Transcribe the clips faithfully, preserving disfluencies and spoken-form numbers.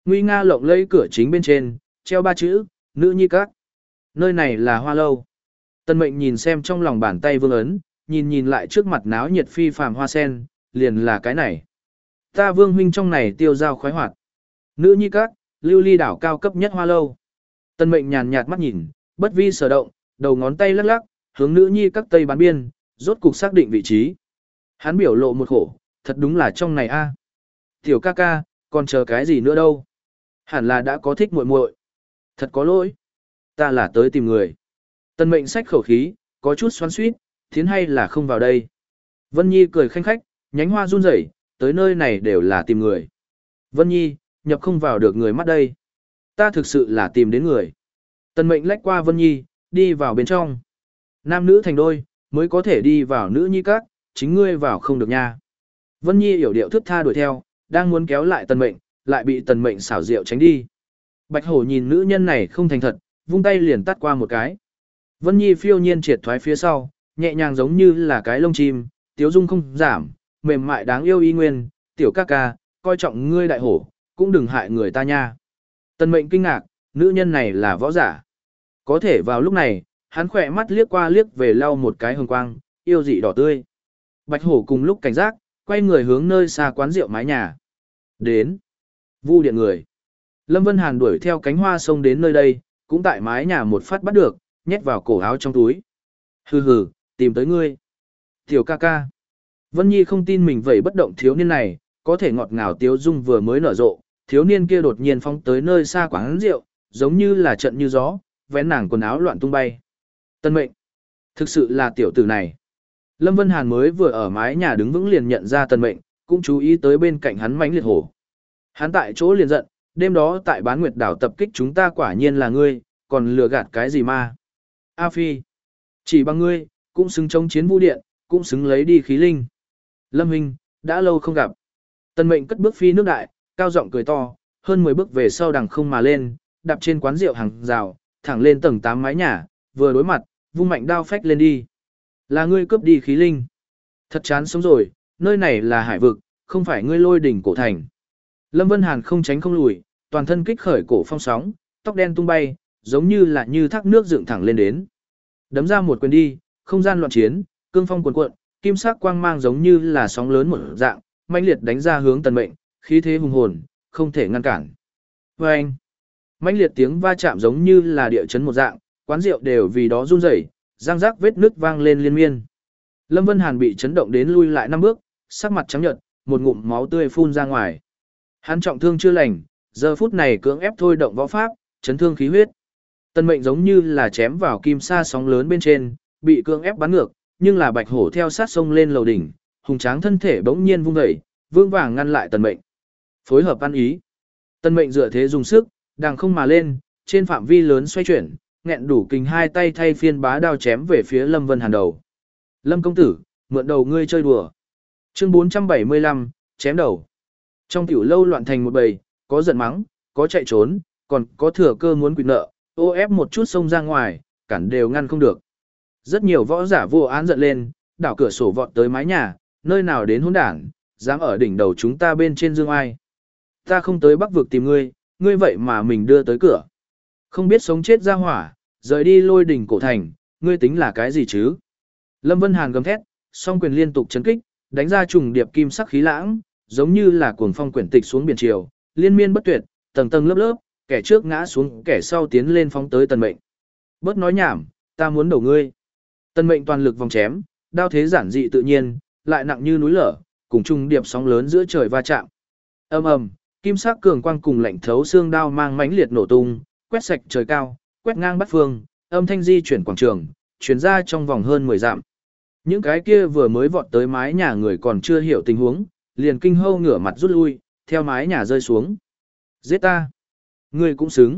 Nguy nga lộng lẫy cửa chính bên trên, treo ba chữ, nữ nhi các. Nơi này là hoa lâu. Tân mệnh nhìn xem trong lòng bàn tay vương ấn, nhìn nhìn lại trước mặt náo nhiệt phi phàm hoa sen, liền là cái này. Ta vương huynh trong này tiêu giao khoái hoạt. Nữ nhi các, lưu ly đảo cao cấp nhất hoa lâu. Tân mệnh nhàn nhạt mắt nhìn, bất vi sở động, đầu ngón tay lắc lắc, hướng nữ nhi các tây bán biên, rốt cục xác định vị trí. Hắn biểu lộ một khổ, thật đúng là trong này a. Tiểu ca ca, còn chờ cái gì nữa đâu? Hẳn là đã có thích muội muội. Thật có lỗi. Ta là tới tìm người. Tân mệnh xách khẩu khí, có chút xoắn xuýt, thiến hay là không vào đây. Vân Nhi cười khanh khách, nhánh hoa run rẩy, tới nơi này đều là tìm người. Vân Nhi, nhập không vào được người mắt đây. Ta thực sự là tìm đến người. Tân mệnh lách qua Vân Nhi, đi vào bên trong. Nam nữ thành đôi, mới có thể đi vào nữ nhi các, chính ngươi vào không được nha. Vân Nhi hiểu điệu thức tha đuổi theo, đang muốn kéo lại tần mệnh, lại bị tần mệnh xảo diệu tránh đi. Bạch hổ nhìn nữ nhân này không thành thật, vung tay liền tắt qua một cái. Vân Nhi phiêu nhiên triệt thoái phía sau, nhẹ nhàng giống như là cái lông chim, tiếu dung không giảm, mềm mại đáng yêu y nguyên, tiểu ca ca, coi trọng ngươi đại hổ, cũng đừng hại người ta nha. Tần mệnh kinh ngạc, nữ nhân này là võ giả. Có thể vào lúc này, hắn khỏe mắt liếc qua liếc về lau một cái hồng quang, yêu dị đỏ tươi. Bạch hổ cùng lúc cảnh giác, quay người hướng nơi xa quán rượu mái nhà. Đến. Vu điện người. Lâm Vân Hàn đuổi theo cánh hoa sông đến nơi đây, cũng tại mái nhà một phát bắt được, nhét vào cổ áo trong túi. Hừ hừ, tìm tới ngươi. Tiểu ca ca. Vân Nhi không tin mình vậy bất động thiếu niên này, có thể ngọt ngào tiếu dung vừa mới nở rộ, thiếu niên kia đột nhiên phóng tới nơi xa quán rượu, giống như là trận như gió, vén nàng quần áo loạn tung bay. Tân mệnh. Thực sự là tiểu tử này. Lâm Vân Hàn mới vừa ở mái nhà đứng vững liền nhận ra Tân mệnh, cũng chú ý tới bên cạnh hắn mãnh liệt hổ. Hắn tại chỗ liền giận, đêm đó tại Bán Nguyệt đảo tập kích chúng ta quả nhiên là ngươi, còn lừa gạt cái gì ma? A Phi, chỉ bằng ngươi, cũng xứng chống chiến vũ điện, cũng xứng lấy đi khí linh. Lâm huynh, đã lâu không gặp. Tân mệnh cất bước phi nước đại, cao giọng cười to, hơn mười bước về sau đằng không mà lên, đạp trên quán rượu hàng rào, thẳng lên tầng tám mái nhà, vừa đối mặt, vung mạnh đao phách lên đi. Là ngươi cướp đi khí linh. Thật chán sống rồi, nơi này là hải vực, không phải ngươi lôi đỉnh cổ thành. Lâm Vân Hàn không tránh không lùi, toàn thân kích khởi cổ phong sóng, tóc đen tung bay, giống như là như thác nước dựng thẳng lên đến. Đấm ra một quyền đi, không gian loạn chiến, cương phong cuồn cuộn, kim sắc quang mang giống như là sóng lớn một dạng, mãnh liệt đánh ra hướng Tần mệnh, khí thế hùng hồn, không thể ngăn cản. Và anh, mãnh liệt tiếng va chạm giống như là địa chấn một dạng, quán rượu đều vì đó run rẩy, răng rác vết nứt vang lên liên miên. Lâm Vân Hàn bị chấn động đến lui lại năm bước, sắc mặt trắng nhợt, một ngụm máu tươi phun ra ngoài. Hắn trọng thương chưa lành, giờ phút này cưỡng ép thôi động võ pháp, chấn thương khí huyết. Tần mệnh giống như là chém vào kim sa sóng lớn bên trên, bị cưỡng ép bắn ngược, nhưng là bạch hổ theo sát sông lên lầu đỉnh, hùng tráng thân thể bỗng nhiên vung dậy, vương vàng ngăn lại tần mệnh. Phối hợp ăn ý. Tần mệnh dựa thế dùng sức, đằng không mà lên, trên phạm vi lớn xoay chuyển, nghẹn đủ kình hai tay thay phiên bá đao chém về phía Lâm Vân Hàn đầu. Lâm công tử, mượn đầu ngươi chơi đùa. Chương bốn trăm bảy mươi lăm, chém đầu. Trong tiểu lâu loạn thành một bầy, có giận mắng, có chạy trốn, còn có thừa cơ muốn quỵt nợ, ô ép một chút xông ra ngoài, cản đều ngăn không được. Rất nhiều võ giả vô án giận lên, đảo cửa sổ vọt tới mái nhà, nơi nào đến hỗn đảng, dám ở đỉnh đầu chúng ta bên trên dương ai. Ta không tới Bắc vực tìm ngươi, ngươi vậy mà mình đưa tới cửa. Không biết sống chết ra hỏa, rời đi lôi đỉnh cổ thành, ngươi tính là cái gì chứ? Lâm Vân Hàn gầm thét, song quyền liên tục chấn kích, đánh ra trùng điệp kim sắc khí lãng, giống như là cuồng phong quyển tịch xuống biển triều, liên miên bất tuyệt, tầng tầng lớp lớp, kẻ trước ngã xuống, kẻ sau tiến lên phóng tới Tần mệnh. Bớt nói nhảm, ta muốn đầu ngươi. Tần mệnh toàn lực vòng chém, đao thế giản dị tự nhiên, lại nặng như núi lở, cùng trùng điệp sóng lớn giữa trời va chạm. Ầm ầm, kim sắc cường quang cùng lạnh thấu xương đao mang mãnh liệt nổ tung, quét sạch trời cao, quét ngang bát phương, âm thanh di chuyển quảng trường, truyền ra trong vòng hơn mười dặm. Những cái kia vừa mới vọt tới mái nhà người còn chưa hiểu tình huống, liền kinh hâu ngửa mặt rút lui, theo mái nhà rơi xuống. Giết ta! Ngươi cũng xứng.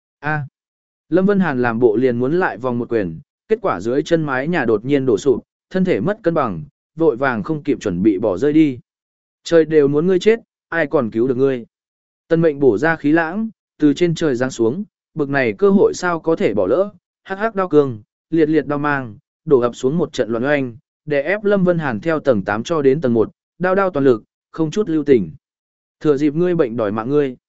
A. Lâm Vân Hàn làm bộ liền muốn lại vòng một quyền, kết quả dưới chân mái nhà đột nhiên đổ sụp, thân thể mất cân bằng, vội vàng không kịp chuẩn bị bỏ rơi đi. Trời đều muốn ngươi chết, ai còn cứu được ngươi. Tần mệnh bổ ra khí lãng, từ trên trời giáng xuống, bực này cơ hội sao có thể bỏ lỡ, hắc hắc đao cường, liệt liệt đao mang, đổ ập xuống một trận loạn oanh, để ép Lâm Vân Hàn theo tầng tám cho đến tầng một, đao đao toàn lực, không chút lưu tình. Thừa dịp ngươi bệnh đòi mạng ngươi.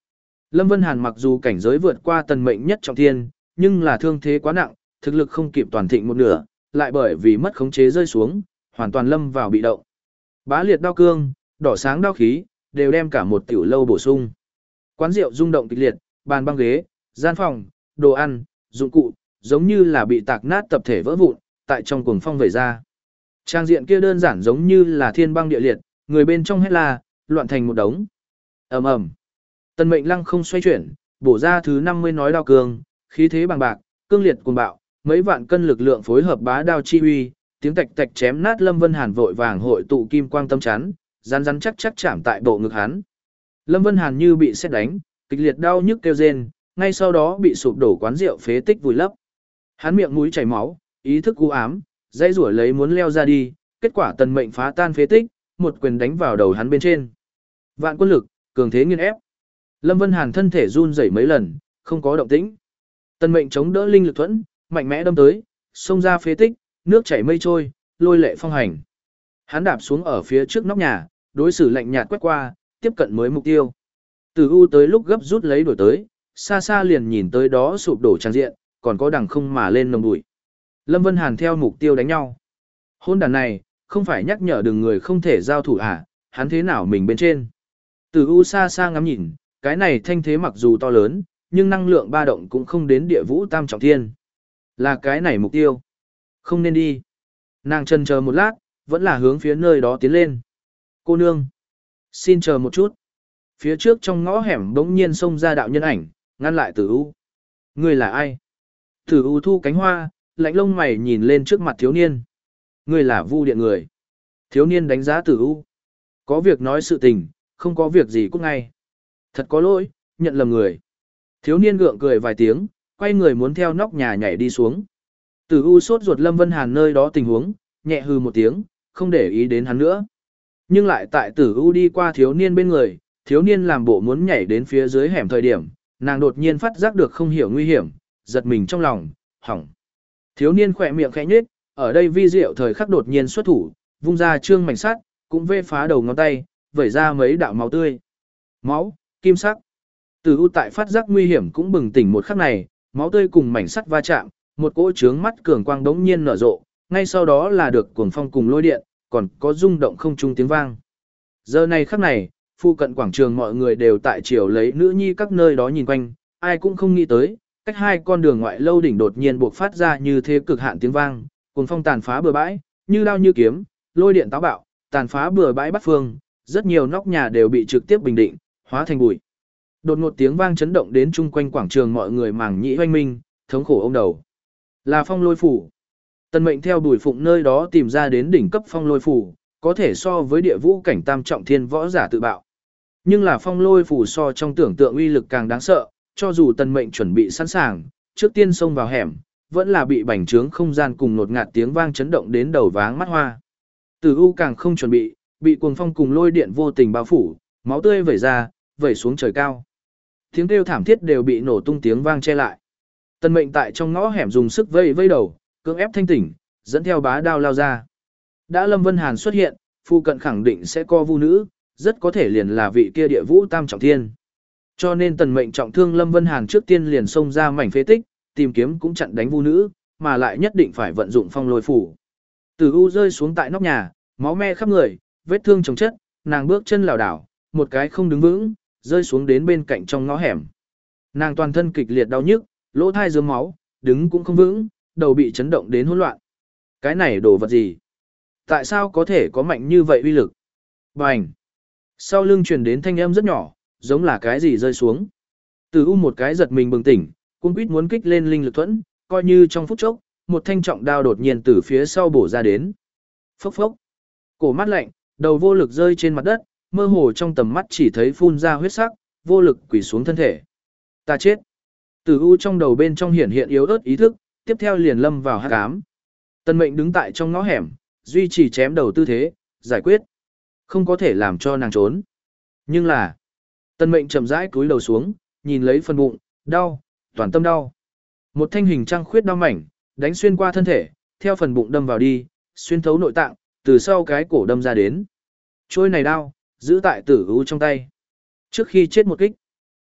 Lâm Vân Hàn mặc dù cảnh giới vượt qua tần mệnh nhất trọng thiên, nhưng là thương thế quá nặng, thực lực không kịp toàn thịnh một nửa, lại bởi vì mất khống chế rơi xuống, hoàn toàn lâm vào bị động. Bá liệt đao cương, đỏ sáng đao khí, đều đem cả một tiểu lâu bổ sung. Quán rượu rung động kịch liệt, bàn băng ghế, gian phòng, đồ ăn, dụng cụ, giống như là bị tạc nát tập thể vỡ vụn, tại trong cuồng phong vẩy ra. Trang diện kia đơn giản giống như là thiên băng địa liệt, người bên trong hét la, loạn thành một đống. Ầm ầm. Tần Mệnh Lăng không xoay chuyển, bổ ra thứ năm mươi nói đao cương, khí thế bằng bạc, cương liệt cuồng bạo, mấy vạn cân lực lượng phối hợp bá đao chi uy, tiếng tạch tạch chém nát Lâm Vân Hàn vội vàng hội tụ kim quang tâm chắn, rắn rắn chắc chắc chạm tại bộ ngực hắn. Lâm Vân Hàn như bị sét đánh, kịch liệt đau nhức kêu rên, ngay sau đó bị sụp đổ quán rượu phế tích vùi lấp. Hắn miệng mũi chảy máu, ý thức u ám, dãy rủa lấy muốn leo ra đi, kết quả Tần Mệnh phá tan phế tích, một quyền đánh vào đầu hắn bên trên. Vạn quân lực, cường thế nghiền ép. Lâm Vân Hàn thân thể run rẩy mấy lần, không có động tĩnh. Tần Mệnh chống đỡ linh lực thuẫn, mạnh mẽ đâm tới, xông ra phế tích, nước chảy mây trôi, lôi lệ phong hành. Hắn đạp xuống ở phía trước nóc nhà, đối xử lạnh nhạt quét qua, tiếp cận mới mục tiêu. Từ U tới lúc gấp rút lấy đổi tới, xa xa liền nhìn tới đó sụp đổ trang diện, còn có đằng không mà lên nồng bụi. Lâm Vân Hàn theo mục tiêu đánh nhau. Hôn đàn này, không phải nhắc nhở đừng người không thể giao thủ à, hắn thế nào mình bên trên. Từ U xa xa ngắm nhìn, cái này thanh thế mặc dù to lớn, nhưng năng lượng ba động cũng không đến địa vũ tam trọng thiên. Là cái này mục tiêu. Không nên đi. Nàng chần chờ một lát, vẫn là hướng phía nơi đó tiến lên. Cô nương. Xin chờ một chút. Phía trước trong ngõ hẻm bỗng nhiên xông ra đạo nhân ảnh, ngăn lại Tử U. Người là ai? Tử U thu cánh hoa, lạnh lông mày nhìn lên trước mặt thiếu niên. Người là Vu Điện người. Thiếu niên đánh giá Tử U. Có việc nói sự tình, không có việc gì cút ngay. Thật có lỗi, nhận lầm người. Thiếu niên gượng cười vài tiếng, quay người muốn theo nóc nhà nhảy đi xuống. Tử U sốt ruột Lâm Vân Hàn nơi đó tình huống, nhẹ hừ một tiếng, không để ý đến hắn nữa. Nhưng lại tại Tử U đi qua thiếu niên bên người, thiếu niên làm bộ muốn nhảy đến phía dưới hẻm thời điểm, nàng đột nhiên phát giác được không hiểu nguy hiểm, giật mình trong lòng, hỏng. Thiếu niên khỏe miệng khẽ nhếch, ở đây vi diệu thời khắc đột nhiên xuất thủ, vung ra trương mảnh sắt, cũng vê phá đầu ngón tay, vẩy ra mấy đạo máu tươi. Máu, kim sắc. Tử U tại phát giác nguy hiểm cũng bừng tỉnh một khắc này, máu tươi cùng mảnh sắt va chạm, một cỗ trướng mắt cường quang đống nhiên nở rộ, ngay sau đó là được cuồng phong cùng lôi điện, còn có rung động không trung tiếng vang. Giờ này khắc này, phụ cận quảng trường mọi người đều tại chiều lấy nữ nhi các nơi đó nhìn quanh, ai cũng không nghĩ tới, cách hai con đường ngoại lâu đỉnh đột nhiên buộc phát ra như thế cực hạn tiếng vang, cuồng phong tàn phá bừa bãi, như đao như kiếm, lôi điện táo bạo, tàn phá bừa bãi bắt phương, rất nhiều nóc nhà đều bị trực tiếp bình định, hóa thành bụi. Đột ngột tiếng vang chấn động đến chung quanh quảng trường mọi người màng nhĩ oanh minh, thống khổ ông đầu. Là phong lôi phủ. Tần Mệnh theo Bùi Phụng nơi đó tìm ra đến đỉnh cấp phong lôi phủ, có thể so với địa vũ cảnh tam trọng thiên võ giả tự bạo. Nhưng là phong lôi phủ so trong tưởng tượng uy lực càng đáng sợ, cho dù Tần Mệnh chuẩn bị sẵn sàng, trước tiên xông vào hẻm, vẫn là bị bành trướng không gian cùng nột ngạt tiếng vang chấn động đến đầu váng mắt hoa. Tử U càng không chuẩn bị, bị cuồng phong cùng lôi điện vô tình bao phủ, máu tươi vẩy ra, vẩy xuống trời cao. Tiếng kêu thảm thiết đều bị nổ tung tiếng vang che lại. Tần Mệnh tại trong ngõ hẻm dùng sức vây vây đầu, cưỡng ép thanh tỉnh, dẫn theo bá đao lao ra. Đã Lâm Vân Hàn xuất hiện, phu cận khẳng định sẽ co vu nữ, rất có thể liền là vị kia địa vũ tam trọng thiên. Cho nên Tần Mệnh trọng thương Lâm Vân Hàn trước tiên liền xông ra mảnh phế tích, tìm kiếm cũng chặn đánh vu nữ, mà lại nhất định phải vận dụng phong lôi phủ. Tử U rơi xuống tại nóc nhà, máu me khắp người, vết thương chồng chất, nàng bước chân lảo đảo, một cái không đứng vững, rơi xuống đến bên cạnh trong ngõ hẻm. Nàng toàn thân kịch liệt đau nhức, lỗ thai rớm máu, đứng cũng không vững, đầu bị chấn động đến hỗn loạn. Cái này đồ vật gì? Tại sao có thể có mạnh như vậy uy lực? Bành! Sau lưng truyền đến thanh âm rất nhỏ, giống là cái gì rơi xuống. Tử U một cái giật mình bừng tỉnh, cung quýt muốn kích lên linh lực thuẫn, coi như trong phút chốc, một thanh trọng đao đột nhiên từ phía sau bổ ra đến. Phốc phốc! Cổ mắt lạnh, đầu vô lực rơi trên mặt đất, mơ hồ trong tầm mắt chỉ thấy phun ra huyết sắc, vô lực quỳ xuống thân thể. Ta chết! Tử U trong đầu bên trong hiển hiện yếu ớt ý thức, tiếp theo liền lâm vào hắc ám. Tần Mệnh đứng tại trong ngõ hẻm, duy trì chém đầu tư thế, giải quyết. Không có thể làm cho nàng trốn. Nhưng là, Tần Mệnh chậm rãi cúi đầu xuống, nhìn lấy phần bụng, đau, toàn tâm đau. Một thanh hình trăng khuyết đau mảnh, đánh xuyên qua thân thể, theo phần bụng đâm vào đi, xuyên thấu nội tạng, từ sau cái cổ đâm ra đến. Trôi này đau, giữ tại Tử U trong tay. Trước khi chết một kích,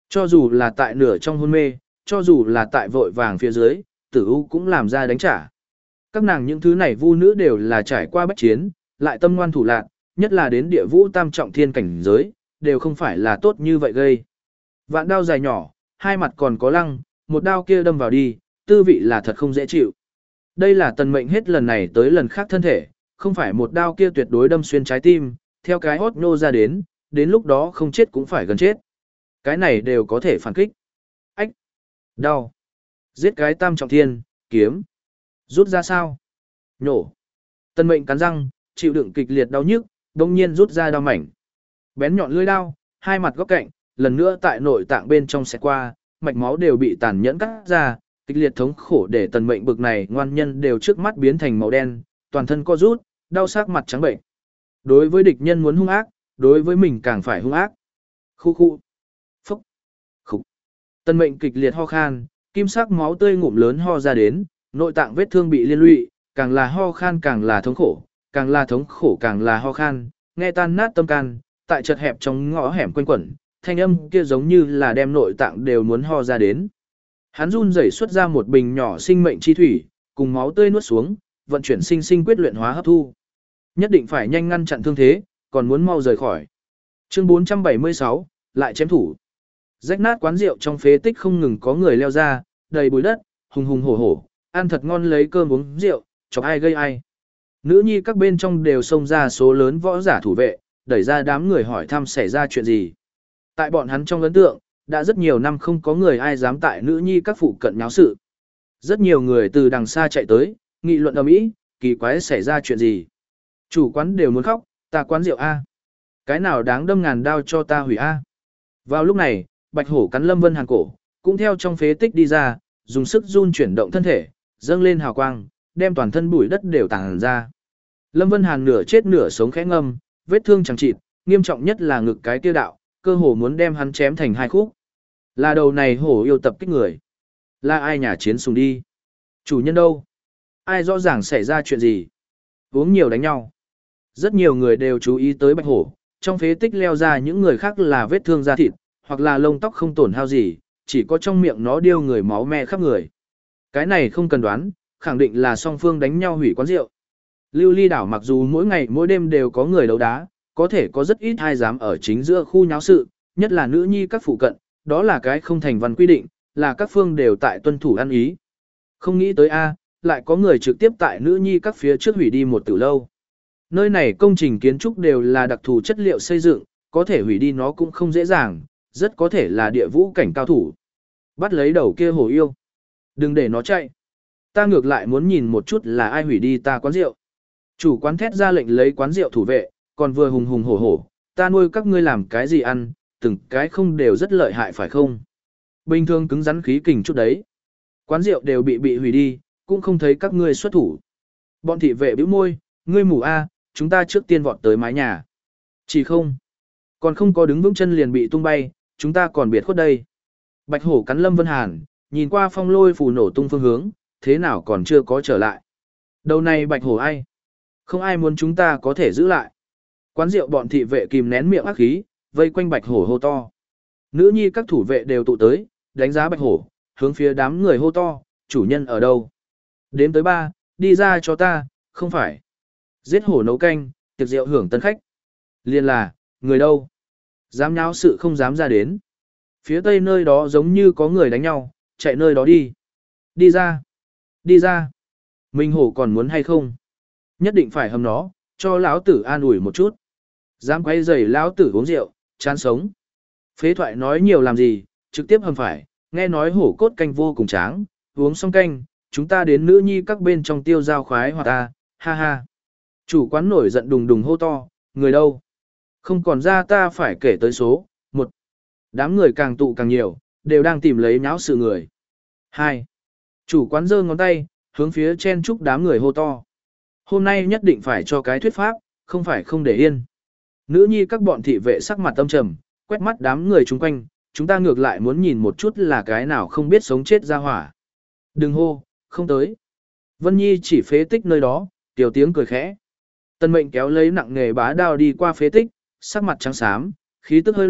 Cho dù là tại nửa trong hôn mê, cho dù là tại vội vàng phía dưới, tử u cũng làm ra đánh trả. Các nàng những thứ này vu nữ đều là trải qua bách chiến, lại tâm ngoan thủ lạc, nhất là đến địa vũ tam trọng thiên cảnh giới, đều không phải là tốt như vậy gây. Vạn đao dài nhỏ, hai mặt còn có lăng, một đao kia đâm vào đi, tư vị là thật không dễ chịu. Đây là tần mệnh hết lần này tới lần khác thân thể, không phải một đao kia tuyệt đối đâm xuyên trái tim, theo cái hốt nô ra đến, đến lúc đó không chết cũng phải gần chết. Cái này đều có thể phản kích. Ách! Đau! Giết cái tam trọng thiên, kiếm! Rút ra sao? Nhổ! Tần mệnh cắn răng, chịu đựng kịch liệt đau nhức, đông nhiên rút ra đao mảnh. Bén nhọn lưỡi đao, hai mặt góc cạnh, lần nữa tại nội tạng bên trong sẽ qua, mạch máu đều bị tàn nhẫn cắt ra, kịch liệt thống khổ để tần mệnh bực này ngoan nhân đều trước mắt biến thành màu đen, toàn thân co rút, đau sắc mặt trắng bệnh. Đối với địch nhân muốn hung ác, đối với mình càng phải hung ác. Khu khu. Phúc. Khúc. Tần mệnh kịch liệt ho khan, kim sắc máu tươi ngụm lớn ho ra đến, nội tạng vết thương bị liên lụy, càng là ho khan càng là thống khổ, càng là thống khổ càng là ho khan, nghe tan nát tâm can, tại chật hẹp trong ngõ hẻm quanh quẩn, thanh âm kia giống như là đem nội tạng đều muốn ho ra đến. Hắn run rẩy xuất ra một bình nhỏ sinh mệnh chi thủy, cùng máu tươi nuốt xuống, vận chuyển sinh sinh quyết luyện hóa hấp thu. Nhất định phải nhanh ngăn chặn thương thế, còn muốn mau rời khỏi. Chương bốn trăm bảy mươi sáu, lại chém thủ. Rách nát quán rượu trong phế tích không ngừng có người leo ra, đầy bụi đất, hùng hùng hổ hổ, ăn thật ngon lấy cơm uống rượu, chọc ai gây ai. Nữ nhi các bên trong đều xông ra số lớn võ giả thủ vệ, đẩy ra đám người hỏi thăm xảy ra chuyện gì. Tại bọn hắn trong ấn tượng, đã rất nhiều năm không có người ai dám tại nữ nhi các phụ cận nháo sự. Rất nhiều người từ đằng xa chạy tới, nghị luận ầm ĩ, kỳ quái xảy ra chuyện gì. Chủ quán đều muốn khóc, ta quán rượu A. Cái nào đáng đâm ngàn đao cho ta hủy A. Vào lúc này, Bạch Hổ cắn Lâm Vân Hàn cổ, cũng theo trong phế tích đi ra, dùng sức run chuyển động thân thể, dâng lên hào quang, đem toàn thân bụi đất đều tàng ra. Lâm Vân Hàn nửa chết nửa sống khẽ ngâm, vết thương chẳng chịt, nghiêm trọng nhất là ngực cái tiêu đạo, cơ hồ muốn đem hắn chém thành hai khúc. Là đầu này hổ yêu tập kích người. Là ai nhà chiến sùng đi? Chủ nhân đâu? Ai rõ ràng xảy ra chuyện gì? Uống nhiều đánh nhau. Rất nhiều người đều chú ý tới Bạch Hổ, trong phế tích leo ra những người khác là vết thương da thịt, hoặc là lông tóc không tổn hao gì, chỉ có trong miệng nó điêu người máu me khắp người. Cái này không cần đoán, khẳng định là song phương đánh nhau hủy quán rượu. Lưu Ly đảo mặc dù mỗi ngày mỗi đêm đều có người đấu đá, có thể có rất ít ai dám ở chính giữa khu nháo sự, nhất là nữ nhi các phụ cận, đó là cái không thành văn quy định, là các phương đều tại tuân thủ ăn ý. Không nghĩ tới a, lại có người trực tiếp tại nữ nhi các phía trước hủy đi một tử lâu. Nơi này công trình kiến trúc đều là đặc thù chất liệu xây dựng, có thể hủy đi nó cũng không dễ dàng, rất có thể là địa vũ cảnh cao thủ. Bắt lấy đầu kia hổ yêu. Đừng để nó chạy. Ta ngược lại muốn nhìn một chút là ai hủy đi ta quán rượu. Chủ quán thét ra lệnh lấy quán rượu thủ vệ, còn vừa hùng hùng hổ hổ, ta nuôi các ngươi làm cái gì ăn, từng cái không đều rất lợi hại phải không? Bình thường cứng rắn khí kình chút đấy. Quán rượu đều bị bị hủy đi, cũng không thấy các ngươi xuất thủ. Bọn thị vệ bĩu môi, ngươi mù a, chúng ta trước tiên vọt tới mái nhà. Chỉ không, còn không có đứng vững chân liền bị tung bay, chúng ta còn biệt khuất đây. Bạch Hổ cắn Lâm Vân Hàn, nhìn qua phong lôi phù nổ tung phương hướng, thế nào còn chưa có trở lại. Đầu này Bạch Hổ ai? Không ai muốn chúng ta có thể giữ lại. Quán rượu bọn thị vệ kìm nén miệng ác khí, vây quanh Bạch Hổ hô to. Nữ nhi các thủ vệ đều tụ tới, đánh giá Bạch Hổ, hướng phía đám người hô to, chủ nhân ở đâu? Đếm tới ba, đi ra cho ta, không phải. Giết hổ nấu canh, tiệc rượu hưởng tân khách. Liên là, người đâu? Dám nháo sự không dám ra đến. Phía tây nơi đó giống như có người đánh nhau, chạy nơi đó đi. Đi ra. Đi ra. Minh hổ còn muốn hay không? Nhất định phải hầm nó, cho lão tử an ủi một chút. Dám quay giày lão tử uống rượu, chán sống. Phế thoại nói nhiều làm gì, trực tiếp hầm phải, nghe nói hổ cốt canh vô cùng tráng, uống xong canh, chúng ta đến nữ nhi các bên trong tiêu giao khoái hoặc ta, ha ha. Chủ quán nổi giận đùng đùng hô to, người đâu? Không còn ra ta phải kể tới số, một. Đám người càng tụ càng nhiều, đều đang tìm lấy nháo sự người. Hai. Chủ quán giơ ngón tay, hướng phía chen chúc đám người hô to. Hôm nay nhất định phải cho cái thuyết pháp, không phải không để yên. Nữ nhi các bọn thị vệ sắc mặt tâm trầm, quét mắt đám người chung quanh, chúng ta ngược lại muốn nhìn một chút là cái nào không biết sống chết ra hỏa. Đừng hô, không tới. Vân Nhi chỉ phế tích nơi đó, tiểu tiếng cười khẽ. Tân mệnh kéo lấy nặng nghề bá đao đi qua phế tích, sắc mặt trắng xám, khí tức hơi loạn,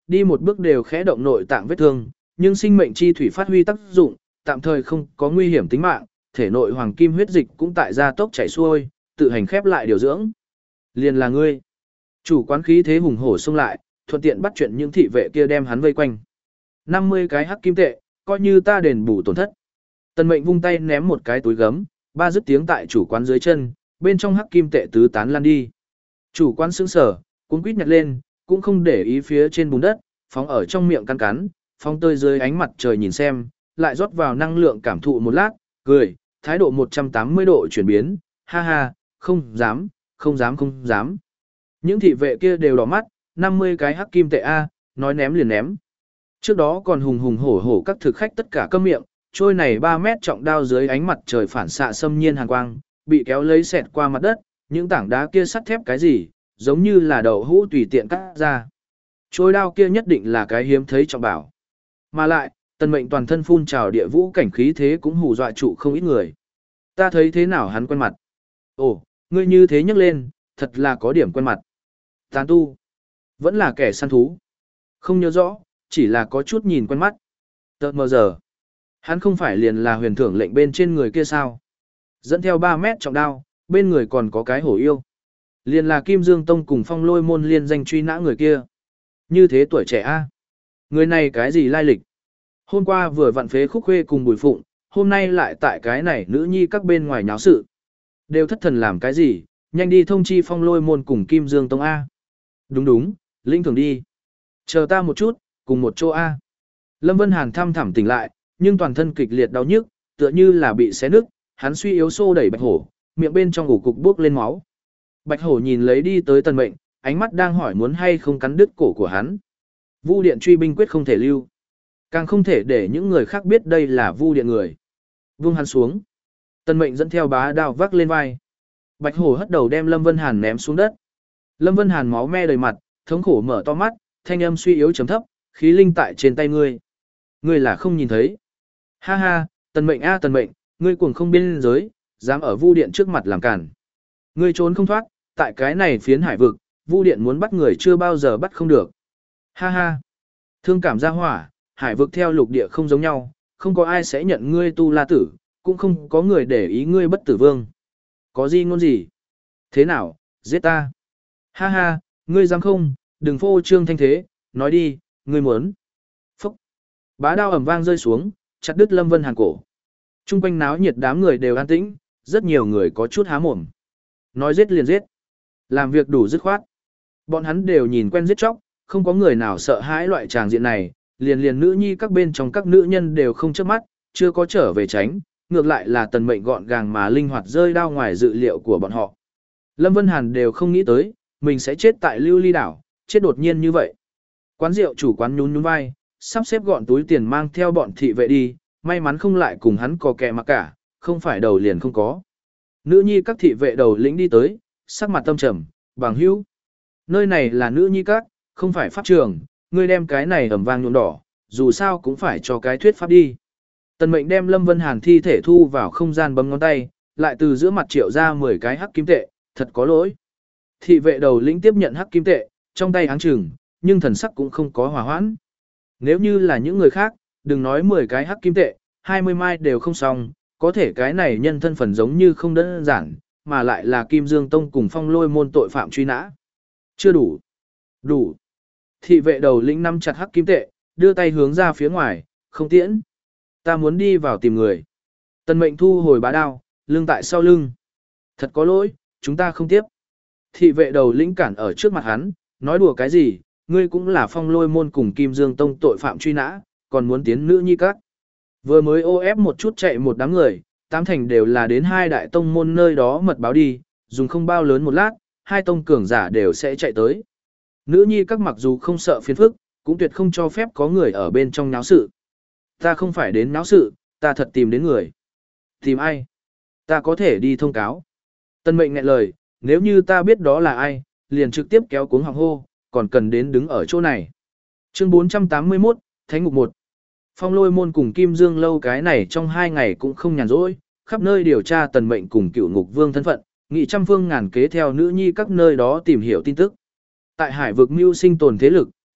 đi một bước đều khẽ động nội tạng vết thương, nhưng sinh mệnh chi thủy phát huy tác dụng, tạm thời không có nguy hiểm tính mạng, thể nội hoàng kim huyết dịch cũng tại gia tốc chảy xuôi, tự hành khép lại điều dưỡng. Liền là ngươi. Chủ quán khí thế hùng hổ xông lại, thuận tiện bắt chuyện những thị vệ kia đem hắn vây quanh. năm mươi cái hắc kim tệ, coi như ta đền bù tổn thất. Tần Mệnh vung tay ném một cái túi gấm, ba dứt tiếng tại chủ quán dưới chân, bên trong hắc kim tệ tứ tán lan đi. Chủ quán sững sờ, cuống quýt nhặt lên, cũng không để ý phía trên bùn đất, phóng ở trong miệng cắn cắn, phóng tơi dưới ánh mặt trời nhìn xem, lại rót vào năng lượng cảm thụ một lát, cười, thái độ một trăm tám mươi độ chuyển biến, ha ha, không dám, không dám không dám. Những thị vệ kia đều đỏ mắt, năm mươi cái hắc kim tệ A, nói ném liền ném. Trước đó còn hùng hùng hổ hổ các thực khách tất cả câm miệng, trôi này ba mét trọng đao dưới ánh mặt trời phản xạ xâm nhiên hàn quang, bị kéo lấy xẹt qua mặt đất, những tảng đá kia sắt thép cái gì, giống như là đậu hũ tùy tiện cắt ra. Trôi đao kia nhất định là cái hiếm thấy trọng bảo. Mà lại, Tần Mệnh toàn thân phun trào địa vũ cảnh khí thế cũng hù dọa trụ không ít người. Ta thấy thế nào hắn quen mặt. Ồ, ngươi như thế nhấc lên, thật là có điểm quen mặt. Tán tu, vẫn là kẻ săn thú. Không nhớ rõ, chỉ là có chút nhìn quen mắt. Tợt mờ giờ, hắn không phải liền là huyền thưởng lệnh bên trên người kia sao. Dẫn theo ba mét trọng đao, bên người còn có cái hổ yêu. Liền là Kim Dương Tông cùng Phong Lôi môn liên danh truy nã người kia. Như thế tuổi trẻ a, người này cái gì lai lịch? Hôm qua vừa vặn phế Khúc Khuê cùng Bùi Phụng, hôm nay lại tại cái này nữ nhi các bên ngoài nháo sự. Đều thất thần làm cái gì, nhanh đi thông chi Phong Lôi môn cùng Kim Dương Tông A. Đúng đúng, linh thường đi. Chờ ta một chút, cùng một chỗ A. Lâm Vân Hàn thăm thẳm tỉnh lại, nhưng toàn thân kịch liệt đau nhức, tựa như là bị xé nứt, hắn suy yếu xô đẩy Bạch Hổ, miệng bên trong ủ cục bốc lên máu. Bạch Hổ nhìn lấy đi tới Tần Mệnh, ánh mắt đang hỏi muốn hay không cắn đứt cổ của hắn. Vu Điện truy binh quyết không thể lưu, càng không thể để những người khác biết đây là Vu Điện người. Vung hắn xuống. Tần Mệnh dẫn theo bá đao vác lên vai. Bạch Hổ hất đầu đem Lâm Vân Hàn ném xuống đất. Lâm Vân Hàn máu me đầy mặt, thống khổ mở to mắt, thanh âm suy yếu trầm thấp, khí linh tại trên tay ngươi. Ngươi là không nhìn thấy. Ha ha, Tần Mệnh a Tần Mệnh, ngươi cuồng không biên giới, dám ở Vu Điện trước mặt làm cản. Ngươi trốn không thoát, tại cái này phiến hải vực, Vu Điện muốn bắt người chưa bao giờ bắt không được. Ha ha. Thương cảm ra hỏa, hải vực theo lục địa không giống nhau, không có ai sẽ nhận ngươi tu la tử, cũng không có người để ý ngươi bất tử vương. Có gì ngôn gì? Thế nào, giết ta? Ha ha, ngươi dám không, đừng phô trương thanh thế, nói đi, ngươi muốn. Phúc. Bá đao ầm vang rơi xuống, chặt đứt Lâm Vân Hàn cổ. Trung quanh náo nhiệt đám người đều an tĩnh, rất nhiều người có chút há mồm. Nói giết liền giết. Làm việc đủ dứt khoát. Bọn hắn đều nhìn quen giết chóc, không có người nào sợ hãi loại tràng diện này, liền liền nữ nhi các bên trong các nữ nhân đều không chớp mắt, chưa có trở về tránh, ngược lại là Tần Mệnh gọn gàng mà linh hoạt rơi đao ngoài dự liệu của bọn họ. Lâm Vân Hàn đều không nghĩ tới, mình sẽ chết tại Lưu Ly đảo, chết đột nhiên như vậy. Quán rượu chủ quán nhún nhún vai, sắp xếp gọn túi tiền mang theo bọn thị vệ đi, may mắn không lại cùng hắn có kẻ mà cả, không phải đầu liền không có. Nữ nhi các thị vệ đầu lĩnh đi tới, sắc mặt tâm trầm, bằng hữu. Nơi này là nữ nhi các, không phải pháp trường, ngươi đem cái này ẩm vang nhuộm đỏ, dù sao cũng phải cho cái thuyết pháp đi. Tần Mệnh đem Lâm Vân Hàn thi thể thu vào không gian bấm ngón tay, lại từ giữa mặt triệu ra mười cái hắc kim tệ, thật có lỗi. Thị vệ đầu lĩnh tiếp nhận hắc kim tệ, trong tay áng chừng, nhưng thần sắc cũng không có hòa hoãn. Nếu như là những người khác, đừng nói mười cái hắc kim tệ, hai mươi mai đều không xong, có thể cái này nhân thân phần giống như không đơn giản, mà lại là Kim Dương Tông cùng Phong Lôi môn tội phạm truy nã. Chưa đủ. Đủ. Thị vệ đầu lĩnh nắm chặt hắc kim tệ, đưa tay hướng ra phía ngoài, không tiễn. Ta muốn đi vào tìm người. Tần Mệnh thu hồi bá đao, lưng tại sau lưng. Thật có lỗi, chúng ta không tiếp. Thị vệ đầu lĩnh cản ở trước mặt hắn, nói đùa cái gì, ngươi cũng là Phong Lôi môn cùng Kim Dương Tông tội phạm truy nã, còn muốn tiến nữ nhi các. Vừa mới ô ép một chút chạy một đám người, tám thành đều là đến hai đại tông môn nơi đó mật báo đi, dùng không bao lớn một lát, hai tông cường giả đều sẽ chạy tới. Nữ nhi các mặc dù không sợ phiền phức, cũng tuyệt không cho phép có người ở bên trong náo sự. Ta không phải đến náo sự, ta thật tìm đến người. Tìm ai? Ta có thể đi thông cáo. Tân Mệnh nghẹn lời, nếu như ta biết đó là ai, liền trực tiếp kéo cuống họng hô, còn cần đến đứng ở chỗ này. Chương bốn trăm tám mươi mốt, Thánh ngục một. Phong Lôi môn cùng Kim Dương lâu cái này trong hai ngày cũng không nhàn rỗi, khắp nơi điều tra Tần Mệnh cùng Cựu Ngục Vương thân phận, nghị trăm phương ngàn kế theo nữ nhi các nơi đó tìm hiểu tin tức. Tại hải vực mưu sinh tồn thế lực,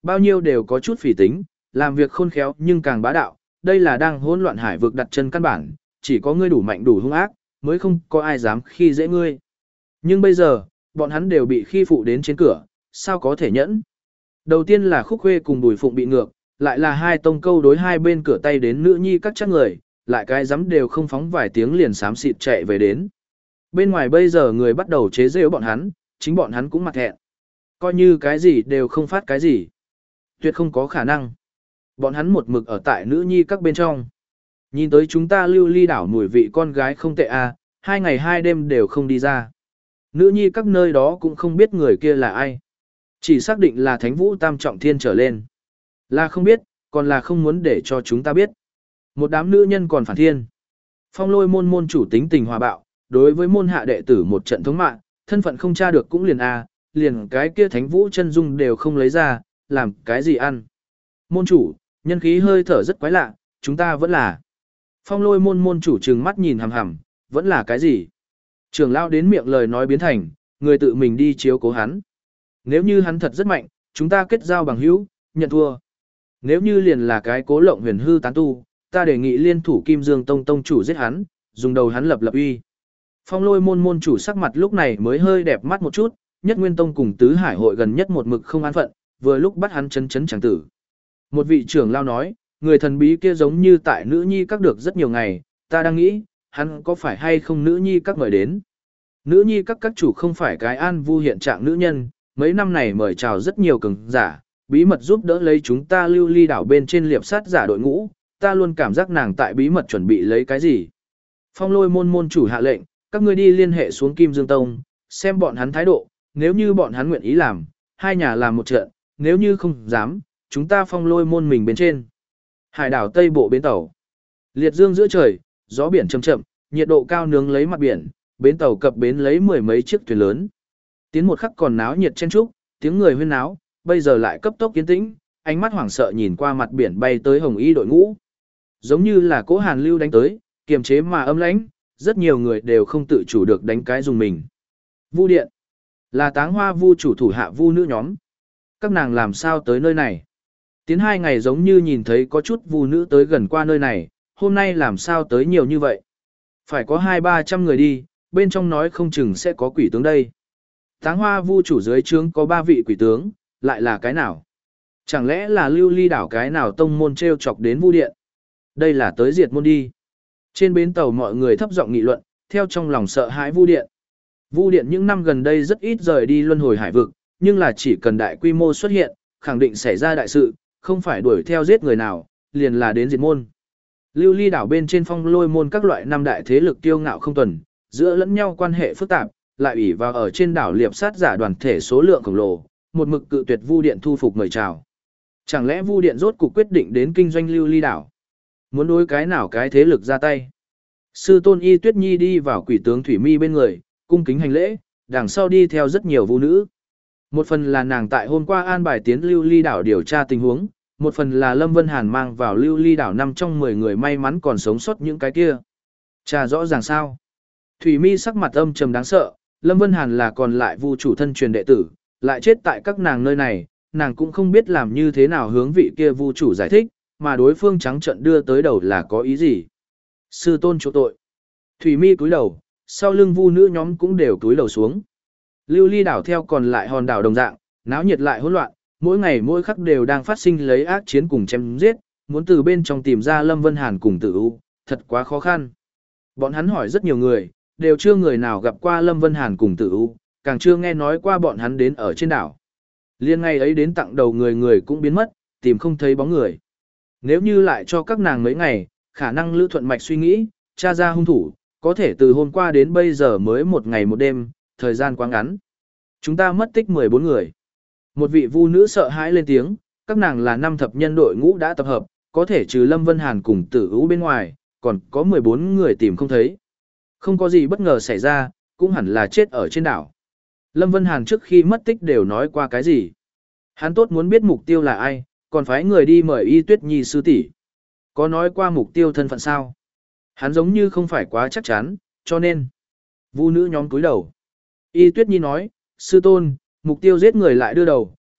bao nhiêu đều có chút phỉ tính, làm việc khôn khéo nhưng càng bá đạo, đây là đang hỗn loạn hải vực đặt chân căn bản, chỉ có ngươi đủ mạnh đủ hung ác, mới không có ai dám khi dễ ngươi. Nhưng bây giờ, bọn hắn đều bị khi phụ đến trên cửa, sao có thể nhẫn? Đầu tiên là Khúc Khuê cùng Bùi Phụng bị ngược, lại là hai tông câu đối hai bên cửa tay đến nữ nhi các chắc người, lại cái dám đều không phóng vài tiếng liền xám xịt chạy về đến. Bên ngoài bây giờ người bắt đầu chế giễu bọn hắn, chính bọn hắn cũng mặt thẹn. Coi như cái gì đều không phát cái gì. Tuyệt không có khả năng. Bọn hắn một mực ở tại nữ nhi các bên trong. Nhìn tới chúng ta lưu ly đảo mùi vị con gái không tệ à, hai ngày hai đêm đều không đi ra. Nữ nhi các nơi đó cũng không biết người kia là ai. Chỉ xác định là Thánh Vũ Tam Trọng Thiên trở lên. Là không biết, còn là không muốn để cho chúng ta biết. Một đám nữ nhân còn phản thiên. Phong Lôi môn môn chủ tính tình hòa bạo, đối với môn hạ đệ tử một trận thống mạng, thân phận không tra được cũng liền a, liền cái kia Thánh Vũ chân dung đều không lấy ra, làm cái gì ăn. Môn chủ, nhân khí hơi thở rất quái lạ, chúng ta vẫn là. Phong Lôi môn môn chủ trừng mắt nhìn hằm hằm, vẫn là cái gì? Trưởng lão đến miệng lời nói biến thành, người tự mình đi chiếu cố hắn. Nếu như hắn thật rất mạnh, chúng ta kết giao bằng hữu, nhận thua. Nếu như liền là cái cố lộng huyền hư tán tu, ta đề nghị liên thủ Kim Dương Tông tông chủ giết hắn, dùng đầu hắn lập lập uy. Phong Lôi môn môn chủ sắc mặt lúc này mới hơi đẹp mắt một chút, Nhất Nguyên Tông cùng Tứ Hải hội gần nhất một mực không an phận, vừa lúc bắt hắn chấn chấn chẳng tử. Một vị trưởng lao nói, người thần bí kia giống như tại nữ nhi các được rất nhiều ngày, ta đang nghĩ, hắn có phải hay không nữ nhi các mời đến. Nữ nhi các các chủ không phải cái an vu hiện trạng nữ nhân, mấy năm này mời chào rất nhiều cường giả, bí mật giúp đỡ lấy chúng ta lưu ly đảo bên trên liệp sát giả đội ngũ, ta luôn cảm giác nàng tại bí mật chuẩn bị lấy cái gì. Phong Lôi môn môn chủ hạ lệnh, các ngươi đi liên hệ xuống Kim Dương Tông, xem bọn hắn thái độ, nếu như bọn hắn nguyện ý làm, hai nhà làm một trận, nếu như không dám, chúng ta Phong Lôi môn mình bên trên. Hải đảo Tây Bộ bến tàu. Liệt dương giữa trời, gió biển chậm chậm, nhiệt độ cao nướng lấy mặt biển, bến tàu cập bến lấy mười mấy chiếc thuyền lớn. Tiến một khắc còn náo nhiệt chen trúc, tiếng người huyên náo, bây giờ lại cấp tốc yên tĩnh, ánh mắt hoảng sợ nhìn qua mặt biển bay tới hồng y đội ngũ. Giống như là cỗ hàn lưu đánh tới, kiềm chế mà âm lãnh, rất nhiều người đều không tự chủ được đánh cái dùng mình. Vu điện, là Táng Hoa Vu chủ thủ hạ vu nữ nhóm. Các nàng làm sao tới nơi này? Tiến hai ngày giống như nhìn thấy có chút vu nữ tới gần qua nơi này, hôm nay làm sao tới nhiều như vậy? Phải có hai ba trăm người đi, bên trong nói không chừng sẽ có quỷ tướng đây. Táng Hoa Vu chủ dưới trướng có ba vị quỷ tướng, lại là cái nào? Chẳng lẽ là lưu ly đảo cái nào tông môn treo chọc đến Vu điện? Đây là tới diệt môn đi. Trên bến tàu mọi người thấp giọng nghị luận, theo trong lòng sợ hãi Vu điện. Vu điện những năm gần đây rất ít rời đi luân hồi hải vực, nhưng là chỉ cần đại quy mô xuất hiện, khẳng định xảy ra đại sự, không phải đuổi theo giết người nào, liền là đến diệt môn. Lưu ly đảo bên trên Phong Lôi môn các loại năm đại thế lực tiêu ngạo không tuần, giữa lẫn nhau quan hệ phức tạp, lại ủy vào ở trên đảo liệp sát giả đoàn thể số lượng khổng lồ, một mực cự tuyệt Vu điện thu phục mời chào. Chẳng lẽ Vu điện rốt cuộc quyết định đến kinh doanh lưu ly đảo? Muốn đối cái nào cái thế lực ra tay? Sư tôn Y Tuyết Nhi đi vào quỷ tướng Thủy Mi bên người, cung kính hành lễ, đằng sau đi theo rất nhiều vu nữ. Một phần là nàng tại hôm qua an bài tiến lưu ly đảo điều tra tình huống, một phần là Lâm Vân Hàn mang vào lưu ly đảo năm trong mười người may mắn còn sống sót những cái kia. Chà rõ ràng sao? Thủy Mi sắc mặt âm trầm đáng sợ, Lâm Vân Hàn là còn lại vu chủ thân truyền đệ tử, lại chết tại các nàng nơi này, nàng cũng không biết làm như thế nào hướng vị kia vu chủ giải thích, mà đối phương trắng trợn đưa tới đầu là có ý gì. Sư tôn chỗ tội. Thủy Mi cúi đầu, sau lưng vu nữ nhóm cũng đều cúi đầu xuống. Lưu ly đảo theo còn lại hòn đảo đồng dạng, náo nhiệt lại hỗn loạn, mỗi ngày mỗi khắc đều đang phát sinh lấy ác chiến cùng chém giết, muốn từ bên trong tìm ra Lâm Vân Hàn cùng Tử U, thật quá khó khăn. Bọn hắn hỏi rất nhiều người, đều chưa người nào gặp qua Lâm Vân Hàn cùng Tử U, càng chưa nghe nói qua bọn hắn đến ở trên đảo. Liên ngày ấy đến tặng đầu người người cũng biến mất, tìm không thấy bóng người. Nếu như lại cho các nàng mấy ngày, khả năng Lữ Thuận Mạch suy nghĩ, tra ra hung thủ, có thể từ hôm qua đến bây giờ mới một ngày một đêm, thời gian quá ngắn. Chúng ta mất tích mười bốn người. Một vị vu nữ sợ hãi lên tiếng, các nàng là năm thập nhân đội ngũ đã tập hợp, có thể trừ Lâm Vân Hàn cùng Tử U bên ngoài, còn có mười bốn người tìm không thấy. Không có gì bất ngờ xảy ra, cũng hẳn là chết ở trên đảo. Lâm Vân Hàn trước khi mất tích đều nói qua cái gì? Hắn tốt muốn biết mục tiêu là ai, còn phái người đi mời Y Tuyết Nhi sư tỷ. Có nói qua mục tiêu thân phận sao? Hắn giống như không phải quá chắc chắn, cho nên vu nữ nhóm cúi đầu. Y Tuyết Nhi nói, sư tôn, mục tiêu giết người lại đưa đầu,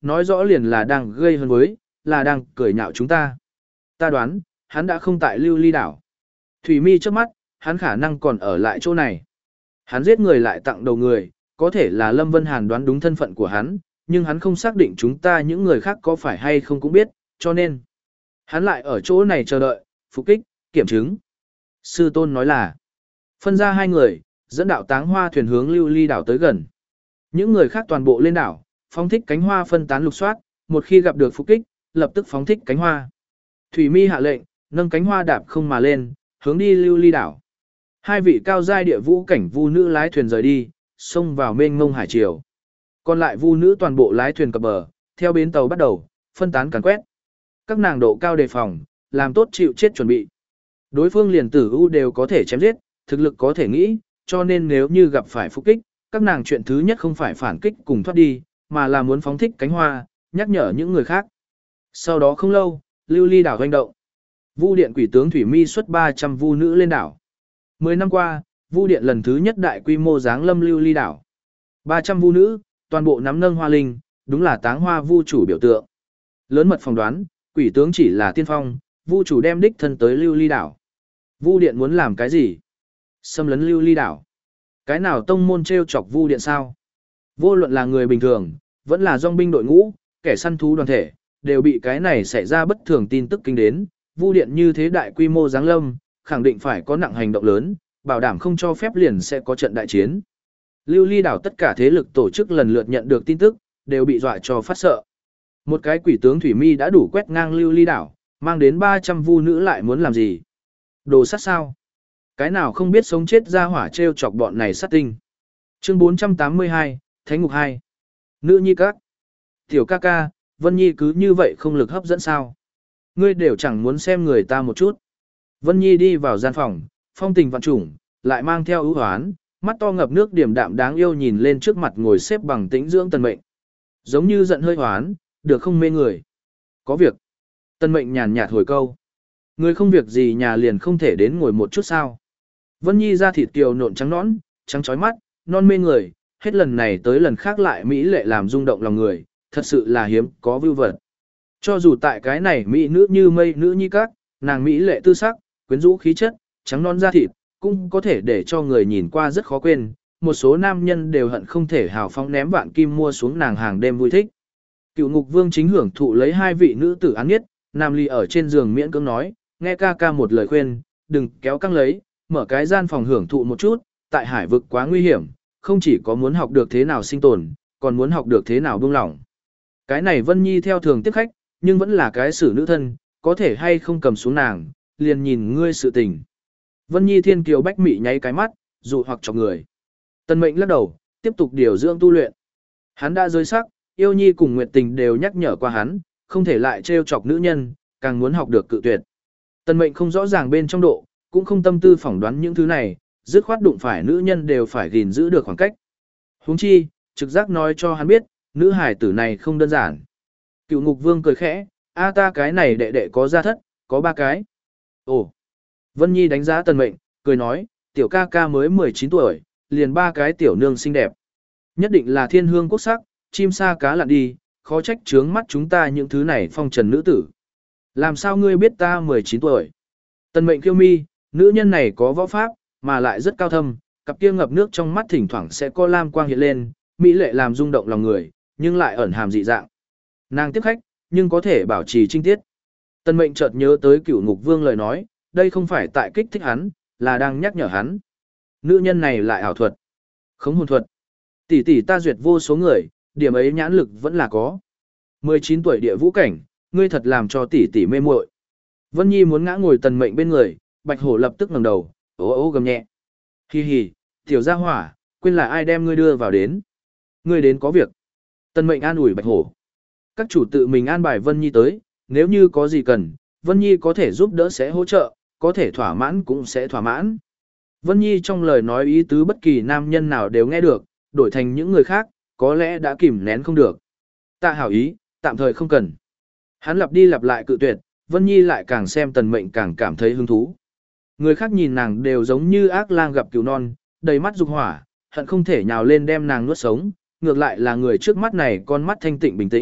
nói rõ liền là đang gây hấn với, là đang cười nhạo chúng ta. Ta đoán, hắn đã không tại lưu ly đảo. Thủy Mi trước mắt, hắn khả năng còn ở lại chỗ này. Hắn giết người lại tặng đầu người, có thể là Lâm Vân Hàn đoán đúng thân phận của hắn, nhưng hắn không xác định chúng ta những người khác có phải hay không cũng biết, cho nên hắn lại ở chỗ này chờ đợi, phục kích, kiểm chứng. Sư tôn nói là, phân ra hai người, dẫn đạo táng hoa thuyền hướng lưu ly đảo tới gần. Những người khác toàn bộ lên đảo, phóng thích cánh hoa phân tán lục soát, một khi gặp được phục kích, lập tức phóng thích cánh hoa. Thủy Mi hạ lệnh, nâng cánh hoa đạp không mà lên, hướng đi lưu ly đảo. Hai vị cao giai địa vũ cảnh vu nữ lái thuyền rời đi, xông vào mênh mông hải triều. Còn lại vu nữ toàn bộ lái thuyền cập bờ, theo bến tàu bắt đầu, phân tán càn quét. Các nàng độ cao đề phòng, làm tốt chịu chết chuẩn bị. Đối phương liền tử u đều có thể chém giết, thực lực có thể nghĩ, cho nên nếu như gặp phải phục kích, các nàng chuyện thứ nhất không phải phản kích cùng thoát đi, mà là muốn phóng thích cánh hoa, nhắc nhở những người khác. Sau đó không lâu, lưu ly đảo hoành động. Vu điện quỷ tướng Thủy Mi xuất ba trăm vu nữ lên đảo. Mười năm qua, Vu điện lần thứ nhất đại quy mô giáng lâm lưu ly đảo. ba trăm vu nữ, toàn bộ nắm nâng hoa linh, đúng là táng hoa vu chủ biểu tượng. Lớn mật phỏng đoán, quỷ tướng chỉ là tiên phong, vu chủ đem đích thân tới lưu ly đảo. Vu điện muốn làm cái gì? Xâm lấn lưu ly đảo. Cái nào tông môn treo chọc vu điện sao? Vô luận là người bình thường, vẫn là dòng binh đội ngũ, kẻ săn thú đoàn thể, đều bị cái này xảy ra bất thường tin tức kinh đến. Vu điện như thế đại quy mô giáng lâm, khẳng định phải có nặng hành động lớn, bảo đảm không cho phép liền sẽ có trận đại chiến. Lưu ly đảo tất cả thế lực tổ chức lần lượt nhận được tin tức, đều bị dọa cho phát sợ. Một cái quỷ tướng Thủy Mi đã đủ quét ngang lưu ly đảo, mang đến ba trăm vu nữ lại muốn làm gì? Đồ sát sao? Cái nào không biết sống chết ra hỏa treo chọc bọn này sát tinh. Chương bốn trăm tám mươi hai, Thánh ngục hai. Nữ nhi các. Tiểu ca ca, Vân Nhi cứ như vậy không lực hấp dẫn sao? Ngươi đều chẳng muốn xem người ta một chút. Vân Nhi đi vào gian phòng, phong tình vạn trùng, lại mang theo ưu hoán, mắt to ngập nước điềm đạm đáng yêu nhìn lên trước mặt ngồi xếp bằng tĩnh dưỡng Tần Mệnh. Giống như giận hơi hoán, được không mê người. Có việc. Tần Mệnh nhàn nhạt hồi câu. Người không việc gì nhà liền không thể đến ngồi một chút sao. Vân Nhi da thịt kiều nộn trắng nõn, trắng chói mắt, non mê người, hết lần này tới lần khác lại mỹ lệ làm rung động lòng người, thật sự là hiếm có vưu vật. Cho dù tại cái này mỹ nữ như mây nữ nhi các, nàng mỹ lệ tư sắc, quyến rũ khí chất, trắng non da thịt, cũng có thể để cho người nhìn qua rất khó quên, một số nam nhân đều hận không thể hào phóng ném vạn kim mua xuống nàng hàng đêm vui thích. Cựu Ngục Vương chính hưởng thụ lấy hai vị nữ tử án nhất, Nam Ly ở trên giường miễn cưỡng nói, nghe ca ca một lời khuyên, đừng kéo căng lấy, mở cái gian phòng hưởng thụ một chút, tại hải vực quá nguy hiểm, không chỉ có muốn học được thế nào sinh tồn, còn muốn học được thế nào buông lỏng. Cái này Vân Nhi theo thường tiếp khách, nhưng vẫn là cái xử nữ thân, có thể hay không cầm xuống nàng, liền nhìn ngươi sự tình. Vân Nhi thiên kiều bách mị nháy cái mắt, dụ hoặc chọc người. Tần Mệnh lắc đầu, tiếp tục điều dưỡng tu luyện. Hắn đã rơi sắc, yêu nhi cùng Nguyệt Tình đều nhắc nhở qua hắn, không thể lại trêu chọc nữ nhân, càng muốn học được cự tuyệt. Tần Mệnh không rõ ràng bên trong độ, cũng không tâm tư phỏng đoán những thứ này, dứt khoát đụng phải nữ nhân đều phải gìn giữ được khoảng cách. Huống chi, trực giác nói cho hắn biết, nữ hải tử này không đơn giản. Cựu Ngục Vương cười khẽ, a ta cái này đệ đệ có gia thất, có ba cái. Ồ. Vân Nhi đánh giá Tần Mệnh, cười nói, tiểu ca ca mới mười chín tuổi, liền ba cái tiểu nương xinh đẹp. Nhất định là thiên hương quốc sắc, chim sa cá lặn đi, khó trách trướng mắt chúng ta những thứ này phong trần nữ tử. Làm sao ngươi biết ta mười chín tuổi? Tần Mệnh kiêu mi, nữ nhân này có võ pháp, mà lại rất cao thâm, cặp kia ngập nước trong mắt thỉnh thoảng sẽ có lam quang hiện lên, mỹ lệ làm rung động lòng người, nhưng lại ẩn hàm dị dạng. Nàng tiếp khách, nhưng có thể bảo trì trinh tiết. Tần Mệnh chợt nhớ tới Cửu Ngục Vương lời nói, đây không phải tại kích thích hắn, là đang nhắc nhở hắn. Nữ nhân này lại ảo thuật, khống hồn thuật. Tỷ tỷ ta duyệt vô số người, điểm ấy nhãn lực vẫn là có. mười chín tuổi địa vũ cảnh, ngươi thật làm cho tỷ tỷ mê muội. Vân Nhi muốn ngã ngồi Tần Mệnh bên người, Bạch Hổ lập tức ngẩng đầu, ố ố gầm nhẹ. Hi hi, tiểu gia hỏa, quên là ai đem ngươi đưa vào đến. Ngươi đến có việc. Tần Mệnh an ủi Bạch Hổ. Các chủ tự mình an bài Vân Nhi tới, nếu như có gì cần, Vân Nhi có thể giúp đỡ sẽ hỗ trợ, có thể thỏa mãn cũng sẽ thỏa mãn. Vân Nhi trong lời nói ý tứ bất kỳ nam nhân nào đều nghe được, đổi thành những người khác, có lẽ đã kìm nén không được. Tạ hảo ý, tạm thời không cần. Hắn lặp đi lặp lại cự tuyệt, Vân Nhi lại càng xem Tần Mệnh càng cảm thấy hứng thú. Người khác nhìn nàng đều giống như ác lang gặp cừu non, đầy mắt dục hỏa, hận không thể nhào lên đem nàng nuốt sống, ngược lại là người trước mắt này con mắt thanh tịnh bình tĩnh,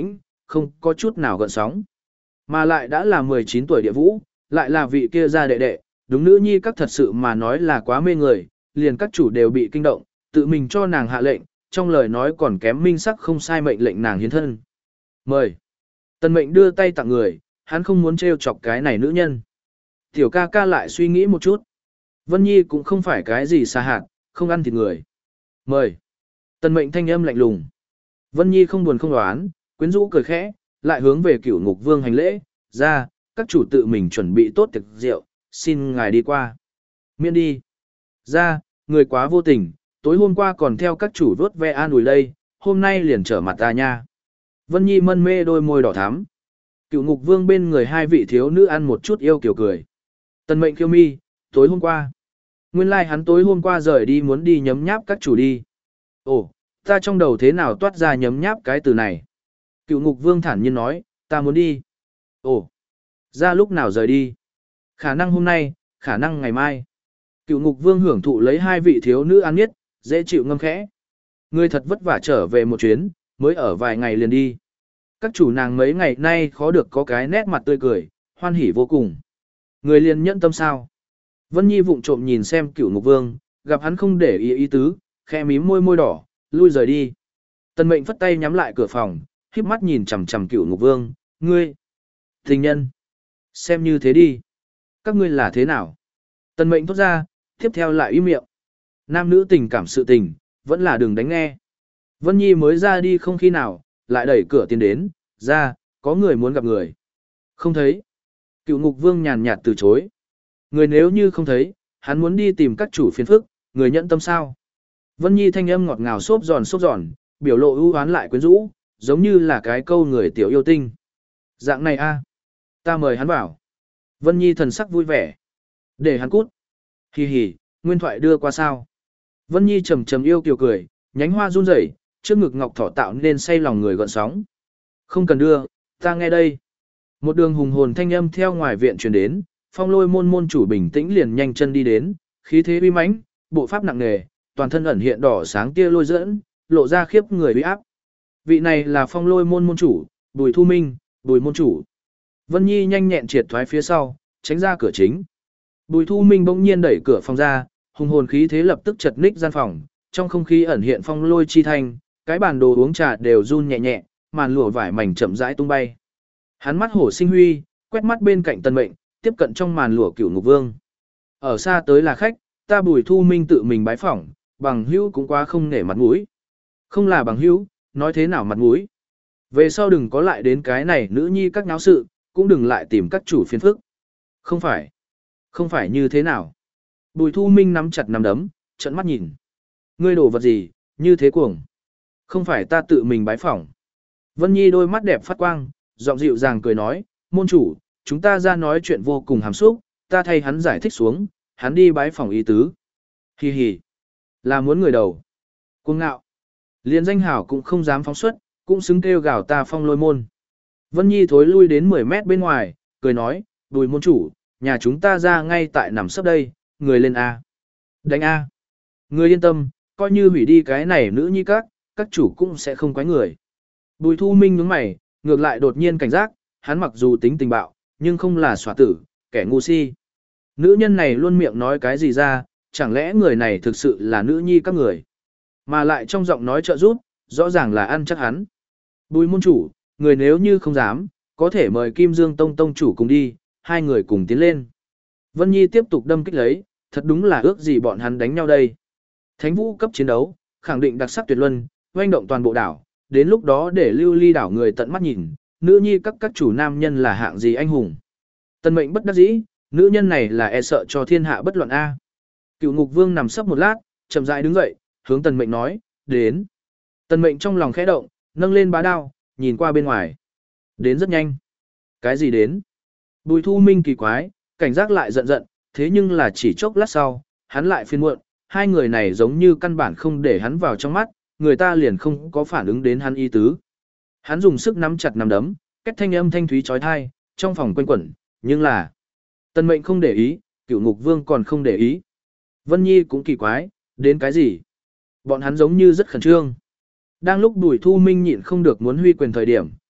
không có chút nào gợn sóng. Mà lại đã là mười chín tuổi địa vũ, lại là vị kia gia đệ đệ, đúng nữ nhi các thật sự mà nói là quá mê người, liền các chủ đều bị kinh động, tự mình cho nàng hạ lệnh, trong lời nói còn kém minh sắc không sai mệnh lệnh nàng hiến thân. Mời. Tần Mệnh đưa tay tặng người, hắn không muốn trêu chọc cái này nữ nhân. Tiểu ca ca lại suy nghĩ một chút. Vân Nhi cũng không phải cái gì xa hạt, không ăn thịt người. Mời. Tần Mệnh thanh âm lạnh lùng. Vân Nhi không buồn không đoán, quyến rũ cười khẽ, lại hướng về Cửu Ngục Vương hành lễ, ra, các chủ tự mình chuẩn bị tốt tiệc rượu, xin ngài đi qua. Miễn đi. Ra, người quá vô tình, tối hôm qua còn theo các chủ vớt ve an ủi đây, hôm nay liền trở mặt ta nha. Vân Nhi mân mê đôi môi đỏ thắm. Cửu Ngục Vương bên người hai vị thiếu nữ ăn một chút yêu kiểu cười. Tần Mệnh khiêu mi, tối hôm qua. Nguyên lai like hắn tối hôm qua rời đi muốn đi nhấm nháp các chủ đi. Ồ, ta trong đầu thế nào toát ra nhấm nháp cái từ này. Cửu Ngục Vương thản nhiên nói, ta muốn đi. Ồ, ra lúc nào rời đi? Khả năng hôm nay, khả năng ngày mai. Cửu Ngục Vương hưởng thụ lấy hai vị thiếu nữ ăn nhất, dễ chịu ngâm khẽ. Người thật vất vả trở về một chuyến, mới ở vài ngày liền đi. Các chủ nàng mấy ngày nay khó được có cái nét mặt tươi cười, hoan hỉ vô cùng. Người liền nhẫn tâm sao? Vân Nhi vụng trộm nhìn xem Cửu Ngục Vương, gặp hắn không để ý ý tứ, khẽ mím môi môi đỏ, lui rời đi. Tần Mệnh phất tay nhắm lại cửa phòng, híp mắt nhìn chằm chằm Cửu Ngục Vương, ngươi, tình nhân, xem như thế đi. Các ngươi là thế nào? Tần Mệnh thốt ra, tiếp theo lại im miệng. Nam nữ tình cảm sự tình, vẫn là đừng đánh nghe. Vân Nhi mới ra đi không khi nào, lại đẩy cửa tiến đến, ra, có người muốn gặp người. Không thấy. Cửu Ngục Vương nhàn nhạt từ chối. Người nếu như không thấy, hắn muốn đi tìm các chủ phiền phức, người nhận tâm sao? Vân Nhi thanh âm ngọt ngào xốp giòn xốp giòn, biểu lộ ưu oán lại quyến rũ, giống như là cái câu người tiểu yêu tinh. Dạng này a, ta mời hắn vào. Vân Nhi thần sắc vui vẻ. Để hắn cút. Hì hì, nguyên thoại đưa qua sao. Vân Nhi trầm trầm yêu kiều cười, nhánh hoa run rẩy, trước ngực ngọc thỏ tạo nên say lòng người gợn sóng. Không cần đưa, ta nghe đây. Một đường hùng hồn thanh âm theo ngoài viện truyền đến, Phong Lôi môn môn chủ bình tĩnh liền nhanh chân đi đến, khí thế uy mãnh, bộ pháp nặng nề, toàn thân ẩn hiện đỏ sáng tia lôi dẫn, lộ ra khiếp người uy áp. Vị này là Phong Lôi môn môn chủ, Bùi Thu Minh, Bùi môn chủ. Vân Nhi nhanh nhẹn triệt thoái phía sau, tránh ra cửa chính. Bùi Thu Minh bỗng nhiên đẩy cửa phòng ra, hùng hồn khí thế lập tức chật ních gian phòng, trong không khí ẩn hiện phong lôi chi thanh, cái bàn đồ uống trà đều run nhẹ nhẹ, màn lụa vải mảnh chậm rãi tung bay. Hắn mắt hổ sinh huy, quét mắt bên cạnh Tần Mệnh, tiếp cận trong màn lụa Cửu Ngục Vương. Ở xa tới là khách, ta Bùi Thu Minh tự mình bái phỏng, bằng hữu cũng quá không nể mặt mũi. Không là bằng hữu, nói thế nào mặt mũi? Về sau đừng có lại đến cái này nữ nhi các náo sự, cũng đừng lại tìm các chủ phiền phức. Không phải. Không phải như thế nào? Bùi Thu Minh nắm chặt nắm đấm, trợn mắt nhìn. Ngươi đổ vật gì, như thế cuồng? Không phải ta tự mình bái phỏng. Vân Nhi đôi mắt đẹp phát quang, giọng dịu dàng cười nói, môn chủ, chúng ta ra nói chuyện vô cùng hàm xúc, ta thay hắn giải thích xuống, hắn đi bái phỏng ý tứ. Hi hi, là muốn người đầu. Cuồng ngạo. Liên danh hảo cũng không dám phóng xuất, cũng xứng kêu gào ta Phong Lôi môn. Vân Nhi thối lui đến mười mét bên ngoài, cười nói, Bùi môn chủ, nhà chúng ta ra ngay tại nằm sấp đây, người lên A. Đánh A. Người yên tâm, coi như hủy đi cái này nữ nhi các, các chủ cũng sẽ không quái người. Bùi Thu Minh nhướng mày, ngược lại đột nhiên cảnh giác, hắn mặc dù tính tình bạo, nhưng không là xóa tử, kẻ ngu si. Nữ nhân này luôn miệng nói cái gì ra, chẳng lẽ người này thực sự là nữ nhi các người. Mà lại trong giọng nói trợ giúp, rõ ràng là ăn chắc hắn. Bùi môn chủ, người nếu như không dám, có thể mời Kim Dương Tông Tông chủ cùng đi, hai người cùng tiến lên. Vân Nhi tiếp tục đâm kích lấy, thật đúng là ước gì bọn hắn đánh nhau đây. Thánh vũ cấp chiến đấu, khẳng định đặc sắc tuyệt luân, hoành động toàn bộ đảo, đến lúc đó để lưu ly đảo người tận mắt nhìn, nữ nhi các các chủ nam nhân là hạng gì anh hùng. Tần Mệnh bất đắc dĩ, nữ nhân này là e sợ cho thiên hạ bất luận A. Cửu Ngục Vương nằm sấp một lát, chậm rãi đứng dậy, hướng Tần Mệnh nói, đến. Tần Mệnh trong lòng khẽ động, nâng lên bá đao, nhìn qua bên ngoài. Đến rất nhanh. Cái gì đến? Bùi Thu Minh kỳ quái, cảnh giác lại giận giận, thế nhưng là chỉ chốc lát sau, hắn lại phiền muộn, hai người này giống như căn bản không để hắn vào trong mắt, người ta liền không có phản ứng đến hắn ý tứ. Hắn dùng sức nắm chặt nắm đấm, cách thanh âm thanh thúy chói tai, trong phòng quanh quẩn, nhưng là Tần Mệnh không để ý, Cửu Ngục Vương còn không để ý. Vân Nhi cũng kỳ quái, đến cái gì? Bọn hắn giống như rất khẩn trương. Đang lúc Bùi Thu Minh nhịn không được muốn huy quyền thời điểm,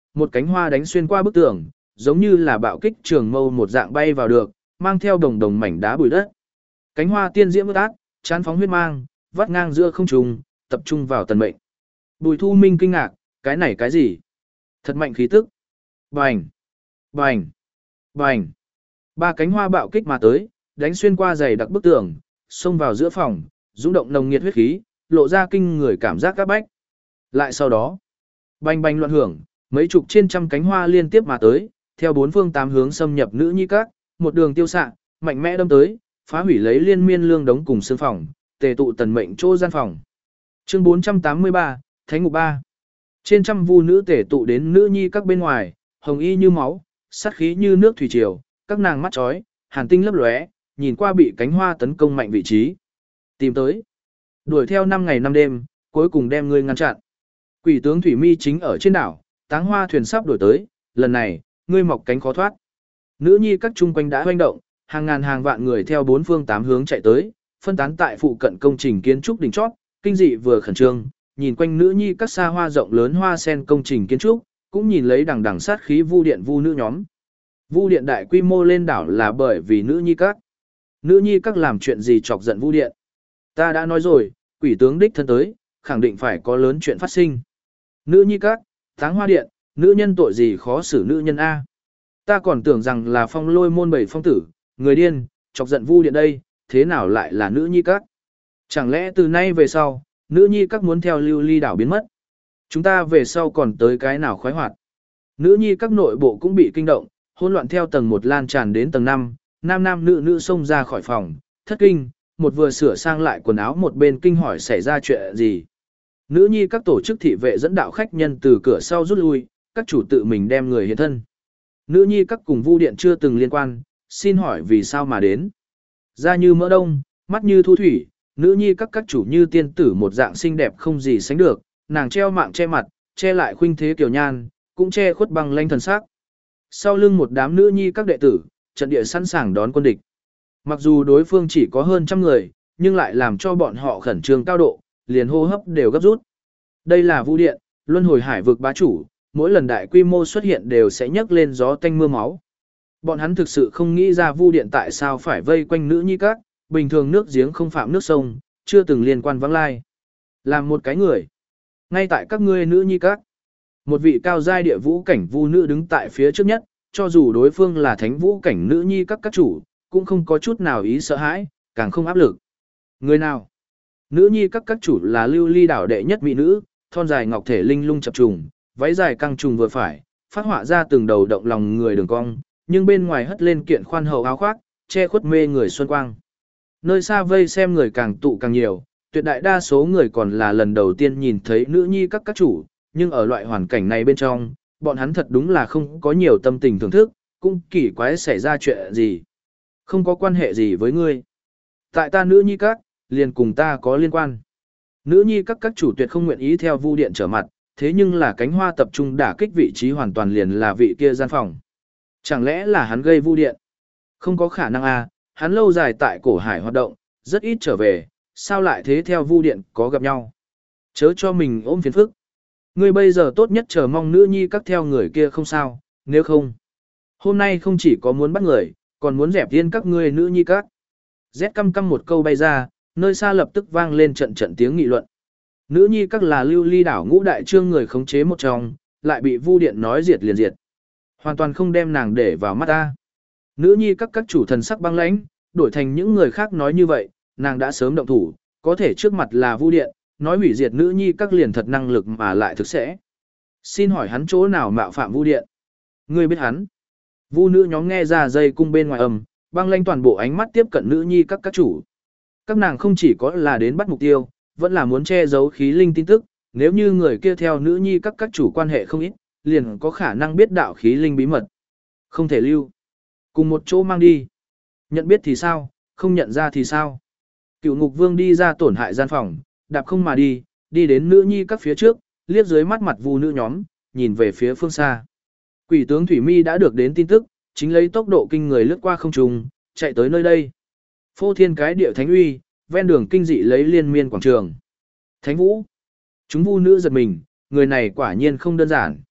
một cánh hoa đánh xuyên qua bức tường, giống như là bạo kích trường mâu một dạng bay vào được, mang theo đồng đồng mảnh đá bụi đất. Cánh hoa tiên diễm ướt át, chán phóng huyết mang, vắt ngang giữa không trung, tập trung vào Tần Mệnh. Bùi Thu Minh kinh ngạc, cái này cái gì? Thật mạnh khí tức. Bành, bành, bành. Ba cánh hoa bạo kích mà tới, đánh xuyên qua dày đặc bức tường, xông vào giữa phòng, dũng động nồng nhiệt huyết khí, lộ ra kinh người cảm giác các bách. Lại sau đó, bành bành loạn hưởng, mấy chục trên trăm cánh hoa liên tiếp mà tới, theo bốn phương tám hướng xâm nhập nữ nhi các, một đường tiêu xạ, mạnh mẽ đâm tới, phá hủy lấy liên miên lương đống cùng xương phòng, tề tụ Tần Mệnh chỗ gian phòng. Chương bốn trăm tám mươi ba, Thánh ngục ba. Trên trăm vu nữ tề tụ đến nữ nhi các bên ngoài, hồng y như máu, sát khí như nước thủy triều, các nàng mắt chói, hàn tinh lấp lóe, nhìn qua bị cánh hoa tấn công mạnh vị trí. Tìm tới, đuổi theo năm ngày năm đêm, cuối cùng đem ngươi ngăn chặn. Quỷ tướng Thủy Mi chính ở trên đảo, táng hoa thuyền sắp đuổi tới, lần này, ngươi mọc cánh khó thoát. Nữ nhi các chung quanh đã hoành động, hàng ngàn hàng vạn người theo bốn phương tám hướng chạy tới, phân tán tại phụ cận công trình kiến trúc đỉnh chót, kinh dị vừa khẩn trương, nhìn quanh nữ nhi các xa hoa rộng lớn hoa sen công trình kiến trúc, cũng nhìn lấy đằng đằng sát khí vu điện vu nữ nhóm. Vu điện đại quy mô lên đảo là bởi vì nữ nhi các. Nữ nhi các làm chuyện gì chọc giận vu điện? Ta đã nói rồi, quỷ tướng đích thân tới, khẳng định phải có lớn chuyện phát sinh. Nữ nhi các, táng hoa điện, nữ nhân tội gì khó xử nữ nhân A. Ta còn tưởng rằng là phong lôi môn bảy phong tử, người điên, chọc giận vu điện đây, thế nào lại là nữ nhi các? Chẳng lẽ từ nay về sau, nữ nhi các muốn theo lưu ly đảo biến mất? Chúng ta về sau còn tới cái nào khoái hoạt? Nữ nhi các nội bộ cũng bị kinh động, hỗn loạn theo tầng một lan tràn đến tầng năm, nam nam nữ nữ xông ra khỏi phòng, thất kinh, một vừa sửa sang lại quần áo một bên kinh hỏi xảy ra chuyện gì. Nữ nhi các tổ chức thị vệ dẫn đạo khách nhân từ cửa sau rút lui, các chủ tự mình đem người hiện thân. Nữ nhi các cùng vu điện chưa từng liên quan, xin hỏi vì sao mà đến. Da như mỡ đông, mắt như thu thủy, nữ nhi các các chủ như tiên tử một dạng xinh đẹp không gì sánh được, nàng treo mạng che mặt, che lại khuynh thế kiều nhan, cũng che khuất bằng lanh thần sắc. Sau lưng một đám nữ nhi các đệ tử, trận địa sẵn sàng đón quân địch. Mặc dù đối phương chỉ có hơn trăm người, nhưng lại làm cho bọn họ khẩn trương cao độ, liền hô hấp đều gấp rút. Đây là Vu điện, luân hồi hải vực bá chủ, mỗi lần đại quy mô xuất hiện đều sẽ nhấc lên gió tanh mưa máu. Bọn hắn thực sự không nghĩ ra Vu điện tại sao phải vây quanh nữ nhi các, bình thường nước giếng không phạm nước sông, chưa từng liên quan vắng lai. Làm một cái người, ngay tại các ngươi nữ nhi các, một vị cao giai địa vũ cảnh vu nữ đứng tại phía trước nhất, cho dù đối phương là thánh vũ cảnh nữ nhi các các chủ, cũng không có chút nào ý sợ hãi, càng không áp lực. Người nào? Nữ nhi các các chủ là lưu ly đảo đệ nhất mỹ nữ, thon dài ngọc thể linh lung chập trùng, váy dài căng trùng vừa phải, phát họa ra từng đầu động lòng người đường cong, nhưng bên ngoài hất lên kiện khoan hậu áo khoác, che khuất mê người xuân quang. Nơi xa vây xem người càng tụ càng nhiều, tuyệt đại đa số người còn là lần đầu tiên nhìn thấy nữ nhi các các chủ, nhưng ở loại hoàn cảnh này bên trong, bọn hắn thật đúng là không có nhiều tâm tình thưởng thức, cũng kỳ quái xảy ra chuyện gì. Không có quan hệ gì với ngươi. Tại ta nữ nhi các, liền cùng ta có liên quan. Nữ nhi các các chủ tuyệt không nguyện ý theo Vu điện trở mặt, thế nhưng là cánh hoa tập trung đả kích vị trí hoàn toàn liền là vị kia gian phòng. Chẳng lẽ là hắn gây Vu điện? Không có khả năng à, hắn lâu dài tại cổ hải hoạt động, rất ít trở về, sao lại thế theo Vu điện có gặp nhau? Chớ cho mình ôm phiền phức. Ngươi bây giờ tốt nhất chờ mong nữ nhi các theo người kia không sao, nếu không. Hôm nay không chỉ có muốn bắt người, còn muốn dẹp tiên các ngươi nữ nhi các. Rét căm căm một câu bay ra, nơi xa lập tức vang lên trận trận tiếng nghị luận. Nữ nhi các là lưu ly đảo ngũ đại trương người khống chế một trong, lại bị Vu điện nói diệt liền diệt. Hoàn toàn không đem nàng để vào mắt ta. Nữ nhi các các chủ thần sắc băng lãnh, đổi thành những người khác nói như vậy, nàng đã sớm động thủ, có thể trước mặt là Vu điện, nói hủy diệt nữ nhi các liền thật năng lực mà lại thực sẽ. Xin hỏi hắn chỗ nào mạo phạm Vu điện? Ngươi biết hắn? Vu nữ nhóm nghe ra dây cung bên ngoài ầm, băng lãnh toàn bộ ánh mắt tiếp cận nữ nhi các các chủ. Các nàng không chỉ có là đến bắt mục tiêu, vẫn là muốn che giấu khí linh tin tức, nếu như người kia theo nữ nhi các các chủ quan hệ không ít, liền có khả năng biết đạo khí linh bí mật. Không thể lưu. Cùng một chỗ mang đi. Nhận biết thì sao, không nhận ra thì sao. Cựu ngục vương đi ra tổn hại gian phòng, đạp không mà đi, đi đến nữ nhi các phía trước, liếc dưới mắt mặt Vu nữ nhóm, nhìn về phía phương xa. Quỷ tướng Thủy Mi đã được đến tin tức, chính lấy tốc độ kinh người lướt qua không trung, chạy tới nơi đây. Phô thiên cái địa thánh uy, ven đường kinh dị lấy liên miên quảng trường. Thánh vũ. Chúng Vu nữ giật mình, người này quả nhiên không đơn giản.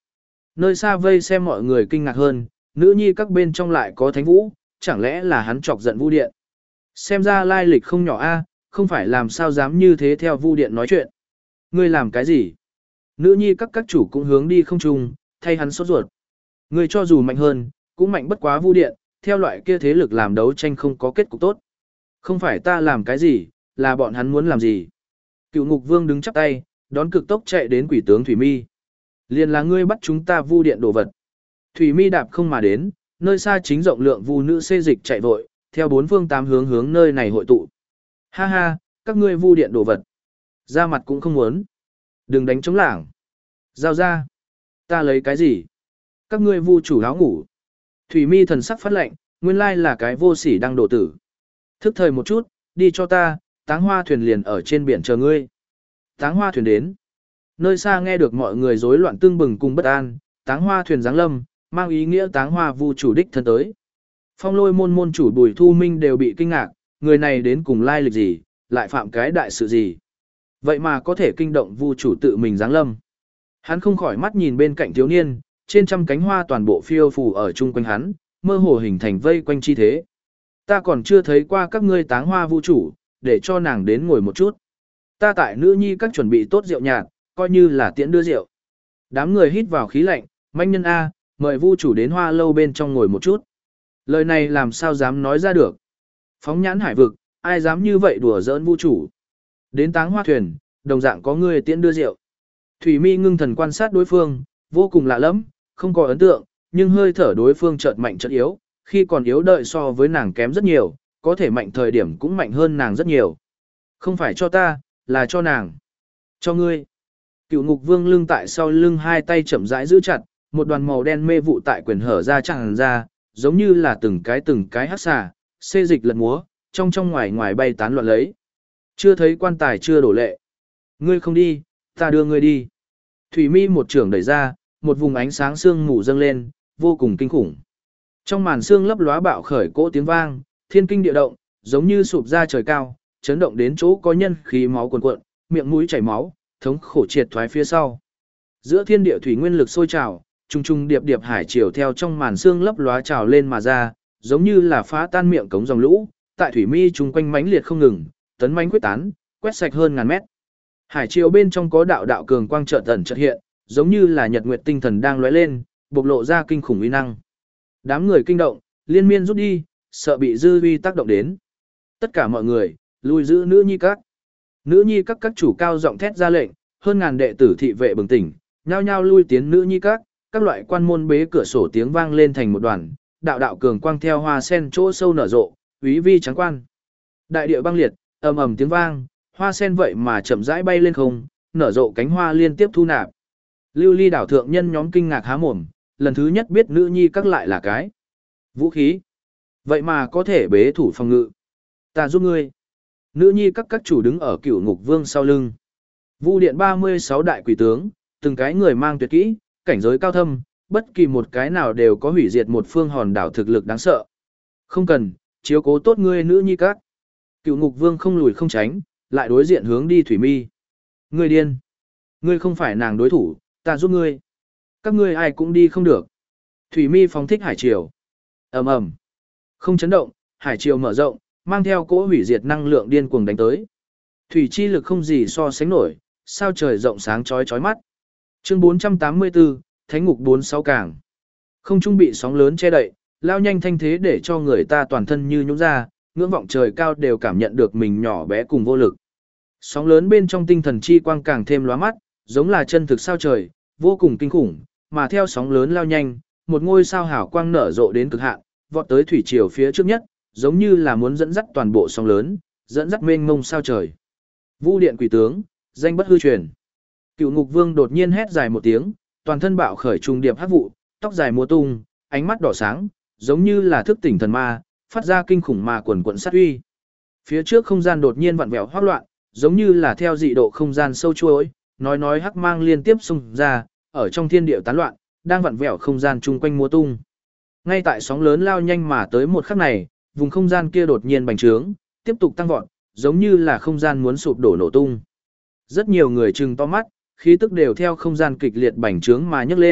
Nơi xa vây xem mọi người kinh ngạc hơn, nữ nhi các bên trong lại có thánh vũ, chẳng lẽ là hắn chọc giận Vu Điện. Xem ra lai lịch không nhỏ a, không phải làm sao dám như thế theo Vu Điện nói chuyện. Ngươi làm cái gì? Nữ nhi các các chủ cũng hướng đi không trung, thay hắn sốt ruột. Ngươi cho dù mạnh hơn, cũng mạnh bất quá Vu Điện, theo loại kia thế lực làm đấu tranh không có kết cục tốt. Không phải ta làm cái gì, là bọn hắn muốn làm gì. Cựu Ngục Vương đứng chắp tay, đón cực tốc chạy đến quỷ tướng Thủy Mi. Liền là ngươi bắt chúng ta Vu Điện đồ vật. Thủy Mi đạp không mà đến, nơi xa chính rộng lượng Vu nữ xê dịch chạy vội, theo bốn phương tám hướng hướng nơi này hội tụ. Ha ha, các ngươi Vu Điện đồ vật. Ra mặt cũng không muốn. Đừng đánh chống lảng. Giao ra. Ta lấy cái gì? Các ngươi Vu chủ áo ngủ. Thủy Mi thần sắc phát lệnh, nguyên lai là cái vô sỉ đang đổ tử. Thức thời một chút, đi cho ta, táng hoa thuyền liền ở trên biển chờ ngươi. Táng hoa thuyền đến. Nơi xa nghe được mọi người rối loạn tương bừng cùng bất an, táng hoa thuyền giáng lâm, mang ý nghĩa táng hoa Vu chủ đích thân tới. Phong Lôi môn môn chủ Bùi Thu Minh đều bị kinh ngạc, người này đến cùng lai lịch gì, lại phạm cái đại sự gì. Vậy mà có thể kinh động Vu chủ tự mình giáng lâm. Hắn không khỏi mắt nhìn bên cạnh thiếu niên, trên trăm cánh hoa toàn bộ phiêu phù ở chung quanh hắn, mơ hồ hình thành vây quanh chi thế. Ta còn chưa thấy qua các ngươi táng hoa Vu chủ, để cho nàng đến ngồi một chút. Ta tại nữ nhi các chuẩn bị tốt rượu nhạt, coi như là tiễn đưa rượu. Đám người hít vào khí lạnh, manh nhân A, mời Vu chủ đến hoa lâu bên trong ngồi một chút. Lời này làm sao dám nói ra được. Phóng nhãn hải vực, ai dám như vậy đùa giỡn Vu chủ. Đến táng hoa thuyền, đồng dạng có người tiễn đưa rượu. Thủy Mi ngưng thần quan sát đối phương, vô cùng lạ lẫm, không có ấn tượng, nhưng hơi thở đối phương chợt mạnh chợt yếu, khi còn yếu đợi so với nàng kém rất nhiều, có thể mạnh thời điểm cũng mạnh hơn nàng rất nhiều. Không phải cho ta, là cho nàng. Cho ngươi. Cựu Ngục Vương lưng tại sau lưng hai tay chậm rãi giữ chặt, một đoàn màu đen mê vụ tại quyền hở ra tràn ra, giống như là từng cái từng cái hắc xà, xê dịch lật múa, trong trong ngoài ngoài bay tán loạn lấy. Chưa thấy quan tài chưa đổ lệ. Ngươi không đi, ta đưa ngươi đi. Thủy Mi một trưởng đẩy ra, một vùng ánh sáng sương mù dâng lên, vô cùng kinh khủng. Trong màn sương lấp lóa bạo khởi cỗ tiếng vang, thiên kinh địa động, giống như sụp ra trời cao, chấn động đến chỗ có nhân khí máu cuồn cuộn, miệng mũi chảy máu, thống khổ triệt thoái phía sau. Giữa thiên địa thủy nguyên lực sôi trào, trung trung điệp điệp hải triều theo trong màn sương lấp lóa trào lên mà ra, giống như là phá tan miệng cống dòng lũ, tại thủy mi chung quanh mãnh liệt không ngừng, tấn mãnh quyết tán, quét sạch hơn ngàn mét. Hải triều bên trong có đạo đạo cường quang chợt ẩn chợt hiện, giống như là nhật nguyệt tinh thần đang lóe lên, bộc lộ ra kinh khủng uy năng. Đám người kinh động, liên miên rút đi, sợ bị dư uy tác động đến. Tất cả mọi người, lui giữ nữ nhi các. Nữ nhi các các chủ cao giọng thét ra lệnh, hơn ngàn đệ tử thị vệ bừng tỉnh, nhao nhao lui tiến nữ nhi các, các loại quan môn bế cửa sổ tiếng vang lên thành một đoàn, đạo đạo cường quang theo hoa sen chỗ sâu nở rộ, úy vi trắng quan. Đại địa băng liệt, ầm ầm tiếng vang, hoa sen vậy mà chậm rãi bay lên không, nở rộ cánh hoa liên tiếp thu nạp. Lưu Ly đảo thượng nhân nhóm kinh ngạc há mồm, lần thứ nhất biết nữ nhi các lại là cái vũ khí. Vậy mà có thể bế thủ phòng ngự. Ta giúp ngươi. Nữ nhi các các chủ đứng ở Cửu Ngục Vương sau lưng. Vu điện ba mươi sáu đại quỷ tướng, từng cái người mang tuyệt kỹ, cảnh giới cao thâm, bất kỳ một cái nào đều có hủy diệt một phương hòn đảo thực lực đáng sợ. Không cần, chiếu cố tốt ngươi nữ nhi các. Cửu Ngục Vương không lùi không tránh, lại đối diện hướng đi Thủy Mi. Ngươi điên. Ngươi không phải nàng đối thủ, ta giúp ngươi. Các ngươi ai cũng đi không được. Thủy Mi phóng thích hải triều. Ầm ầm. Không chấn động, hải triều mở rộng, mang theo cỗ hủy diệt năng lượng điên cuồng đánh tới. Thủy chi lực không gì so sánh nổi, sao trời rộng sáng chói chói mắt. Chương bốn trăm tám mươi tư, Thánh ngục bốn mươi sáu càng. Không trung bị sóng lớn che đậy, lao nhanh thanh thế để cho người ta toàn thân như nhũn ra, ngưỡng vọng trời cao đều cảm nhận được mình nhỏ bé cùng vô lực. Sóng lớn bên trong tinh thần chi quang càng thêm lóa mắt, giống là chân thực sao trời, vô cùng kinh khủng, mà theo sóng lớn lao nhanh, một ngôi sao hào quang nở rộ đến cực hạn, vọt tới thủy triều phía trước nhất, giống như là muốn dẫn dắt toàn bộ sóng lớn, dẫn dắt mênh mông sao trời. Vu điện quỷ tướng, danh bất hư truyền. Cựu Ngục Vương đột nhiên hét dài một tiếng, toàn thân bạo khởi trùng điệp hắc vụ, tóc dài múa tung, ánh mắt đỏ sáng, giống như là thức tỉnh thần ma, phát ra kinh khủng mà quần quần sát uy. Phía trước không gian đột nhiên vặn vẹo hoắc loạn, giống như là theo dị độ không gian sâu chuối, nói nói hắc mang liên tiếp xung ra, ở trong thiên địa tán loạn, đang vặn vẹo không gian chung quanh múa tung. Ngay tại sóng lớn lao nhanh mà tới một khắc này, vùng không gian kia đột nhiên bành trướng, tiếp tục tăng vọt, giống như là không gian muốn sụp đổ nổ tung. Rất nhiều người trừng to mắt, khí tức đều theo không gian kịch liệt bành trướng mà nhấc lên,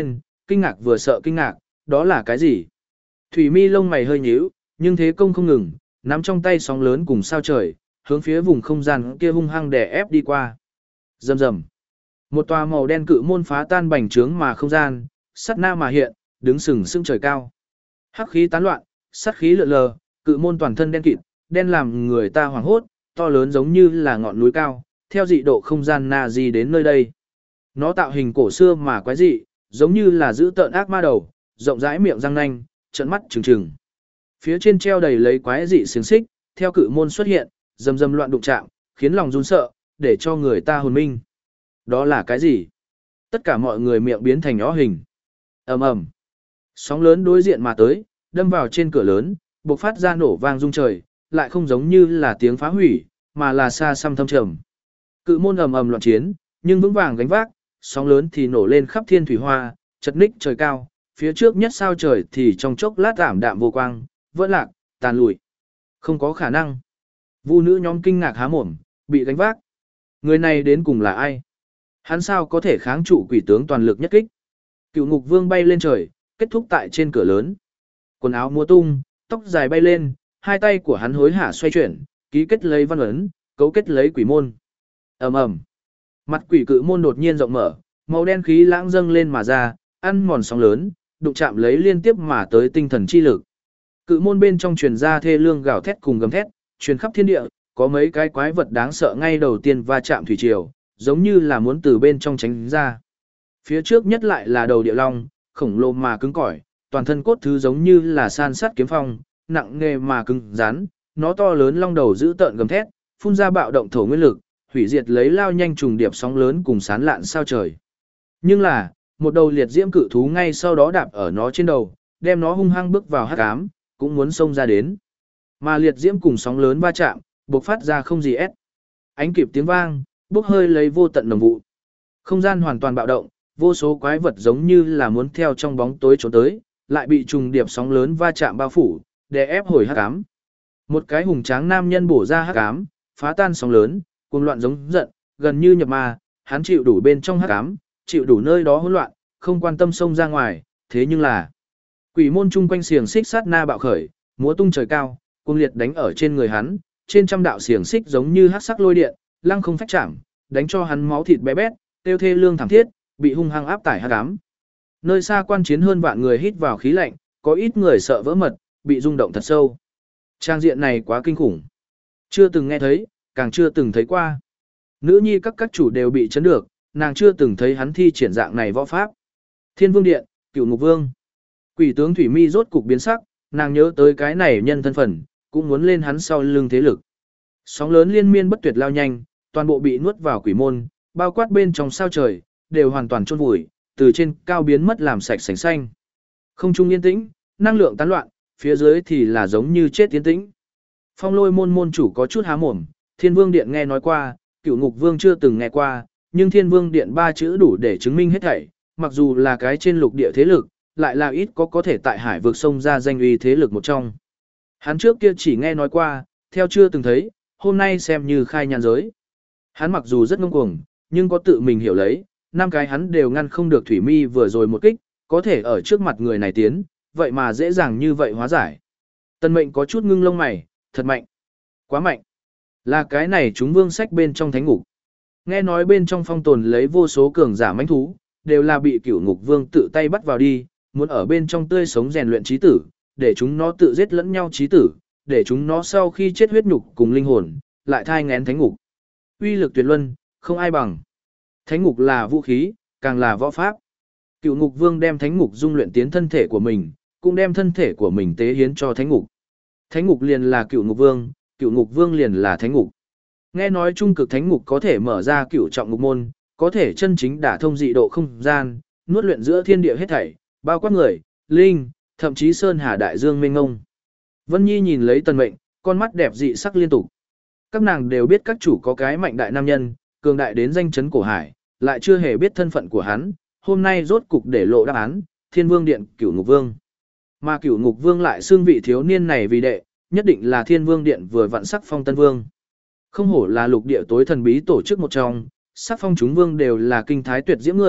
kinh ngạc vừa sợ kinh ngạc, đó là cái gì? Thủy Mi lông mày hơi nhíu, nhưng thế công không ngừng, nắm trong tay sóng lớn cùng sao trời, hướng phía vùng không gian kia hung hăng đè ép đi qua. Rầm rầm. Một tòa màu đen cự môn phá tan bành trướng mà không gian, sát na mà hiện, đứng sừng sững trời cao. Hắc khí tán loạn, sát khí lượn lờ, cự môn toàn thân đen kịt, đen làm người ta hoảng hốt, to lớn giống như là ngọn núi cao, theo dị độ không gian na di đến nơi đây. Nó tạo hình cổ xưa mà quái dị, giống như là giữ tợn ác ma đầu, rộng rãi miệng răng nanh, trợn mắt trừng trừng. Phía trên treo đầy lấy quái dị xiềng xích, theo cự môn xuất hiện, rầm rầm loạn đụng chạm, khiến lòng run sợ, để cho người ta hồn minh. Đó là cái gì? Tất cả mọi người miệng biến thành nhỏ hình. Ầm ầm. Sóng lớn đối diện mà tới, đâm vào trên cửa lớn, bộc phát ra nổ vang rung trời, lại không giống như là tiếng phá hủy, mà là xa xăm thâm trầm. Cự môn ầm ầm loạn chiến, nhưng vững vàng gánh vác, sóng lớn thì nổ lên khắp thiên thủy hoa, chật ních trời cao, phía trước nhất sao trời thì trong chốc lát ảm đạm vô quang, vỡ lạc, tàn lụi. Không có khả năng. Vu nữ nhóm kinh ngạc há mồm, bị gánh vác. Người này đến cùng là ai? Hắn sao có thể kháng trụ quỷ tướng toàn lực nhất kích? Cựu Ngục Vương bay lên trời, kết thúc tại trên cửa lớn. Quần áo múa tung, tóc dài bay lên, hai tay của hắn hối hả xoay chuyển, ký kết lấy văn ấn, cấu kết lấy quỷ môn. Ầm ầm. Mặt quỷ cự môn đột nhiên rộng mở, màu đen khí lãng dâng lên mà ra, ăn mòn sóng lớn, đụng chạm lấy liên tiếp mà tới tinh thần chi lực. Cự môn bên trong truyền ra thê lương gào thét cùng gầm thét, truyền khắp thiên địa, có mấy cái quái vật đáng sợ ngay đầu tiên va chạm thủy triều, giống như là muốn từ bên trong tránh ra. Phía trước nhất lại là đầu địa long, khổng lồ mà cứng cỏi, toàn thân cốt thứ giống như là san sắt kiếm phong, nặng nề mà cứng rắn, nó to lớn long đầu giữ tợn gầm thét, phun ra bạo động thổ nguyên lực, hủy diệt lấy lao nhanh trùng điệp sóng lớn cùng sán lạn sao trời. Nhưng là, một đầu liệt diễm cự thú ngay sau đó đạp ở nó trên đầu, đem nó hung hăng bước vào hắc ám, cũng muốn xông ra đến. Mà liệt diễm cùng sóng lớn va chạm, bộc phát ra không gì ép. Ánh kịp tiếng vang, bốc hơi lấy vô tận nồng vụ. Không gian hoàn toàn bạo động, vô số quái vật giống như là muốn theo trong bóng tối trốn tới, lại bị trùng điệp sóng lớn va chạm bao phủ, đè ép hồi hắc ám. Một cái hùng tráng nam nhân bổ ra hắc ám, phá tan sóng lớn, cuồng loạn giống giận, gần như nhập ma, hắn chịu đủ bên trong hắc ám, chịu đủ nơi đó hỗn loạn, không quan tâm xông ra ngoài, thế nhưng là quỷ môn chung quanh xiềng xích sát na bạo khởi, múa tung trời cao, cuồng liệt đánh ở trên người hắn, trên trăm đạo xiềng xích giống như hắc sắc lôi điện, lăng không phách chạm, đánh cho hắn máu thịt bé bét, tiêu thê lương thảm thiết, bị hung hăng áp tải hắc ám. Nơi xa quan chiến hơn vạn người hít vào khí lạnh, có ít người sợ vỡ mật, bị rung động thật sâu. Trang diện này quá kinh khủng. Chưa từng nghe thấy, càng chưa từng thấy qua. Nữ nhi các các chủ đều bị chấn được, nàng chưa từng thấy hắn thi triển dạng này võ pháp. Thiên Vương Điện, Cựu Ngục Vương. Quỷ tướng Thủy Mi rốt cục biến sắc, nàng nhớ tới cái này nhân thân phận, cũng muốn lên hắn sau lưng thế lực. Sóng lớn liên miên bất tuyệt lao nhanh, toàn bộ bị nuốt vào quỷ môn, bao quát bên trong sao trời, đều hoàn toàn chôn vùi, từ trên cao biến mất làm sạch sành xanh. Không trung yên tĩnh, năng lượng tán loạn, phía dưới thì là giống như chết tiến tĩnh. Phong Lôi môn môn chủ có chút há mồm, Thiên Vương Điện nghe nói qua, Cựu Ngục Vương chưa từng nghe qua, nhưng Thiên Vương Điện ba chữ đủ để chứng minh hết thảy, mặc dù là cái trên lục địa thế lực, lại là ít có có thể tại hải vực sông ra danh uy thế lực một trong. Hắn trước kia chỉ nghe nói qua, theo chưa từng thấy, hôm nay xem như khai nhàn giới. Hắn mặc dù rất ngông cuồng, nhưng có tự mình hiểu lấy, năm cái hắn đều ngăn không được Thủy Mi vừa rồi một kích, có thể ở trước mặt người này tiến, vậy mà dễ dàng như vậy hóa giải. Tân Mệnh có chút ngưng lông mày, thật mạnh, quá mạnh. Là cái này chúng vương sách bên trong thánh ngục. Nghe nói bên trong phong tồn lấy vô số cường giả mãnh thú, đều là bị Cửu Ngục Vương tự tay bắt vào đi, muốn ở bên trong tươi sống rèn luyện trí tử, để chúng nó tự giết lẫn nhau trí tử, để chúng nó sau khi chết huyết nhục cùng linh hồn, lại thai ngén thánh ngục. Uy lực tuyệt luân, không ai bằng. Thánh ngục là vũ khí, càng là võ pháp. Cựu Ngục Vương đem thánh ngục dung luyện tiến thân thể của mình, cũng đem thân thể của mình tế hiến cho thánh ngục. Thánh ngục liền là Cựu Ngục Vương, Cựu Ngục Vương liền là thánh ngục. Nghe nói trung cực thánh ngục có thể mở ra cựu trọng ngục môn, có thể chân chính đả thông dị độ không gian, nuốt luyện giữa thiên địa hết thảy, bao quát người, linh, thậm chí sơn hà đại dương mênh mông. Vân Nhi nhìn lấy Tần Mệnh, con mắt đẹp dị sắc liên tục. Các nàng đều biết các chủ có cái mạnh đại nam nhân, cường đại đến danh chấn cổ hải, lại chưa hề biết thân phận của hắn, hôm nay rốt cục để lộ đáp án, Thiên Vương Điện, Cửu Ngục Vương. Mà Cửu Ngục Vương lại xưng vị thiếu niên này vì đệ, nhất định là Thiên Vương Điện vừa vặn sắc phong Tân Vương. Không hổ là lục địa tối thần bí tổ chức một trong, sắc phong chúng vương đều là kinh thái tuyệt diễm người,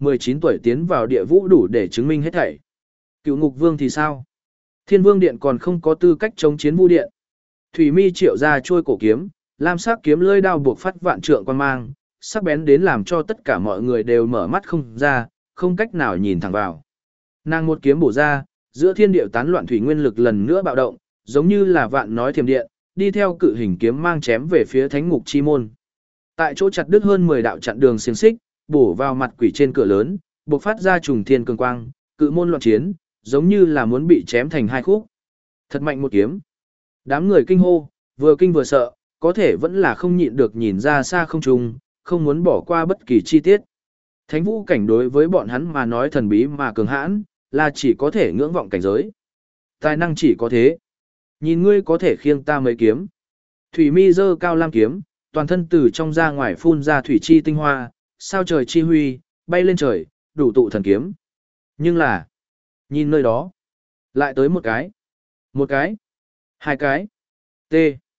mười chín tuổi tiến vào địa vũ đủ để chứng minh hết thảy. Cựu ngục vương thì sao? Thiên vương điện còn không có tư cách chống chiến vu điện. Thủy Mi triệu ra trôi cổ kiếm, lam sắc kiếm lưỡi đao buộc phát vạn trượng quan mang, sắc bén đến làm cho tất cả mọi người đều mở mắt không ra, không cách nào nhìn thẳng vào. Nàng một kiếm bổ ra, giữa thiên địa tán loạn thủy nguyên lực lần nữa bạo động, giống như là vạn nói thiểm điện, đi theo cự hình kiếm mang chém về phía thánh ngục chi môn. Tại chỗ chặt đứt hơn mười đạo chặn đường xiềng xích, bổ vào mặt quỷ trên cửa lớn, bộc phát ra trùng thiên cường quang, cự môn loạn chiến, giống như là muốn bị chém thành hai khúc. Thật mạnh một kiếm. Đám người kinh hô, vừa kinh vừa sợ, có thể vẫn là không nhịn được nhìn ra xa không trùng, không muốn bỏ qua bất kỳ chi tiết. Thánh vũ cảnh đối với bọn hắn mà nói thần bí mà cường hãn, là chỉ có thể ngưỡng vọng cảnh giới. Tài năng chỉ có thế. Nhìn ngươi có thể khiêng ta mấy kiếm. Thủy Mi giơ cao lam kiếm, toàn thân từ trong ra ngoài phun ra thủy chi tinh hoa, sao trời chi huy, bay lên trời, đủ tụ thần kiếm. Nhưng là, nhìn nơi đó, lại tới một cái, một cái, hai cái, t,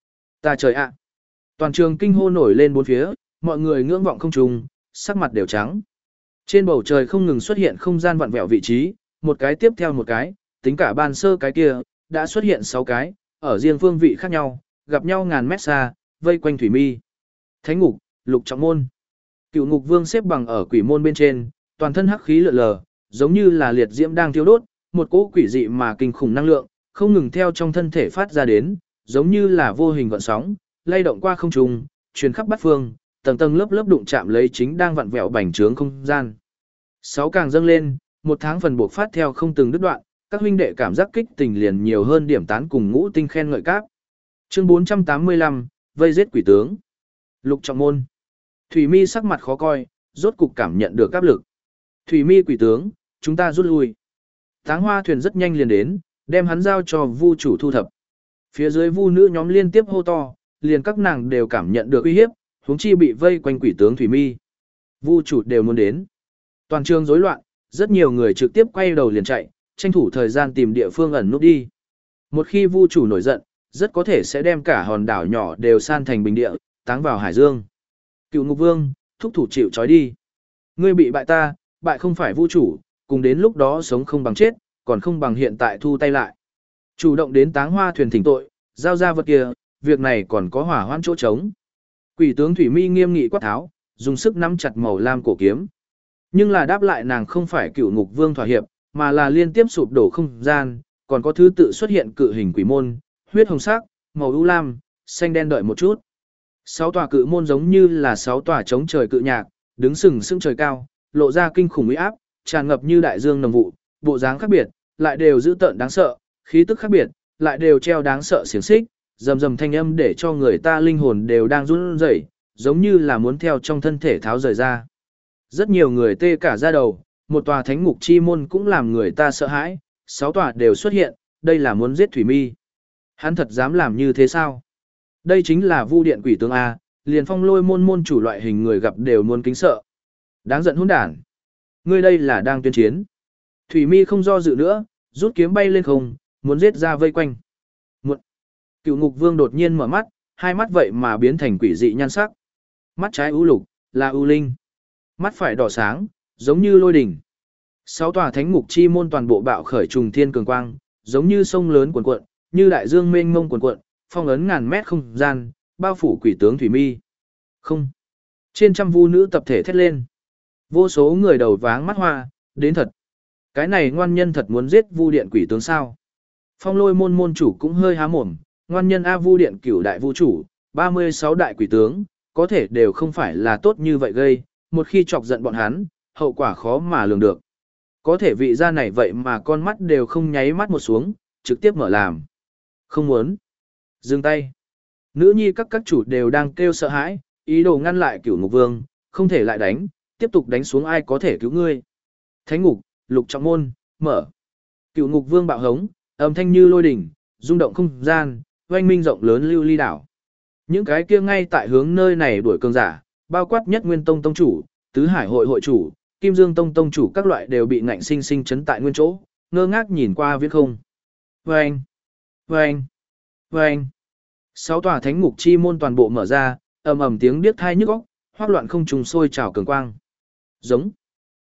ta trời ạ. Toàn trường kinh hô nổi lên bốn phía, mọi người ngưỡng vọng không trùng, sắc mặt đều trắng. Trên bầu trời không ngừng xuất hiện không gian vặn vẹo vị trí, một cái tiếp theo một cái, tính cả ban sơ cái kia, đã xuất hiện sáu cái, ở riêng phương vị khác nhau, gặp nhau ngàn mét xa, vây quanh Thủy Mi. Thánh ngục, lục trọng môn. Cựu ngục vương xếp bằng ở quỷ môn bên trên, toàn thân hắc khí lượn lờ, giống như là liệt diễm đang thiêu đốt, một cỗ quỷ dị mà kinh khủng năng lượng, không ngừng theo trong thân thể phát ra đến, giống như là vô hình gợn sóng, lay động qua không trung, truyền khắp bát phương, tầng tầng lớp lớp đụng chạm lấy chính đang vặn vẹo bành trướng không gian. Sáu càng dâng lên, một tháng phần buộc phát theo không từng đứt đoạn, các huynh đệ cảm giác kích tình liền nhiều hơn điểm tán cùng ngũ tinh khen ngợi cáp. Chương bốn trăm tám mươi lăm, vây giết quỷ tướng. Lục trọng môn. Thủy Mi sắc mặt khó coi, rốt cục cảm nhận được áp lực. Thủy Mi quỷ tướng, chúng ta rút lui. Táng Hoa thuyền rất nhanh liền đến, đem hắn giao cho Vu chủ thu thập. Phía dưới Vu nữ nhóm liên tiếp hô to, liền các nàng đều cảm nhận được uy hiếp, huống chi bị vây quanh quỷ tướng Thủy Mi. Vu chủ đều muốn đến. Toàn trường rối loạn, rất nhiều người trực tiếp quay đầu liền chạy, tranh thủ thời gian tìm địa phương ẩn núp đi. Một khi Vu chủ nổi giận, rất có thể sẽ đem cả hòn đảo nhỏ đều san thành bình địa, táng vào hải dương. Cựu ngục vương, thúc thủ chịu trói đi. Ngươi bị bại ta, bại không phải Vu chủ, cùng đến lúc đó sống không bằng chết, còn không bằng hiện tại thu tay lại. Chủ động đến Táng Hoa thuyền thỉnh tội, giao ra vật kia, việc này còn có hỏa hoãn chỗ trống. Quỷ tướng Thủy Mi nghiêm nghị quát tháo, dùng sức nắm chặt màu lam cổ kiếm. Nhưng là đáp lại nàng không phải cựu ngục vương thỏa hiệp, mà là liên tiếp sụp đổ không gian, còn có thứ tự xuất hiện cự hình quỷ môn, huyết hồng sắc, màu u lam, xanh đen đợi một chút. Sáu tòa cự môn giống như là sáu tòa chống trời cự nhạc, đứng sừng sững trời cao, lộ ra kinh khủng uy áp, tràn ngập như đại dương nồng vụ, bộ dáng khác biệt, lại đều dữ tợn đáng sợ, khí tức khác biệt, lại đều treo đáng sợ xiềng xích, rầm rầm thanh âm để cho người ta linh hồn đều đang run rẩy, giống như là muốn theo trong thân thể tháo rời ra. Rất nhiều người tê cả da đầu, một tòa thánh ngục chi môn cũng làm người ta sợ hãi, sáu tòa đều xuất hiện, đây là muốn giết Thủy Mi. Hắn thật dám làm như thế sao? Đây chính là Vu điện quỷ tướng A, liền Phong Lôi môn môn chủ loại hình người gặp đều muốn kính sợ. Đáng giận hỗn đản. Ngươi đây là đang tuyên chiến. Thủy Mi không do dự nữa, rút kiếm bay lên không, muốn giết ra vây quanh. Một. Cựu ngục vương đột nhiên mở mắt, hai mắt vậy mà biến thành quỷ dị nhan sắc. Mắt trái u lục, là u linh. Mắt phải đỏ sáng, giống như lôi đỉnh. Sáu tòa thánh ngục chi môn toàn bộ bạo khởi trùng thiên cường quang, giống như sông lớn cuồn cuộn, như đại dương mênh mông cuồn cuộn, phong ấn ngàn mét không gian, bao phủ quỷ tướng Thủy Mi. Không. Trên trăm vu nữ tập thể thét lên. Vô số người đầu váng mắt hoa, đến thật. Cái này ngoan nhân thật muốn giết Vu điện quỷ tướng sao? Phong Lôi môn môn chủ cũng hơi há mồm, ngoan nhân A Vu điện cửu đại vu chủ, ba mươi sáu đại quỷ tướng, có thể đều không phải là tốt như vậy gây, một khi chọc giận bọn hắn, hậu quả khó mà lường được. Có thể vị gia này vậy mà con mắt đều không nháy mắt một xuống, trực tiếp mở làm. Không muốn. Dừng tay. Nữ nhi các các chủ đều đang kêu sợ hãi, ý đồ ngăn lại cửu ngục vương, không thể lại đánh, tiếp tục đánh xuống ai có thể cứu ngươi. Thánh ngục, lục trọng môn, mở. Cửu ngục vương bạo hống, âm thanh như lôi đỉnh, rung động không gian, oanh minh rộng lớn lưu ly đảo. Những cái kia ngay tại hướng nơi này đuổi cường giả, bao quát nhất nguyên tông tông chủ, tứ hải hội hội chủ, kim dương tông tông chủ các loại đều bị ngạnh sinh sinh chấn tại nguyên chỗ, ngơ ngác nhìn qua viễn không. Vâng! Vâng! Vâng! Sáu tòa thánh ngục chi môn toàn bộ mở ra, ầm ầm tiếng điếc thai nhức óc, hoác loạn không trùng sôi trào cường quang. Giống.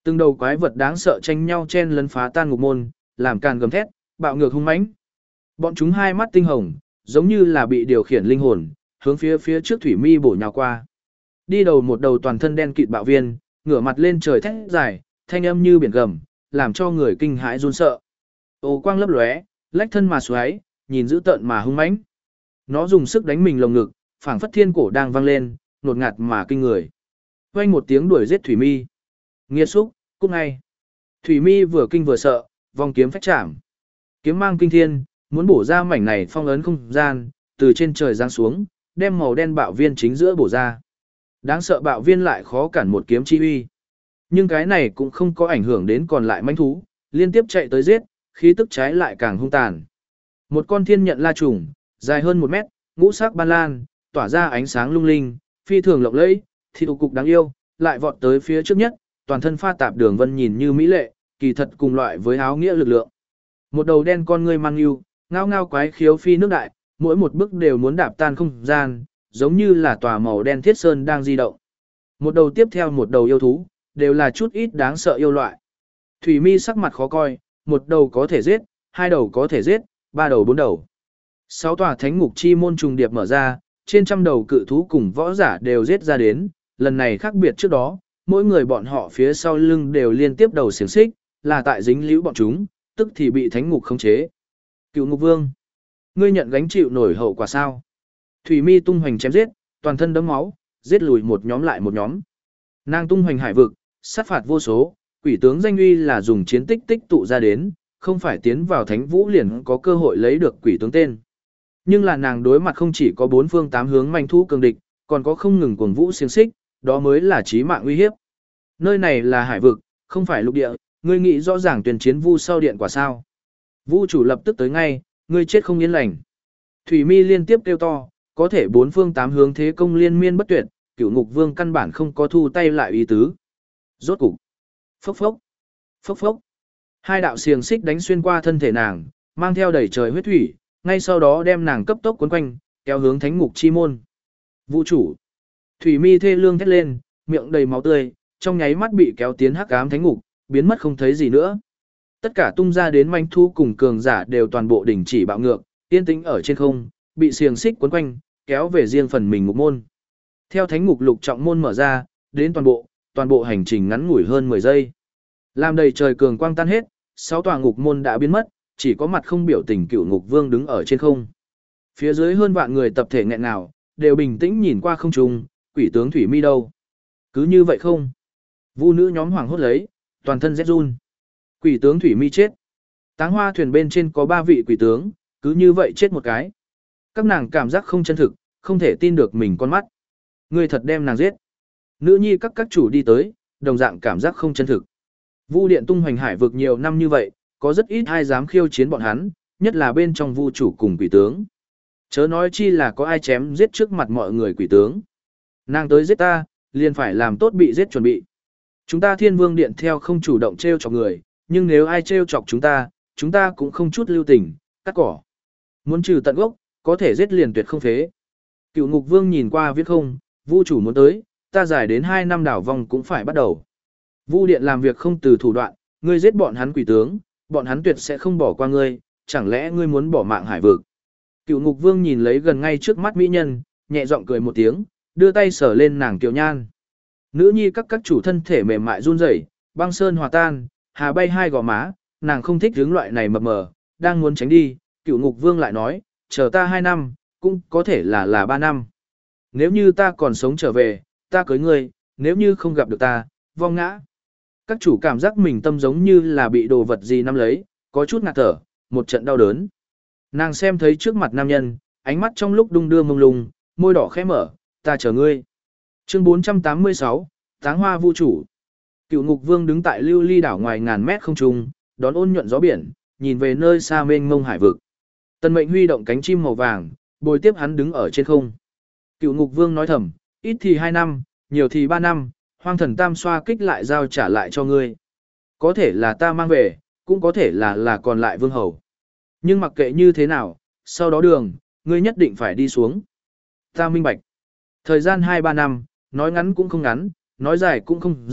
Từng đầu quái vật đáng sợ tranh nhau chen lấn phá tan ngục môn, làm càn gầm thét, bạo ngược hung mãnh. Bọn chúng hai mắt tinh hồng, giống như là bị điều khiển linh hồn, hướng phía phía trước thủy mi bổ nhào qua. Đi đầu một đầu toàn thân đen kịt bạo viên, ngửa mặt lên trời thét dài, thanh âm như biển gầm, làm cho người kinh hãi run sợ. Ô quang lấp lóe, lách thân mà xoáy, nhìn dữ tợn mà hung mãnh. Nó dùng sức đánh mình lồng ngực, phảng phất thiên cổ đang vang lên, nột ngạt mà kinh người. Vang một tiếng đuổi giết thủy mi. Nghiệt xúc, cút ngay. Thủy mi vừa kinh vừa sợ, vòng kiếm phách chạm. Kiếm mang kinh thiên, muốn bổ ra mảnh này phong ấn không gian, từ trên trời giáng xuống, đem màu đen bạo viên chính giữa bổ ra. Đáng sợ bạo viên lại khó cản một kiếm chi uy. Nhưng cái này cũng không có ảnh hưởng đến còn lại manh thú, liên tiếp chạy tới giết, khí tức trái lại càng hung tàn. Một con thiên nhận la trùng, dài hơn một mét, ngũ sắc ban lan, tỏa ra ánh sáng lung linh, phi thường lộng lẫy, thịt cục đáng yêu, lại vọt tới phía trước nhất, toàn thân pha tạp đường vân nhìn như mỹ lệ, kỳ thật cùng loại với áo nghĩa lực lượng. Một đầu đen con ngươi mang yêu, ngao ngao quái khiếu phi nước đại, mỗi một bước đều muốn đạp tan không gian, giống như là tòa màu đen thiết sơn đang di động. Một đầu tiếp theo một đầu yêu thú, đều là chút ít đáng sợ yêu loại. Thủy mi sắc mặt khó coi, một đầu có thể giết, hai đầu có thể giết, ba đầu bốn đầu. Sáu tòa thánh ngục chi môn trùng điệp mở ra, trên trăm đầu cự thú cùng võ giả đều giết ra đến, lần này khác biệt trước đó, mỗi người bọn họ phía sau lưng đều liên tiếp đầu xiềng xích, là tại dính liễu bọn chúng, tức thì bị thánh ngục khống chế. Cựu ngục vương, ngươi nhận gánh chịu nổi hậu quả sao? Thủy mi tung hoành chém giết, toàn thân đẫm máu, giết lùi một nhóm lại một nhóm. Nàng tung hoành hải vực, sát phạt vô số, quỷ tướng danh uy là dùng chiến tích tích tụ ra đến, không phải tiến vào thánh vũ liền có cơ hội lấy được quỷ tướng tên. Nhưng là nàng đối mặt không chỉ có bốn phương tám hướng manh thú cường địch, còn có không ngừng cuồng vũ xiềng xích, đó mới là chí mạng uy hiếp. Nơi này là hải vực, không phải lục địa, ngươi nghĩ rõ ràng tuyên chiến vu sau điện quả sao? Vu chủ lập tức tới ngay, ngươi chết không yên lành. Thủy mi liên tiếp kêu to, có thể bốn phương tám hướng thế công liên miên bất tuyệt, Cửu Ngục Vương căn bản không có thu tay lại ý tứ. Rốt cục, phốc phốc, phốc phốc. Hai đạo xiềng xích đánh xuyên qua thân thể nàng, mang theo đầy trời huyết thủy, ngay sau đó đem nàng cấp tốc cuốn quanh, kéo hướng thánh ngục chi môn. Vũ chủ. Thủy mi thê lương thét lên, miệng đầy máu tươi, trong nháy mắt bị kéo tiến hắc ám thánh ngục, biến mất không thấy gì nữa. Tất cả tung ra đến manh thu cùng cường giả đều toàn bộ đình chỉ bạo ngược, yên tĩnh ở trên không, bị xiềng xích cuốn quanh, kéo về riêng phần mình ngục môn. Theo thánh ngục lục trọng môn mở ra, đến toàn bộ, toàn bộ hành trình ngắn ngủi hơn mười giây. Làm đầy trời cường quang tan hết, sáu tòa ngục môn đã biến mất, chỉ có mặt không biểu tình Cựu Ngục Vương đứng ở trên không. Phía dưới hơn vạn người tập thể nghẹn ngào, đều bình tĩnh nhìn qua không trung, quỷ tướng Thủy Mi đâu? Cứ như vậy không? Vu nữ nhóm hoảng hốt lấy, toàn thân rét run. Quỷ tướng Thủy Mi chết. Táng hoa thuyền bên trên có ba vị quỷ tướng, cứ như vậy chết một cái. Các nàng cảm giác không chân thực, không thể tin được mình con mắt. Người thật đem nàng giết. Nữ nhi các các chủ đi tới, đồng dạng cảm giác không chân thực. Vu điện tung hoành hải vực nhiều năm như vậy, có rất ít ai dám khiêu chiến bọn hắn, nhất là bên trong vu chủ cùng quỷ tướng. Chớ nói chi là có ai chém giết trước mặt mọi người quỷ tướng. Nàng tới giết ta, liền phải làm tốt bị giết chuẩn bị. Chúng ta thiên vương điện theo không chủ động trêu chọc người, nhưng nếu ai trêu chọc chúng ta, chúng ta cũng không chút lưu tình, cắt cỏ. Muốn trừ tận gốc, có thể giết liền tuyệt không phế. Cựu ngục vương nhìn qua viết không, vu chủ muốn tới, ta giải đến hai năm đảo vòng cũng phải bắt đầu. Vu điện làm việc không từ thủ đoạn, ngươi giết bọn hắn quỷ tướng, bọn hắn tuyệt sẽ không bỏ qua ngươi, chẳng lẽ ngươi muốn bỏ mạng hải vực. Cựu ngục vương nhìn lấy gần ngay trước mắt mỹ nhân, nhẹ giọng cười một tiếng, đưa tay sờ lên nàng kiều nhan. Nữ nhi các các chủ thân thể mềm mại run rẩy, băng sơn hòa tan, hà bay hai gò má, nàng không thích hướng loại này mập mờ, đang muốn tránh đi, Cựu ngục vương lại nói, chờ ta hai năm, cũng có thể là là ba năm. Nếu như ta còn sống trở về, ta cưới ngươi, nếu như không gặp được ta, vong ngã. Các chủ cảm giác mình tâm giống như là bị đồ vật gì nắm lấy, có chút ngạt thở, một trận đau đớn. Nàng xem thấy trước mặt nam nhân, ánh mắt trong lúc đung đưa mông lung, môi đỏ khẽ mở, ta chờ ngươi. Chương bốn trăm tám mươi sáu, Táng hoa vu chủ. Cựu ngục vương đứng tại lưu ly đảo ngoài ngàn mét không trung, đón ôn nhuận gió biển, nhìn về nơi xa mênh mông hải vực. Tần Mệnh huy động cánh chim màu vàng, bồi tiếp hắn đứng ở trên không. Cựu ngục vương nói thầm, ít thì hai năm, nhiều thì ba năm, hoang thần tam xoa kích lại giao trả lại cho ngươi. Có thể là ta mang về, cũng có thể là là còn lại vương hầu. Nhưng mặc kệ như thế nào, sau đó đường, ngươi nhất định phải đi xuống. Ta minh bạch. Thời gian hai ba năm, nói ngắn cũng không ngắn, nói dài cũng không dài,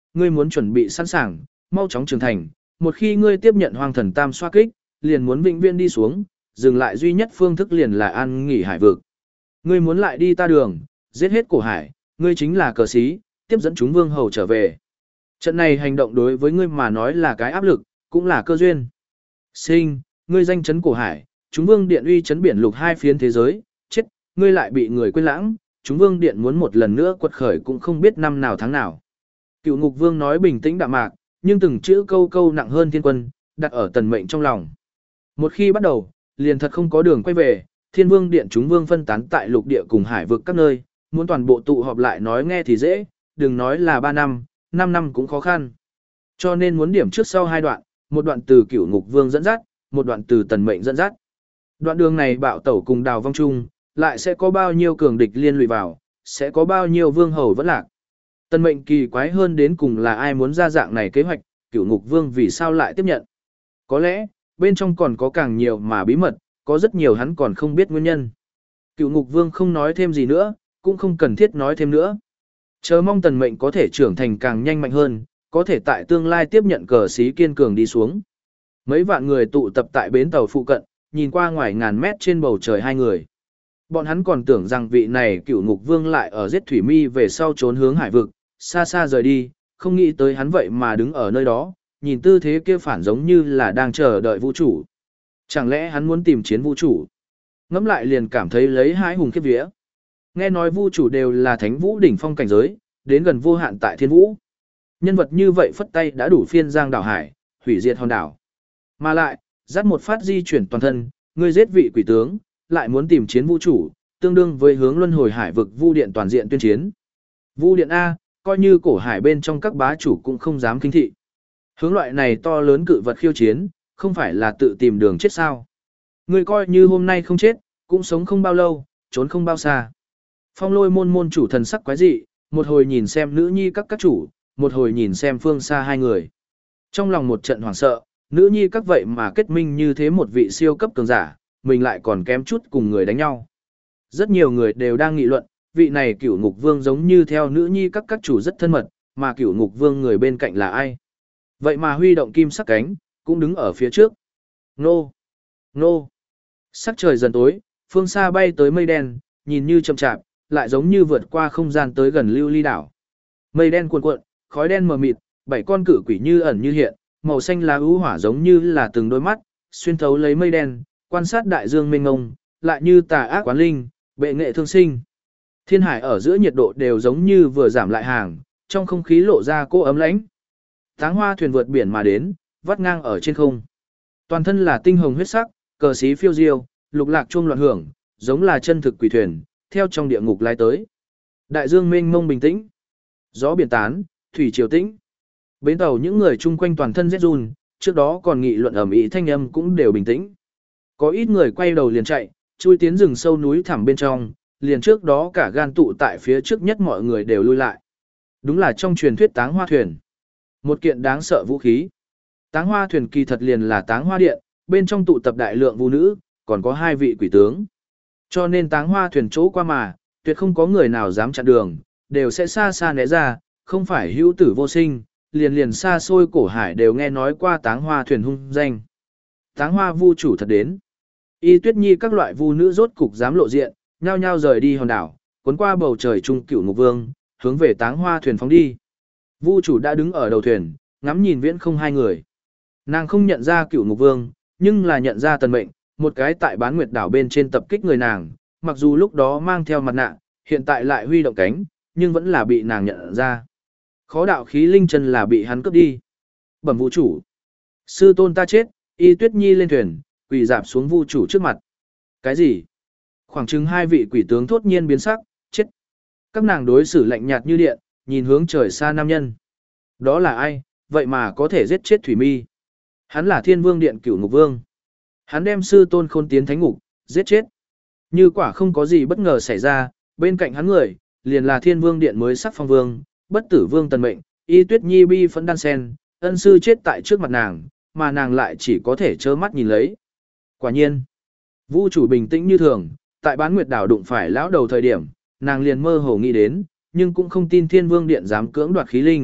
ngươi muốn chuẩn bị sẵn sàng, mau chóng trưởng thành, một khi ngươi tiếp nhận Hoang Thần Tam xoa kích, liền muốn vĩnh viễn đi xuống, dừng lại duy nhất phương thức liền là an nghỉ hải vực. Ngươi muốn lại đi ta đường, giết hết cổ hải, ngươi chính là cờ sĩ, tiếp dẫn chúng vương hầu trở về. Trận này hành động đối với ngươi mà nói là cái áp lực, cũng là cơ duyên. Sinh, ngươi danh chấn cổ hải, chúng vương điện uy chấn biển lục hai phiến thế giới, chết, ngươi lại bị người quên lãng, chúng vương điện muốn một lần nữa quật khởi cũng không biết năm nào tháng nào. Cựu ngục vương nói bình tĩnh đạm mạc, nhưng từng chữ câu câu nặng hơn thiên quân, đặt ở tần mệnh trong lòng. Một khi bắt đầu, liền thật không có đường quay về, thiên vương điện chúng vương phân tán tại lục địa cùng hải vực các nơi, muốn toàn bộ tụ họp lại nói nghe thì dễ, đừng nói là ba năm, năm năm cũng khó khăn. Cho nên muốn điểm trước sau hai đoạn, một đoạn từ cửu ngục vương dẫn dắt, một đoạn từ tần mệnh dẫn dắt. Đoạn đường này bạo tẩu cùng đào vong chung, lại sẽ có bao nhiêu cường địch liên lụy vào, sẽ có bao nhiêu vương hầu vẫn lạc. Tần mệnh kỳ quái hơn đến cùng là ai muốn ra dạng này kế hoạch, cửu ngục vương vì sao lại tiếp nhận. Có lẽ, bên trong còn có càng nhiều mà bí mật, có rất nhiều hắn còn không biết nguyên nhân. Cửu ngục vương không nói thêm gì nữa, cũng không cần thiết nói thêm nữa. Chờ mong tần mệnh có thể trưởng thành càng nhanh mạnh hơn, có thể tại tương lai tiếp nhận cờ sĩ kiên cường đi xuống. Mấy vạn người tụ tập tại bến tàu phụ cận, nhìn qua ngoài ngàn mét trên bầu trời hai người. Bọn hắn còn tưởng rằng vị này cửu ngục vương lại ở giết thủy mi về sau trốn hướng hải vực, xa xa rời đi, không nghĩ tới hắn vậy mà đứng ở nơi đó, nhìn tư thế kia phản giống như là đang chờ đợi vũ chủ. Chẳng lẽ hắn muốn tìm chiến vũ chủ? Ngẫm lại liền cảm thấy lấy hãi hùng khiếp vía. Nghe nói vũ chủ đều là thánh vũ đỉnh phong cảnh giới, đến gần vô hạn tại thiên vũ. Nhân vật như vậy phất tay đã đủ phiên giang đảo hải, hủy diệt hòn đảo. Mà lại, dắt một phát di chuyển toàn thân, ngươi giết vị quỷ tướng, lại muốn tìm chiến vũ chủ, tương đương với hướng luân hồi hải vực vu điện toàn diện tuyên chiến. Vu điện A, coi như cổ hải bên trong các bá chủ cũng không dám kinh thị. Hướng loại này to lớn cự vật khiêu chiến, không phải là tự tìm đường chết sao. Ngươi coi như hôm nay không chết, cũng sống không bao lâu, trốn không bao xa. Phong lôi môn môn chủ thần sắc quái dị, một hồi nhìn xem nữ nhi các các chủ, một hồi nhìn xem phương xa hai người. Trong lòng một trận hoảng sợ, nữ nhi các vậy mà kết minh như thế một vị siêu cấp cường giả, mình lại còn kém chút cùng người đánh nhau. Rất nhiều người đều đang nghị luận, vị này cửu ngục vương giống như theo nữ nhi các các chủ rất thân mật, mà cửu ngục vương người bên cạnh là ai. Vậy mà huy động kim sắc cánh, cũng đứng ở phía trước. Nô! Nô! Sắc trời dần tối, phương xa bay tới mây đen, nhìn như chậm chạp, lại giống như vượt qua không gian tới gần lưu ly đảo. Mây đen cuồn cuộn, khói đen mờ mịt, bảy con cự quỷ như ẩn như hiện, màu xanh lá ưu hỏa giống như là từng đôi mắt, xuyên thấu lấy mây đen, quan sát đại dương mênh mông, lại như tà ác quán linh, bệ nghệ thương sinh. Thiên hải ở giữa nhiệt độ đều giống như vừa giảm lại hàng, trong không khí lộ ra cô ấm lãnh. Táng hoa thuyền vượt biển mà đến, vắt ngang ở trên không. Toàn thân là tinh hồng huyết sắc, cờ xí phiêu diêu, lục lạc chuông loạn hưởng, giống là chân thực quỷ thuyền, theo trong địa ngục lái tới. Đại dương mênh mông bình tĩnh, gió biển tán, thủy triều tĩnh. Bến tàu những người chung quanh toàn thân rét run, trước đó còn nghị luận ầm ĩ thanh âm cũng đều bình tĩnh. Có ít người quay đầu liền chạy, chui tiến rừng sâu núi thẳm bên trong, liền trước đó cả gan tụ tại phía trước nhất mọi người đều lui lại. Đúng là trong truyền thuyết táng hoa thuyền. Một kiện đáng sợ vũ khí. Táng hoa thuyền kỳ thật liền là táng hoa điện, bên trong tụ tập đại lượng vũ nữ, còn có hai vị quỷ tướng. Cho nên táng hoa thuyền chỗ qua mà, tuyệt không có người nào dám chặn đường, đều sẽ xa xa né ra, không phải hữu tử vô sinh, liền liền xa xôi cổ hải đều nghe nói qua táng hoa thuyền hung danh. Táng hoa vu chủ thật đến. Y Tuyết Nhi các loại vu nữ rốt cục dám lộ diện, nhao nhao rời đi hòn đảo, cuốn qua bầu trời trung cửu ngục vương, hướng về táng hoa thuyền phóng đi. Vu chủ đã đứng ở đầu thuyền, ngắm nhìn viễn không hai người. Nàng không nhận ra cửu ngục vương, nhưng là nhận ra tần mệnh, một cái tại bán nguyệt đảo bên trên tập kích người nàng, mặc dù lúc đó mang theo mặt nạ, hiện tại lại huy động cánh, nhưng vẫn là bị nàng nhận ra. Khó đạo khí linh chân là bị hắn cướp đi. Bẩm vũ chủ. Sư tôn ta chết, Y Tuyết Nhi lên thuyền, quỳ dạp xuống vu chủ trước mặt. Cái gì? Khoảng chừng hai vị quỷ tướng thốt nhiên biến sắc, chết. Các nàng đối xử lạnh nhạt như điện, nhìn hướng trời xa nam nhân. Đó là ai, vậy mà có thể giết chết Thủy Mi? Hắn là Thiên Vương Điện Cửu Ngục Vương. Hắn đem sư tôn khôn tiến thánh ngục, giết chết. Như quả không có gì bất ngờ xảy ra, bên cạnh hắn người, liền là Thiên Vương Điện mới sắc phong vương, bất tử vương tần mệnh, Y Tuyết Nhi bi phẫn đan sen, ân sư chết tại trước mặt nàng, mà nàng lại chỉ có thể trơ mắt nhìn lấy. Quả nhiên, vũ chủ bình tĩnh như thường, tại bán nguyệt đảo đụng phải lão đầu thời điểm, nàng liền mơ hồ nghĩ đến, nhưng cũng không tin Thiên Vương Điện dám cưỡng đoạt khí linh,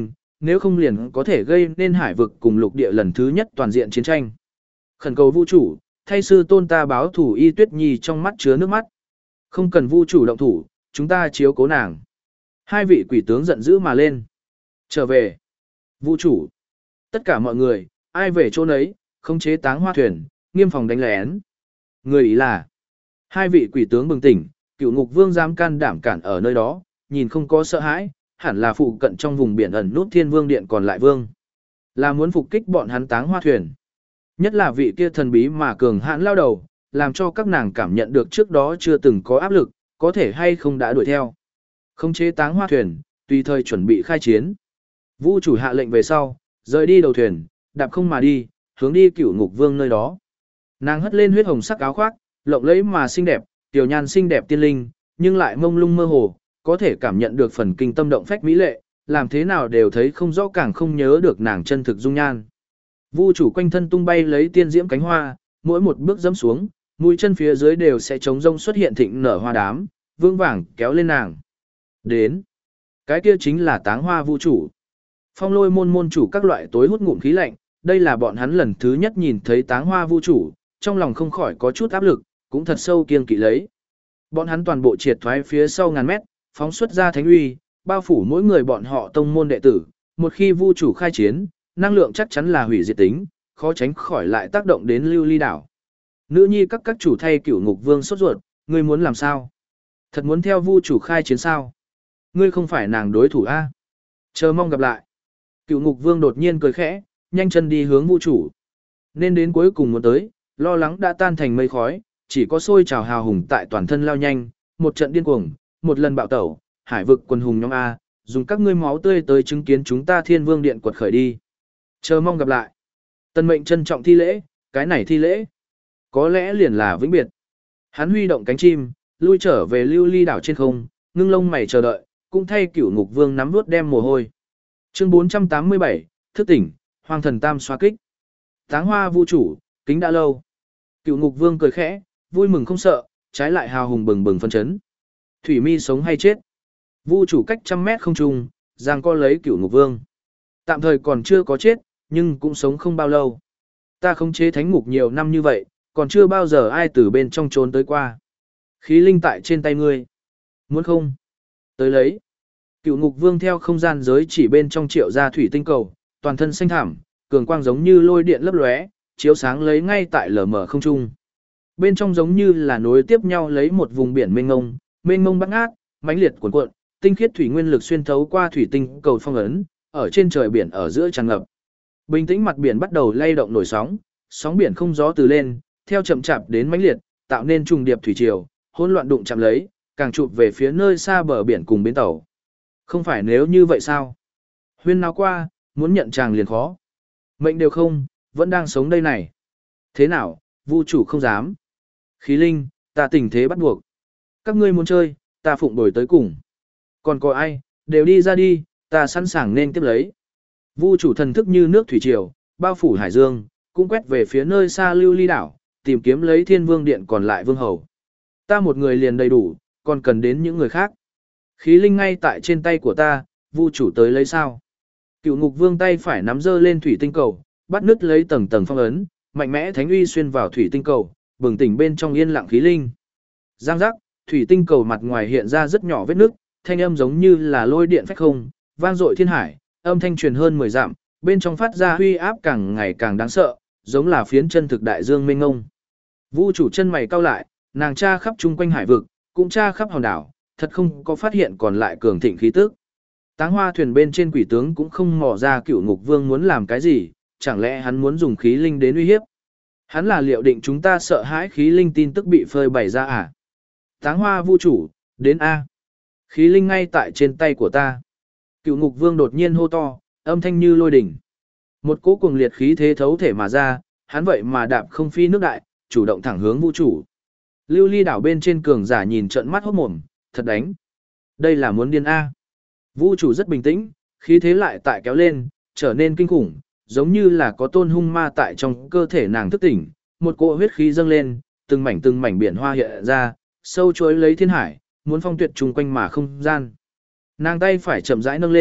nếu không liền có thể gây nên hải vực cùng lục địa lần thứ nhất toàn diện chiến tranh. Khẩn cầu vũ chủ, thay sư tôn ta báo thủ. Y Tuyết Nhi trong mắt chứa nước mắt. Không cần vũ chủ động thủ, chúng ta chiếu cố nàng. Hai vị quỷ tướng giận dữ mà lên. Trở về. Vũ chủ. Tất cả mọi người, ai về chỗ nấy, khống chế Táng Hoa thuyền, nghiêm phòng đánh lén. Người ý là, hai vị quỷ tướng bừng tỉnh, Cửu Ngục Vương dám can đảm cản ở nơi đó, nhìn không có sợ hãi, hẳn là phụ cận trong vùng biển ẩn nút Thiên Vương Điện còn lại vương. Là muốn phục kích bọn hắn Táng Hoa thuyền. Nhất là vị kia thần bí mà cường hãn lao đầu, làm cho các nàng cảm nhận được trước đó chưa từng có áp lực, có thể hay không đã đuổi theo. Khống chế Táng Hoa thuyền, tùy thời chuẩn bị khai chiến. Vũ chủ hạ lệnh về sau, rời đi đầu thuyền, đạp không mà đi, hướng đi Cửu Ngục Vương nơi đó. Nàng hất lên huyết hồng sắc áo khoác, lộng lẫy mà xinh đẹp, tiểu nhan xinh đẹp tiên linh, nhưng lại mông lung mơ hồ, có thể cảm nhận được phần kinh tâm động phách mỹ lệ, làm thế nào đều thấy không rõ càng không nhớ được nàng chân thực dung nhan. Vu chủ quanh thân tung bay lấy tiên diễm cánh hoa, mỗi một bước dẫm xuống, mũi chân phía dưới đều sẽ trống rông xuất hiện thịnh nở hoa đám, vương vàng kéo lên nàng. Đến, cái kia chính là Táng Hoa Vu chủ. Phong Lôi môn môn chủ các loại tối hút ngụm khí lạnh, đây là bọn hắn lần thứ nhất nhìn thấy Táng Hoa Vu chủ, trong lòng không khỏi có chút áp lực, cũng thật sâu kiêng kỵ lấy. Bọn hắn toàn bộ triệt thoái phía sau ngàn mét, phóng xuất ra thánh uy, bao phủ mỗi người bọn họ tông môn đệ tử, một khi Vu chủ khai chiến, năng lượng chắc chắn là hủy diệt tính, khó tránh khỏi lại tác động đến Lưu Ly đảo. Nữ nhi các các chủ thay Cửu Ngục Vương sốt ruột, ngươi muốn làm sao? Thật muốn theo Vu chủ khai chiến sao? Ngươi không phải nàng đối thủ a? Chờ mong gặp lại. Cửu Ngục Vương đột nhiên cười khẽ, nhanh chân đi hướng Vu chủ. Nên đến cuối cùng muốn tới, lo lắng đã tan thành mây khói, chỉ có sôi trào hào hùng tại toàn thân lao nhanh, một trận điên cuồng, một lần bạo tẩu, hải vực quần hùng nhóm A, dùng các ngươi máu tươi tới chứng kiến chúng ta Thiên Vương Điện quật khởi đi. Chờ mong gặp lại. Tân mệnh trân trọng thi lễ, cái này thi lễ, có lẽ liền là vĩnh biệt. Hắn huy động cánh chim, lui trở về Lưu Ly đảo trên không, ngưng lông mày chờ đợi, cũng thay Cửu Ngục Vương nắm vuốt đem mồ hôi. Chương bốn trăm tám mươi bảy, thức tỉnh, Hoàng thần tam xoa kích. Táng Hoa Vu chủ, kính đã lâu. Cửu Ngục Vương cười khẽ, vui mừng không sợ, trái lại hào hùng bừng bừng phân chấn. Thủy Mi sống hay chết? Vu chủ cách trăm mét không trung, giang co lấy Cửu Ngục Vương. Tạm thời còn chưa có chết, nhưng cũng sống không bao lâu. Ta khống chế thánh ngục nhiều năm như vậy, còn chưa bao giờ ai từ bên trong trốn tới qua. Khí linh tại trên tay ngươi. Muốn không? Tới lấy. Cửu Ngục Vương theo không gian giới chỉ bên trong triệu ra thủy tinh cầu, toàn thân xanh thảm, cường quang giống như lôi điện lấp lóe, chiếu sáng lấy ngay tại lở mở không trung. Bên trong giống như là nối tiếp nhau lấy một vùng biển mênh mông, mênh mông bát ngát, mãnh liệt cuồn cuộn, tinh khiết thủy nguyên lực xuyên thấu qua thủy tinh cầu phong ấn, ở trên trời biển ở giữa tràn ngập. Bình tĩnh mặt biển bắt đầu lay động nổi sóng, sóng biển không gió từ lên, theo chậm chạp đến mãnh liệt, tạo nên trùng điệp thủy triều, hỗn loạn đụng chạm lấy, càng chụp về phía nơi xa bờ biển cùng bến tàu. Không phải nếu như vậy sao? Huyên nào qua, muốn nhận chàng liền khó. Mệnh đều không, vẫn đang sống đây này. Thế nào, Vu chủ không dám. Khí linh, ta tình thế bắt buộc. Các ngươi muốn chơi, ta phụng bồi tới cùng. Còn có ai, đều đi ra đi, ta sẵn sàng nên tiếp lấy. Vu chủ thần thức như nước thủy triều, bao phủ hải dương, cũng quét về phía nơi xa Lưu Ly đảo, tìm kiếm lấy Thiên Vương Điện còn lại vương hầu. Ta một người liền đầy đủ, còn cần đến những người khác. Khí linh ngay tại trên tay của ta, Vu chủ tới lấy sao? Cửu Ngục Vương tay phải nắm giơ lên thủy tinh cầu, bắt nứt lấy tầng tầng phong ấn, mạnh mẽ thánh uy xuyên vào thủy tinh cầu, bừng tỉnh bên trong yên lặng khí linh. Giang giác, thủy tinh cầu mặt ngoài hiện ra rất nhỏ vết nứt, thanh âm giống như là lôi điện phách không, vang dội thiên hải, âm thanh truyền hơn mười dặm, bên trong phát ra uy áp càng ngày càng đáng sợ, giống là phiến chân thực đại dương mênh mông. Vu chủ chân mày cau lại, nàng tra khắp chung quanh hải vực, cũng tra khắp hòn đảo, thật không có phát hiện còn lại cường thịnh khí tức. Táng Hoa thuyền bên trên quỷ tướng cũng không mò ra Cửu Ngục Vương muốn làm cái gì, chẳng lẽ hắn muốn dùng khí linh đến uy hiếp? Hắn là liệu định chúng ta sợ hãi khí linh tin tức bị phơi bày ra à? Táng Hoa Vu chủ, đến A. Khí linh ngay tại trên tay của ta. Cửu Ngục Vương đột nhiên hô to, âm thanh như lôi đỉnh. Một cỗ cuồng liệt khí thế thấu thể mà ra, hắn vậy mà đạp không phi nước đại, chủ động thẳng hướng Vu chủ. Lưu Ly đảo bên trên cường giả nhìn trợn mắt hốt mồm, thật đánh. Đây là muốn điên A. Vu chủ rất bình tĩnh, khí thế lại tại kéo lên, trở nên kinh khủng, giống như là có tôn hung ma tại trong cơ thể nàng thức tỉnh, một cỗ huyết khí dâng lên, từng mảnh từng mảnh biển hoa hiện ra, sâu chối lấy thiên hải, muốn phong tuyệt trùng quanh mà không gian. Nàng tay phải chậm rãi nâng lên,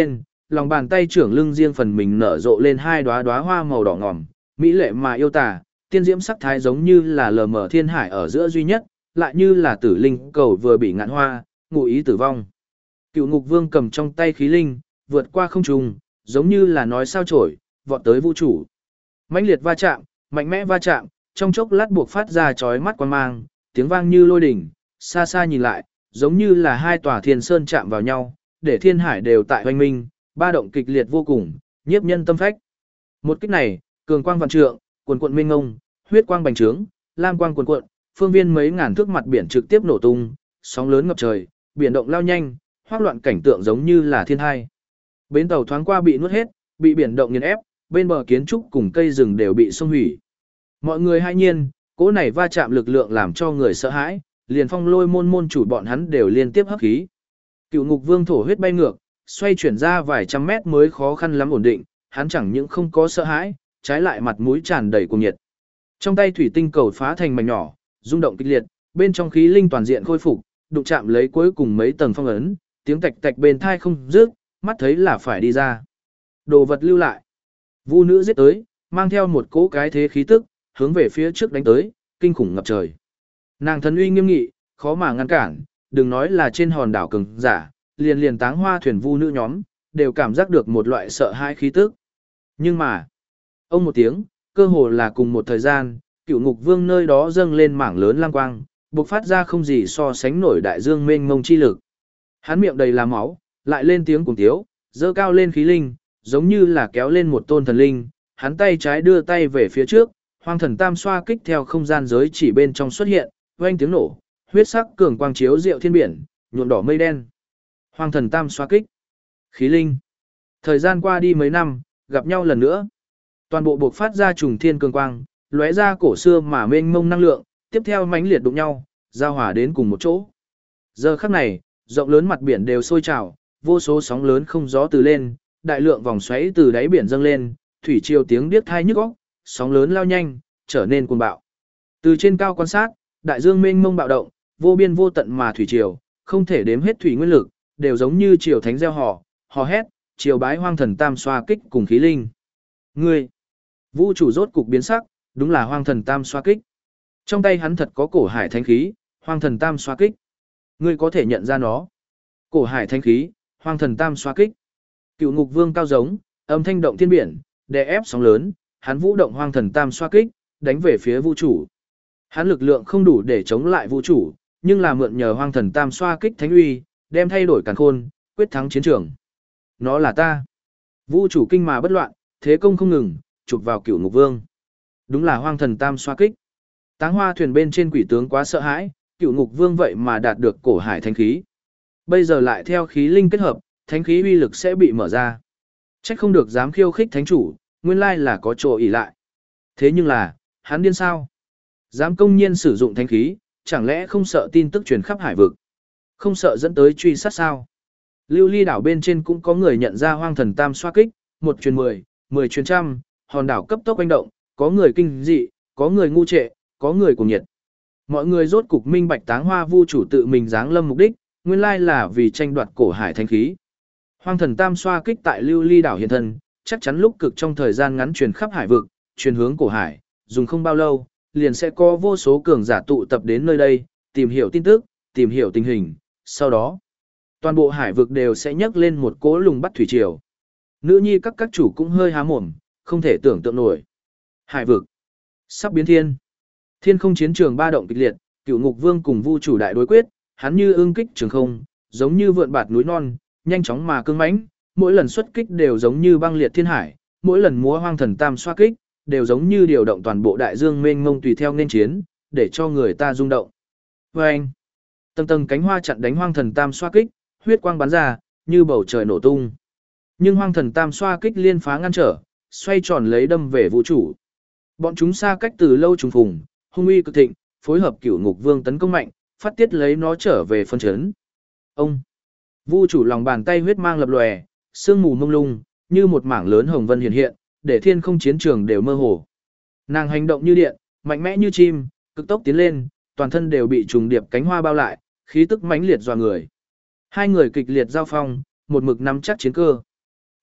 lòng bàn tay trưởng lưng riêng phần mình nở rộ lên hai đóa đóa hoa màu đỏ ngòm, mỹ lệ mà yêu tà, tiên diễm sắc thái giống như là lờ mờ thiên hải ở giữa duy nhất, lại như là tử linh cầu vừa bị ngạn hoa, ngụ ý tử vong. Cựu Ngục Vương cầm trong tay khí linh, vượt qua không trung, giống như là nói sao chổi, vọt tới vũ trụ. Mãnh liệt va chạm, mạnh mẽ va chạm, trong chốc lát buộc phát ra chói mắt quang mang, tiếng vang như lôi đỉnh, xa xa nhìn lại, giống như là hai tòa thiên sơn chạm vào nhau, để thiên hải đều tại hoành minh, ba động kịch liệt vô cùng, nhiếp nhân tâm phách. Một kích này, cường quang vạn trượng, cuồn cuộn mênh ngông, huyết quang bành trướng, lam quang cuồn cuộn, phương viên mấy ngàn thước mặt biển trực tiếp nổ tung, sóng lớn ngập trời, biển động lao nhanh, hoắc loạn cảnh tượng giống như là thiên hai. Bến tàu thoáng qua bị nuốt hết, bị biển động nghiền ép, bên bờ kiến trúc cùng cây rừng đều bị xông hủy. Mọi người hai nhiên, cỗ này va chạm lực lượng làm cho người sợ hãi, liền Phong Lôi môn môn chủ bọn hắn đều liên tiếp hấp khí. Cựu Ngục Vương thổ huyết bay ngược, xoay chuyển ra vài trăm mét mới khó khăn lắm ổn định, hắn chẳng những không có sợ hãi, trái lại mặt mũi tràn đầy cuồng nhiệt. Trong tay thủy tinh cầu phá thành mảnh nhỏ, rung động kịch liệt, bên trong khí linh toàn diện khôi phục, đụng chạm lấy cuối cùng mấy tầng phong ấn, tiếng tạch tạch bên thai không dứt, mắt thấy là phải đi ra. Đồ vật lưu lại. Vu nữ giết tới, mang theo một cỗ cái thế khí tức, hướng về phía trước đánh tới, kinh khủng ngập trời. Nàng thần uy nghiêm nghị, khó mà ngăn cản, đừng nói là trên hòn đảo cường giả, liền liền táng hoa thuyền vu nữ nhóm, đều cảm giác được một loại sợ hãi khí tức. Nhưng mà, ông một tiếng, cơ hồ là cùng một thời gian, Cựu Ngục Vương nơi đó dâng lên mảng lớn lam quang, bộc phát ra không gì so sánh nổi đại dương mênh mông chi lực. Hắn miệng đầy là máu, lại lên tiếng cùng tiếu, dơ cao lên khí linh, giống như là kéo lên một tôn thần linh, hắn tay trái đưa tay về phía trước, hoang thần tam xoa kích theo không gian giới chỉ bên trong xuất hiện, vang tiếng nổ, huyết sắc cường quang chiếu rượu thiên biển, nhuộm đỏ mây đen. Hoang thần tam xoa kích. Khí linh. Thời gian qua đi mấy năm, gặp nhau lần nữa. Toàn bộ buộc phát ra trùng thiên cường quang, lóe ra cổ xưa mà mênh mông năng lượng, tiếp theo mãnh liệt đụng nhau, giao hòa đến cùng một chỗ. Giờ khắc này, rộng lớn mặt biển đều sôi trào, vô số sóng lớn không gió từ lên, đại lượng vòng xoáy từ đáy biển dâng lên, thủy triều tiếng điếc tai nhức óc, sóng lớn lao nhanh, trở nên cuồng bạo. Từ trên cao quan sát, đại dương mênh mông bạo động, vô biên vô tận mà thủy triều, không thể đếm hết thủy nguyên lực, đều giống như triều thánh gieo hò, hò hét, triều bái hoang thần tam xoa kích cùng khí linh. Ngươi, vũ chủ rốt cục biến sắc, đúng là hoang thần tam xoa kích. Trong tay hắn thật có cổ hải thánh khí, hoang thần tam xoa kích. Ngươi có thể nhận ra nó. Cổ hải thánh khí, hoang thần tam xoa kích. Cựu Ngục Vương cao giống, âm thanh động thiên biển, đè ép sóng lớn, hắn vũ động hoang thần tam xoa kích, đánh về phía vũ chủ. Hắn lực lượng không đủ để chống lại vũ chủ, nhưng là mượn nhờ hoang thần tam xoa kích thánh uy, đem thay đổi càn khôn, quyết thắng chiến trường. Nó là ta. Vũ chủ kinh mà bất loạn, thế công không ngừng, chụp vào Cựu Ngục Vương. Đúng là hoang thần tam xoa kích. Táng hoa thuyền bên trên quỷ tướng quá sợ hãi, Cựu Ngục Vương vậy mà đạt được cổ hải thánh khí. Bây giờ lại theo khí linh kết hợp, thánh khí uy lực sẽ bị mở ra. Trách không được dám khiêu khích thánh chủ, nguyên lai là có chỗ ỷ lại. Thế nhưng là, hắn điên sao? Dám công nhiên sử dụng thánh khí, chẳng lẽ không sợ tin tức truyền khắp hải vực? Không sợ dẫn tới truy sát sao? Lưu Ly đảo bên trên cũng có người nhận ra hoang thần tam xoa kích, một truyền mười, mười truyền trăm, hòn đảo cấp tốc quanh động, có người kinh dị, có người ngu trệ, có người cuồng nhiệt. Mọi người rốt cục minh bạch Táng Hoa Vu chủ tự mình giáng lâm mục đích, nguyên lai là vì tranh đoạt cổ hải thánh khí. Hoang thần tam xoa kích tại Lưu Ly đảo hiện thân, chắc chắn lúc cực trong thời gian ngắn truyền khắp hải vực, truyền hướng cổ hải, dùng không bao lâu, liền sẽ có vô số cường giả tụ tập đến nơi đây, tìm hiểu tin tức, tìm hiểu tình hình, sau đó, toàn bộ hải vực đều sẽ nhấc lên một cỗ lùng bắt thủy triều. Nữ nhi các các chủ cũng hơi há mồm, không thể tưởng tượng nổi. Hải vực sắp biến thiên. Thiên không chiến trường ba động kịch liệt, Cựu Ngục Vương cùng Vu chủ đại đối quyết, hắn như ưng kích trường không, giống như vượn bạt núi non, nhanh chóng mà cương mãnh, mỗi lần xuất kích đều giống như băng liệt thiên hải, mỗi lần múa hoang thần tam xoa kích, đều giống như điều động toàn bộ đại dương mênh mông tùy theo nên chiến, để cho người ta rung động. Oeng! Tầng tầng cánh hoa chặn đánh hoang thần tam xoa kích, huyết quang bắn ra, như bầu trời nổ tung. Nhưng hoang thần tam xoa kích liên phá ngăn trở, xoay tròn lấy đâm về vũ trụ. Bọn chúng xa cách từ lâu trùng phùng, hung uy cực thịnh, phối hợp Cửu Ngục Vương tấn công mạnh, phát tiết lấy nó trở về phân chấn. Ông! Vu chủ lòng bàn tay huyết mang lập lòe, sương mù mông lung, như một mảng lớn hồng vân hiện hiện, để thiên không chiến trường đều mơ hồ. Nàng hành động như điện, mạnh mẽ như chim, cực tốc tiến lên, toàn thân đều bị trùng điệp cánh hoa bao lại, khí tức mãnh liệt dọa người. Hai người kịch liệt giao phong, một mực nắm chắc chiến cơ.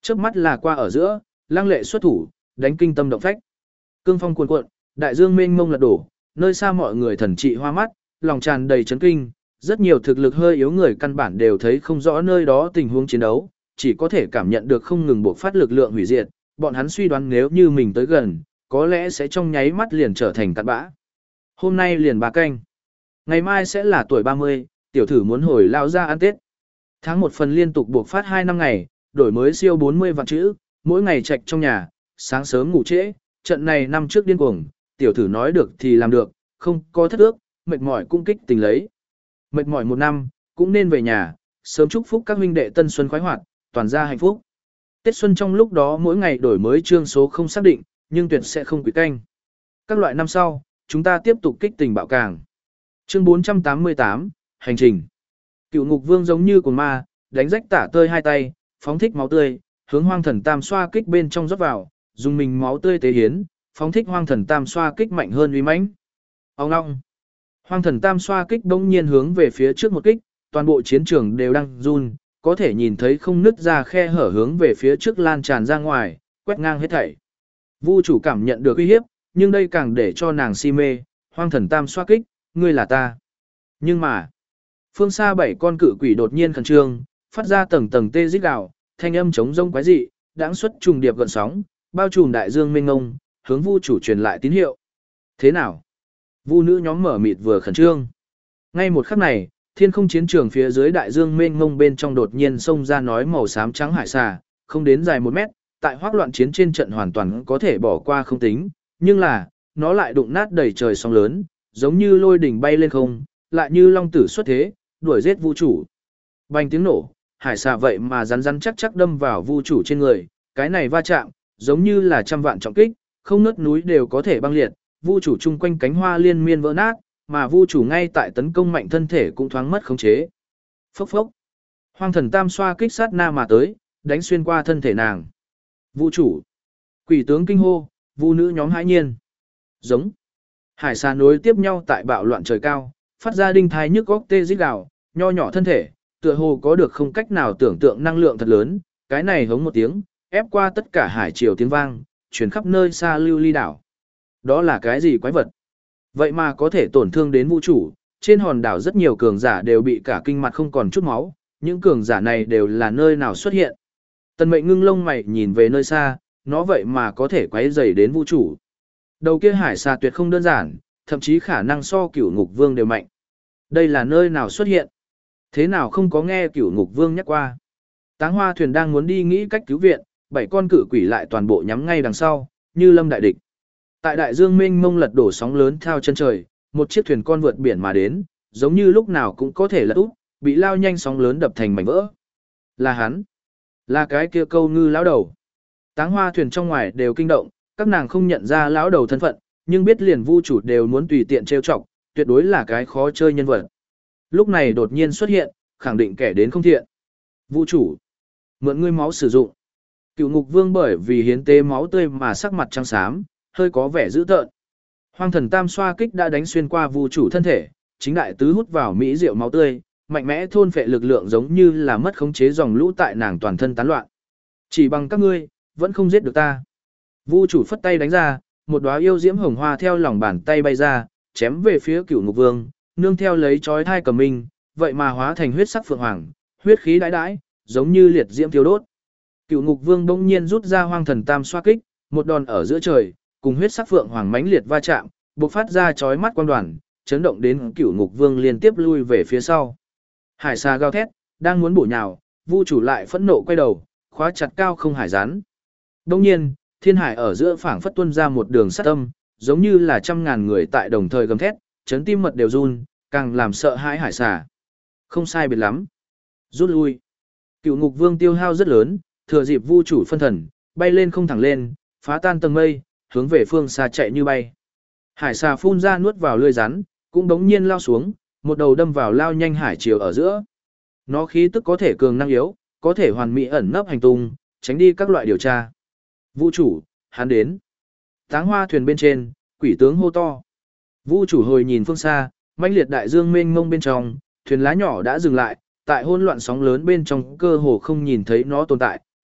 Chớp mắt là qua ở giữa, lăng lệ xuất thủ, đánh kinh tâm động phách. Cương phong cuồn cuộn, đại dương mênh mông lật đổ, nơi xa mọi người thần trị hoa mắt, lòng tràn đầy chấn kinh, rất nhiều thực lực hơi yếu người căn bản đều thấy không rõ nơi đó tình huống chiến đấu, chỉ có thể cảm nhận được không ngừng bộc phát lực lượng hủy diệt, bọn hắn suy đoán nếu như mình tới gần, có lẽ sẽ trong nháy mắt liền trở thành cặn bã. Hôm nay liền ba canh, ngày mai sẽ là tuổi ba mươi, tiểu thử muốn hồi lao ra ăn Tết. Tháng một phần liên tục bộc phát hai năm ngày, đổi mới siêu bốn mươi vạn chữ, mỗi ngày trạch trong nhà, sáng sớm ngủ trễ, trận này năm trước điên cuồng, tiểu thử nói được thì làm được, không có thất ước, mệt mỏi cũng kích tình lấy. Mệt mỏi một năm, cũng nên về nhà, sớm chúc phúc các huynh đệ tân xuân khoái hoạt, toàn gia hạnh phúc. Tết xuân trong lúc đó mỗi ngày đổi mới chương số không xác định, nhưng tuyệt sẽ không quỷ canh. Các loại năm sau, chúng ta tiếp tục kích tình bạo càng. Chương bốn trăm tám mươi tám, Hành trình. Cựu ngục vương giống như con ma, đánh rách tả tơi hai tay, phóng thích máu tươi, hướng hoang thần tam xoa kích bên trong rót vào, dùng mình máu tươi tế hiến, phóng thích hoang thần tam xoa kích mạnh hơn uy mãnh. Ông long. Hoang thần tam xoa kích bỗng nhiên hướng về phía trước một kích, toàn bộ chiến trường đều đang run, có thể nhìn thấy không nứt ra khe hở hướng về phía trước lan tràn ra ngoài, quét ngang hết thảy. Vu chủ cảm nhận được uy hiếp, nhưng đây càng để cho nàng si mê, hoang thần tam xoa kích, ngươi là ta. Nhưng mà, phương xa bảy con cự quỷ đột nhiên khẩn trương, phát ra tầng tầng tê rít gào, thanh âm trống rông quái dị, đãng xuất trùng điệp gần sóng, bao trùm đại dương mênh ngông, hướng Vu chủ truyền lại tín hiệu. Thế nào? Vu nữ nhóm mở mịt vừa khẩn trương. Ngay một khắc này, thiên không chiến trường phía dưới đại dương mênh mông bên trong đột nhiên xông ra nói màu xám trắng hải xà, không đến dài một mét, tại hoác loạn chiến trên trận hoàn toàn có thể bỏ qua không tính, nhưng là, nó lại đụng nát đầy trời sóng lớn, giống như lôi đỉnh bay lên không, lại như long tử xuất thế, đuổi giết Vu chủ. Bành tiếng nổ, hải xà vậy mà rắn rắn chắc chắc đâm vào Vu chủ trên người, cái này va chạm, giống như là trăm vạn trọng kích, không nứt núi đều có thể băng liệt, Vu chủ chung quanh cánh hoa liên miên vỡ nát, mà Vu chủ ngay tại tấn công mạnh thân thể cũng thoáng mất khống chế. Phốc phốc. Hoang thần tam xoa kích sát na mà tới, đánh xuyên qua thân thể nàng. Vu chủ. Quỷ tướng kinh hô, Vu nữ nhóm hãi nhiên. Giống. Hải xà nối tiếp nhau tại bạo loạn trời cao, phát ra đinh thai nhức góc tê rít gào, nho nhỏ thân thể, tựa hồ có được không cách nào tưởng tượng năng lượng thật lớn, cái này hống một tiếng, ép qua tất cả hải triều tiếng vang, truyền khắp nơi xa lưu ly đảo. Đó là cái gì quái vật? Vậy mà có thể tổn thương đến vũ trụ, trên hòn đảo rất nhiều cường giả đều bị cả kinh mặt không còn chút máu, những cường giả này đều là nơi nào xuất hiện. Tần Mệnh ngưng lông mày nhìn về nơi xa, nó vậy mà có thể quấy rầy đến vũ trụ. Đầu kia hải xà tuyệt không đơn giản, thậm chí khả năng so Cửu Ngục Vương đều mạnh. Đây là nơi nào xuất hiện? Thế nào không có nghe Cửu Ngục Vương nhắc qua? Táng Hoa thuyền đang muốn đi nghĩ cách cứu viện, bảy con cự quỷ lại toàn bộ nhắm ngay đằng sau, như lâm đại địch. Tại đại dương mênh mông lật đổ sóng lớn theo chân trời, một chiếc thuyền con vượt biển mà đến, giống như lúc nào cũng có thể lật úp, bị lao nhanh sóng lớn đập thành mảnh vỡ. Là hắn, là cái kia câu ngư lão đầu. Táng Hoa thuyền trong ngoài đều kinh động, các nàng không nhận ra lão đầu thân phận, nhưng biết liền Vu chủ đều muốn tùy tiện trêu chọc, tuyệt đối là cái khó chơi nhân vật. Lúc này đột nhiên xuất hiện, khẳng định kẻ đến không thiện. Vu chủ, mượn ngươi máu sử dụng. Cựu Ngục Vương bởi vì hiến tế máu tươi mà sắc mặt trắng xám, hơi có vẻ dữ tợn. Hoang thần tam xoa kích đã đánh xuyên qua Vu chủ thân thể, chính đại tứ hút vào mỹ rượu máu tươi, mạnh mẽ thôn phệ lực lượng giống như là mất khống chế dòng lũ tại nàng toàn thân tán loạn. Chỉ bằng các ngươi, vẫn không giết được ta. Vu chủ phất tay đánh ra, một đóa yêu diễm hồng hoa theo lòng bàn tay bay ra, chém về phía Cửu Ngục Vương, nương theo lấy chói thai cầm minh, vậy mà hóa thành huyết sắc phượng hoàng, huyết khí đãi đãi, giống như liệt diễm thiêu đốt. Cửu Ngục Vương bỗng nhiên rút ra hoang thần tam xoa kích, một đòn ở giữa trời, cùng huyết sắc phượng hoàng mãnh liệt va chạm, bộc phát ra chói mắt quang đoàn, chấn động đến Cửu Ngục Vương liên tiếp lui về phía sau. Hải xà gào thét, đang muốn bổ nhào, Vu chủ lại phẫn nộ quay đầu, khóa chặt cao không hải rắn. Đương nhiên, thiên hải ở giữa phảng phất tuôn ra một đường sát âm, giống như là trăm ngàn người tại đồng thời gầm thét, chấn tim mật đều run, càng làm sợ hãi hải xà. Không sai biệt lắm. Rút lui. Cửu Ngục Vương tiêu hao rất lớn, thừa dịp Vu chủ phân thần, bay lên không thẳng lên, phá tan tầng mây, hướng về phương xa chạy như bay. Hải xà phun ra nuốt vào lưỡi rắn, cũng đống nhiên lao xuống, một đầu đâm vào lao nhanh hải chiều ở giữa. Nó khí tức có thể cường năng yếu, có thể hoàn mỹ ẩn nấp hành tung, tránh đi các loại điều tra. Vu chủ, hắn đến. Táng Hoa thuyền bên trên, quỷ tướng hô to. Vu chủ hồi nhìn phương xa, mãnh liệt đại dương mênh mông bên trong, thuyền lá nhỏ đã dừng lại, tại hỗn loạn sóng lớn bên trong cơ hồ không nhìn thấy nó tồn tại,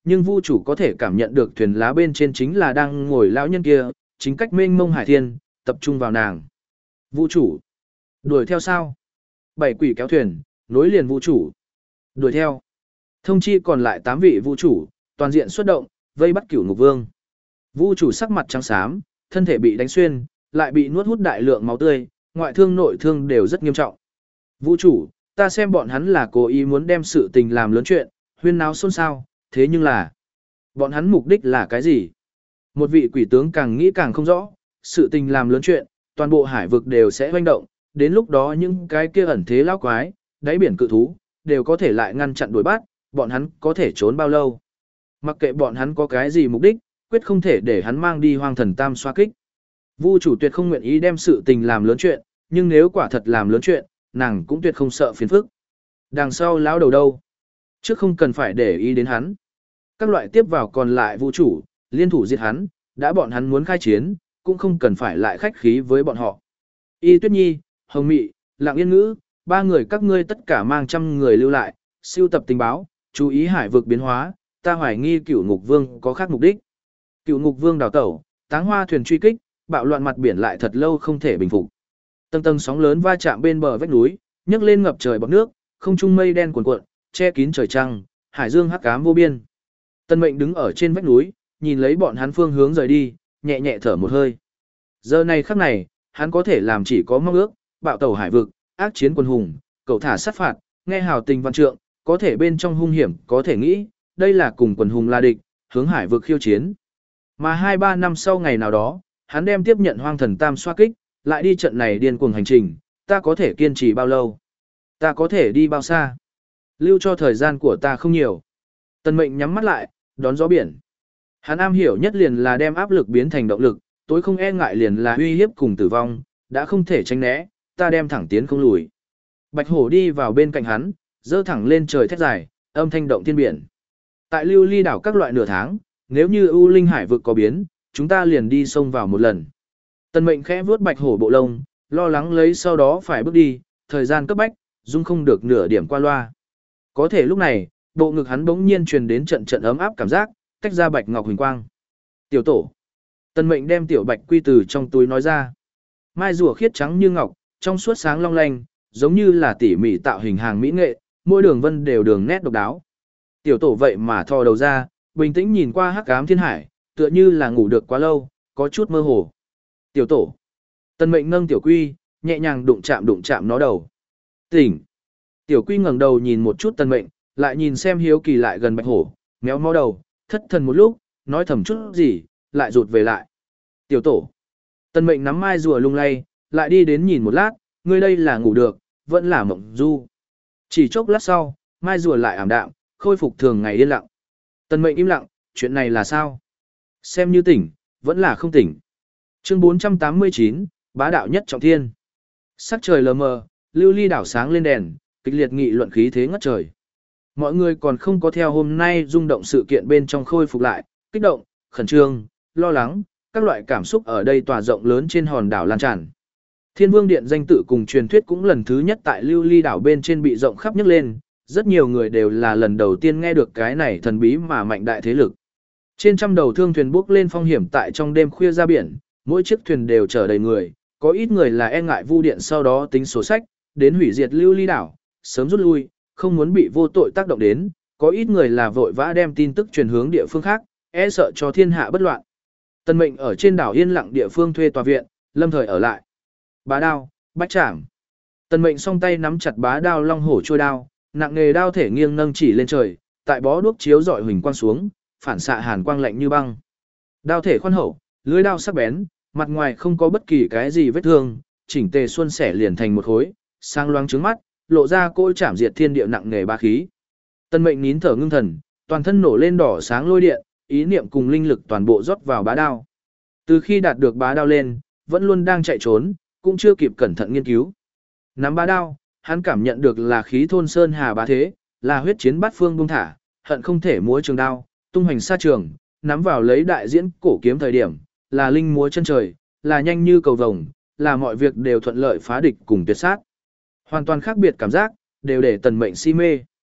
nhưng Vu chủ có thể cảm nhận được thuyền lá bên trên chính là đang ngồi lão nhân kia, chính cách mênh mông hải thiên, tập trung vào nàng. Vu chủ, đuổi theo sao? Bảy quỷ kéo thuyền, nối liền Vu chủ. Đuổi theo. Thông chi còn lại tám vị Vu chủ, toàn diện xuất động, vây bắt Cửu Ngục Vương. Vu chủ sắc mặt trắng xám, thân thể bị đánh xuyên, lại bị nuốt hút đại lượng máu tươi, ngoại thương nội thương đều rất nghiêm trọng. Vu chủ, ta xem bọn hắn là cố ý muốn đem sự tình làm lớn chuyện, huyên náo xôn xao, thế nhưng là bọn hắn mục đích là cái gì? Một vị quỷ tướng càng nghĩ càng không rõ, sự tình làm lớn chuyện, toàn bộ hải vực đều sẽ hoành động, đến lúc đó những cái kia ẩn thế lão quái, đáy biển cự thú, đều có thể lại ngăn chặn đuổi bắt, bọn hắn có thể trốn bao lâu? Mặc kệ bọn hắn có cái gì mục đích, quyết không thể để hắn mang đi hoang thần tam xoa kích. Vu chủ tuyệt không nguyện ý đem sự tình làm lớn chuyện, nhưng nếu quả thật làm lớn chuyện, nàng cũng tuyệt không sợ phiền phức. Đằng sau lão đầu đâu? Trước không cần phải để ý đến hắn. Các loại tiếp vào còn lại Vu chủ, liên thủ diệt hắn, đã bọn hắn muốn khai chiến, cũng không cần phải lại khách khí với bọn họ. Y Tuyết Nhi, Hồng Mị, Lặng Yên Ngữ, ba người các ngươi tất cả mang trăm người lưu lại, siêu tập tình báo, chú ý hải vực biến hóa, ta hoài nghi Cửu Ngục Vương có khác mục đích. Cửu Ngục Vương đào tẩu, táng hoa thuyền truy kích, bạo loạn mặt biển lại thật lâu không thể bình phục. Tầng tầng sóng lớn va chạm bên bờ vách núi, nhấc lên ngập trời bọt nước, không trung mây đen cuồn cuộn, che kín trời trăng, hải dương hắc ám vô biên. Tân Mệnh đứng ở trên vách núi, nhìn lấy bọn hắn phương hướng rời đi, nhẹ nhẹ thở một hơi. Giờ này khắc này, hắn có thể làm chỉ có mong ước, bạo tẩu hải vực, ác chiến quân hùng, cầu thả sát phạt, nghe hào tình văn trượng, có thể bên trong hung hiểm, có thể nghĩ, đây là cùng quần hùng la địch, hướng hải vực khiêu chiến. Mà hai ba năm sau ngày nào đó, hắn đem tiếp nhận hoang thần tam xoa kích, lại đi trận này điên cuồng hành trình, ta có thể kiên trì bao lâu? Ta có thể đi bao xa? Lưu cho thời gian của ta không nhiều. Tần Mệnh nhắm mắt lại, đón gió biển. Hắn am hiểu nhất liền là đem áp lực biến thành động lực, tối không e ngại liền là uy hiếp cùng tử vong, đã không thể tránh né, ta đem thẳng tiến không lùi. Bạch hổ đi vào bên cạnh hắn, dơ thẳng lên trời thét dài, âm thanh động thiên biển. Tại Lưu Ly đảo các loại nửa tháng, nếu như U Linh hải vực có biến, chúng ta liền đi xông vào một lần. Tần Mệnh khẽ vuốt bạch hổ bộ lông, lo lắng lấy sau đó phải bước đi, thời gian cấp bách, dung không được nửa điểm qua loa. Có thể lúc này, bộ ngực hắn bỗng nhiên truyền đến trận trận ấm áp cảm giác, tách ra bạch ngọc huỳnh quang. Tiểu tổ. Tần Mệnh đem tiểu bạch quy từ trong túi nói ra. Mai rùa khiết trắng như ngọc, trong suốt sáng long lanh, giống như là tỉ mỉ tạo hình hàng mỹ nghệ, mỗi đường vân đều đường nét độc đáo. Tiểu tổ vậy mà thò đầu ra, bình tĩnh nhìn qua hắc ám thiên hải, tựa như là ngủ được quá lâu, có chút mơ hồ. Tiểu tổ. Tần Mệnh nâng tiểu quy, nhẹ nhàng đụng chạm đụng chạm nó đầu. Tỉnh. Tiểu quy ngẩng đầu nhìn một chút Tần Mệnh, lại nhìn xem hiếu kỳ lại gần bạch hổ, méo mó đầu, thất thần một lúc, nói thầm chút gì, lại rụt về lại. Tiểu tổ. Tần Mệnh nắm mai rùa lung lay, lại đi đến nhìn một lát, ngươi đây là ngủ được, vẫn là mộng du. Chỉ chốc lát sau, mai rùa lại ảm đạm, khôi phục thường ngày yên lặng. Tần Mệnh im lặng, chuyện này là sao? Xem như tỉnh, vẫn là không tỉnh. Chương bốn trăm tám mươi chín, bá đạo nhất trọng thiên. Sắc trời lờ mờ, Lưu Ly đảo sáng lên đèn, kịch liệt nghị luận khí thế ngất trời. Mọi người còn không có theo hôm nay rung động sự kiện bên trong khôi phục lại, kích động, khẩn trương, lo lắng, các loại cảm xúc ở đây tỏa rộng lớn trên hòn đảo lan tràn. Thiên Vương Điện danh tự cùng truyền thuyết cũng lần thứ nhất tại Lưu Ly đảo bên trên bị rộng khắp nhấc lên, rất nhiều người đều là lần đầu tiên nghe được cái này thần bí mà mạnh đại thế lực. Trên trăm đầu thương thuyền bước lên phong hiểm tại trong đêm khuya ra biển, mỗi chiếc thuyền đều chở đầy người, có ít người là e ngại Vu Điện sau đó tính sổ sách, đến hủy diệt Lưu Ly đảo, sớm rút lui, không muốn bị vô tội tác động đến, có ít người là vội vã đem tin tức truyền hướng địa phương khác, e sợ cho thiên hạ bất loạn. Tần Mệnh ở trên đảo yên lặng địa phương thuê tòa viện, lâm thời ở lại. Bá đao, bách trảm. Tần Mệnh song tay nắm chặt bá đao long hổ trôi đao, nặng nghề đao thể nghiêng nâng chỉ lên trời, tại bó đuốc chiếu rọi huỳnh quang xuống, phản xạ hàn quang lạnh như băng. Đao thể khoan hậu, lưỡi đao sắc bén, mặt ngoài không có bất kỳ cái gì vết thương, chỉnh tề xuân sẻ liền thành một khối, sang loáng trứng mắt, lộ ra cỗ chạm diệt thiên địa nặng nghề ba khí. Tần Mệnh nín thở ngưng thần, toàn thân nổ lên đỏ sáng lôi điện, ý niệm cùng linh lực toàn bộ rót vào bá đao. Từ khi đạt được bá đao lên, vẫn luôn đang chạy trốn, cũng chưa kịp cẩn thận nghiên cứu. Nắm bá đao, hắn cảm nhận được là khí thôn sơn hà bá thế, là huyết chiến bát phương buông thả, hận không thể múa trường đao, tung hoành xa trường, nắm vào lấy đại diễn cổ kiếm thời điểm, là linh múa chân trời, là nhanh như cầu vồng, là mọi việc đều thuận lợi phá địch cùng tuyệt sát. Hoàn toàn khác biệt cảm giác, đều để Tần Mệnh si mê.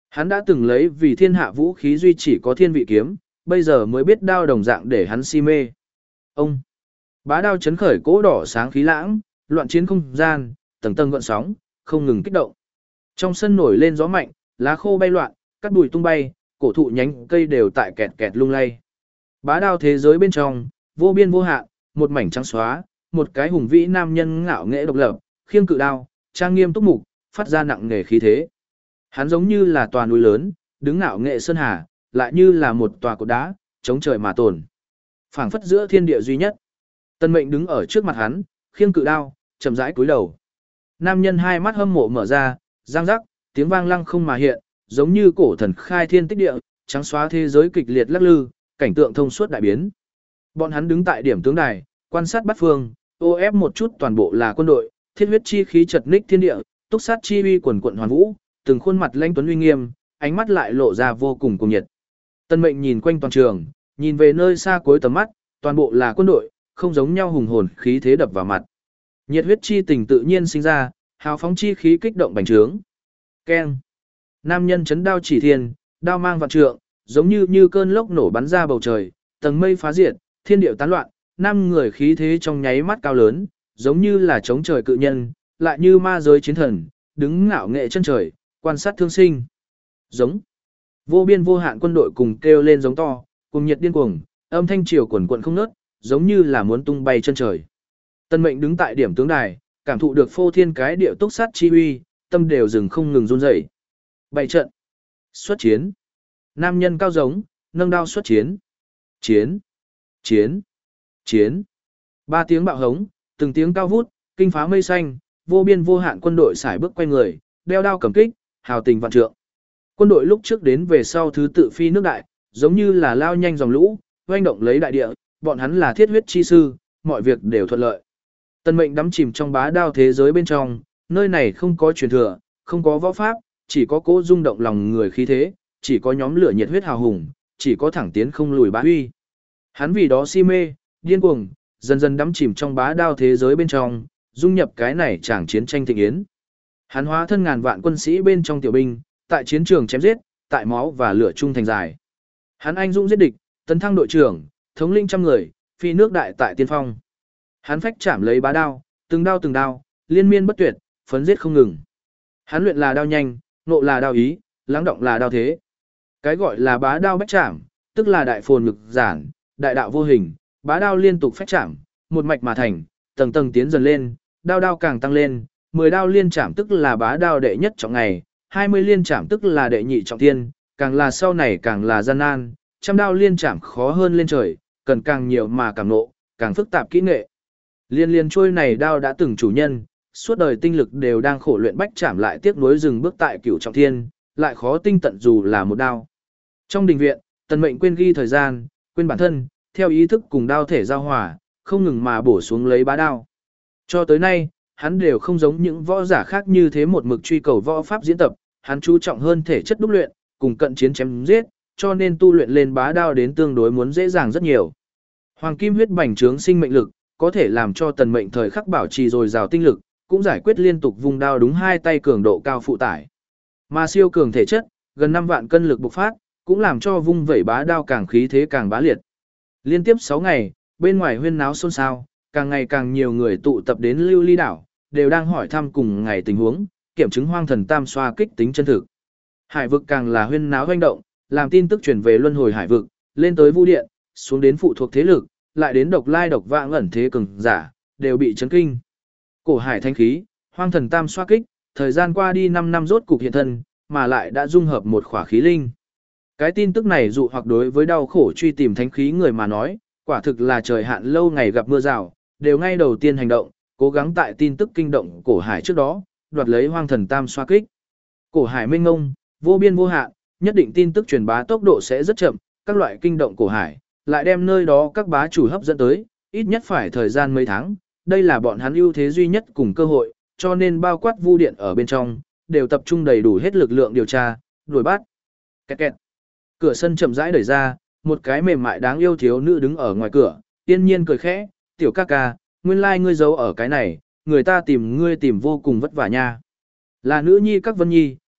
Hắn đã từng lấy vì thiên hạ vũ khí duy chỉ có thiên vị kiếm, bây giờ mới biết đao đồng dạng để hắn si mê. Ông, bá đao chấn khởi cỗ đỏ sáng khí lãng, loạn chiến không gian, tầng tầng gợn sóng, không ngừng kích động. Trong sân nổi lên gió mạnh, lá khô bay loạn, cát bụi tung bay, cổ thụ nhánh cây đều tại kẹt kẹt lung lay. Bá đao thế giới bên trong, vô biên vô hạn, một mảnh trắng xóa, một cái hùng vĩ nam nhân ngạo nghễ độc lập, khiêng cự đao, trang nghiêm túc mục, phát ra nặng nề khí thế. Hắn giống như là tòa núi lớn, đứng ngạo nghệ sơn hà, lại như là một tòa cột đá, chống trời mà tồn. Phảng phất giữa thiên địa duy nhất. Tân Mệnh đứng ở trước mặt hắn, khiêng cự đao, chậm rãi cúi đầu. Nam nhân hai mắt hâm mộ mở ra, răng rắc, tiếng vang lăng không mà hiện, giống như cổ thần khai thiên tích địa, trắng xóa thế giới kịch liệt lắc lư, cảnh tượng thông suốt đại biến. Bọn hắn đứng tại điểm tướng đài, quan sát bát phương, ô ép một chút toàn bộ là quân đội, thiết huyết chi khí chật ních thiên địa, túc sát chi uy quần quận hoàn vũ, từng khuôn mặt lãnh tuấn uy nghiêm, ánh mắt lại lộ ra vô cùng cuồng nhiệt. Tân Mệnh nhìn quanh toàn trường, nhìn về nơi xa cuối tầm mắt, toàn bộ là quân đội, không giống nhau hùng hồn khí thế đập vào mặt. Nhiệt huyết chi tình tự nhiên sinh ra, hào phóng chi khí kích động bành trướng. Keng. Nam nhân chấn đao chỉ thiên, đao mang vạn trượng, giống như như cơn lốc nổ bắn ra bầu trời, tầng mây phá diệt, thiên điệu tán loạn, năm người khí thế trong nháy mắt cao lớn, giống như là chống trời cự nhân, lại như ma giới chiến thần, đứng ngạo nghệ chân trời, quan sát thương sinh. Giống. Vô biên vô hạn quân đội cùng kêu lên giống to, cùng nhiệt điên cuồng, âm thanh triều quần quận không ngớt, giống như là muốn tung bay chân trời. Tân Mệnh đứng tại điểm tướng đài, cảm thụ được phô thiên cái địa túc sát chi uy, tâm đều dừng không ngừng run rẩy. Bảy trận. Xuất chiến. Nam nhân cao giống, nâng đao xuất chiến. Chiến. Chiến. Chiến. Ba tiếng bạo hống, từng tiếng cao vút, kinh phá mây xanh, vô biên vô hạn quân đội xài bước quay người, đeo đao cầm kích, hào tình vạn trượng. Quân đội lúc trước đến về sau thứ tự phi nước đại, giống như là lao nhanh dòng lũ, oanh động lấy đại địa, bọn hắn là thiết huyết chi sư, mọi việc đều thuận lợi. Tân Mệnh đắm chìm trong bá đao thế giới bên trong, nơi này không có truyền thừa, không có võ pháp, chỉ có cỗ rung động lòng người khí thế, chỉ có nhóm lửa nhiệt huyết hào hùng, chỉ có thẳng tiến không lùi bá huy. Hắn vì đó si mê, điên cuồng, dần dần đắm chìm trong bá đao thế giới bên trong, dung nhập cái này chẳng chiến tranh thịnh yến. Hắn hóa thân ngàn vạn quân sĩ bên trong tiểu binh, tại chiến trường chém giết, tại máu và lửa trung thành dài. Hắn anh dũng giết địch, tấn thăng đội trưởng, thống lĩnh trăm người, phi nước đại tại tiên phong. Hắn phách chạm lấy bá đao, từng đao từng đao, liên miên bất tuyệt, phấn giết không ngừng. Hắn luyện là đao nhanh, nộ là đao ý, lắng động là đao thế. Cái gọi là bá đao bách chạm, tức là đại phồn ngực giản, đại đạo vô hình, bá đao liên tục phách chạm, một mạch mà thành, tầng tầng tiến dần lên, đao đao càng tăng lên, mười đao liên chạm tức là bá đao đệ nhất trọng ngày, hai mươi liên chạm tức là đệ nhị trọng thiên, càng là sau này càng là gian nan, trăm đao liên chạm khó hơn lên trời, cần càng nhiều mà càng nộ, càng phức tạp kỹ nghệ. Liên liên trôi này đao đã từng chủ nhân, suốt đời tinh lực đều đang khổ luyện bách chạm lại tiếc nuối dừng bước tại cửu trọng thiên, lại khó tinh tận dù là một đao. Trong đình viện, Tần Mệnh quên ghi thời gian, quên bản thân, theo ý thức cùng đao thể giao hòa, không ngừng mà bổ xuống lấy bá đao. Cho tới nay, hắn đều không giống những võ giả khác như thế một mực truy cầu võ pháp diễn tập, hắn chú trọng hơn thể chất đúc luyện, cùng cận chiến chém giết, cho nên tu luyện lên bá đao đến tương đối muốn dễ dàng rất nhiều. Hoàng kim huyết bành trướng sinh mệnh lực, có thể làm cho Tần Mệnh thời khắc bảo trì dồi dào tinh lực, cũng giải quyết liên tục vùng đao đúng hai tay cường độ cao phụ tải. Mà siêu cường thể chất, gần năm vạn cân lực bộc phát, cũng làm cho vung vẩy bá đao càng khí thế càng bá liệt. Liên tiếp sáu ngày, bên ngoài huyên náo xôn xao, càng ngày càng nhiều người tụ tập đến Lưu Ly đảo, đều đang hỏi thăm cùng ngày tình huống, kiểm chứng hoang thần tam xoa kích tính chân thực. Hải vực càng là huyên náo hoành động, làm tin tức truyền về luân hồi hải vực, lên tới Vu Điện, xuống đến phụ thuộc thế lực, lại đến độc lai độc vãng ẩn thế cường giả, đều bị chấn kinh. Cổ hải thanh khí, hoang thần tam xoa kích, thời gian qua đi năm năm rốt cục hiện thân, mà lại đã dung hợp một khỏa khí linh. Cái tin tức này dụ hoặc đối với đau khổ truy tìm thánh khí người mà nói, quả thực là trời hạn lâu ngày gặp mưa rào, đều ngay đầu tiên hành động, cố gắng tại tin tức kinh động cổ hải trước đó, đoạt lấy hoang thần tam xoa kích. Cổ hải mênh mông, vô biên vô hạn, nhất định tin tức truyền bá tốc độ sẽ rất chậm, các loại kinh động cổ hải, lại đem nơi đó các bá chủ hấp dẫn tới, ít nhất phải thời gian mấy tháng, đây là bọn hắn ưu thế duy nhất cùng cơ hội, cho nên bao quát Vu Điện ở bên trong, đều tập trung đầy đủ hết lực lượng điều tra, đuổi bắt. Kẹt kẹt. Cửa sân chậm rãi đẩy ra, một cái mềm mại đáng yêu thiếu nữ đứng ở ngoài cửa, tiên nhiên cười khẽ, "Tiểu ca ca, nguyên lai like ngươi giấu ở cái này, người ta tìm ngươi tìm vô cùng vất vả nha." Là nữ nhi các Vân Nhi,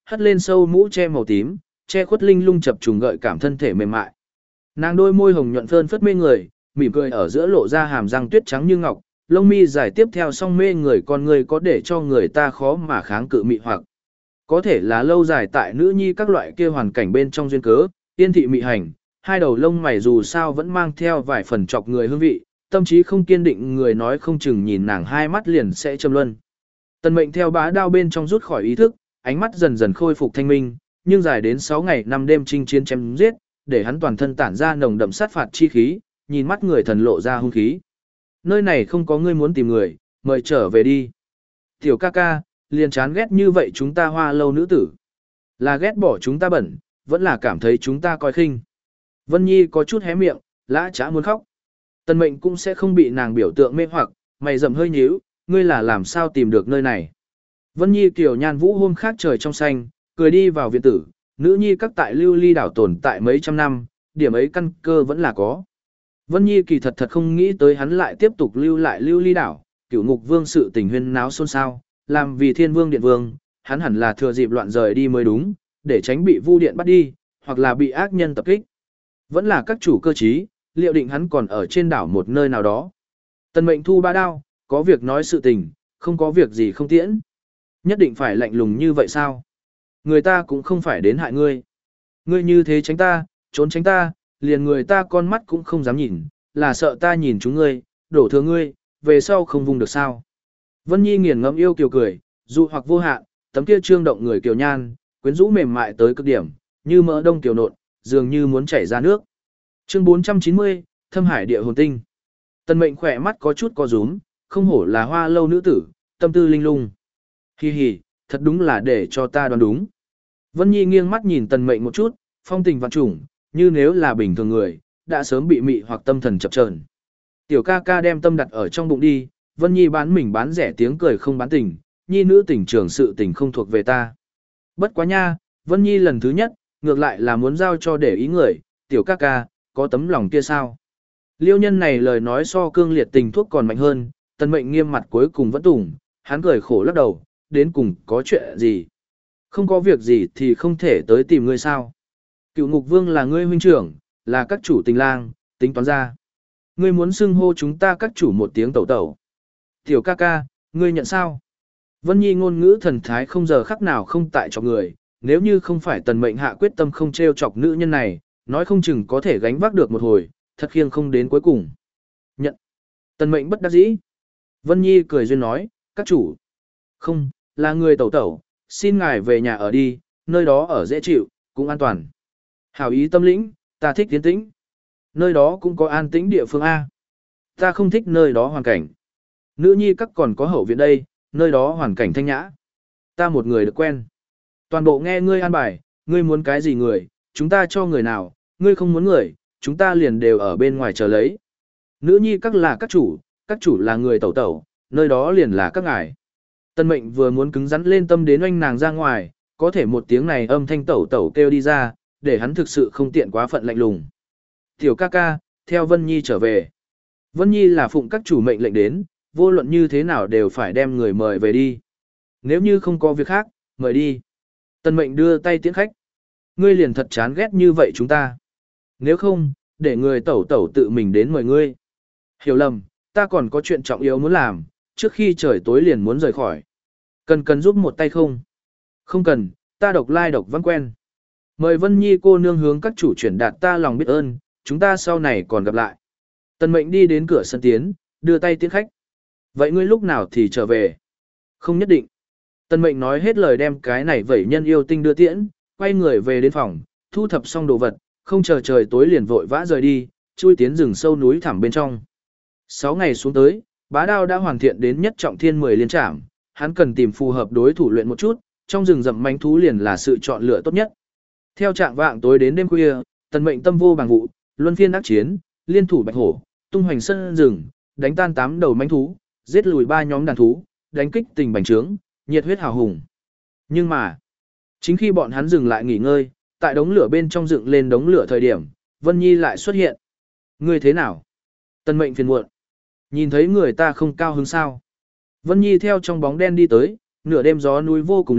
hất lên sâu mũ che màu tím, che khuất linh lung chập trùng gợi cảm thân thể mềm mại. Nàng đôi môi hồng nhuận phơn phất mê người, mỉm cười ở giữa lộ ra hàm răng tuyết trắng như ngọc, lông mi dài tiếp theo song mê người, con người có để cho người ta khó mà kháng cự mị hoặc. Có thể là lâu dài tại nữ nhi các loại kia hoàn cảnh bên trong duyên cớ, tiên thị mị hành, hai đầu lông mày dù sao vẫn mang theo vài phần chọc người hương vị, tâm trí không kiên định người nói không chừng nhìn nàng hai mắt liền sẽ châm luân. Tần Mệnh theo bá đao bên trong rút khỏi ý thức, ánh mắt dần dần khôi phục thanh minh, nhưng dài đến sáu ngày năm đêm chinh chiến chém giết, để hắn toàn thân tản ra nồng đậm sát phạt chi khí, nhìn mắt người thần lộ ra hung khí. Nơi này không có ngươi muốn tìm người, mời trở về đi. Tiểu ca ca, liền chán ghét như vậy chúng ta Hoa Lâu nữ tử. Là ghét bỏ chúng ta bẩn, vẫn là cảm thấy chúng ta coi khinh. Vân Nhi có chút hé miệng, lã chả muốn khóc. Tần Mệnh cũng sẽ không bị nàng biểu tượng mê hoặc, mày rậm hơi nhíu, ngươi là làm sao tìm được nơi này. Vân Nhi kiểu nhan vũ hôm khác trời trong xanh, cười đi vào viện tử, nữ nhi các tại lưu ly đảo tồn tại mấy trăm năm, điểm ấy căn cơ vẫn là có. Vân Nhi kỳ thật thật không nghĩ tới hắn lại tiếp tục lưu lại lưu ly đảo, cửu ngục vương sự tình huyên náo xôn xao, làm vì thiên vương điện vương, hắn hẳn là thừa dịp loạn rời đi mới đúng, để tránh bị vu điện bắt đi, hoặc là bị ác nhân tập kích. Vẫn là các chủ cơ trí, liệu định hắn còn ở trên đảo một nơi nào đó. Tần Mệnh thu ba đao, có việc nói sự tình, không có việc gì không tiễn. Nhất định phải lạnh lùng như vậy sao? Người ta cũng không phải đến hại ngươi. Ngươi như thế tránh ta, trốn tránh ta, liền người ta con mắt cũng không dám nhìn, là sợ ta nhìn chúng ngươi, đổ thừa ngươi, về sau không vùng được sao. Vân Nhi nghiền ngẫm yêu kiều cười, dụ hoặc vô hạn, tấm kia trương động người kiều nhan, quyến rũ mềm mại tới cực điểm, như mỡ đông kiều nộn, dường như muốn chảy ra nước. Chương bốn trăm chín mươi, Thâm Hải Địa Hồn Tinh. Tần Mệnh khỏe mắt có chút co rúm, không hổ là Hoa Lâu nữ tử, tâm tư linh lung. Hi hi, thật đúng là để cho ta đoán đúng. Vân Nhi nghiêng mắt nhìn Tần Mệnh một chút, phong tình vạn trùng, như nếu là bình thường người, đã sớm bị mị hoặc tâm thần chập chờn. Tiểu ca ca đem tâm đặt ở trong bụng đi, Vân Nhi bán mình bán rẻ tiếng cười không bán tình, nhi nữ tình trường sự tình không thuộc về ta. Bất quá nha, Vân Nhi lần thứ nhất, ngược lại là muốn giao cho để ý người, tiểu ca ca, có tấm lòng kia sao? Liêu nhân này lời nói so cương liệt tình thuốc còn mạnh hơn, Tần Mệnh nghiêm mặt cuối cùng vẫn tủng, hắn cười khổ lắc đầu, đến cùng có chuyện gì? Không có việc gì thì không thể tới tìm ngươi sao? Cựu ngục vương là ngươi huynh trưởng, là các chủ tình lang, tính toán ra. Ngươi muốn xưng hô chúng ta các chủ một tiếng tẩu tẩu. Tiểu ca ca, ngươi nhận sao? Vân Nhi ngôn ngữ thần thái không giờ khắc nào không tại cho người, nếu như không phải Tần Mệnh hạ quyết tâm không trêu chọc nữ nhân này, nói không chừng có thể gánh vác được một hồi, thật khiêng không đến cuối cùng. Nhận. Tần Mệnh bất đắc dĩ. Vân Nhi cười duyên nói, các chủ. Không, là người tẩu tẩu, xin ngài về nhà ở đi, nơi đó ở dễ chịu, cũng an toàn. Hảo ý tâm lĩnh, ta thích tiến tĩnh. Nơi đó cũng có an tĩnh địa phương A. Ta không thích nơi đó hoàn cảnh. Nữ nhi các còn có hậu viện đây, nơi đó hoàn cảnh thanh nhã. Ta một người được quen. Toàn bộ nghe ngươi an bài, ngươi muốn cái gì người, chúng ta cho người nào, ngươi không muốn người, chúng ta liền đều ở bên ngoài chờ lấy. Nữ nhi các là các chủ, các chủ là người tẩu tẩu, nơi đó liền là các ngài. Tần Mệnh vừa muốn cứng rắn lên tâm đến oanh nàng ra ngoài, có thể một tiếng này âm thanh tẩu tẩu kêu đi ra, để hắn thực sự không tiện quá phận lạnh lùng. Tiểu ca ca, theo Vân Nhi trở về. Vân Nhi là phụng các chủ mệnh lệnh đến, vô luận như thế nào đều phải đem người mời về đi. Nếu như không có việc khác, mời đi. Tần Mệnh đưa tay tiễn khách. Ngươi liền thật chán ghét như vậy chúng ta. Nếu không, để người tẩu tẩu tự mình đến mời ngươi. Hiểu lầm, ta còn có chuyện trọng yếu muốn làm, trước khi trời tối liền muốn rời khỏi. Cần cần giúp một tay không? Không cần, ta độc lai độc văn quen. Mời Vân Nhi cô nương hướng các chủ chuyển đạt ta lòng biết ơn, chúng ta sau này còn gặp lại. Tần Mệnh đi đến cửa sân tiến, đưa tay tiễn khách. Vậy ngươi lúc nào thì trở về? Không nhất định. Tần Mệnh nói hết lời đem cái này vẩy nhân yêu tinh đưa tiễn, quay người về đến phòng, thu thập xong đồ vật, không chờ trời tối liền vội vã rời đi, chui tiến rừng sâu núi thẳm bên trong. Sáu ngày xuống tới, bá đao đã hoàn thiện đến nhất trọng thiên mười liên trảm, hắn cần tìm phù hợp đối thủ luyện một chút, trong rừng rậm manh thú liền là sự chọn lựa tốt nhất. Theo trạng vạng tối đến đêm khuya, Tần Mệnh tâm vô bằng vụ, luân phiên ác chiến, liên thủ bạch hổ, tung hoành sân rừng, đánh tan tám đầu manh thú, giết lùi ba nhóm đàn thú, đánh kích tình bành trướng, nhiệt huyết hào hùng. Nhưng mà, chính khi bọn hắn dừng lại nghỉ ngơi, tại đống lửa bên trong dựng lên đống lửa thời điểm, Vân Nhi lại xuất hiện. Ngươi thế nào? Tần Mệnh phiền muộn. Nhìn thấy người ta không cao hứng sao? Vân Nhi theo trong bóng đen đi tới, nửa đêm gió núi vô cùng liệt,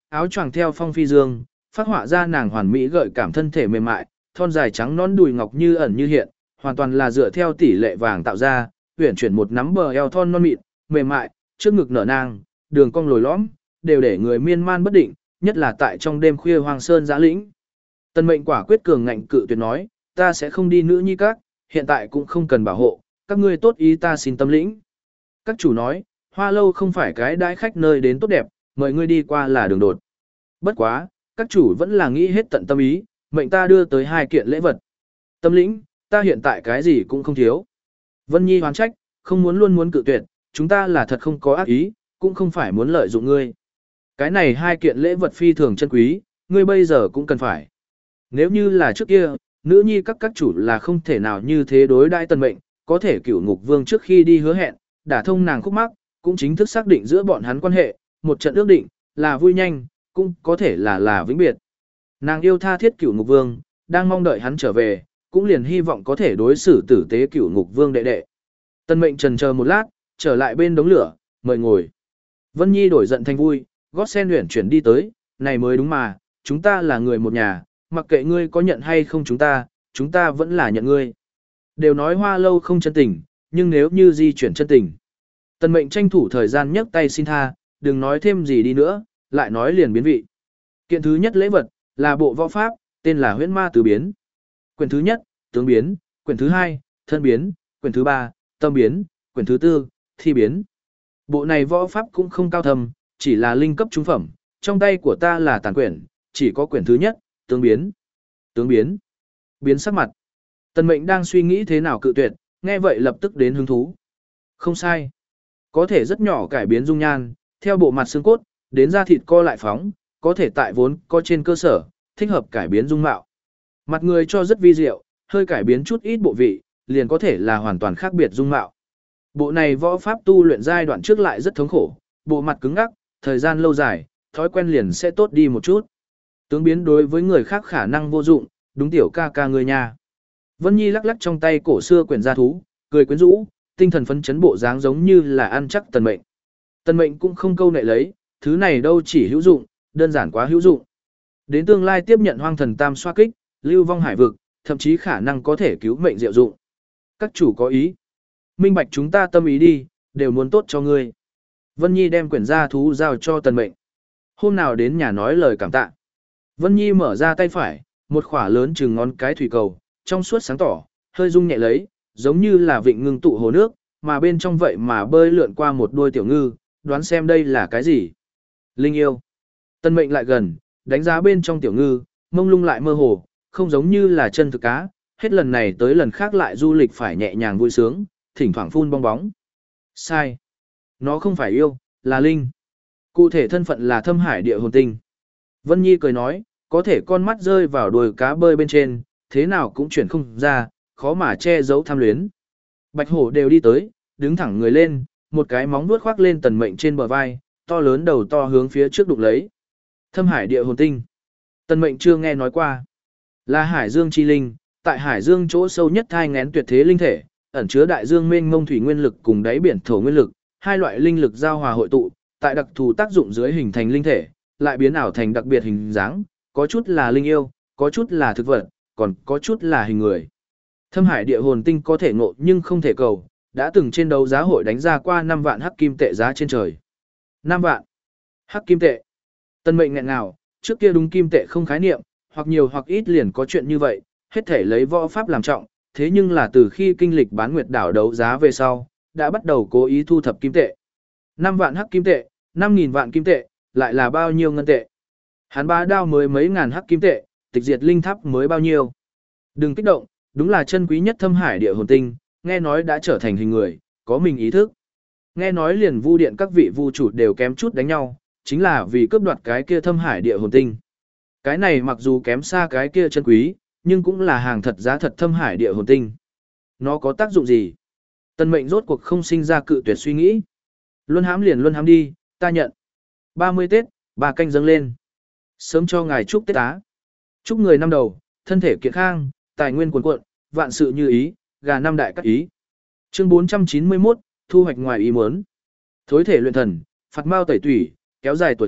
áo choàng theo phong phi dương, phát họa ra nàng hoàn mỹ gợi cảm thân thể mềm mại, thon dài trắng nõn đùi ngọc như ẩn như hiện, hoàn toàn là dựa theo tỷ lệ vàng tạo ra, uyển chuyển một nắm bờ eo thon non mịn, mềm mại, trước ngực nở nang, đường cong lồi lõm, đều để người miên man bất định, nhất là tại trong đêm khuya hoang sơn giã lĩnh. Tần Mệnh quả quyết cường ngạnh cự tuyệt nói, ta sẽ không đi nữ nhi các, hiện tại cũng không cần bảo hộ, các ngươi tốt ý ta xin tâm lĩnh. Các chủ nói, Hoa Lâu không phải cái đãi khách nơi đến tốt đẹp, mời ngươi đi qua là đường đột. Bất quá, các chủ vẫn là nghĩ hết tận tâm ý, mệnh ta đưa tới hai kiện lễ vật. Tâm lĩnh, ta hiện tại cái gì cũng không thiếu. Vân Nhi hoán trách, không muốn luôn muốn cự tuyệt, chúng ta là thật không có ác ý, cũng không phải muốn lợi dụng ngươi. Cái này hai kiện lễ vật phi thường chân quý, ngươi bây giờ cũng cần phải. Nếu như là trước kia, nữ nhi các các chủ là không thể nào như thế đối đãi Tần Mệnh, có thể Cửu Ngục Vương trước khi đi hứa hẹn, đả thông nàng khúc mắc, cũng chính thức xác định giữa bọn hắn quan hệ, một trận ước định, là vui nhanh, cũng có thể là là vĩnh biệt. Nàng yêu tha thiết Cửu Ngục Vương, đang mong đợi hắn trở về, cũng liền hy vọng có thể đối xử tử tế Cửu Ngục Vương đệ đệ. Tần Mệnh trần chờ một lát, trở lại bên đống lửa, mời ngồi. Vân Nhi đổi giận thành vui, gót sen luyện chuyển đi tới, này mới đúng mà, chúng ta là người một nhà, mặc kệ ngươi có nhận hay không chúng ta, chúng ta vẫn là nhận ngươi. Đều nói Hoa Lâu không chân tình, nhưng nếu như di chuyển chân tình. Tần Mệnh tranh thủ thời gian nhấc tay xin tha, đừng nói thêm gì đi nữa, lại nói liền biến vị. Kiện thứ nhất lễ vật, là bộ võ pháp, tên là Huyễn Ma Tứ Biến. Quyển thứ nhất, tướng biến, quyển thứ hai, thân biến, quyển thứ ba, tâm biến, quyển thứ tư, thi biến. Bộ này võ pháp cũng không cao thầm, chỉ là linh cấp trung phẩm, trong tay của ta là tàn quyển, chỉ có quyển thứ nhất, tướng biến. Tướng biến. Biến sắc mặt. Tần Mệnh đang suy nghĩ thế nào cự tuyệt, nghe vậy lập tức đến hứng thú. Không sai. Có thể rất nhỏ cải biến dung nhan, theo bộ mặt xương cốt, đến da thịt co lại phóng, có thể tại vốn có trên cơ sở, thích hợp cải biến dung mạo. Mặt người cho rất vi diệu, hơi cải biến chút ít bộ vị, liền có thể là hoàn toàn khác biệt dung mạo. Bộ này võ pháp tu luyện giai đoạn trước lại rất thống khổ, bộ mặt cứng ngắc, thời gian lâu dài, thói quen liền sẽ tốt đi một chút. Tướng biến đối với người khác khả năng vô dụng, đúng tiểu ca ca người nhà. Vân Nhi lắc lắc trong tay cổ xưa quyển gia thú, cười quyến rũ, tinh thần phấn chấn bộ dáng giống như là ăn chắc Tần Mệnh. Tần Mệnh cũng không câu nệ lấy, thứ này đâu chỉ hữu dụng, đơn giản quá hữu dụng. Đến tương lai tiếp nhận hoang thần tam xoa kích, lưu vong hải vực, thậm chí khả năng có thể cứu mệnh diệu dụng. Các chủ có ý. Minh bạch chúng ta tâm ý đi, đều muốn tốt cho ngươi. Vân Nhi đem quyển gia thú giao cho Tần Mệnh. Hôm nào đến nhà nói lời cảm tạ. Vân Nhi mở ra tay phải, một khỏa lớn chừng ngón cái thủy cầu, trong suốt sáng tỏ, hơi rung nhẹ lấy, giống như là vịnh ngưng tụ hồ nước, mà bên trong vậy mà bơi lượn qua một đuôi tiểu ngư, đoán xem đây là cái gì. Linh yêu. Tần Mệnh lại gần, đánh giá bên trong tiểu ngư, mông lung lại mơ hồ, không giống như là chân thực cá, hết lần này tới lần khác lại du lịch phải nhẹ nhàng vui sướng, thỉnh thoảng phun bong bóng. Sai. Nó không phải yêu, là linh. Cụ thể thân phận là thâm hải địa hồn tinh. Vân Nhi cười nói, có thể con mắt rơi vào đuôi cá bơi bên trên, thế nào cũng chuyển không ra, khó mà che giấu tham luyến. Bạch hổ đều đi tới, đứng thẳng người lên, một cái móng vuốt khoác lên Tần Mệnh trên bờ vai, to lớn đầu to hướng phía trước đụng lấy. Thâm hải địa hồn tinh. Tần Mệnh chưa nghe nói qua. Là hải dương chi linh, tại hải dương chỗ sâu nhất thai ngén tuyệt thế linh thể, ẩn chứa đại dương mênh mông thủy nguyên lực cùng đáy biển thổ nguyên lực, hai loại linh lực giao hòa hội tụ, tại đặc thù tác dụng dưới hình thành linh thể, lại biến ảo thành đặc biệt hình dáng, có chút là linh yêu, có chút là thực vật, còn có chút là hình người. Thâm hải địa hồn tinh có thể ngộ nhưng không thể cầu, đã từng trên đấu giá hội đánh ra qua năm vạn hắc kim tệ giá trên trời. năm vạn hắc kim tệ. Tần Mệnh nghẹn nào, trước kia đúng kim tệ không khái niệm, hoặc nhiều hoặc ít liền có chuyện như vậy, hết thể lấy võ pháp làm trọng, thế nhưng là từ khi kinh lịch bán nguyệt đảo đấu giá về sau, đã bắt đầu cố ý thu thập kim tệ. năm vạn hắc kim tệ, năm nghìn vạn kim tệ, lại là bao nhiêu ngân tệ? Hắn bá đao mới mấy ngàn hắc kim tệ, tịch diệt linh tháp mới bao nhiêu? Đừng kích động, đúng là chân quý nhất thâm hải địa hồn tinh, nghe nói đã trở thành hình người, có mình ý thức. Nghe nói liền vu điện các vị vu chủ đều kém chút đánh nhau, chính là vì cướp đoạt cái kia thâm hải địa hồn tinh. Cái này mặc dù kém xa cái kia chân quý, nhưng cũng là hàng thật giá thật thâm hải địa hồn tinh. Nó có tác dụng gì? Tần Mệnh rốt cuộc không sinh ra cự tuyệt suy nghĩ. Luân hãm liền luân hãm đi, ta nhận. ba mươi Tết, bà canh dâng lên. Sớm cho ngài chúc Tết Á. Chúc người năm đầu, thân thể kiện khang, tài nguyên cuồn cuộn, vạn sự như ý, gà năm đại cắt ý. Chương bốn trăm chín mươi mốt, thu hoạch ngoài ý muốn. Thối thể luyện thần, phạt mao tẩy tủy, kéo dài tuổi thọ,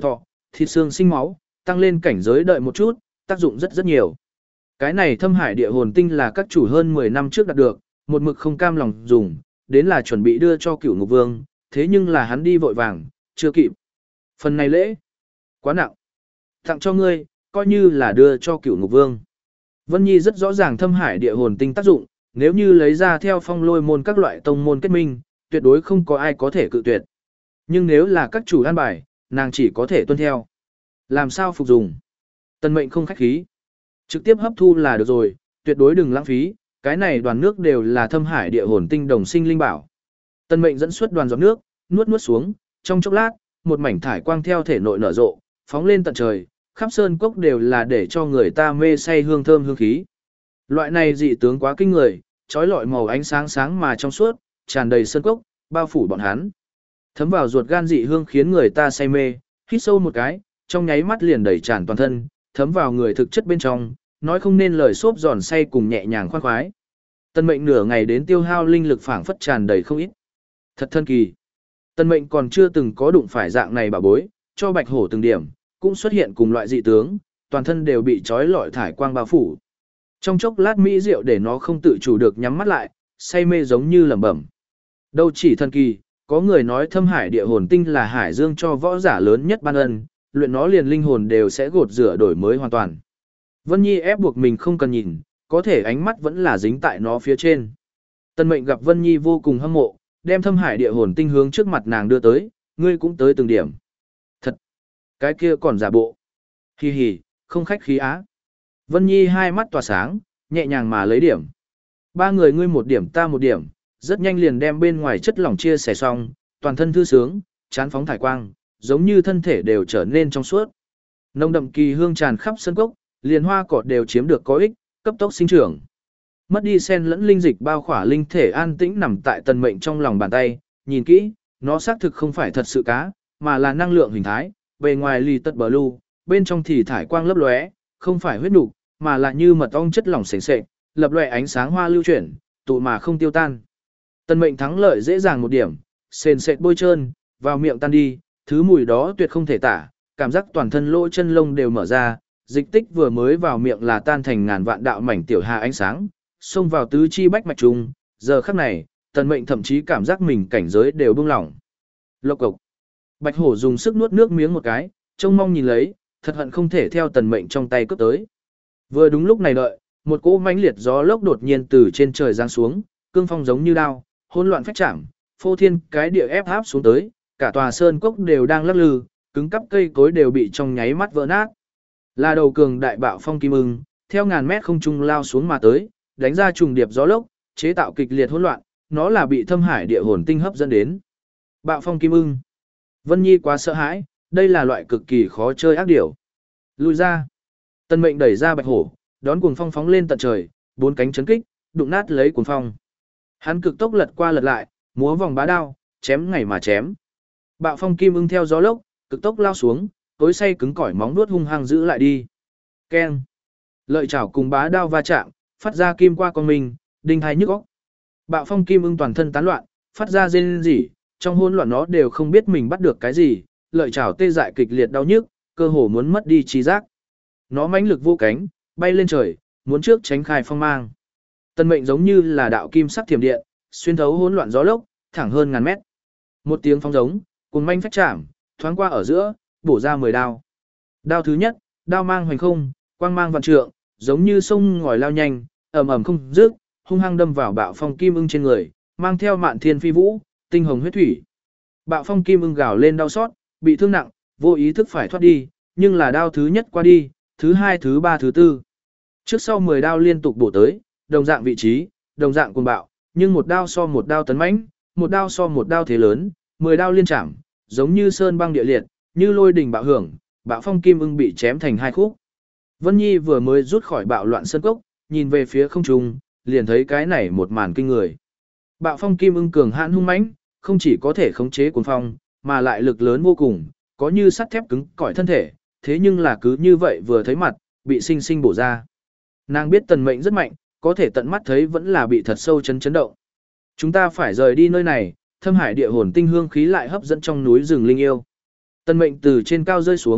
thịt xương sinh máu, tăng lên cảnh giới đợi một chút, tác dụng rất rất nhiều. Cái này thâm hải địa hồn tinh là các chủ hơn mười năm trước đạt được, một mực không cam lòng dùng, đến là chuẩn bị đưa cho cửu ngục vương, thế nhưng là hắn đi vội vàng, chưa kịp. Phần này lễ, quá nặng. Tặng cho ngươi, coi như là đưa cho cửu ngục vương. Vân Nhi rất rõ ràng thâm hải địa hồn tinh tác dụng, nếu như lấy ra theo phong lôi môn các loại tông môn kết minh, tuyệt đối không có ai có thể cự tuyệt. Nhưng nếu là các chủ an bài, nàng chỉ có thể tuân theo. Làm sao phục dùng? Tân mệnh không khách khí. Trực tiếp hấp thu là được rồi, tuyệt đối đừng lãng phí, cái này đoàn nước đều là thâm hải địa hồn tinh đồng sinh linh bảo. Tân mệnh dẫn xuất đoàn giọt nước, nuốt nuốt xuống, trong chốc lát, một mảnh thải quang theo thể nội nở rộ, phóng lên tận trời, khắp sơn cốc đều là để cho người ta mê say hương thơm hương khí. Loại này dị tướng quá kinh người, trói lọi màu ánh sáng sáng mà trong suốt, tràn đầy sơn cốc, bao phủ bọn hắn. Thấm vào ruột gan dị hương khiến người ta say mê, hít sâu một cái, trong nháy mắt liền đầy tràn toàn thân, thấm vào người thực chất bên trong, nói không nên lời xốp giòn say cùng nhẹ nhàng khoan khoái. Tân mệnh nửa ngày đến tiêu hao linh lực phảng phất tràn đầy không ít. Thật thân kỳ. Tân mệnh còn chưa từng có đụng phải dạng này bảo bối, cho bạch hổ từng điểm, cũng xuất hiện cùng loại dị tướng, toàn thân đều bị trói lọi thải quang bao phủ. Trong chốc lát mỹ rượu để nó không tự chủ được nhắm mắt lại, say mê giống như lẩm bẩm. Đâu chỉ thần kỳ, có người nói thâm hải địa hồn tinh là hải dương cho võ giả lớn nhất ban ân, luyện nó liền linh hồn đều sẽ gột rửa đổi mới hoàn toàn. Vân Nhi ép buộc mình không cần nhìn, có thể ánh mắt vẫn là dính tại nó phía trên. Tân mệnh gặp Vân Nhi vô cùng hâm mộ, đem thâm hải địa hồn tinh hướng trước mặt nàng đưa tới, ngươi cũng tới từng điểm. Thật, cái kia còn giả bộ. Hi hi, không khách khí á. Vân Nhi hai mắt tỏa sáng, nhẹ nhàng mà lấy điểm. Ba người ngươi một điểm ta một điểm, rất nhanh liền đem bên ngoài chất lỏng chia sẻ xong, toàn thân thư sướng, chán phóng thải quang, giống như thân thể đều trở nên trong suốt. Nồng đậm kỳ hương tràn khắp sân cốc, liền hoa cỏ đều chiếm được có ích, cấp tốc sinh trưởng. Mất đi sen lẫn linh dịch bao khỏa linh thể an tĩnh nằm tại tần mệnh trong lòng bàn tay, nhìn kỹ, nó xác thực không phải thật sự cá, mà là năng lượng hình thái, bề ngoài lì tật blue, bên trong thì thải quang lấp lóe, không phải huyết nục, mà là như mật ong chất lỏng sền sệt, lập lòe ánh sáng hoa lưu chuyển, tụ mà không tiêu tan. Tần mệnh thắng lợi dễ dàng một điểm, sền sệt bôi trơn, vào miệng tan đi, thứ mùi đó tuyệt không thể tả, cảm giác toàn thân lỗ chân lông đều mở ra, dịch tích vừa mới vào miệng là tan thành ngàn vạn đạo mảnh tiểu hà ánh sáng, xông vào tứ chi bách mạch trùng, giờ khắc này, tần mệnh thậm chí cảm giác mình cảnh giới đều buông lỏng. Lộc cộc. Bạch hổ dùng sức nuốt nước miếng một cái, trông mong nhìn lấy, thật hận không thể theo tần mệnh trong tay cướp tới. Vừa đúng lúc này đợi, một cỗ mãnh liệt gió lốc đột nhiên từ trên trời giáng xuống, cương phong giống như đao, hỗn loạn phách chạm, phô thiên cái địa ép áp xuống tới, cả tòa sơn cốc đều đang lắc lư, cứng cắp cây cối đều bị trong nháy mắt vỡ nát. Là đầu cường đại bạo phong kim ưng, theo ngàn mét không trung lao xuống mà tới, đánh ra trùng điệp gió lốc, chế tạo kịch liệt hỗn loạn, nó là bị thâm hải địa hồn tinh hấp dẫn đến. Bạo phong kim ưng. Vân Nhi quá sợ hãi, đây là loại cực kỳ khó chơi ác điểu. Lùi ra. Tân mệnh đẩy ra bạch hổ, đón cuồng phong phóng lên tận trời, bốn cánh chấn kích, đụng nát lấy cuồng phong. Hắn cực tốc lật qua lật lại, múa vòng bá đao, chém ngày mà chém. Bạo phong kim ưng theo gió lốc, cực tốc lao xuống, tối say cứng cỏi móng vuốt hung hăng giữ lại đi. Keng. Lợi chảo cùng bá đao va chạm, phát ra kim qua con mình, đinh hai nhức óc. Bạo phong kim ưng toàn thân tán loạn, phát ra rên rỉ, trong hỗn loạn nó đều không biết mình bắt được cái gì, lợi chảo tê dại kịch liệt đau nhức, cơ hồ muốn mất đi trí giác. Nó mãnh lực vô cánh, bay lên trời, muốn trước tránh khai phong mang. Tân mệnh giống như là đạo kim sắc thiểm điện, xuyên thấu hỗn loạn gió lốc, thẳng hơn ngàn mét. Một tiếng phong giống, cùng manh phách chạm, thoáng qua ở giữa, bổ ra mười đao. Đao thứ nhất, đao mang hoành không, quang mang vạn trượng, giống như sông ngòi lao nhanh, ầm ầm không dứt, hung hăng đâm vào bạo phong kim ưng trên người, mang theo mạn thiên phi vũ, tinh hồng huyết thủy. Bạo phong kim ưng gào lên đau xót, bị thương nặng, vô ý thức phải thoát đi, nhưng là đao thứ nhất qua đi, thứ hai thứ ba thứ tư. Trước sau mười đao liên tục bổ tới, đồng dạng vị trí, đồng dạng cuồng bạo, nhưng một đao so một đao tấn mãnh, một đao so một đao thế lớn, mười đao liên chạm, giống như sơn băng địa liệt, như lôi đình bạo hưởng, bạo phong kim ưng bị chém thành hai khúc. Vân Nhi vừa mới rút khỏi bạo loạn sơn cốc, nhìn về phía không trung, liền thấy cái này một màn kinh người. Bạo phong kim ưng cường hãn hung mãnh, không chỉ có thể khống chế cuồng phong, mà lại lực lớn vô cùng, có như sắt thép cứng cỏi thân thể, thế nhưng là cứ như vậy vừa thấy mặt, bị sinh sinh bổ ra. Nàng biết tần mệnh rất mạnh, có thể tận mắt thấy vẫn là bị thật sâu chấn chấn động. Chúng ta phải rời đi nơi này, thâm hải địa hồn tinh hương khí lại hấp dẫn trong núi rừng linh yêu. Tần mệnh từ trên cao rơi xuống,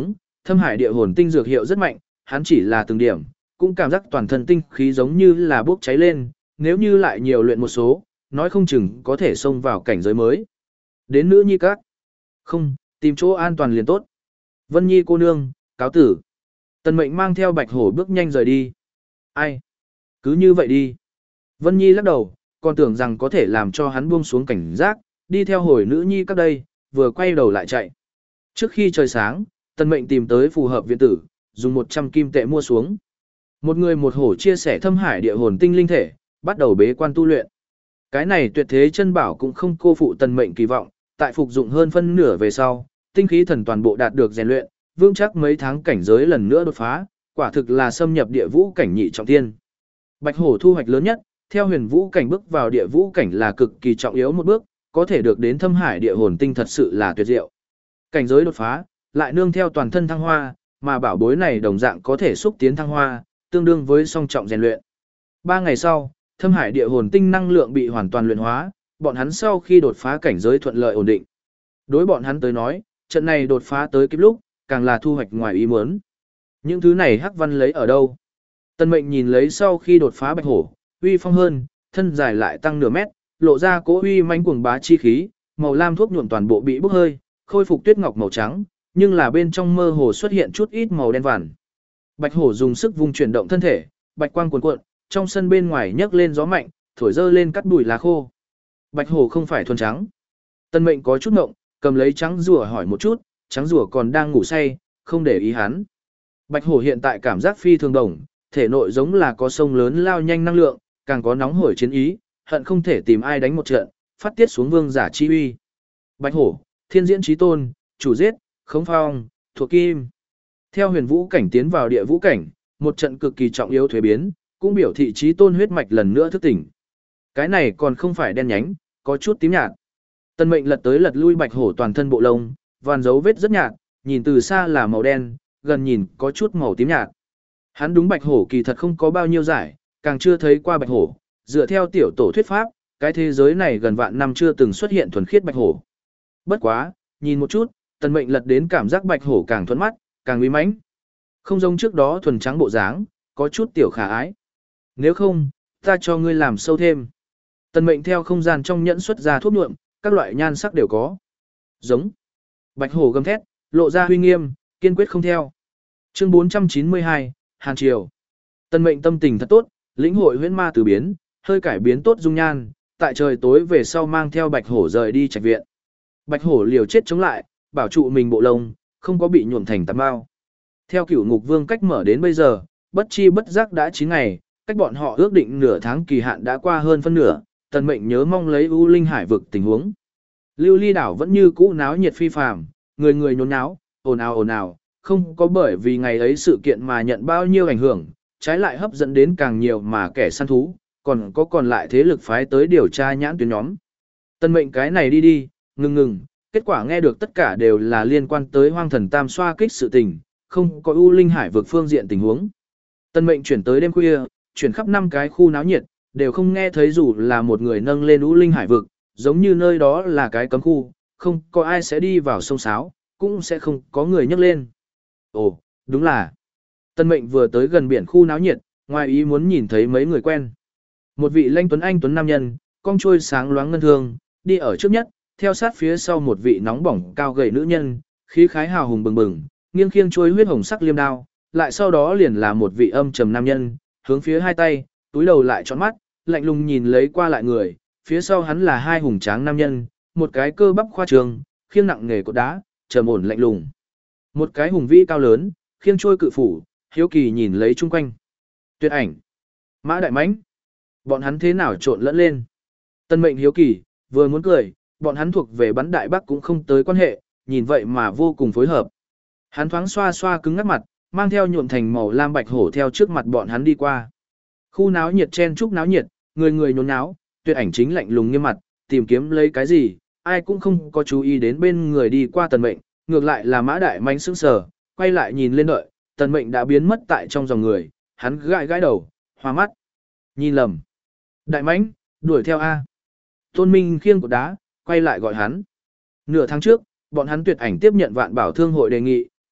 Thâm Hải Địa Hồn Tinh dược hiệu rất mạnh, hắn chỉ là từng điểm, cũng cảm giác toàn thân tinh khí giống như là bốc cháy lên, nếu như lại nhiều luyện một số, nói không chừng có thể xông vào cảnh giới mới. Đến nữ nhi các. Không, tìm chỗ an toàn liền tốt. Vân Nhi cô nương, cáo tử. Tần Mệnh mang theo Bạch Hổ bước nhanh rời đi. Ai? Cứ như vậy đi. Vân Nhi lắc đầu, còn tưởng rằng có thể làm cho hắn buông xuống cảnh giác, đi theo hồi nữ nhi các đây, vừa quay đầu lại chạy. Trước khi trời sáng, Tần Mệnh tìm tới phù hợp viện tử, dùng một trăm kim tệ mua xuống. Một người một hổ chia sẻ Thâm Hải Địa Hồn Tinh linh thể, bắt đầu bế quan tu luyện. Cái này tuyệt thế chân bảo cũng không cô phụ Tần Mệnh kỳ vọng, tại phục dụng hơn phân nửa về sau, tinh khí thần toàn bộ đạt được rèn luyện, vững chắc mấy tháng cảnh giới lần nữa đột phá, quả thực là xâm nhập địa vũ cảnh nhị trọng thiên. Bạch Hổ thu hoạch lớn nhất, theo huyền vũ cảnh bước vào địa vũ cảnh là cực kỳ trọng yếu một bước, có thể được đến Thâm Hải Địa Hồn Tinh thật sự là tuyệt diệu. Cảnh giới đột phá, lại nương theo toàn thân thăng hoa, mà bảo bối này đồng dạng có thể xúc tiến thăng hoa, tương đương với song trọng rèn luyện. Ba ngày sau, Thâm Hải Địa Hồn Tinh năng lượng bị hoàn toàn luyện hóa, bọn hắn sau khi đột phá cảnh giới thuận lợi ổn định. Đối bọn hắn tới nói, trận này đột phá tới kịp lúc, càng là thu hoạch ngoài ý muốn. Những thứ này Hắc Văn lấy ở đâu? Tần Mệnh nhìn lấy sau khi đột phá Bạch Hổ, uy phong hơn, thân dài lại tăng nửa mét, lộ ra cỗ uy mãnh cuồng bá chi khí, màu lam thuốc nhuộm toàn bộ bị bốc hơi, khôi phục tuyết ngọc màu trắng, nhưng là bên trong mơ hồ xuất hiện chút ít màu đen vằn. Bạch Hổ dùng sức vung chuyển động thân thể, bạch quang cuồn cuộn, trong sân bên ngoài nhấc lên gió mạnh, thổi dơ lên cắt bụi lá khô. Bạch Hổ không phải thuần trắng. Tân Mệnh có chút ngộng, cầm lấy trắng rùa hỏi một chút, trắng rùa còn đang ngủ say, không để ý hắn. Bạch Hổ hiện tại cảm giác phi thường đồng, thể nội giống là có sông lớn lao nhanh năng lượng, càng có nóng hổi chiến ý, hận không thể tìm ai đánh một trận, phát tiết xuống vương giả chi uy. Bạch Hổ, thiên diễn chí tôn, chủ giết, khống phong, thuộc kim. Theo huyền vũ cảnh tiến vào địa vũ cảnh, một trận cực kỳ trọng yếu thuế biến, cũng biểu thị chí tôn huyết mạch lần nữa thức tỉnh. Cái này còn không phải đen nhánh, có chút tím nhạt. Tần Mệnh lật tới lật lui Bạch Hổ toàn thân bộ lông, vàn dấu vết rất nhạt, nhìn từ xa là màu đen, gần nhìn có chút màu tím nhạt. Hắn đúng Bạch Hổ kỳ thật không có bao nhiêu giải, càng chưa thấy qua Bạch Hổ, dựa theo tiểu tổ thuyết pháp, cái thế giới này gần vạn năm chưa từng xuất hiện thuần khiết Bạch Hổ. Bất quá, nhìn một chút, Tần Mệnh lật đến cảm giác Bạch Hổ càng thuận mắt, càng uy mãnh. Không giống trước đó thuần trắng bộ dáng, có chút tiểu khả ái. Nếu không, ta cho ngươi làm sâu thêm. Tần Mệnh theo không gian trong nhẫn xuất ra thuốc nhuộm, các loại nhan sắc đều có. Giống. Bạch Hổ gầm thét, lộ ra uy nghiêm, kiên quyết không theo. Chương bốn trăm chín mươi hai, Hàn Triều. Tần Mệnh tâm tình thật tốt, lĩnh hội huyễn ma từ biến, hơi cải biến tốt dung nhan, tại trời tối về sau mang theo Bạch Hổ rời đi trạch viện. Bạch Hổ liều chết chống lại, bảo trụ mình bộ lông, không có bị nhuộm thành tạp bao. Theo Cửu Ngục Vương cách mở đến bây giờ, bất chi bất giác đã chín ngày, cách bọn họ ước định nửa tháng kỳ hạn đã qua hơn phân nửa, Tần Mệnh nhớ mong lấy U Linh Hải vực tình huống. Lưu Ly đảo vẫn như cũ náo nhiệt phi phàm, người người nhốn nháo, ồn ào ồn ào, không có bởi vì ngày ấy sự kiện mà nhận bao nhiêu ảnh hưởng, trái lại hấp dẫn đến càng nhiều mà kẻ săn thú, còn có còn lại thế lực phái tới điều tra nhãn tuyến nhóm. Tần Mệnh cái này đi đi, ngừng ngừng, kết quả nghe được tất cả đều là liên quan tới Hoang Thần Tam xoa kích sự tình, không có U Linh Hải vực phương diện tình huống. Tần Mệnh chuyển tới đêm khuya, chuyển khắp năm cái khu náo nhiệt, đều không nghe thấy dù là một người nâng lên U Linh Hải vực, giống như nơi đó là cái cấm khu, không có ai sẽ đi vào sông sáo, cũng sẽ không có người nhấc lên. Ồ, đúng là. Tần Mệnh vừa tới gần biển khu náo nhiệt, ngoài ý muốn nhìn thấy mấy người quen. Một vị lanh tuấn anh tuấn nam nhân, cong chuôi sáng loáng ngân thương, đi ở trước nhất, theo sát phía sau một vị nóng bỏng cao gầy nữ nhân, khí khái hào hùng bừng bừng, nghiêng khiêng chuôi huyết hồng sắc liêm đao, lại sau đó liền là một vị âm trầm nam nhân, hướng phía hai tay, túi đầu lại tròn mắt, lạnh lùng nhìn lấy qua lại người, phía sau hắn là hai hùng tráng nam nhân, một cái cơ bắp khoa trường, khiêng nặng nghề cột đá, trầm ổn lạnh lùng. Một cái hùng vĩ cao lớn, khiêng trôi cự phủ, hiếu kỳ nhìn lấy chung quanh. Tuyệt ảnh, Mã Đại Mãnh, bọn hắn thế nào trộn lẫn lên? Tân Mệnh hiếu kỳ, vừa muốn cười, bọn hắn thuộc về bắn Đại Bắc cũng không tới quan hệ, nhìn vậy mà vô cùng phối hợp. Hắn thoáng xoa xoa cứng ngắt mặt, mang theo nhuộm thành màu lam Bạch Hổ theo trước mặt bọn hắn đi qua. Khu náo nhiệt chen chúc náo nhiệt, người người nhốn náo, Tuyệt ảnh chính lạnh lùng nghiêm mặt, tìm kiếm lấy cái gì, ai cũng không có chú ý đến bên người đi qua Tần Mệnh, ngược lại là Mã Đại Mãnh sững sờ, quay lại nhìn lên đợi, Tần Mệnh đã biến mất tại trong dòng người, hắn gãi gãi đầu, hoa mắt. Nhìn lầm. Đại Mãnh, đuổi theo a. Tôn Minh khiêng cột đá, quay lại gọi hắn. Nửa tháng trước, bọn hắn Tuyệt ảnh tiếp nhận Vạn Bảo Thương hội đề nghị,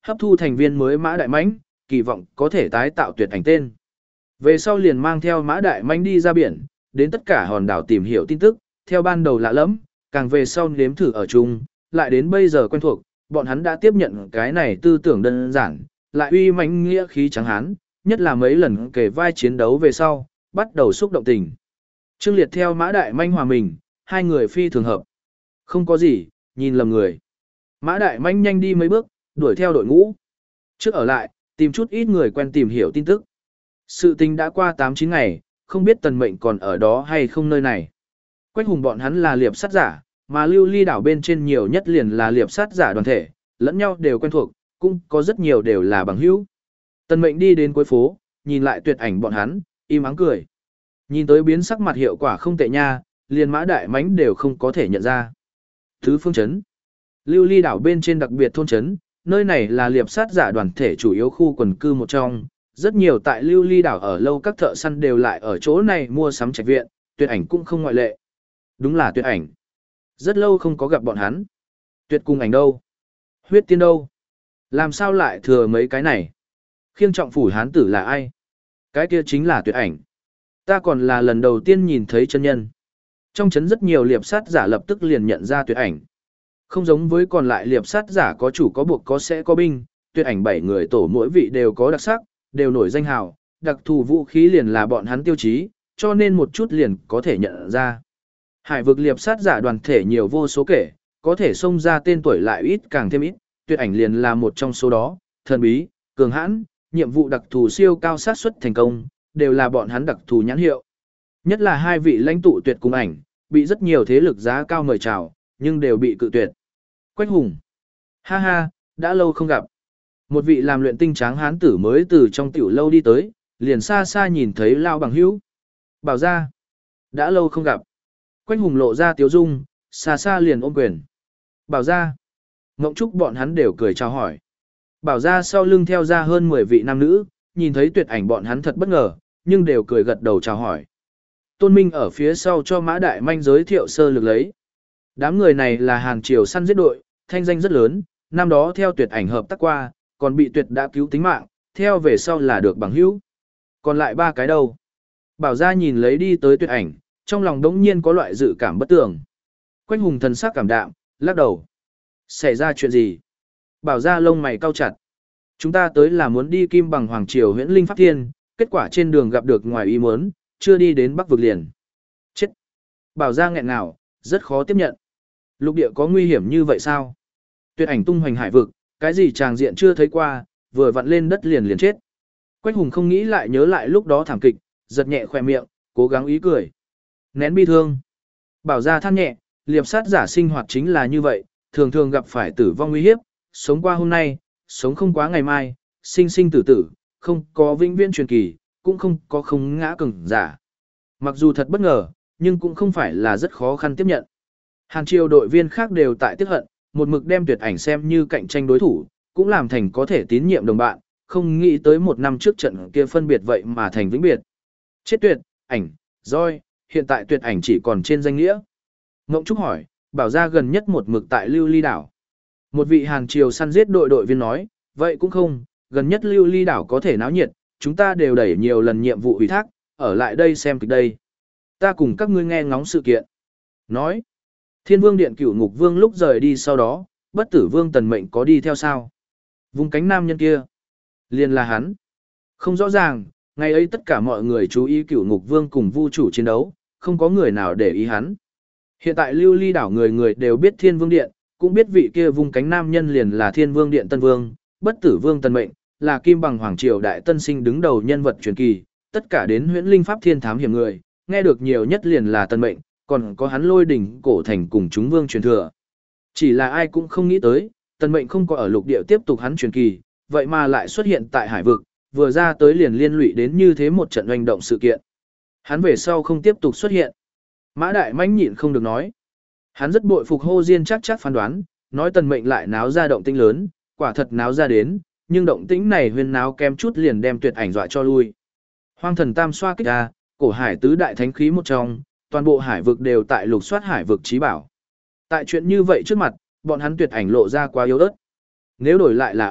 hấp thu thành viên mới Mã Đại Mãnh, kỳ vọng có thể tái tạo tuyệt ảnh tên. Về sau liền mang theo Mã Đại Mãnh đi ra biển, đến tất cả hòn đảo tìm hiểu tin tức, theo ban đầu lạ lẫm, càng về sau nếm thử ở chung, lại đến bây giờ quen thuộc, bọn hắn đã tiếp nhận cái này tư tưởng đơn giản, lại uy mãnh nghĩa khí trắng hán, nhất là mấy lần kể vai chiến đấu về sau, bắt đầu xúc động tình. Trương Liệt theo Mã Đại Manh hòa mình, hai người phi thường hợp. Không có gì, nhìn lầm người. Mã Đại Manh nhanh đi mấy bước, đuổi theo đội ngũ. Trước ở lại, tìm chút ít người quen tìm hiểu tin tức. Sự tình đã qua tám chín ngày, không biết Tần Mệnh còn ở đó hay không nơi này. Quách Hùng bọn hắn là liệp sát giả, mà Lưu Ly đảo bên trên nhiều nhất liền là liệp sát giả đoàn thể, lẫn nhau đều quen thuộc, cũng có rất nhiều đều là bằng hữu. Tần Mệnh đi đến cuối phố, nhìn lại tuyệt ảnh bọn hắn, im ắng cười. Nhìn tới biến sắc mặt hiệu quả không tệ nha, liền Mã Đại Mãnh đều không có thể nhận ra. Thứ phương trấn. Lưu Ly đảo bên trên đặc biệt thôn trấn, nơi này là liệp sát giả đoàn thể chủ yếu khu quần cư một trong, rất nhiều tại Lưu Ly đảo ở lâu các thợ săn đều lại ở chỗ này mua sắm trạch viện, tuyệt ảnh cũng không ngoại lệ. Đúng là tuyệt ảnh. Rất lâu không có gặp bọn hắn. Tuyệt cùng ảnh đâu? Huyết tiên đâu? Làm sao lại thừa mấy cái này? Khiêng trọng phủ hán tử là ai? Cái kia chính là tuyệt ảnh. Ta còn là lần đầu tiên nhìn thấy chân nhân. Trong trấn rất nhiều liệp sát giả lập tức liền nhận ra tuyệt ảnh. Không giống với còn lại liệp sát giả có chủ có buộc có sẽ có binh, tuyệt ảnh bảy người tổ mỗi vị đều có đặc sắc, đều nổi danh hào, đặc thù vũ khí liền là bọn hắn tiêu chí, cho nên một chút liền có thể nhận ra. Hải vực liệp sát giả đoàn thể nhiều vô số kể, có thể xông ra tên tuổi lại ít càng thêm ít, tuyệt ảnh liền là một trong số đó, thần bí, cường hãn, nhiệm vụ đặc thù siêu cao sát suất thành công, đều là bọn hắn đặc thù nhãn hiệu. Nhất là hai vị lãnh tụ tuyệt cùng ảnh, bị rất nhiều thế lực giá cao mời chào, nhưng đều bị cự tuyệt. Quách Hùng. Ha ha, đã lâu không gặp. Một vị làm luyện tinh tráng hán tử mới từ trong tiểu lâu đi tới, liền xa xa nhìn thấy Lao Bằng Hữu. Bảo ra. Đã lâu không gặp. Quách Hùng lộ ra tiếu dung, xa xa liền ôm quyền. Bảo ra. Ngộng Trúc bọn hắn đều cười chào hỏi. Bảo ra sau lưng theo ra hơn mười vị nam nữ, nhìn thấy tuyệt ảnh bọn hắn thật bất ngờ, nhưng đều cười gật đầu chào hỏi. Tôn Minh ở phía sau cho Mã Đại Manh giới thiệu sơ lược lấy. Đám người này là Hàn Triều săn giết đội, thanh danh rất lớn, năm đó theo tuyệt ảnh hợp tác qua, còn bị tuyệt đã cứu tính mạng, theo về sau là được bằng hữu. Còn lại ba cái đâu? Bảo ra nhìn lấy đi tới tuyệt ảnh, trong lòng đống nhiên có loại dự cảm bất tường. Quách Hùng thần sắc cảm đạm, lắc đầu. Xảy ra chuyện gì? Bảo ra lông mày cau chặt. Chúng ta tới là muốn đi Kim Bằng Hoàng Triều Huyễn Linh Pháp Thiên, kết quả trên đường gặp được ngoài ý muốn, chưa đi đến Bắc vực liền. Chết! Bảo ra nghẹn ngào, rất khó tiếp nhận. Lục địa có nguy hiểm như vậy sao? Tuyệt ảnh tung hoành hải vực, cái gì tràng diện chưa thấy qua, vừa vặn lên đất liền liền chết. Quách Hùng không nghĩ lại nhớ lại lúc đó thảm kịch, giật nhẹ khoe miệng, cố gắng ý cười. Nén bi thương. Bảo ra than nhẹ, liệp sát giả sinh hoạt chính là như vậy, thường thường gặp phải tử vong nguy hiếp, sống qua hôm nay, sống không quá ngày mai, sinh sinh tử tử, không có vĩnh viễn truyền kỳ, cũng không có không ngã cường giả. Mặc dù thật bất ngờ, nhưng cũng không phải là rất khó khăn tiếp nhận. Hàn Triều đội viên khác đều tại tiếc hận, một mực đem tuyệt ảnh xem như cạnh tranh đối thủ, cũng làm thành có thể tín nhiệm đồng bạn, không nghĩ tới một năm trước trận kia phân biệt vậy mà thành vĩnh biệt. Chết tuyệt, ảnh, roi, hiện tại tuyệt ảnh chỉ còn trên danh nghĩa. Ngộng Trúc hỏi, bảo ra gần nhất một mực tại Lưu Ly đảo. Một vị Hàn Triều săn giết đội đội viên nói, vậy cũng không, gần nhất Lưu Ly đảo có thể náo nhiệt, chúng ta đều đẩy nhiều lần nhiệm vụ ủy thác, ở lại đây xem kịch đây. Ta cùng các ngươi nghe ngóng sự kiện. Nói, Thiên Vương Điện Cửu Ngục Vương lúc rời đi sau đó, Bất Tử Vương Tần Mệnh có đi theo sao? Vùng cánh nam nhân kia, liền là hắn. Không rõ ràng, ngày ấy tất cả mọi người chú ý Cửu Ngục Vương cùng Vu chủ chiến đấu, không có người nào để ý hắn. Hiện tại Lưu Ly đảo người người đều biết Thiên Vương Điện, cũng biết vị kia vùng cánh nam nhân liền là Thiên Vương Điện Tân Vương, Bất Tử Vương Tần Mệnh, là Kim Bằng Hoàng Triều đại tân sinh đứng đầu nhân vật truyền kỳ, tất cả đến Huyễn Linh Pháp Thiên thám hiểm người, nghe được nhiều nhất liền là Tần Mệnh, còn có hắn Lôi Đỉnh cổ thành cùng chúng vương truyền thừa. Chỉ là ai cũng không nghĩ tới, Tần Mệnh không có ở lục địa tiếp tục hắn truyền kỳ, vậy mà lại xuất hiện tại hải vực, vừa ra tới liền liên lụy đến như thế một trận hành động sự kiện. Hắn về sau không tiếp tục xuất hiện. Mã Đại Mãnh nhịn không được nói. Hắn rất bội phục Hô Diên chắc chắc phán đoán, nói Tần Mệnh lại náo ra động tĩnh lớn, quả thật náo ra đến, nhưng động tĩnh này huyên náo kém chút liền đem tuyệt ảnh dọa cho lui. Hoang thần tam xoa kích ra, cổ hải tứ đại thánh khí một trong, toàn bộ hải vực đều tại lục soát hải vực trí bảo. Tại chuyện như vậy trước mặt, bọn hắn tuyệt ảnh lộ ra quá yếu ớt. Nếu đổi lại là ai,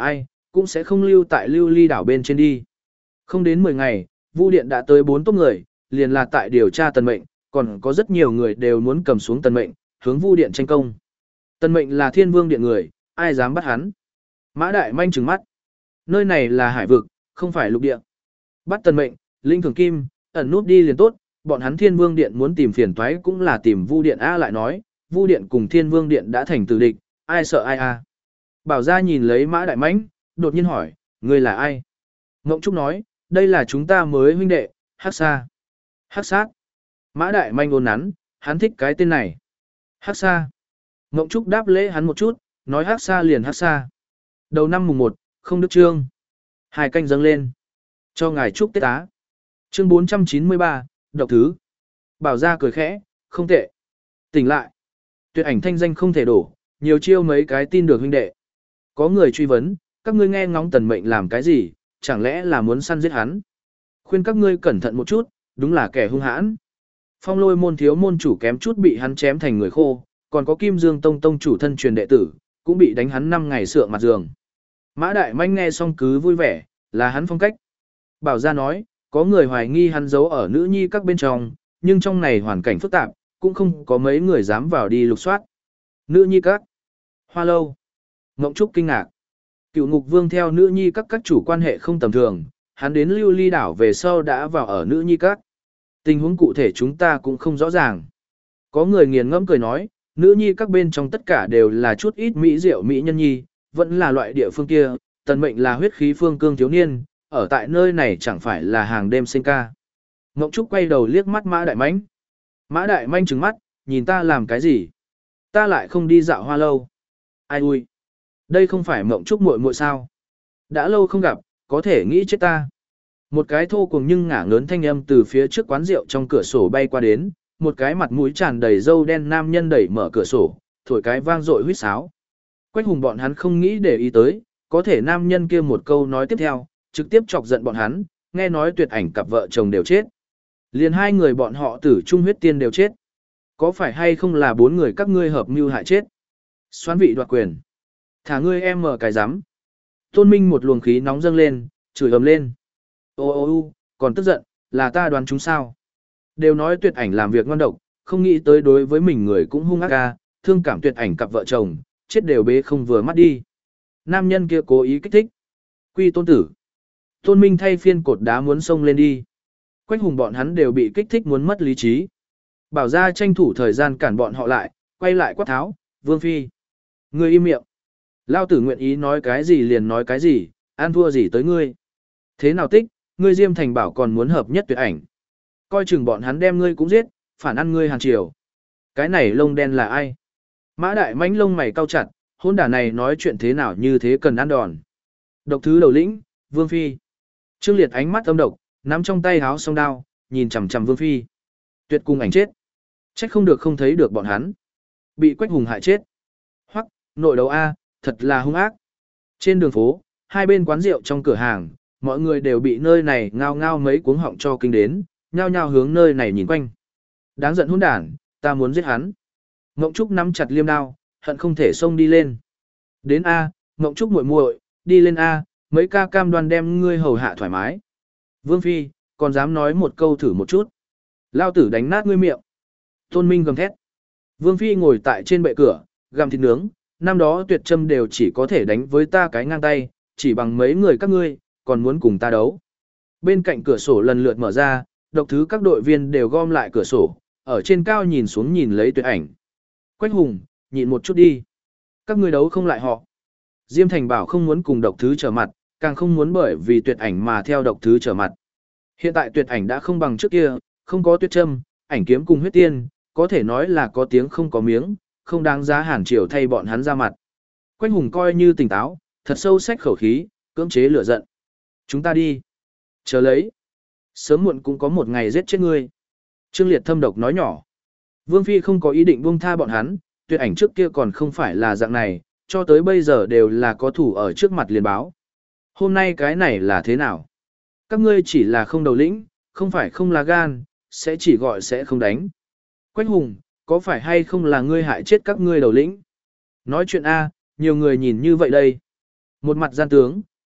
cũng sẽ không lưu tại lưu ly đảo bên trên đi. Không đến mười ngày, Vu Điện đã tới bốn tốp người, liền là tại điều tra Tần Mệnh, còn có rất nhiều người đều muốn cầm xuống Tần Mệnh, hướng Vu Điện tranh công. Tần Mệnh là Thiên Vương Điện người, ai dám bắt hắn? Mã Đại Manh trừng mắt. Nơi này là hải vực, không phải lục địa. Bắt Tần Mệnh, linh thường kim, ẩn nút đi liền tốt, bọn hắn Thiên Vương Điện muốn tìm phiền toái cũng là tìm Vu Điện a lại nói, Vu Điện cùng Thiên Vương Điện đã thành tử địch, ai sợ ai a. Bảo Gia nhìn lấy Mã Đại Mãnh, đột nhiên hỏi, ngươi là ai? Ngộng Trúc nói, đây là chúng ta mới huynh đệ, Hắc Sa. Hắc Sát. Mã Đại Manh ôn nắn, hắn thích cái tên này. Hắc Sa. Ngộng Trúc đáp lễ hắn một chút, nói Hắc Sa liền Hắc Sa. Đầu năm mùng một, không đức trương. Hai canh dâng lên. Cho ngài chúc Tết Á. Chương bốn trăm chín mươi ba, độc thứ. Bảo Gia cười khẽ, không tệ. Tỉnh lại. Tuyệt ảnh thanh danh không thể đổ, nhiều chiêu mấy cái tin được huynh đệ. Có người truy vấn, các ngươi nghe ngóng Tần Mệnh làm cái gì, chẳng lẽ là muốn săn giết hắn? Khuyên các ngươi cẩn thận một chút, đúng là kẻ hung hãn. Phong Lôi môn thiếu môn chủ kém chút bị hắn chém thành người khô, còn có Kim Dương Tông tông chủ thân truyền đệ tử, cũng bị đánh hắn năm ngày sượng mặt giường. Mã Đại Manh nghe xong cứ vui vẻ, là hắn phong cách. Bảo Gia nói, có người hoài nghi hắn giấu ở nữ nhi các bên trong, nhưng trong này hoàn cảnh phức tạp, cũng không có mấy người dám vào đi lục soát. Nữ nhi các. Hoa lâu. Ngộng Trúc kinh ngạc. Cựu Ngục Vương theo nữ nhi các các chủ quan hệ không tầm thường, hắn đến Lưu Ly đảo về sau đã vào ở nữ nhi các. Tình huống cụ thể chúng ta cũng không rõ ràng. Có người nghiền ngẫm cười nói, nữ nhi các bên trong tất cả đều là chút ít mỹ diệu mỹ nhân nhi, vẫn là loại địa phương kia, Tần Mệnh là huyết khí phương cương thiếu niên, ở tại nơi này chẳng phải là hàng đêm sinh ca. Ngộng Trúc quay đầu liếc mắt Mã Đại Mãnh. Mã Đại Manh trừng mắt, nhìn ta làm cái gì? Ta lại không đi dạo hoa lâu. Ai ui? Đây không phải Mộng Trúc muội muội sao? Đã lâu không gặp, có thể nghĩ chết ta. Một cái thô cuồng nhưng ngả ngớn thanh âm từ phía trước quán rượu trong cửa sổ bay qua đến, một cái mặt mũi tràn đầy râu đen nam nhân đẩy mở cửa sổ, thổi cái vang dội huýt sáo. Quách Hùng bọn hắn không nghĩ để ý tới, có thể nam nhân kia một câu nói tiếp theo, trực tiếp chọc giận bọn hắn, nghe nói Tuyệt Ảnh cặp vợ chồng đều chết. Liền hai người bọn họ tử trung huyết tiên đều chết. Có phải hay không là bốn người các ngươi hợp mưu hại chết? Xoán vị đoạt quyền. Thả ngươi em mở cái rắm. Tôn Minh một luồng khí nóng dâng lên, chửi ầm lên. Ô ô ô, còn tức giận, là ta đoán chúng sao? Đều nói Tuyệt Ảnh làm việc ngon độc, không nghĩ tới đối với mình người cũng hung ác ca, thương cảm Tuyệt Ảnh cặp vợ chồng, chết đều bế không vừa mắt đi. Nam nhân kia cố ý kích thích. Quy Tôn tử. Tôn Minh thay phiên cột đá muốn xông lên đi. Quách Hùng bọn hắn đều bị kích thích muốn mất lý trí. Bảo Gia tranh thủ thời gian cản bọn họ lại, quay lại quát tháo, Vương Phi. Ngươi im miệng. Lao tử nguyện ý nói cái gì liền nói cái gì, ăn thua gì tới ngươi. Thế nào tích, ngươi Diêm Thành bảo còn muốn hợp nhất Tuyệt Ảnh. Coi chừng bọn hắn đem ngươi cũng giết, phản ăn ngươi hàng triều. Cái này lông đen là ai? Mã Đại Mãnh lông mày cau chặt, hôn đả này nói chuyện thế nào như thế cần ăn đòn. Độc thứ đầu lĩnh, Vương Phi. Trương Liệt ánh mắt âm độc, nắm trong tay háo song đao, nhìn chằm chằm Vương Phi. Tuyệt cùng ảnh chết. Trách không được không thấy được bọn hắn. Bị Quách Hùng hại chết. Hoặc, nội đấu A, thật là hung ác. Trên đường phố, hai bên quán rượu trong cửa hàng, mọi người đều bị nơi này ngao ngao mấy cuống họng cho kinh đến, nhao nhao hướng nơi này nhìn quanh. Đáng giận hỗn đản, ta muốn giết hắn. Ngộng Trúc nắm chặt liêm đao, hận không thể xông đi lên. Đến A, Ngộng Trúc muội muội, đi lên A, mấy ca cam đoan đem ngươi hầu hạ thoải mái. Vương Phi, còn dám nói một câu thử một chút. Lao tử đánh nát ngươi miệng. Tôn Minh gầm thét. Vương Phi ngồi tại trên bệ cửa, gặm thịt nướng, năm đó Tuyệt Trâm đều chỉ có thể đánh với ta cái ngang tay, chỉ bằng mấy người các ngươi, còn muốn cùng ta đấu. Bên cạnh cửa sổ lần lượt mở ra, độc thứ các đội viên đều gom lại cửa sổ, ở trên cao nhìn xuống nhìn lấy Tuyệt Ảnh. Quách Hùng, nhịn một chút đi. Các ngươi đấu không lại họ. Diêm Thành bảo không muốn cùng độc thứ trở mặt, càng không muốn bởi vì Tuyệt Ảnh mà theo độc thứ trở mặt. Hiện tại Tuyệt Ảnh đã không bằng trước kia, không có Tuyệt Trâm, ảnh kiếm cùng huyết tiên, có thể nói là có tiếng không có miếng, không đáng giá Hàn Triều thay bọn hắn ra mặt. Quách Hùng coi như tỉnh táo, thật sâu xách khẩu khí, cưỡng chế lửa giận. Chúng ta đi. Chờ lấy. Sớm muộn cũng có một ngày giết chết ngươi. Trương Liệt thâm độc nói nhỏ. Vương Phi không có ý định buông tha bọn hắn, Tuyệt Ảnh trước kia còn không phải là dạng này, cho tới bây giờ đều là có thủ ở trước mặt liền báo. Hôm nay cái này là thế nào? Các ngươi chỉ là không đầu lĩnh, không phải không là gan, sẽ chỉ gọi sẽ không đánh. Quách Hùng, có phải hay không là ngươi hại chết các ngươi đầu lĩnh? Nói chuyện A, nhiều người nhìn như vậy đây. Một mặt gian tướng,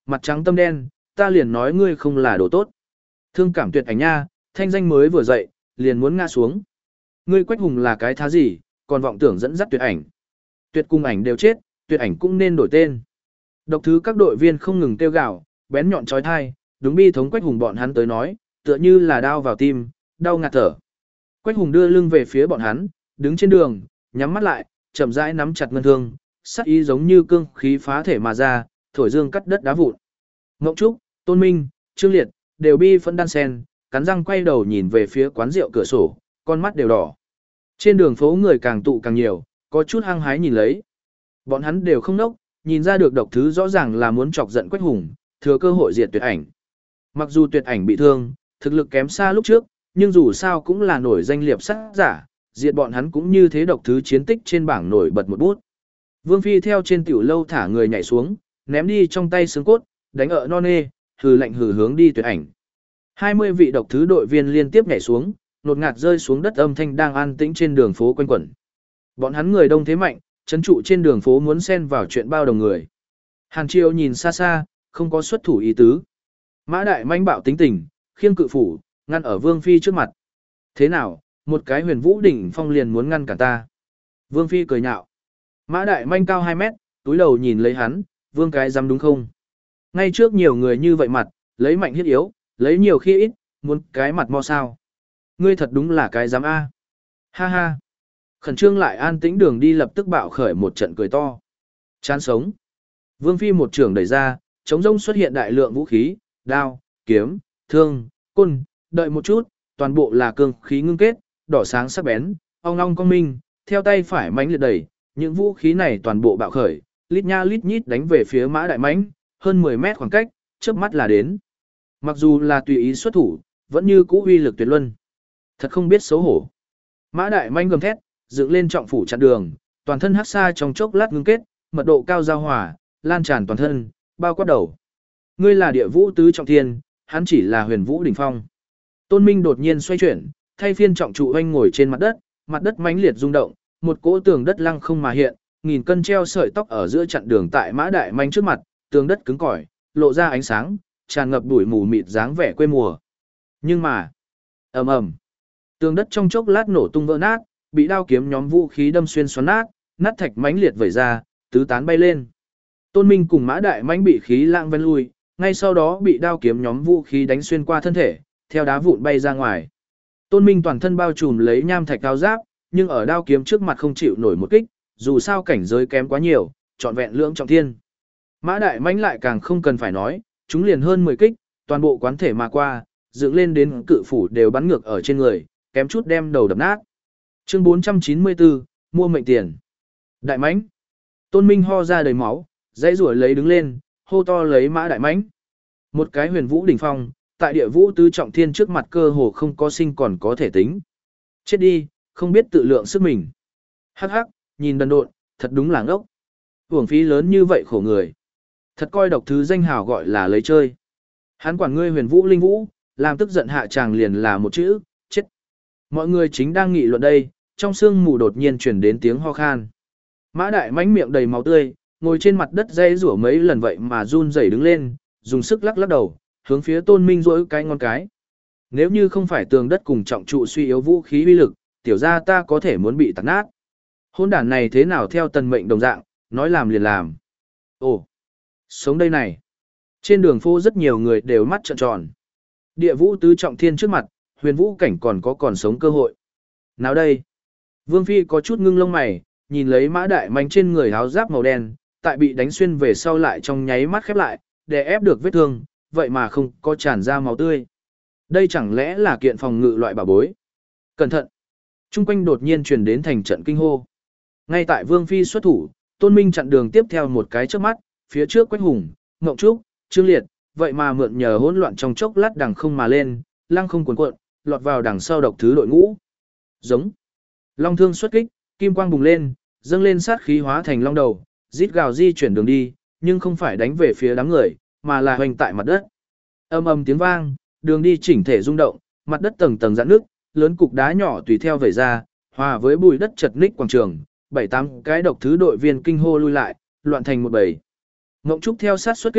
mặt trắng tâm đen, ta liền nói ngươi không là đồ tốt. Thương cảm tuyệt ảnh nha, thanh danh mới vừa dậy, liền muốn ngã xuống. Ngươi Quách Hùng là cái thá gì, còn vọng tưởng dẫn dắt tuyệt ảnh. Tuyệt cùng ảnh đều chết, tuyệt ảnh cũng nên đổi tên. Độc thứ các đội viên không ngừng kêu gào, bén nhọn trói thai, đúng bi thống Quách Hùng bọn hắn tới nói, tựa như là đao vào tim, đau ngạt thở. Quách Hùng đưa lưng về phía bọn hắn, đứng trên đường, nhắm mắt lại, chậm rãi nắm chặt ngân thương, sắc ý giống như cương khí phá thể mà ra, thổi dương cắt đất đá vụn. Ngộng Trúc, Tôn Minh, Trương Liệt, đều bi phẫn đan sen, cắn răng quay đầu nhìn về phía quán rượu cửa sổ, con mắt đều đỏ. Trên đường phố người càng tụ càng nhiều, có chút hăng hái nhìn lấy. Bọn hắn đều không nốc, nhìn ra được độc thứ rõ ràng là muốn chọc giận Quách Hùng, thừa cơ hội diệt tuyệt ảnh. Mặc dù tuyệt ảnh bị thương, thực lực kém xa lúc trước, nhưng dù sao cũng là nổi danh liệp sát giả, diệt bọn hắn cũng như thế độc thứ chiến tích trên bảng nổi bật một bút. Vương Phi theo trên tiểu lâu thả người nhảy xuống, ném đi trong tay xương cốt, đánh ở non nê, hừ lạnh hừ hướng đi tuyệt ảnh. hai mươi vị độc thứ đội viên liên tiếp nhảy xuống, nột ngạt rơi xuống đất, âm thanh đang an tĩnh trên đường phố quanh quẩn. Bọn hắn người đông thế mạnh, trấn trụ trên đường phố muốn xen vào chuyện bao đồng người. Hàn Triều nhìn xa xa, không có xuất thủ ý tứ. Mã Đại manh bạo tính tình, khiêng cự phủ, ngăn ở Vương Phi trước mặt. Thế nào, một cái huyền vũ đỉnh phong liền muốn ngăn cả ta. Vương Phi cười nhạo. Mã Đại manh cao hai mét, túi đầu nhìn lấy hắn, Vương cái dám đúng không? Ngay trước nhiều người như vậy mặt, lấy mạnh hiết yếu, lấy nhiều khi ít, muốn cái mặt mo sao. Ngươi thật đúng là cái dám A. Ha ha. Khẩn trương lại an tĩnh đường đi lập tức bạo khởi một trận cười to. Chán sống. Vương Phi một trường đẩy ra, chống rông xuất hiện đại lượng vũ khí, đao, kiếm, thương, côn, đợi một chút, toàn bộ là cương khí ngưng kết, đỏ sáng sắc bén, ong ong cong minh, theo tay phải mãnh liệt đẩy, những vũ khí này toàn bộ bạo khởi, lít nha lít nhít đánh về phía Mã Đại mãnh, hơn mười mét khoảng cách, chớp mắt là đến. Mặc dù là tùy ý xuất thủ, vẫn như cũ uy lực tuyệt luân. Thật không biết xấu hổ. Mã Đại mãnh gầm thét, dựng lên trọng phủ chặn đường, toàn thân hắc xa trong chốc lát ngưng kết, mật độ cao giao hòa, lan tràn toàn thân, bao quát đầu. Ngươi là địa vũ tứ trọng thiên, hắn chỉ là huyền vũ đỉnh phong. Tôn Minh đột nhiên xoay chuyển, thay phiên trọng trụ oanh ngồi trên mặt đất, mặt đất mãnh liệt rung động, một cỗ tường đất lăng không mà hiện, nghìn cân treo sợi tóc ở giữa chặn đường tại Mã Đại manh trước mặt, tường đất cứng cỏi, lộ ra ánh sáng, tràn ngập bụi mù mịt dáng vẻ quê mùa. Nhưng mà, ầm ầm, tường đất trong chốc lát nổ tung vỡ nát, bị đao kiếm nhóm vũ khí đâm xuyên xoắn nát, nát thạch mãnh liệt vẩy ra, tứ tán bay lên. Tôn Minh cùng Mã Đại mãnh bị khí lãng ven lui, ngay sau đó bị đao kiếm nhóm vũ khí đánh xuyên qua thân thể, theo đá vụn bay ra ngoài. Tôn Minh toàn thân bao trùm lấy nham thạch cao giáp, nhưng ở đao kiếm trước mặt không chịu nổi một kích, dù sao cảnh giới kém quá nhiều, trọn vẹn lưỡng trọng thiên. Mã Đại mãnh lại càng không cần phải nói, chúng liền hơn mười kích, toàn bộ quán thể mà qua, dựng lên đến cự phủ đều bắn ngược ở trên người, kém chút đem đầu đập nát. Chương bốn trăm chín mươi tư, mua mệnh tiền. Đại mãnh. Tôn Minh ho ra đầy máu, dãy rủa lấy đứng lên, hô to lấy Mã Đại mãnh. Một cái huyền vũ đỉnh phong, tại địa vũ tứ trọng thiên trước mặt cơ hồ không có sinh còn có thể tính. Chết đi, không biết tự lượng sức mình. Hắc hắc, nhìn đần độn, thật đúng là ngốc. Uổng phí lớn như vậy khổ người. Thật coi độc thứ danh hào gọi là lấy chơi. Hắn quản ngươi huyền vũ linh vũ, làm tức giận hạ tràng liền là một chữ, chết. Mọi người chính đang nghị luận đây, trong sương mù đột nhiên truyền đến tiếng ho khan. Mã Đại mãnh miệng đầy máu tươi, ngồi trên mặt đất dây rủa mấy lần vậy mà run rẩy đứng lên, dùng sức lắc lắc đầu, hướng phía Tôn Minh rỗi cái ngón cái. Nếu như không phải tường đất cùng trọng trụ suy yếu vũ khí uy lực, tiểu gia ta có thể muốn bị tạt nát. Hôn đản này thế nào theo tần mệnh đồng dạng, nói làm liền làm. Ồ, sống đây này. Trên đường phố rất nhiều người đều mắt trợn tròn. Địa vũ tứ trọng thiên trước mặt, huyền vũ cảnh còn có còn sống cơ hội. Nào đây? Vương Phi có chút ngưng lông mày, nhìn lấy Mã Đại mãnh trên người áo giáp màu đen, tại bị đánh xuyên về sau lại trong nháy mắt khép lại, để ép được vết thương, vậy mà không có tràn ra máu tươi. Đây chẳng lẽ là kiện phòng ngự loại bảo bối? Cẩn thận! Trung quanh đột nhiên truyền đến thành trận kinh hô. Ngay tại Vương Phi xuất thủ, Tôn Minh chặn đường tiếp theo một cái trước mắt, phía trước Quách Hùng, Ngộng Trúc, Trương Liệt, vậy mà mượn nhờ hỗn loạn trong chốc lát đằng không mà lên, lăng không cuồn cuộn, lọt vào đằng sau độc thứ đội ngũ. Giống. Long thương xuất kích, kim quang bùng lên, dâng lên sát khí hóa thành long đầu, rít gào di chuyển đường đi, nhưng không phải đánh về phía đám người, mà là hoành tại mặt đất. Âm ầm tiếng vang, đường đi chỉnh thể rung động, mặt đất tầng tầng rạn nước, lớn cục đá nhỏ tùy theo vẩy ra, hòa với bụi đất chật ních quảng trường, bảy tám cái độc thứ đội viên kinh hô lui lại, loạn thành một bầy. Ngộng Trúc theo sát xuất kích,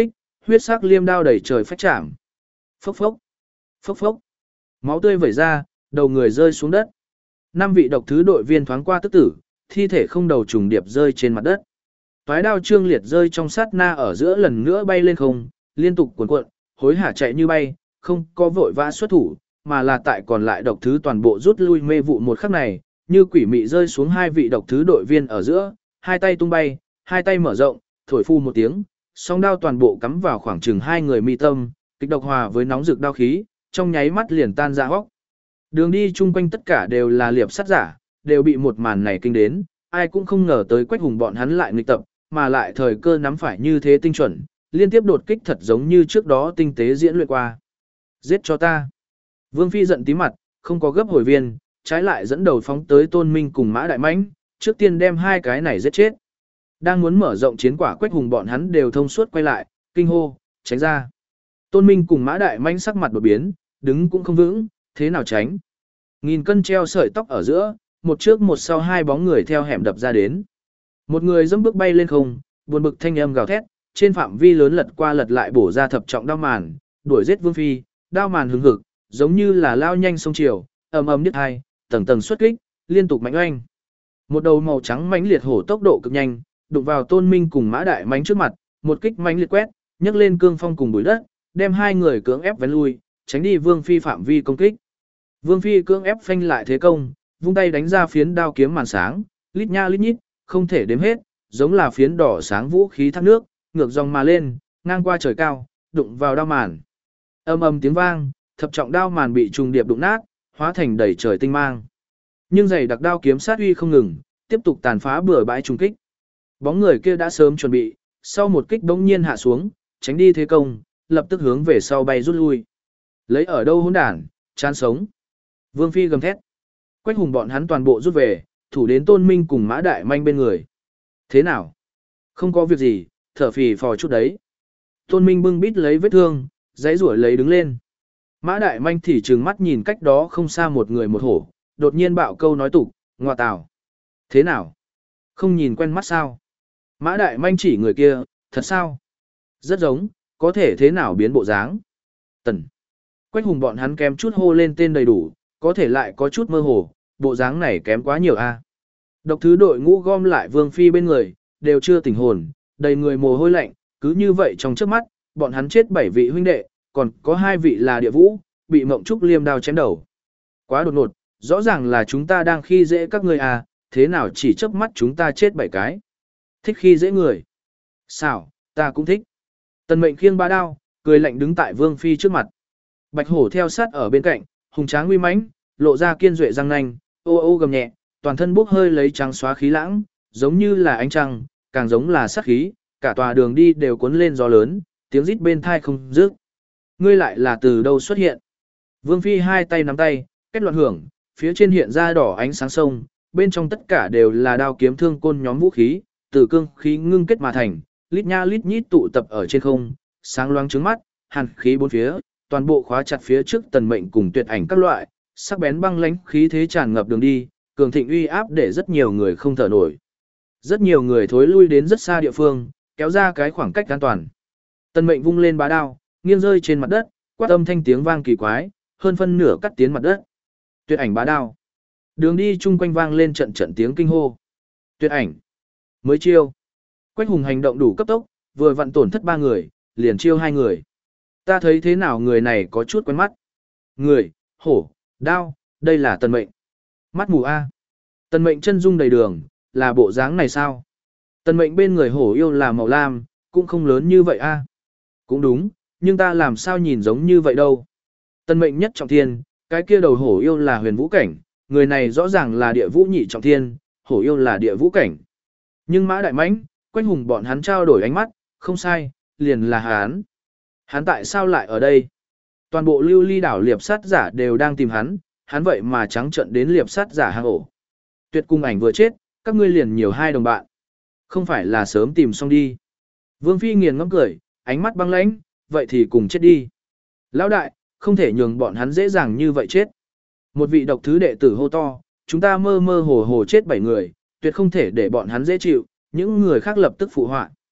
Huyết sắc liêm đao đầy trời phách chạm. Phốc phốc, phốc phốc. Máu tươi vẩy ra, đầu người rơi xuống đất. Năm vị độc thứ đội viên thoáng qua tức tử, thi thể không đầu trùng điệp rơi trên mặt đất. Toái đao trương liệt rơi trong sát na ở giữa lần nữa bay lên không, liên tục cuộn cuộn, hối hả chạy như bay, không có vội vã xuất thủ, mà là tại còn lại độc thứ toàn bộ rút lui mê vụ một khắc này, như quỷ mị rơi xuống hai vị độc thứ đội viên ở giữa, hai tay tung bay, hai tay mở rộng, thổi phu một tiếng, song đao toàn bộ cắm vào khoảng chừng hai người mi tâm, kịch độc hòa với nóng rực đao khí, trong nháy mắt liền tan ra hốc. Đường đi chung quanh tất cả đều là liệp sắt giả, đều bị một màn này kinh đến, ai cũng không ngờ tới Quách Hùng bọn hắn lại nghịch tập, mà lại thời cơ nắm phải như thế tinh chuẩn, liên tiếp đột kích thật giống như trước đó tinh tế diễn luyện qua. Giết cho ta. Vương Phi giận tí mặt, không có gấp hồi viên, trái lại dẫn đầu phóng tới Tôn Minh cùng Mã Đại Mãnh, trước tiên đem hai cái này giết chết. Đang muốn mở rộng chiến quả Quách Hùng bọn hắn đều thông suốt quay lại, kinh hô, tránh ra. Tôn Minh cùng Mã Đại Mãnh sắc mặt đột biến, đứng cũng không vững, thế nào tránh. Nghìn cân treo sợi tóc ở giữa, một trước một sau hai bóng người theo hẻm đập ra đến. Một người dẫm bước bay lên không, buồn bực thanh âm gào thét, trên phạm vi lớn lật qua lật lại bổ ra thập trọng đao màn, đuổi giết Vương Phi, đao màn hứng hực, giống như là lao nhanh sông chiều, ầm ầm đứt hai, tầng tầng xuất kích, liên tục mạnh oanh. Một đầu màu trắng mãnh liệt hổ tốc độ cực nhanh, đụng vào Tôn Minh cùng Mã Đại Mãnh trước mặt, một kích mãnh liệt quét, nhấc lên cương phong cùng bụi đất, đem hai người cưỡng ép vén lui, tránh đi Vương Phi phạm vi công kích. Vương Phi cưỡng ép phanh lại thế công, vung tay đánh ra phiến đao kiếm màn sáng, lít nha lít nhít, không thể đếm hết, giống là phiến đỏ sáng vũ khí thác nước, ngược dòng mà lên, ngang qua trời cao, đụng vào đao màn. Ầm ầm tiếng vang, thập trọng đao màn bị trùng điệp đụng nát, hóa thành đầy trời tinh mang. Nhưng giày đặc đao kiếm sát uy không ngừng, tiếp tục tàn phá bừa bãi trùng kích. Bóng người kia đã sớm chuẩn bị, sau một kích bỗng nhiên hạ xuống, tránh đi thế công, lập tức hướng về sau bay rút lui. Lấy ở đâu hỗn đản, chán sống. Vương Phi gầm thét. Quách Hùng bọn hắn toàn bộ rút về, thủ đến Tôn Minh cùng Mã Đại Manh bên người. Thế nào? Không có việc gì, thở phì phò chút đấy. Tôn Minh bưng bít lấy vết thương, giấy rủi lấy đứng lên. Mã Đại Manh thì trừng mắt nhìn cách đó không xa một người một hổ, đột nhiên bạo câu nói tục, ngoa tào. Thế nào? Không nhìn quen mắt sao? Mã Đại Manh chỉ người kia, thật sao? Rất giống, có thể thế nào biến bộ dáng? Tần. Quách Hùng bọn hắn kém chút hô lên tên đầy đủ, có thể lại có chút mơ hồ, bộ dáng này kém quá nhiều a. Độc thứ đội ngũ gom lại Vương Phi bên người, đều chưa tỉnh hồn, đầy người mồ hôi lạnh, cứ như vậy trong trước mắt, bọn hắn chết bảy vị huynh đệ, còn có hai vị là địa vũ, bị Mộng Trúc liêm đao chém đầu. Quá đột ngột, rõ ràng là chúng ta đang khi dễ các ngươi à, thế nào chỉ chớp mắt chúng ta chết bảy cái. Thích khi dễ người. Sao, ta cũng thích. Tần Mệnh khiêng ba đao, cười lạnh đứng tại Vương Phi trước mặt. Bạch hổ theo sát ở bên cạnh, hùng tráng uy mãnh, lộ ra kiên duệ răng nanh, ô ô gầm nhẹ, toàn thân bốc hơi lấy trắng xóa khí lãng, giống như là ánh trăng, càng giống là sát khí, cả tòa đường đi đều cuốn lên gió lớn, tiếng rít bên thai không dứt. Ngươi lại là từ đâu xuất hiện? Vương Phi hai tay nắm tay, kết loạn hưởng, phía trên hiện ra đỏ ánh sáng sông, bên trong tất cả đều là đao kiếm thương côn nhóm vũ khí, từ cương khí ngưng kết mà thành, lít nha lít nhít tụ tập ở trên không, sáng loáng trứng mắt, hàn khí bốn phía, toàn bộ khóa chặt phía trước Tần Mệnh cùng Tuyệt Ảnh các loại, sắc bén băng lãnh khí thế tràn ngập đường đi, cường thịnh uy áp để rất nhiều người không thở nổi. Rất nhiều người thối lui đến rất xa địa phương, kéo ra cái khoảng cách an toàn. Tần Mệnh vung lên bá đao, nghiêng rơi trên mặt đất, quát âm thanh tiếng vang kỳ quái, hơn phân nửa cắt tiến mặt đất. Tuyệt Ảnh bá đao. Đường đi chung quanh vang lên trận trận tiếng kinh hô. Tuyệt Ảnh. Mới chiêu. Quách Hùng hành động đủ cấp tốc, vừa vặn tổn thất ba người, liền chiêu hai người. Ta thấy thế nào người này có chút quen mắt. Người, hổ, đao, đây là Tần Mệnh. Mắt mù A. Tần Mệnh chân dung đầy đường, là bộ dáng này sao? Tần Mệnh bên người hổ yêu là màu lam, cũng không lớn như vậy A. Cũng đúng, nhưng ta làm sao nhìn giống như vậy đâu. Tần Mệnh nhất trọng thiên, cái kia đầu hổ yêu là huyền vũ cảnh, người này rõ ràng là địa vũ nhị trọng thiên, hổ yêu là địa vũ cảnh. Nhưng Mã Đại Mãnh, Quách Hùng bọn hắn trao đổi ánh mắt, không sai, liền là hắn. Hắn tại sao lại ở đây? Toàn bộ lưu ly đảo liệp sát giả đều đang tìm hắn, hắn vậy mà trắng trợn đến liệp sát giả hang ổ. Tuyệt Cung Ảnh vừa chết, các ngươi liền nhiều hai đồng bạn. Không phải là sớm tìm xong đi. Vương Phi nghiền ngẫm cười, ánh mắt băng lãnh, vậy thì cùng chết đi. Lão đại, không thể nhường bọn hắn dễ dàng như vậy chết. Một vị độc thứ đệ tử hô to, chúng ta mơ mơ hồ hồ chết bảy người, tuyệt không thể để bọn hắn dễ chịu, những người khác lập tức phụ họa.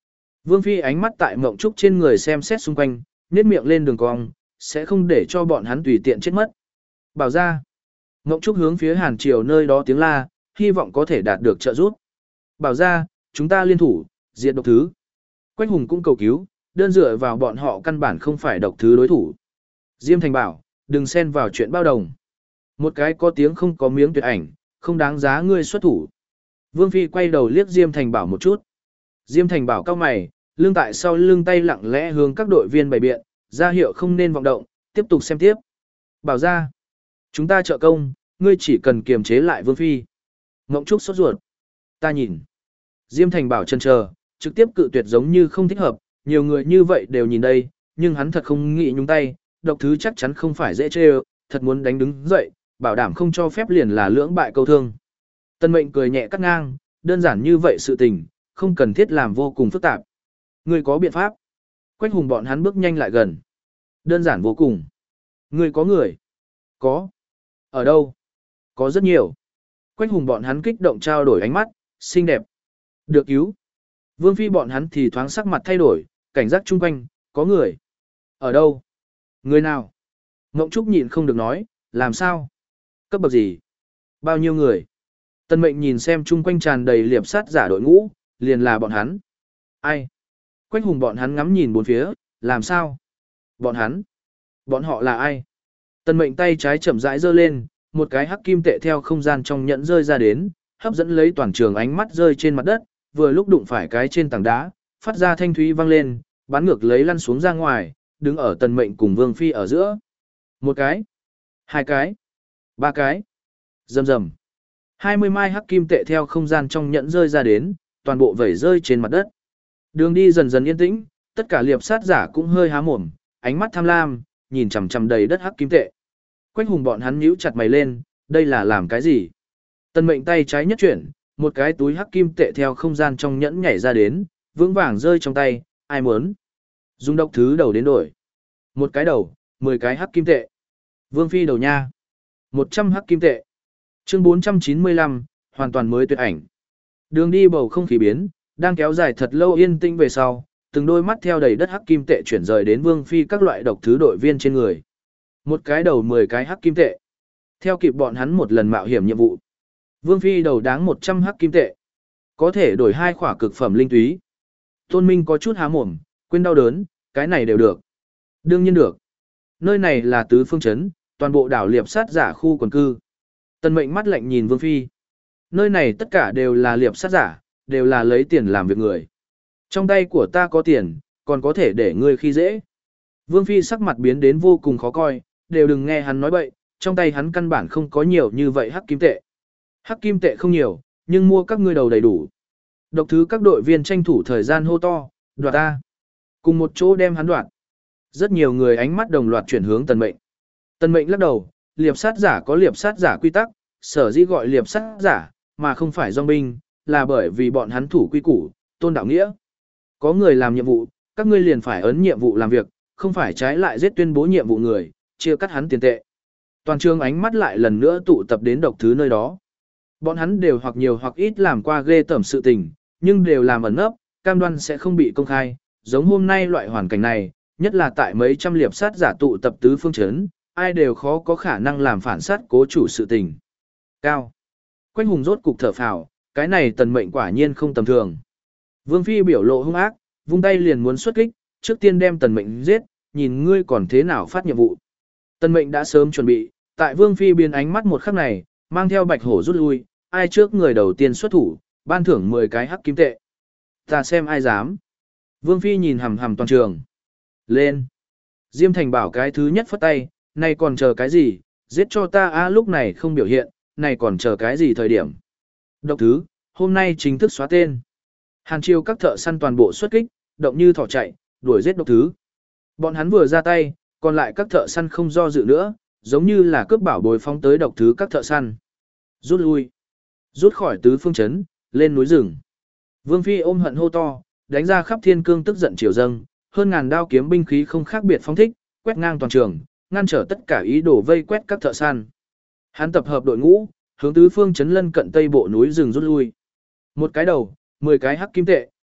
Vương Phi ánh mắt tại Mộng Trúc trên người xem xét xung quanh, nhếch miệng lên đường cong, sẽ không để cho bọn hắn tùy tiện chết mất. Bảo ra. Mộng Trúc hướng phía Hàn Triều nơi đó tiếng la, hy vọng có thể đạt được trợ giúp. Bảo ra, chúng ta liên thủ, diệt độc thứ. Quách Hùng cũng cầu cứu, đơn dựa vào bọn họ căn bản không phải độc thứ đối thủ. Diêm Thành bảo, đừng xen vào chuyện bao đồng. Một cái có tiếng không có miếng tuyệt ảnh, không đáng giá ngươi xuất thủ. Vương Phi quay đầu liếc Diêm Thành bảo một chút. Diêm Thành bảo cao mày, lưng tại sau lưng tay lặng lẽ hướng các đội viên bày biện, ra hiệu không nên vọng động, tiếp tục xem tiếp. Bảo ra, chúng ta trợ công, ngươi chỉ cần kiềm chế lại Vương Phi. Ngộng Trúc sốt ruột. Ta nhìn. Diêm Thành bảo chần chờ, trực tiếp cự tuyệt giống như không thích hợp, nhiều người như vậy đều nhìn đây, nhưng hắn thật không nghĩ nhúng tay, độc thứ chắc chắn không phải dễ chê, thật muốn đánh đứng dậy, bảo đảm không cho phép liền là lưỡng bại câu thương. Tân Mệnh cười nhẹ cắt ngang, đơn giản như vậy sự tình, không cần thiết làm vô cùng phức tạp. Ngươi có biện pháp? Quách Hùng bọn hắn bước nhanh lại gần. Đơn giản vô cùng. Ngươi có người? Có. Ở đâu? Có rất nhiều. Quách Hùng bọn hắn kích động trao đổi ánh mắt, xinh đẹp. Được cứu. Vương Phi bọn hắn thì thoáng sắc mặt thay đổi, cảnh giác chung quanh, có người. Ở đâu? Người nào? Ngộng Trúc nhịn không được nói, làm sao? Cấp bậc gì? Bao nhiêu người? Tân Mệnh nhìn xem chung quanh tràn đầy liệp sát giả đội ngũ, liền là bọn hắn. Ai? Quách Hùng bọn hắn ngắm nhìn bốn phía, làm sao? Bọn hắn? Bọn họ là ai? Tân Mệnh tay trái chậm rãi giơ lên, một cái hắc kim tệ theo không gian trong nhẫn rơi ra đến, hấp dẫn lấy toàn trường ánh mắt rơi trên mặt đất, vừa lúc đụng phải cái trên tảng đá, phát ra thanh thúy vang lên, bắn ngược lấy lăn xuống ra ngoài, đứng ở Tân Mệnh cùng Vương Phi ở giữa. Một cái, hai cái, ba cái. Rầm rầm. Hai mươi mai hắc kim tệ theo không gian trong nhẫn rơi ra đến, toàn bộ vẩy rơi trên mặt đất. Đường đi dần dần yên tĩnh, tất cả liệp sát giả cũng hơi há mồm, ánh mắt tham lam, nhìn chằm chằm đầy đất hắc kim tệ. Quách Hùng bọn hắn nhíu chặt mày lên, đây là làm cái gì? Tân Mệnh tay trái nhất chuyển, một cái túi hắc kim tệ theo không gian trong nhẫn nhảy ra đến, vững vàng rơi trong tay, ai muốn? Dùng độc thứ đầu đến đổi. Một cái đầu, mười cái hắc kim tệ. Vương Phi đầu nha. Một trăm hắc kim tệ. Chương bốn trăm chín mươi lăm, hoàn toàn mới tuyệt ảnh. Đường đi bầu không khí biến, đang kéo dài thật lâu yên tĩnh về sau, từng đôi mắt theo đầy đất hắc kim tệ chuyển rời đến Vương Phi các loại độc thứ đội viên trên người. Một cái đầu mười cái hắc kim tệ. Theo kịp bọn hắn một lần mạo hiểm nhiệm vụ. Vương Phi đầu đáng một trăm hắc kim tệ. Có thể đổi hai khỏa cực phẩm linh túy. Tôn Minh có chút há mồm, quên đau đớn, cái này đều được. Đương nhiên được. Nơi này là tứ phương trấn, toàn bộ đảo liệp sát giả khu quần cư. Tân Mệnh mắt lạnh nhìn Vương Phi. Nơi này tất cả đều là liệp sát giả, đều là lấy tiền làm việc người. Trong tay của ta có tiền, còn có thể để ngươi khi dễ. Vương Phi sắc mặt biến đến vô cùng khó coi, đều đừng nghe hắn nói bậy, trong tay hắn căn bản không có nhiều như vậy hắc kim tệ. Hắc kim tệ không nhiều, nhưng mua các ngươi đầu đầy đủ. Độc thứ các đội viên tranh thủ thời gian hô to, đoạt ta. Cùng một chỗ đem hắn đoạt. Rất nhiều người ánh mắt đồng loạt chuyển hướng Tần Mệnh. Tần Mệnh lắc đầu, liệp sát giả có liệp sát giả quy tắc, sở dĩ gọi liệp sát giả, mà không phải dòng binh, là bởi vì bọn hắn thủ quy củ, tôn đạo nghĩa. Có người làm nhiệm vụ, các ngươi liền phải ấn nhiệm vụ làm việc, không phải trái lại giết tuyên bố nhiệm vụ người, chia cắt hắn tiền tệ. Toàn trường ánh mắt lại lần nữa tụ tập đến độc thứ nơi đó. Bọn hắn đều hoặc nhiều hoặc ít làm qua ghê tởm sự tình, nhưng đều làm ẩn nấp, cam đoan sẽ không bị công khai, giống hôm nay loại hoàn cảnh này, nhất là tại mấy trăm liệp sát giả tụ tập tứ phương chấn, ai đều khó có khả năng làm phản sát cố chủ sự tình. Cao. Quách Hùng rốt cục thở phào, cái này Tần Mệnh quả nhiên không tầm thường. Vương Phi biểu lộ hung ác, vung tay liền muốn xuất kích, trước tiên đem Tần Mệnh giết, nhìn ngươi còn thế nào phát nhiệm vụ. Tần Mệnh đã sớm chuẩn bị, tại Vương Phi biến ánh mắt một khắc này, mang theo bạch hổ rút lui, ai trước người đầu tiên xuất thủ, ban thưởng mười cái hắc kim tệ. Ta xem ai dám. Vương Phi nhìn hằm hằm toàn trường. Lên. Diêm Thành bảo cái thứ nhất phất tay, này còn chờ cái gì, giết cho ta a lúc này không biểu hiện, này còn chờ cái gì thời điểm. Độc thứ, hôm nay chính thức xóa tên. Hàn Triều các thợ săn toàn bộ xuất kích, động như thỏ chạy, đuổi giết độc thứ. Bọn hắn vừa ra tay, còn lại các thợ săn không do dự nữa, giống như là cướp bảo bối phóng tới độc thứ các thợ săn. Rút lui. Rút khỏi tứ phương chấn, lên núi rừng. Vương Phi ôm hận hô to, đánh ra khắp thiên cương tức giận triều dâng, hơn ngàn đao kiếm binh khí không khác biệt phóng thích, quét ngang toàn trường, ngăn trở tất cả ý đồ vây quét các thợ săn. Hắn tập hợp đội ngũ, hướng tứ phương chấn lân cận tây bộ núi rừng rút lui. Một cái đầu, mười cái hắc kim tệ,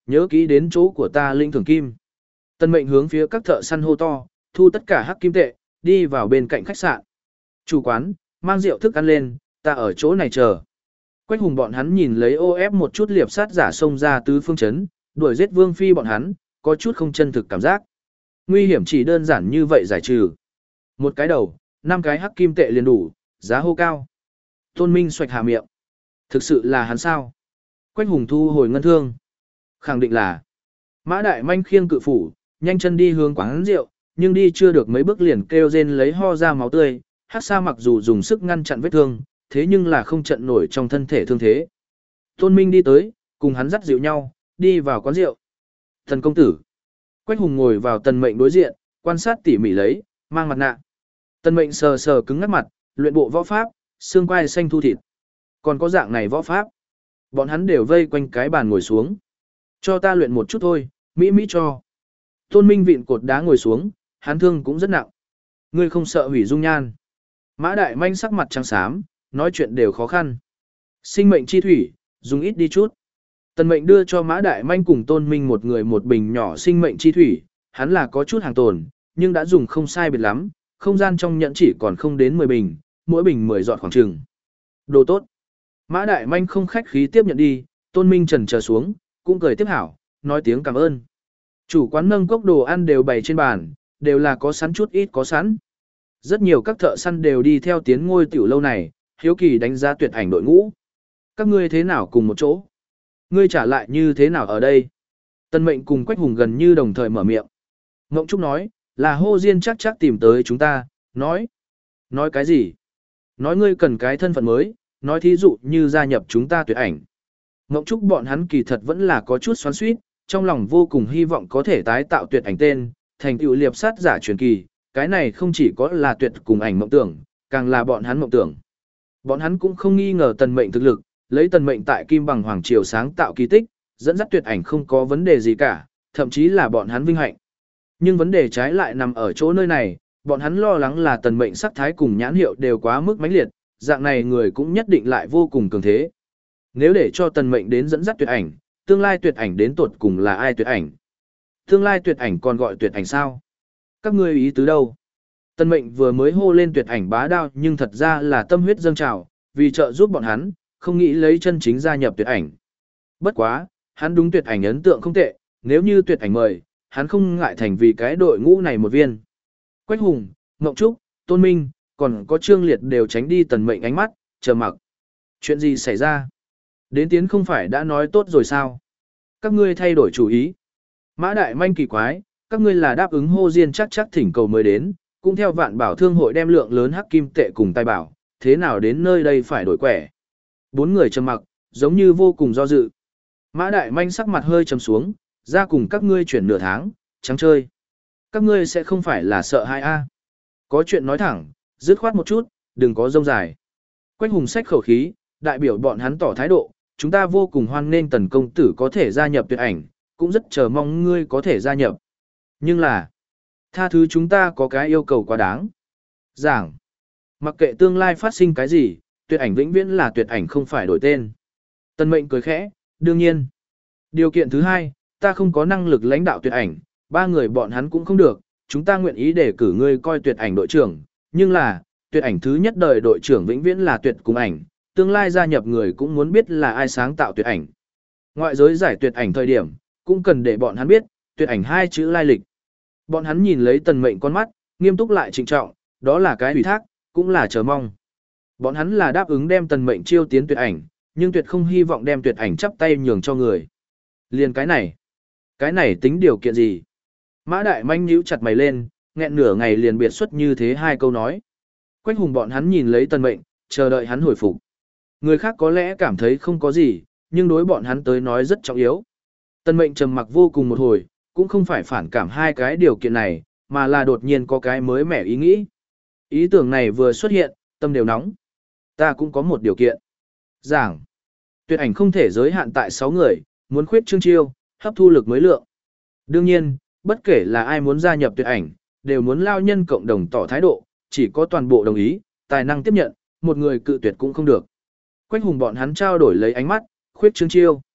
nhớ kỹ đến chỗ của ta linh thường kim. Tân mệnh hướng phía các thợ săn hô to, thu tất cả hắc kim tệ, đi vào bên cạnh khách sạn. Chủ quán, mang rượu thức ăn lên, ta ở chỗ này chờ. Quách hùng bọn hắn nhìn lấy ô ép một chút liệp sát giả xông ra tứ phương chấn, đuổi giết vương phi bọn hắn, có chút không chân thực cảm giác. Nguy hiểm chỉ đơn giản như vậy giải trừ. Một cái đầu, năm cái hắc kim tệ liền đủ, giá hô cao. Tôn Minh xoạch hạ miệng. Thực sự là hắn sao? Quách hùng thu hồi ngân thương. Khẳng định là. Mã Đại Manh khiêng cự phủ, nhanh chân đi hướng quán rượu, nhưng đi chưa được mấy bước liền kêu rên lấy ho ra máu tươi. Hắc Sa mặc dù dùng sức ngăn chặn vết thương, thế nhưng là không trận nổi trong thân thể thương thế. Tôn Minh đi tới, cùng hắn dắt dịu nhau, đi vào quán rượu. Thần công tử. Quách hùng ngồi vào Tần Mệnh đối diện, quan sát tỉ mỉ lấy, mang mặt nạ. Tần Mệnh sờ sờ cứng ngắt mặt, luyện bộ võ pháp, xương quai xanh thu thịt. Còn có dạng này võ pháp. Bọn hắn đều vây quanh cái bàn ngồi xuống. Cho ta luyện một chút thôi, Mỹ Mỹ cho. Tôn Minh vịn cột đá ngồi xuống, hắn thương cũng rất nặng. Ngươi không sợ hủy dung nhan. Mã Đại Manh sắc mặt trắng xám, nói chuyện đều khó khăn. Sinh mệnh chi thủy, dùng ít đi chút. Tần Mệnh đưa cho Mã Đại Manh cùng Tôn Minh một người một bình nhỏ sinh mệnh chi thủy, hắn là có chút hàng tồn, nhưng đã dùng không sai biệt lắm, không gian trong nhẫn chỉ còn không đến mười bình, mỗi bình mười giọt khoảng chừng. Đồ tốt. Mã Đại Manh không khách khí tiếp nhận đi, Tôn Minh trần chờ xuống, cũng cười tiếp hảo, nói tiếng cảm ơn. Chủ quán nâng cốc đồ ăn đều bày trên bàn, đều là có sẵn chút ít có sẵn. Rất nhiều các thợ săn đều đi theo tiến ngôi tiểu lâu này, hiếu kỳ đánh giá tuyệt ảnh đội ngũ. Các ngươi thế nào cùng một chỗ? Ngươi trả lại như thế nào ở đây? Tân Mệnh cùng Quách Hùng gần như đồng thời mở miệng. Ngộng Trúc nói, là Hô Diên chắc chắc tìm tới chúng ta, nói. Nói cái gì? Nói ngươi cần cái thân phận mới, nói thí dụ như gia nhập chúng ta tuyệt ảnh. Ngộng Trúc bọn hắn kỳ thật vẫn là có chút xoắn xuýt, trong lòng vô cùng hy vọng có thể tái tạo tuyệt ảnh tên, thành tựu liệp sát giả truyền kỳ, cái này không chỉ có là tuyệt cùng ảnh mộng tưởng, càng là bọn hắn mộng tưởng. Bọn hắn cũng không nghi ngờ Tần Mệnh thực lực, lấy Tần Mệnh tại Kim Bằng Hoàng Triều sáng tạo kỳ tích, dẫn dắt tuyệt ảnh không có vấn đề gì cả, thậm chí là bọn hắn vinh hạnh. Nhưng vấn đề trái lại nằm ở chỗ nơi này, bọn hắn lo lắng là Tần Mệnh sắc thái cùng nhãn hiệu đều quá mức mãnh liệt, dạng này người cũng nhất định lại vô cùng cường thế. Nếu để cho Tần Mệnh đến dẫn dắt tuyệt ảnh, tương lai tuyệt ảnh đến tột cùng là ai tuyệt ảnh? Tương lai tuyệt ảnh còn gọi tuyệt ảnh sao? Các ngươi ý tứ đâu? Tần Mệnh vừa mới hô lên tuyệt ảnh bá đao nhưng thật ra là tâm huyết dâng trào, vì trợ giúp bọn hắn, không nghĩ lấy chân chính gia nhập tuyệt ảnh. Bất quá, hắn đúng tuyệt ảnh ấn tượng không tệ, nếu như tuyệt ảnh mời, hắn không ngại thành vì cái đội ngũ này một viên. Quách Hùng, Ngộng Trúc, Tôn Minh, còn có Trương Liệt đều tránh đi Tần Mệnh ánh mắt, chờ mặc. Chuyện gì xảy ra? Đến tiến không phải đã nói tốt rồi sao? Các ngươi thay đổi chủ ý. Mã Đại Manh kỳ quái, các ngươi là đáp ứng Hô Diên chắc chắc thỉnh cầu mới đến, cũng theo Vạn Bảo Thương hội đem lượng lớn hắc kim tệ cùng tài bảo, thế nào đến nơi đây phải đổi quẻ? Bốn người trầm mặc, giống như vô cùng do dự. Mã Đại Manh sắc mặt hơi trầm xuống, ra cùng các ngươi chuyển nửa tháng, trắng chơi. Các ngươi sẽ không phải là sợ hai a? Có chuyện nói thẳng, dứt khoát một chút, đừng có rông dài. Quách Hùng xách khẩu khí, đại biểu bọn hắn tỏ thái độ, chúng ta vô cùng hoan nghênh Tần công tử có thể gia nhập tuyệt ảnh, cũng rất chờ mong ngươi có thể gia nhập. Nhưng là, tha thứ chúng ta có cái yêu cầu quá đáng. Giảng, mặc kệ tương lai phát sinh cái gì, tuyệt ảnh vĩnh viễn là tuyệt ảnh không phải đổi tên. Tần Mệnh cười khẽ, đương nhiên. Điều kiện thứ hai, ta không có năng lực lãnh đạo tuyệt ảnh, ba người bọn hắn cũng không được, chúng ta nguyện ý để cử ngươi coi tuyệt ảnh đội trưởng, nhưng là, tuyệt ảnh thứ nhất đời đội trưởng vĩnh viễn là tuyệt cùng ảnh, tương lai gia nhập người cũng muốn biết là ai sáng tạo tuyệt ảnh. Ngoại giới giải tuyệt ảnh thời điểm, cũng cần để bọn hắn biết, tuyệt ảnh hai chữ lai lịch. Bọn hắn nhìn lấy Tần Mệnh con mắt, nghiêm túc lại trịnh trọng, đó là cái ủy thác, cũng là chờ mong. Bọn hắn là đáp ứng đem Tần Mệnh chiêu tiến tuyệt ảnh, nhưng tuyệt không hy vọng đem tuyệt ảnh chắp tay nhường cho người. Liền cái này, cái này tính điều kiện gì? Mã Đại Manh nhíu chặt mày lên, nghẹn nửa ngày liền biệt xuất như thế hai câu nói. Quách Hùng bọn hắn nhìn lấy Tần Mệnh, chờ đợi hắn hồi phục. Người khác có lẽ cảm thấy không có gì, nhưng đối bọn hắn tới nói rất trọng yếu. Tần Mệnh trầm mặc vô cùng một hồi, cũng không phải phản cảm hai cái điều kiện này, mà là đột nhiên có cái mới mẻ ý nghĩ. Ý tưởng này vừa xuất hiện, tâm đều nóng. Ta cũng có một điều kiện. Giảng, tuyệt ảnh không thể giới hạn tại sáu người, muốn khuyết trương chiêu, hấp thu lực mới lượng. Đương nhiên, bất kể là ai muốn gia nhập tuyệt ảnh, đều muốn lao nhân cộng đồng tỏ thái độ, chỉ có toàn bộ đồng ý, tài năng tiếp nhận, một người cự tuyệt cũng không được. Quách Hùng bọn hắn trao đổi lấy ánh mắt, khuyết trương chiêu.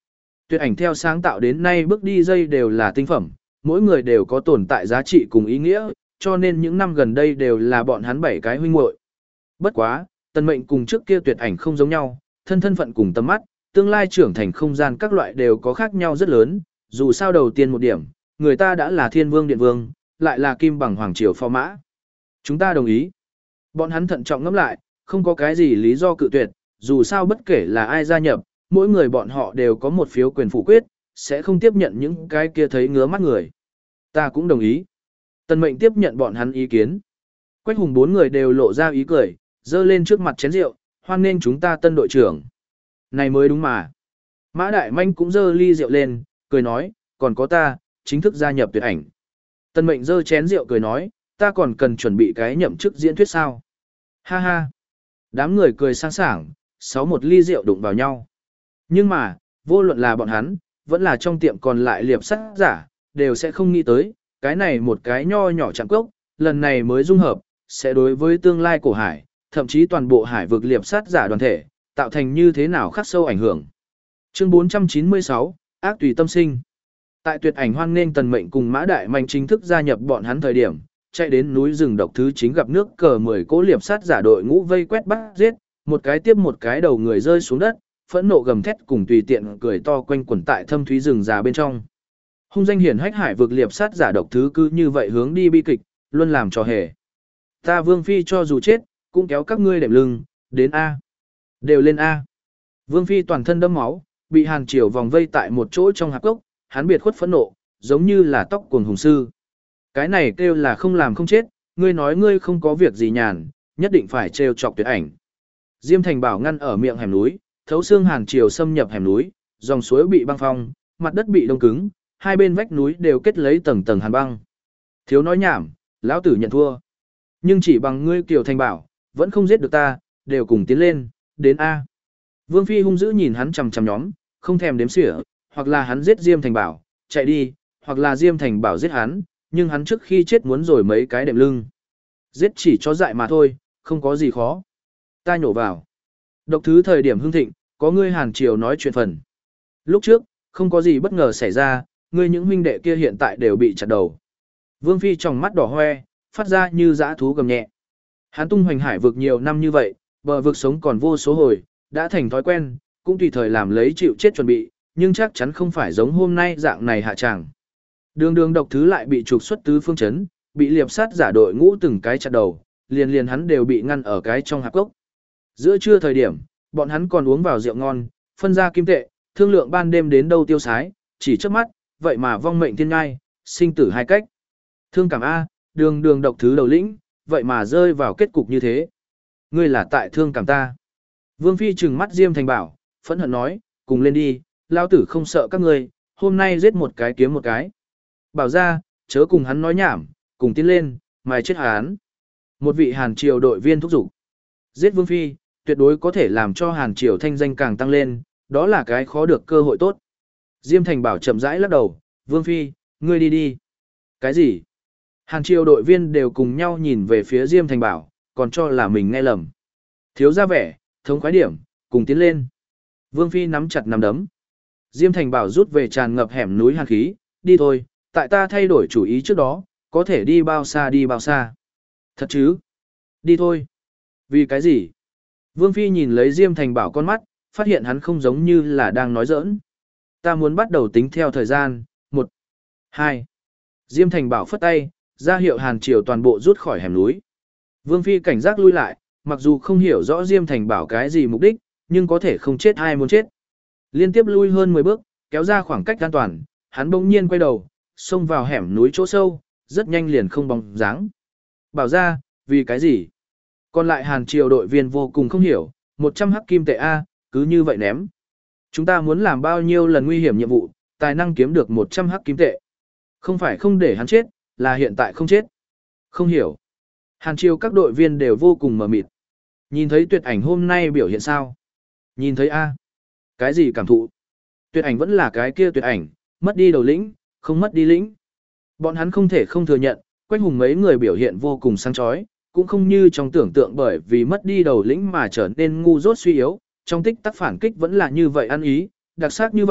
Tuyệt ảnh theo sáng tạo đến nay bước đi dây đều là tinh phẩm, mỗi người đều có tồn tại giá trị cùng ý nghĩa, cho nên những năm gần đây đều là bọn hắn bảy cái huynh muội. Bất quá, Tần Mệnh cùng trước kia tuyệt ảnh không giống nhau, thân thân phận cùng tầm mắt, tương lai trưởng thành không gian các loại đều có khác nhau rất lớn, dù sao đầu tiên một điểm, người ta đã là Thiên Vương Điện Vương, lại là kim bằng hoàng triều phò mã. Chúng ta đồng ý. Bọn hắn thận trọng ngẫm lại, không có cái gì lý do cự tuyệt, dù sao bất kể là ai gia nhập, mỗi người bọn họ đều có một phiếu quyền phủ quyết, sẽ không tiếp nhận những cái kia thấy ngứa mắt người. Ta cũng đồng ý. Tần Mệnh tiếp nhận bọn hắn ý kiến. Quách Hùng bốn người đều lộ ra ý cười, dơ lên trước mặt chén rượu, hoan nghênh chúng ta tân đội trưởng. Này mới đúng mà. Mã Đại Manh cũng dơ ly rượu lên, cười nói, còn có ta, chính thức gia nhập tuyệt ảnh. Tần Mệnh dơ chén rượu cười nói, ta còn cần chuẩn bị cái nhậm chức diễn thuyết sao. Ha ha. Đám người cười sang sảng, sáu một ly rượu đụng vào nhau. Nhưng mà, vô luận là bọn hắn, vẫn là trong tiệm còn lại liệp sắt giả, đều sẽ không nghĩ tới, cái này một cái nho nhỏ chạm cốc, lần này mới dung hợp, sẽ đối với tương lai của hải, thậm chí toàn bộ hải vực liệp sát giả đoàn thể, tạo thành như thế nào khắc sâu ảnh hưởng. Chương bốn trăm chín mươi sáu, ác tùy tâm sinh. Tại tuyệt ảnh hoan nghênh Tần Mệnh cùng Mã Đại Mạnh chính thức gia nhập bọn hắn thời điểm, chạy đến núi rừng độc thứ chính gặp nước cờ mười cỗ liệp sát giả đội ngũ vây quét bắt giết, một cái tiếp một cái đầu người rơi xuống đất, phẫn nộ gầm thét cùng tùy tiện cười to quanh quẩn tại thâm thúy rừng già bên trong. Hung danh hiển hách hải vực liệp sát giả độc thứ cứ như vậy hướng đi bi kịch, luôn làm trò hề. Ta Vương Phi cho dù chết, cũng kéo các ngươi đệm lưng, đến A. Đều lên A. Vương Phi toàn thân đẫm máu, bị Hàn Triều vòng vây tại một chỗ trong hạp cốc, hắn biệt khuất phẫn nộ, giống như là tóc cuồng hùng sư. Cái này kêu là không làm không chết, ngươi nói ngươi không có việc gì nhàn, nhất định phải trêu chọc tuyệt ảnh. Diêm Thành Bảo ngăn ở miệng hẻm núi, thấu xương Hàn Triều xâm nhập hẻm núi, dòng suối bị băng phong, mặt đất bị đông cứng, hai bên vách núi đều kết lấy tầng tầng hàn băng. Thiếu nói nhảm, lão tử nhận thua. Nhưng chỉ bằng ngươi Kiều Thành Bảo, vẫn không giết được ta, đều cùng tiến lên, đến A. Vương Phi hung dữ nhìn hắn chằm chằm nhóm, không thèm đếm xỉa, hoặc là hắn giết Diêm Thành Bảo, chạy đi, hoặc là Diêm Thành Bảo giết hắn, nhưng hắn trước khi chết muốn rồi mấy cái đệm lưng. Giết chỉ cho dại mà thôi, không có gì khó. Ta nhổ vào. Độc thứ thời điểm hưng thịnh, có ngươi Hàn Triều nói chuyện phần. Lúc trước, không có gì bất ngờ xảy ra, ngươi những huynh đệ kia hiện tại đều bị chặt đầu. Vương Phi tròng mắt đỏ hoe, phát ra như dã thú gầm nhẹ. Hắn tung hoành hải vực nhiều năm như vậy, bờ vực sống còn vô số hồi, đã thành thói quen, cũng tùy thời làm lấy chịu chết chuẩn bị, nhưng chắc chắn không phải giống hôm nay dạng này hạ tràng. Đường đường độc thứ lại bị trục xuất tứ phương chấn, bị liệp sát giả đội ngũ từng cái chặt đầu, liền liền hắn đều bị ngăn ở cái trong hạp cốc. Giữa trưa thời điểm, bọn hắn còn uống vào rượu ngon, phân ra kim tệ, thương lượng ban đêm đến đâu tiêu sái, chỉ trước mắt, vậy mà vong mệnh thiên ngai, sinh tử hai cách. Thương cảm A, đường đường độc thứ đầu lĩnh, vậy mà rơi vào kết cục như thế. Ngươi là tại thương cảm ta. Vương Phi trừng mắt Diêm Thành Bảo, phẫn hận nói, cùng lên đi, lao tử không sợ các ngươi, hôm nay giết một cái kiếm một cái. Bảo ra, chớ cùng hắn nói nhảm, cùng tiến lên, mày chết hắn. Một vị Hàn Triều đội viên thúc giục. Giết Vương Phi, tuyệt đối có thể làm cho Hàn Triều thanh danh càng tăng lên, đó là cái khó được cơ hội tốt. Diêm Thành Bảo chậm rãi lắc đầu, Vương Phi, ngươi đi đi. Cái gì? Hàn Triều đội viên đều cùng nhau nhìn về phía Diêm Thành Bảo, còn cho là mình nghe lầm. Thiếu ra vẻ, thống khoái điểm, cùng tiến lên. Vương Phi nắm chặt nắm đấm. Diêm Thành Bảo rút về tràn ngập hẻm núi hàn khí, đi thôi, tại ta thay đổi chủ ý trước đó, có thể đi bao xa đi bao xa. Thật chứ? Đi thôi. Vì cái gì? Vương Phi nhìn lấy Diêm Thành Bảo con mắt, phát hiện hắn không giống như là đang nói giỡn. Ta muốn bắt đầu tính theo thời gian, một, hai. Diêm Thành Bảo phất tay, ra hiệu Hàn Triều toàn bộ rút khỏi hẻm núi. Vương Phi cảnh giác lui lại, mặc dù không hiểu rõ Diêm Thành Bảo cái gì mục đích, nhưng có thể không chết ai muốn chết. Liên tiếp lui hơn mười bước, kéo ra khoảng cách an toàn, hắn bỗng nhiên quay đầu, xông vào hẻm núi chỗ sâu, rất nhanh liền không bóng dáng. Bảo ra, vì cái gì? Còn lại Hàn Triều đội viên vô cùng không hiểu, một trăm hắc kim tệ A, cứ như vậy ném. Chúng ta muốn làm bao nhiêu lần nguy hiểm nhiệm vụ, tài năng kiếm được một trăm hắc kim tệ. Không phải không để hắn chết, là hiện tại không chết. Không hiểu. Hàn Triều các đội viên đều vô cùng mờ mịt. Nhìn thấy tuyệt ảnh hôm nay biểu hiện sao? Nhìn thấy A. Cái gì cảm thụ? Tuyệt ảnh vẫn là cái kia tuyệt ảnh, mất đi đầu lĩnh, không mất đi lĩnh. Bọn hắn không thể không thừa nhận, Quách Hùng mấy người biểu hiện vô cùng sáng chói, cũng không như trong tưởng tượng bởi vì mất đi đầu lĩnh mà trở nên ngu dốt suy yếu, trong tích tắc phản kích vẫn là như vậy ăn ý, đặc sắc như vậy,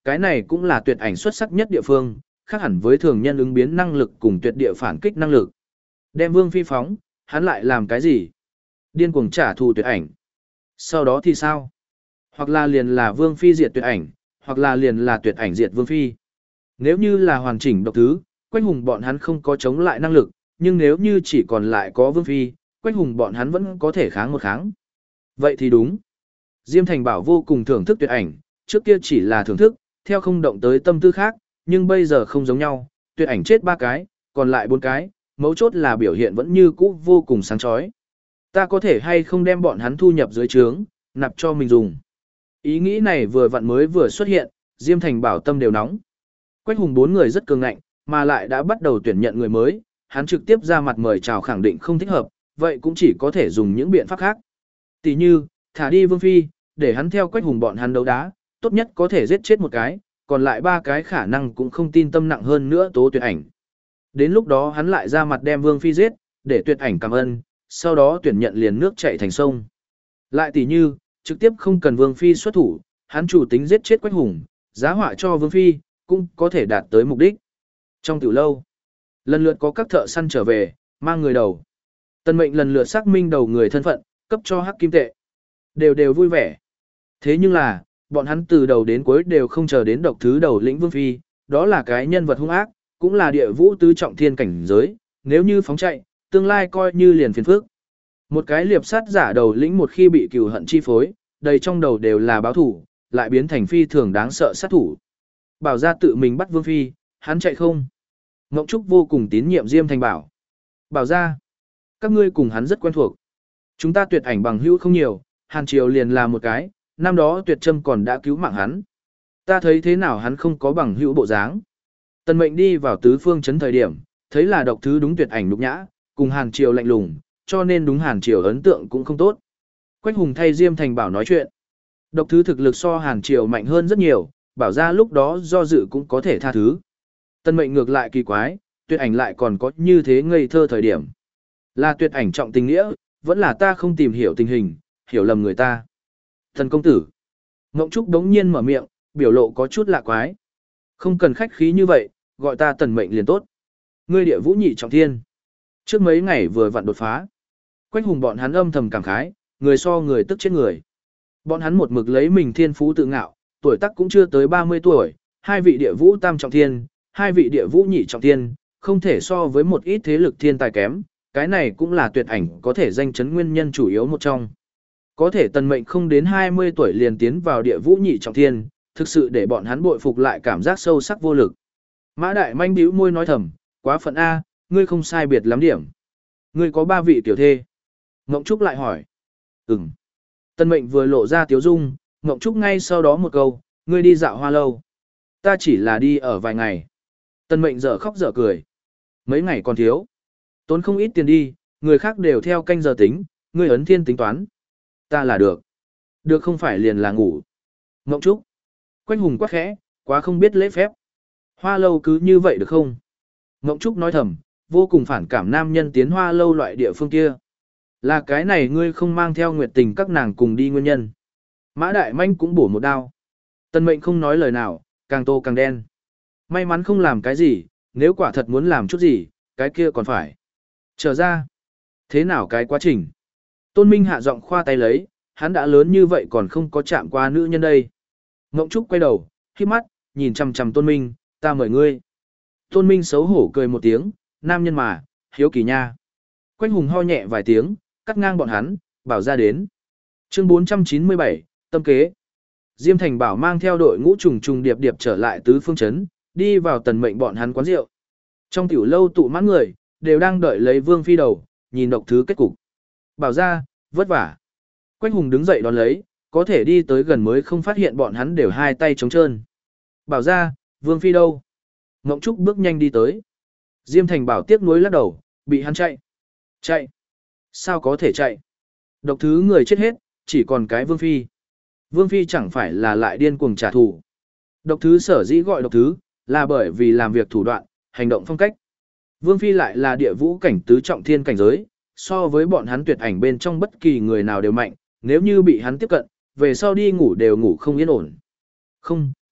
Cái này cũng là tuyệt ảnh xuất sắc nhất địa phương, khác hẳn với thường nhân ứng biến năng lực cùng tuyệt địa phản kích năng lực. Đem Vương Phi phóng, hắn lại làm cái gì? Điên cuồng trả thù tuyệt ảnh. Sau đó thì sao? Hoặc là liền là Vương Phi diệt tuyệt ảnh, hoặc là liền là tuyệt ảnh diệt Vương Phi. Nếu như là hoàn chỉnh độc thứ, Quách Hùng bọn hắn không có chống lại năng lực, nhưng nếu như chỉ còn lại có Vương Phi, Quách Hùng bọn hắn vẫn có thể kháng một kháng. Vậy thì đúng. Diêm Thành Bảo vô cùng thưởng thức tuyệt ảnh, trước kia chỉ là thưởng thức, theo không động tới tâm tư khác, nhưng bây giờ không giống nhau, tuyệt ảnh chết ba cái, còn lại bốn cái, mấu chốt là biểu hiện vẫn như cũ vô cùng sáng chói. Ta có thể hay không đem bọn hắn thu nhập dưới trướng, nạp cho mình dùng. Ý nghĩ này vừa vặn mới vừa xuất hiện, Diêm Thành Bảo tâm đều nóng. Quách Hùng bốn người rất cường ngạnh, mà lại đã bắt đầu tuyển nhận người mới, hắn trực tiếp ra mặt mời chào khẳng định không thích hợp, vậy cũng chỉ có thể dùng những biện pháp khác. Tỷ như, thả đi Vương Phi, để hắn theo Quách Hùng bọn hắn đấu đá, tốt nhất có thể giết chết một cái, còn lại ba cái khả năng cũng không tin tâm nặng hơn nữa tố tuyệt ảnh. Đến lúc đó hắn lại ra mặt đem Vương Phi giết, để tuyệt ảnh cảm ơn, sau đó tuyển nhận liền nước chảy thành sông. Lại tỷ như, trực tiếp không cần Vương Phi xuất thủ, hắn chủ tính giết chết Quách Hùng, giá họa cho Vương Phi, cũng có thể đạt tới mục đích. Trong tiểu lâu, lần lượt có các thợ săn trở về, mang người đầu. Tân Mệnh lần lượt xác minh đầu người thân phận, cấp cho hắc kim tệ. Đều đều vui vẻ. Thế nhưng là, bọn hắn từ đầu đến cuối đều không chờ đến độc thứ đầu lĩnh Vương Phi, đó là cái nhân vật hung ác, cũng là địa vũ tứ trọng thiên cảnh giới, nếu như phóng chạy, tương lai coi như liền phiền phức. Một cái liệp sát giả đầu lĩnh một khi bị cừu hận chi phối, đầy trong đầu đều là báo thủ, lại biến thành phi thường đáng sợ sát thủ. Bảo ra tự mình bắt Vương Phi, hắn chạy không. Ngộng Trúc vô cùng tín nhiệm Diêm Thành Bảo. Bảo ra, các ngươi cùng hắn rất quen thuộc. Chúng ta tuyệt ảnh bằng hữu không nhiều, Hàn Triều liền là một cái, năm đó tuyệt trâm còn đã cứu mạng hắn. Ta thấy thế nào hắn không có bằng hữu bộ dáng. Tần Mệnh đi vào tứ phương chấn thời điểm, thấy là độc thứ đúng tuyệt ảnh nhục nhã, cùng Hàn Triều lạnh lùng, cho nên đúng Hàn Triều ấn tượng cũng không tốt. Quách Hùng thay Diêm Thành Bảo nói chuyện. Độc thứ thực lực so Hàn Triều mạnh hơn rất nhiều, bảo ra lúc đó do dự cũng có thể tha thứ. Tần Mệnh ngược lại kỳ quái, tuyệt ảnh lại còn có như thế ngây thơ thời điểm. Là tuyệt ảnh trọng tình nghĩa, vẫn là ta không tìm hiểu tình hình, hiểu lầm người ta. Thần công tử. Ngộng Trúc đống nhiên mở miệng, biểu lộ có chút lạ quái. Không cần khách khí như vậy, gọi ta Tần Mệnh liền tốt. Ngươi địa vũ nhị trọng thiên. Trước mấy ngày vừa vặn đột phá. Quách Hùng bọn hắn âm thầm cảm khái, người so người tức chết người. Bọn hắn một mực lấy mình thiên phú tự ngạo, tuổi tác cũng chưa tới ba mươi tuổi, hai vị địa vũ tam trọng thiên, hai vị địa vũ nhị trọng thiên, không thể so với một ít thế lực thiên tài kém, cái này cũng là tuyệt ảnh có thể danh chấn nguyên nhân chủ yếu một trong. Có thể Tần Mệnh không đến hai mươi tuổi liền tiến vào địa vũ nhị trọng thiên, thực sự để bọn hắn bội phục lại cảm giác sâu sắc vô lực. Mã Đại Manh bĩu môi nói thầm, quá phận A, ngươi không sai biệt lắm điểm. Ngươi có ba vị tiểu thê. Ngộng Trúc lại hỏi. Ừm. Tần Mệnh vừa lộ ra tiếu dung, Ngộng Trúc ngay sau đó một câu, ngươi đi dạo hoa lâu. Ta chỉ là đi ở vài ngày. Tần Mệnh dở khóc dở cười. Mấy ngày còn thiếu. Tốn không ít tiền đi, người khác đều theo canh giờ tính, ngươi ấn thiên tính toán. Ta là được. Được không phải liền là ngủ. Ngộng Trúc. Quách Hùng quá khẽ, quá không biết lễ phép. Hoa lâu cứ như vậy được không? Ngộng Trúc nói thầm, vô cùng phản cảm nam nhân tiến hoa lâu loại địa phương kia. Là cái này ngươi không mang theo nguyệt tình các nàng cùng đi nguyên nhân. Mã Đại Manh cũng bổ một đao. Tần Mệnh không nói lời nào, càng tô càng đen. May mắn không làm cái gì, nếu quả thật muốn làm chút gì, cái kia còn phải. Trở ra. Thế nào cái quá trình? Tôn Minh hạ giọng khoa tay lấy, hắn đã lớn như vậy còn không có chạm qua nữ nhân đây. Ngộng Trúc quay đầu, khép mắt, nhìn chằm chằm Tôn Minh, ta mời ngươi. Tôn Minh xấu hổ cười một tiếng, nam nhân mà, hiếu kỳ nha. Quách Hùng ho nhẹ vài tiếng, cắt ngang bọn hắn, bảo ra đến. Chương bốn trăm chín mươi bảy, tâm kế. Diêm Thành Bảo mang theo đội ngũ trùng trùng điệp điệp trở lại tứ phương chấn, đi vào Tần Mệnh bọn hắn quán rượu. Trong tiểu lâu tụ mãn người, đều đang đợi lấy Vương Phi đầu, nhìn độc thứ kết cục. Bảo ra, vất vả. Quách Hùng đứng dậy đón lấy, có thể đi tới gần mới không phát hiện bọn hắn đều hai tay trống trơn. Bảo ra, Vương Phi đâu? Ngộng Trúc bước nhanh đi tới. Diêm Thành Bảo tiếc nuối lắc đầu, bị hắn chạy. Chạy? Sao có thể chạy? Độc thứ người chết hết, chỉ còn cái Vương Phi. Vương Phi chẳng phải là lại điên cuồng trả thù. Độc thứ sở dĩ gọi độc thứ, là bởi vì làm việc thủ đoạn, hành động phong cách. Vương Phi lại là địa vũ cảnh tứ trọng thiên cảnh giới, so với bọn hắn tuyệt ảnh bên trong bất kỳ người nào đều mạnh, nếu như bị hắn tiếp cận, về sau đi ngủ đều ngủ không yên ổn. Không,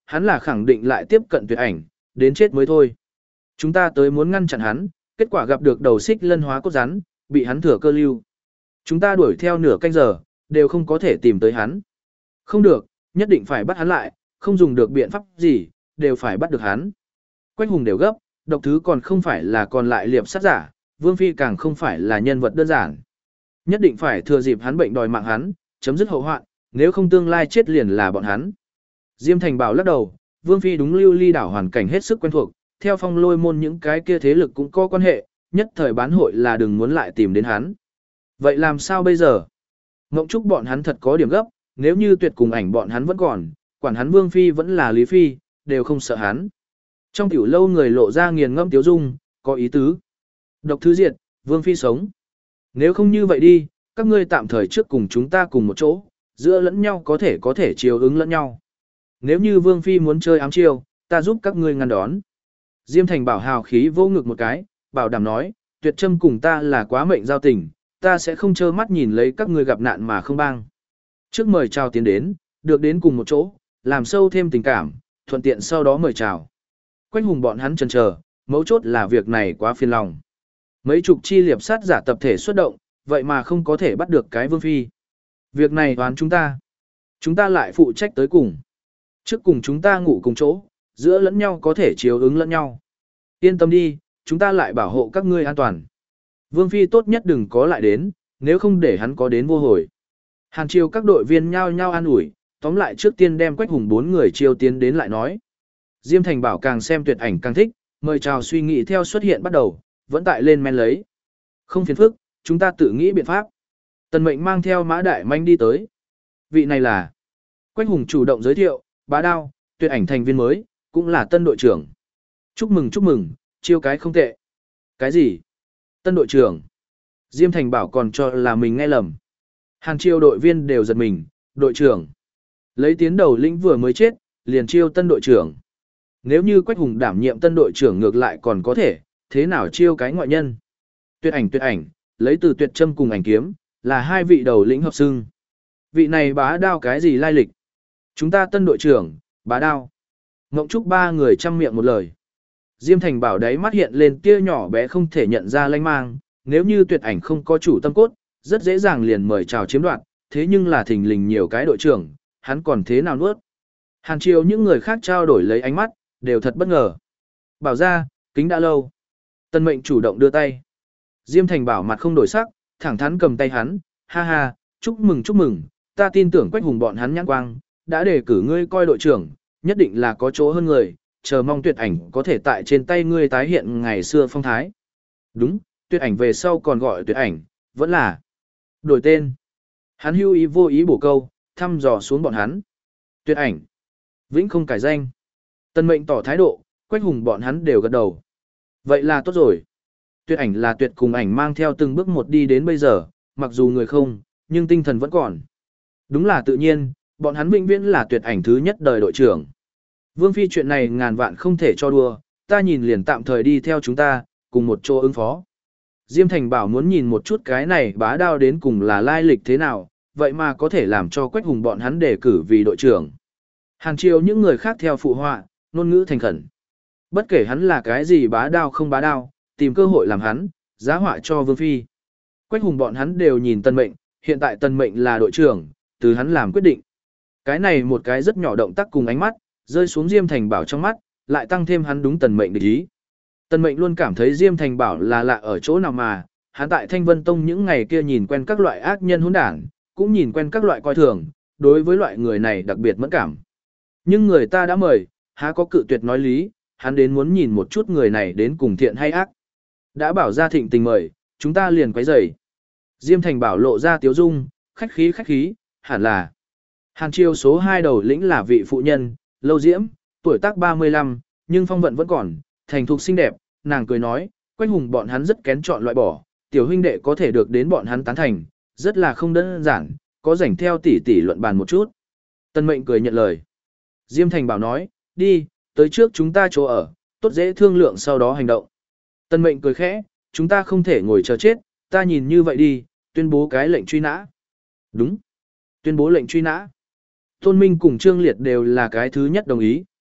hắn là khẳng định lại tiếp cận tuyệt ảnh, đến chết mới thôi. Chúng ta tới muốn ngăn chặn hắn, kết quả gặp được đầu xích lân hóa cốt rắn, bị hắn thừa cơ lưu. Chúng ta đuổi theo nửa canh giờ, đều không có thể tìm tới hắn. Không được, nhất định phải bắt hắn lại, không dùng được biện pháp gì, đều phải bắt được hắn. Quách Hùng đều gấp, độc thứ còn không phải là còn lại liệp sát giả, Vương Phi càng không phải là nhân vật đơn giản. Nhất định phải thừa dịp hắn bệnh đòi mạng hắn, chấm dứt hậu hoạn, nếu không tương lai chết liền là bọn hắn. Diêm Thành bảo lắc đầu, Vương Phi đúng lưu ly đảo hoàn cảnh hết sức quen thuộc, theo phong lôi môn những cái kia thế lực cũng có quan hệ, nhất thời bán hội là đừng muốn lại tìm đến hắn. Vậy làm sao bây giờ? Ngộng Trúc bọn hắn thật có điểm gấp, nếu như tuyệt cùng ảnh bọn hắn vẫn còn, quản hắn Vương Phi vẫn là Lý Phi, đều không sợ hắn. Trong tiểu lâu người lộ ra nghiền ngẫm tiếu dung, có ý tứ. Độc thứ diệt, Vương Phi sống. Nếu không như vậy đi, các ngươi tạm thời trước cùng chúng ta cùng một chỗ, giữa lẫn nhau có thể có thể chiều ứng lẫn nhau. Nếu như Vương Phi muốn chơi ám chiêu, ta giúp các ngươi ngăn đón. Diêm Thành bảo hào khí vô ngực một cái, bảo đảm nói, tuyệt trâm cùng ta là quá mệnh giao tình, ta sẽ không trơ mắt nhìn lấy các ngươi gặp nạn mà không bang. Trước mời chào tiến đến, được đến cùng một chỗ, làm sâu thêm tình cảm, thuận tiện sau đó mời chào. Quách Hùng bọn hắn chần chờ, mấu chốt là việc này quá phiền lòng. Mấy chục chi liệp sát giả tập thể xuất động, vậy mà không có thể bắt được cái Vương Phi. Việc này toán chúng ta. Chúng ta lại phụ trách tới cùng. Trước cùng chúng ta ngủ cùng chỗ, giữa lẫn nhau có thể chiếu ứng lẫn nhau. Yên tâm đi, chúng ta lại bảo hộ các ngươi an toàn. Vương Phi tốt nhất đừng có lại đến, nếu không để hắn có đến vô hồi. Hàn Triều các đội viên nhao nhao an ủi, tóm lại trước tiên đem Quách Hùng bốn người chiêu tiến đến lại nói. Diêm Thành bảo càng xem tuyệt ảnh càng thích, mời chào suy nghĩ theo xuất hiện bắt đầu, vẫn tại lên men lấy. Không phiền phức, chúng ta tự nghĩ biện pháp. Tần Mệnh mang theo Mã Đại Manh đi tới. Vị này là Quách Hùng chủ động giới thiệu, bá đao, tuyệt ảnh thành viên mới, cũng là tân đội trưởng. Chúc mừng chúc mừng, chiêu cái không tệ. Cái gì? Tân đội trưởng? Diêm Thành bảo còn cho là mình nghe lầm. Hàn Triều đội viên đều giật mình, đội trưởng. Lấy tiến đầu lĩnh vừa mới chết, liền chiêu tân đội trưởng. Nếu như Quách Hùng đảm nhiệm tân đội trưởng ngược lại còn có thể, thế nào chiêu cái ngoại nhân? Tuyệt ảnh tuyệt ảnh, lấy từ tuyệt châm cùng ảnh kiếm, là hai vị đầu lĩnh hợp xưng. Vị này bá đao cái gì lai lịch? Chúng ta tân đội trưởng, bá đao. Ngộng Trúc ba người chăm miệng một lời. Diêm Thành bảo đáy mắt hiện lên tia nhỏ bé không thể nhận ra lanh mang, nếu như tuyệt ảnh không có chủ tâm cốt, rất dễ dàng liền mời chào chiếm đoạt, thế nhưng là thình lình nhiều cái đội trưởng, hắn còn thế nào nuốt. Hàn Triều những người khác trao đổi lấy ánh mắt, đều thật bất ngờ. Bảo ra, kính đã lâu. Tân Mệnh chủ động đưa tay. Diêm Thành bảo mặt không đổi sắc, thẳng thắn cầm tay hắn, ha ha, chúc mừng chúc mừng, ta tin tưởng Quách Hùng bọn hắn nhãn quang, đã đề cử ngươi coi đội trưởng, nhất định là có chỗ hơn người, chờ mong tuyệt ảnh có thể tại trên tay ngươi tái hiện ngày xưa phong thái. Đúng, tuyệt ảnh về sau còn gọi tuyệt ảnh, vẫn là đổi tên. Hắn hưu ý vô ý bổ câu, thăm dò xuống bọn hắn. Tuyệt ảnh, vĩnh không cải danh. Tân Mệnh tỏ thái độ, Quách Hùng bọn hắn đều gật đầu. Vậy là tốt rồi. Tuyệt ảnh là tuyệt cùng ảnh mang theo từng bước một đi đến bây giờ, mặc dù người không, nhưng tinh thần vẫn còn. Đúng là tự nhiên, bọn hắn vĩnh viễn là tuyệt ảnh thứ nhất đời đội trưởng. Vương Phi chuyện này ngàn vạn không thể cho đùa, ta nhìn liền tạm thời đi theo chúng ta, cùng một chỗ ứng phó. Diêm Thành bảo muốn nhìn một chút cái này bá đao đến cùng là lai lịch thế nào, vậy mà có thể làm cho Quách Hùng bọn hắn đề cử vì đội trưởng. Hàn Triều những người khác theo phụ họa, ngôn ngữ thành khẩn. Bất kể hắn là cái gì bá đao không bá đao, tìm cơ hội làm hắn, giá họa cho Vương Phi. Quách Hùng bọn hắn đều nhìn Tân Mệnh, hiện tại Tân Mệnh là đội trưởng, từ hắn làm quyết định. Cái này một cái rất nhỏ động tác cùng ánh mắt, rơi xuống Diêm Thành bảo trong mắt, lại tăng thêm hắn đúng Tần Mệnh địch ý. Tần Mệnh luôn cảm thấy Diêm Thành bảo là lạ ở chỗ nào mà, hắn tại Thanh Vân Tông những ngày kia nhìn quen các loại ác nhân hỗn đản, cũng nhìn quen các loại coi thường, đối với loại người này đặc biệt mẫn cảm. Nhưng người ta đã mời, há có cự tuyệt nói lý, hắn đến muốn nhìn một chút người này đến cùng thiện hay ác. Đã bảo ra thịnh tình mời, chúng ta liền quấy rầy. Diêm Thành bảo lộ ra tiếu dung, khách khí khách khí, hẳn là. Hàn Triều số hai đầu lĩnh là vị phụ nhân, Lâu Diễm, tuổi tác ba mươi lăm, nhưng phong vận vẫn còn, thành thục xinh đẹp, nàng cười nói, Quách Hùng bọn hắn rất kén chọn loại bỏ, tiểu huynh đệ có thể được đến bọn hắn tán thành, rất là không đơn giản, có rảnh theo tỷ tỷ luận bàn một chút. Tân Mệnh cười nhận lời. Diêm Thành bảo nói, đi, tới trước chúng ta chỗ ở, tốt dễ thương lượng sau đó hành động. Tân Mệnh cười khẽ, chúng ta không thể ngồi chờ chết, ta nhìn như vậy đi, tuyên bố cái lệnh truy nã. Đúng, tuyên bố lệnh truy nã. Tôn Minh cùng Trương Liệt đều là cái thứ nhất đồng ý.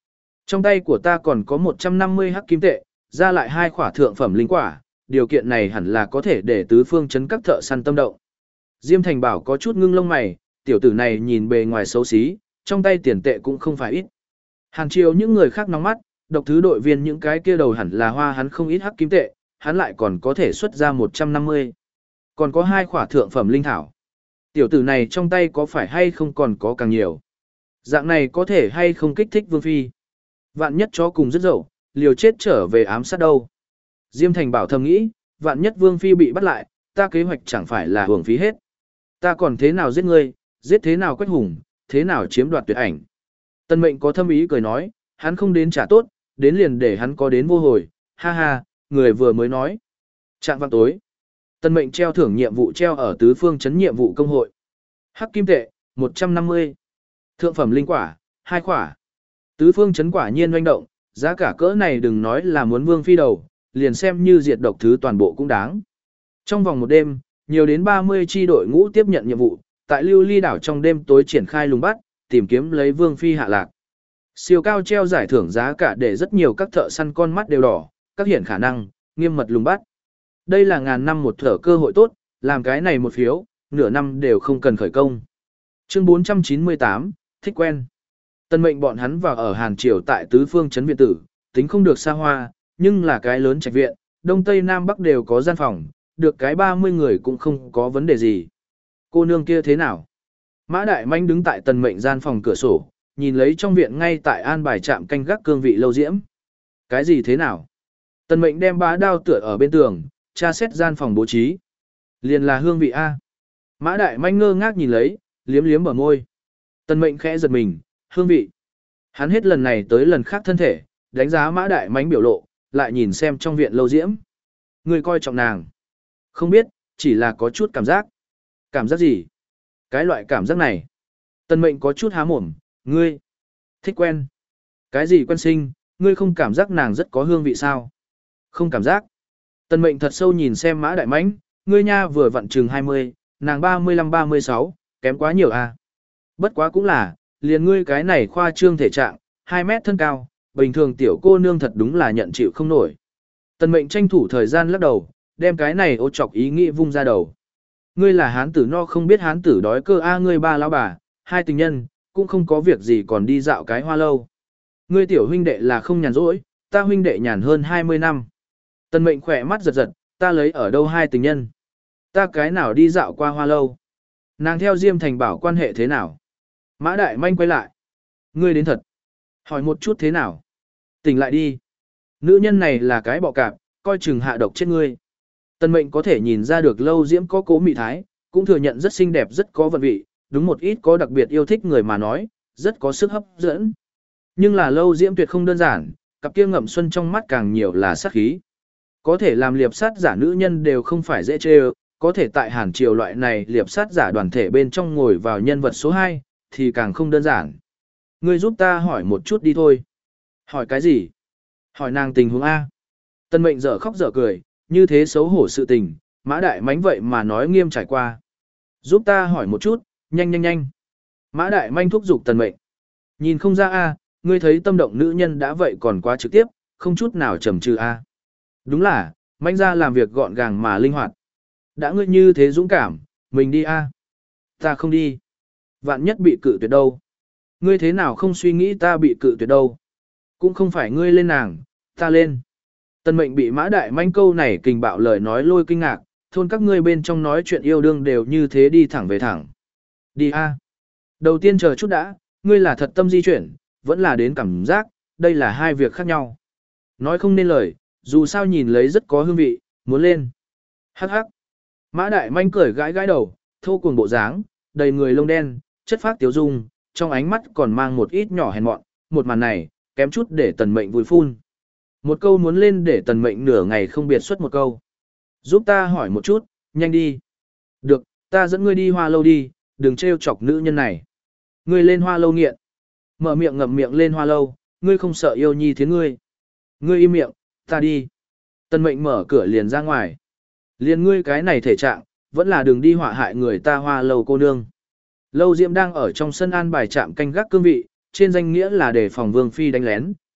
Trong tay của ta còn có một trăm năm mươi hắc kim tệ, ra lại hai khỏa thượng phẩm linh quả, điều kiện này hẳn là có thể để tứ phương chấn các thợ săn tâm động. Diêm Thành Bảo có chút ngưng lông mày, tiểu tử này nhìn bề ngoài xấu xí, trong tay tiền tệ cũng không phải ít. Hàn Triều những người khác nóng mắt, độc thứ đội viên những cái kia đầu hẳn là hoa hắn không ít hắc kim tệ, hắn lại còn có thể xuất ra một trăm năm mươi. Còn có hai khỏa thượng phẩm linh thảo. Tiểu tử này trong tay có phải hay không còn có càng nhiều. Dạng này có thể hay không kích thích Vương Phi. Vạn nhất chó cùng rất dậu, liều chết trở về ám sát đâu. Diêm Thành Bảo thầm nghĩ, vạn nhất Vương Phi bị bắt lại, ta kế hoạch chẳng phải là hưởng phí hết. Ta còn thế nào giết ngươi, giết thế nào Quách Hùng, thế nào chiếm đoạt tuyệt ảnh. Tân Mệnh có thâm ý cười nói, hắn không đến trả tốt, đến liền để hắn có đến vô hồi, ha ha, người vừa mới nói. Trạng vạng tối, Tân Mệnh treo thưởng nhiệm vụ treo ở tứ phương chấn nhiệm vụ công hội. Hắc kim tệ, một trăm năm mươi. Thượng phẩm linh quả, hai quả. Tứ phương chấn quả nhiên doanh động, giá cả cỡ này đừng nói là muốn Vương Phi đầu, liền xem như diệt độc thứ toàn bộ cũng đáng. Trong vòng một đêm, nhiều đến ba mươi chi đội ngũ tiếp nhận nhiệm vụ, tại Lưu Ly đảo trong đêm tối triển khai lùng bắt, tìm kiếm lấy Vương Phi hạ lạc. Siêu cao treo giải thưởng giá cả để rất nhiều các thợ săn con mắt đều đỏ, các hiện khả năng, nghiêm mật lùng bắt. Đây là ngàn năm một thở cơ hội tốt, làm cái này một phiếu, nửa năm đều không cần khởi công. Chương bốn trăm chín mươi tám, thích quen. Tân Mệnh bọn hắn vào ở Hàn Triều tại tứ phương trấn viện tử, tính không được xa hoa, nhưng là cái lớn trạch viện, đông tây nam bắc đều có gian phòng, được cái ba mươi người cũng không có vấn đề gì. Cô nương kia thế nào? Mã Đại Manh đứng tại Tần Mệnh gian phòng cửa sổ, nhìn lấy trong viện ngay tại an bài trạm canh gác cương vị lâu diễm. Cái gì thế nào? Tần Mệnh đem bá đao tựa ở bên tường, tra xét gian phòng bố trí. Liền là hương vị A. Mã Đại Manh ngơ ngác nhìn lấy, liếm liếm bờ môi. Tần Mệnh khẽ giật mình, hương vị. Hắn hết lần này tới lần khác thân thể, đánh giá Mã Đại Manh biểu lộ, lại nhìn xem trong viện lâu diễm. Người coi trọng nàng. Không biết, chỉ là có chút cảm giác. Cảm giác gì? Cái loại cảm giác này. Tần Mệnh có chút há mồm, ngươi. Thích quen. Cái gì quen sinh, ngươi không cảm giác nàng rất có hương vị sao? Không cảm giác. Tần Mệnh thật sâu nhìn xem Mã Đại Mãnh, ngươi nha vừa vặn chừng hai mươi, nàng ba mươi lăm ba mươi sáu, kém quá nhiều à. Bất quá cũng là, liền ngươi cái này khoa trương thể trạng, hai mét thân cao, bình thường tiểu cô nương thật đúng là nhận chịu không nổi. Tần Mệnh tranh thủ thời gian lắc đầu, đem cái này ô chọc ý nghĩ vung ra đầu. Ngươi là hán tử no không biết hán tử đói cơ a, ngươi ba lão bà, hai tình nhân, cũng không có việc gì còn đi dạo cái hoa lâu. Ngươi tiểu huynh đệ là không nhàn rỗi, ta huynh đệ nhàn hơn hai mươi năm. Tần Mệnh khỏe mắt giật giật, ta lấy ở đâu hai tình nhân? Ta cái nào đi dạo qua hoa lâu? Nàng theo Diêm Thành Bảo quan hệ thế nào? Mã Đại Manh quay lại. Ngươi đến thật. Hỏi một chút thế nào? Tỉnh lại đi. Nữ nhân này là cái bọ cạp, coi chừng hạ độc chết ngươi. Tần Mệnh có thể nhìn ra được lâu diễm có cố mị thái, cũng thừa nhận rất xinh đẹp rất có vận vị, đúng một ít có đặc biệt yêu thích người mà nói, rất có sức hấp dẫn. Nhưng là lâu diễm tuyệt không đơn giản, cặp kia ngậm xuân trong mắt càng nhiều là sát khí. Có thể làm liệp sát giả nữ nhân đều không phải dễ chê, có thể tại Hàn Triều loại này liệp sát giả đoàn thể bên trong ngồi vào nhân vật số hai, thì càng không đơn giản. Ngươi giúp ta hỏi một chút đi thôi. Hỏi cái gì? Hỏi nàng tình huống A. Tân Mệnh dở khóc dở cười, như thế xấu hổ sự tình, Mã Đại Mánh vậy mà nói nghiêm trải qua. Giúp ta hỏi một chút, nhanh nhanh nhanh. Mã Đại Manh thúc giục Tần Mệnh. Nhìn không ra A, ngươi thấy tâm động nữ nhân đã vậy còn quá trực tiếp, không chút nào chầm chừ A. Đúng là, Manh ra làm việc gọn gàng mà linh hoạt. Đã ngươi như thế dũng cảm, mình đi A. Ta không đi. Vạn nhất bị cự tuyệt đâu. Ngươi thế nào không suy nghĩ ta bị cự tuyệt đâu. Cũng không phải ngươi lên nàng, ta lên. Tần Mệnh bị Mã Đại Manh câu này kình bạo lời nói lôi kinh ngạc, thôn các ngươi bên trong nói chuyện yêu đương đều như thế đi thẳng về thẳng. Đi A. Đầu tiên chờ chút đã, ngươi là thật tâm di chuyển, vẫn là đến cảm giác, đây là hai việc khác nhau. Nói không nên lời, dù sao nhìn lấy rất có hương vị, muốn lên. Hắc hắc. Mã Đại Manh cười gãi gãi đầu, thô cuồng bộ dáng, đầy người lông đen, chất phác tiếu dung, trong ánh mắt còn mang một ít nhỏ hèn mọn, một màn này, kém chút để Tần Mệnh vui phun. Một câu muốn lên để Tần Mệnh nửa ngày không biệt xuất một câu. Giúp ta hỏi một chút, nhanh đi. Được, ta dẫn ngươi đi hoa lâu đi, đừng trêu chọc nữ nhân này. Ngươi lên hoa lâu nghiện. Mở miệng ngậm miệng lên hoa lâu, ngươi không sợ yêu nhi thiến ngươi. Ngươi im miệng, ta đi. Tần Mệnh mở cửa liền ra ngoài. Liền ngươi cái này thể trạng, vẫn là đừng đi họa hại người ta hoa lâu cô nương. Lâu Diễm đang ở trong sân an bài trạm canh gác cương vị, trên danh nghĩa là để phòng Vương Phi đánh lén,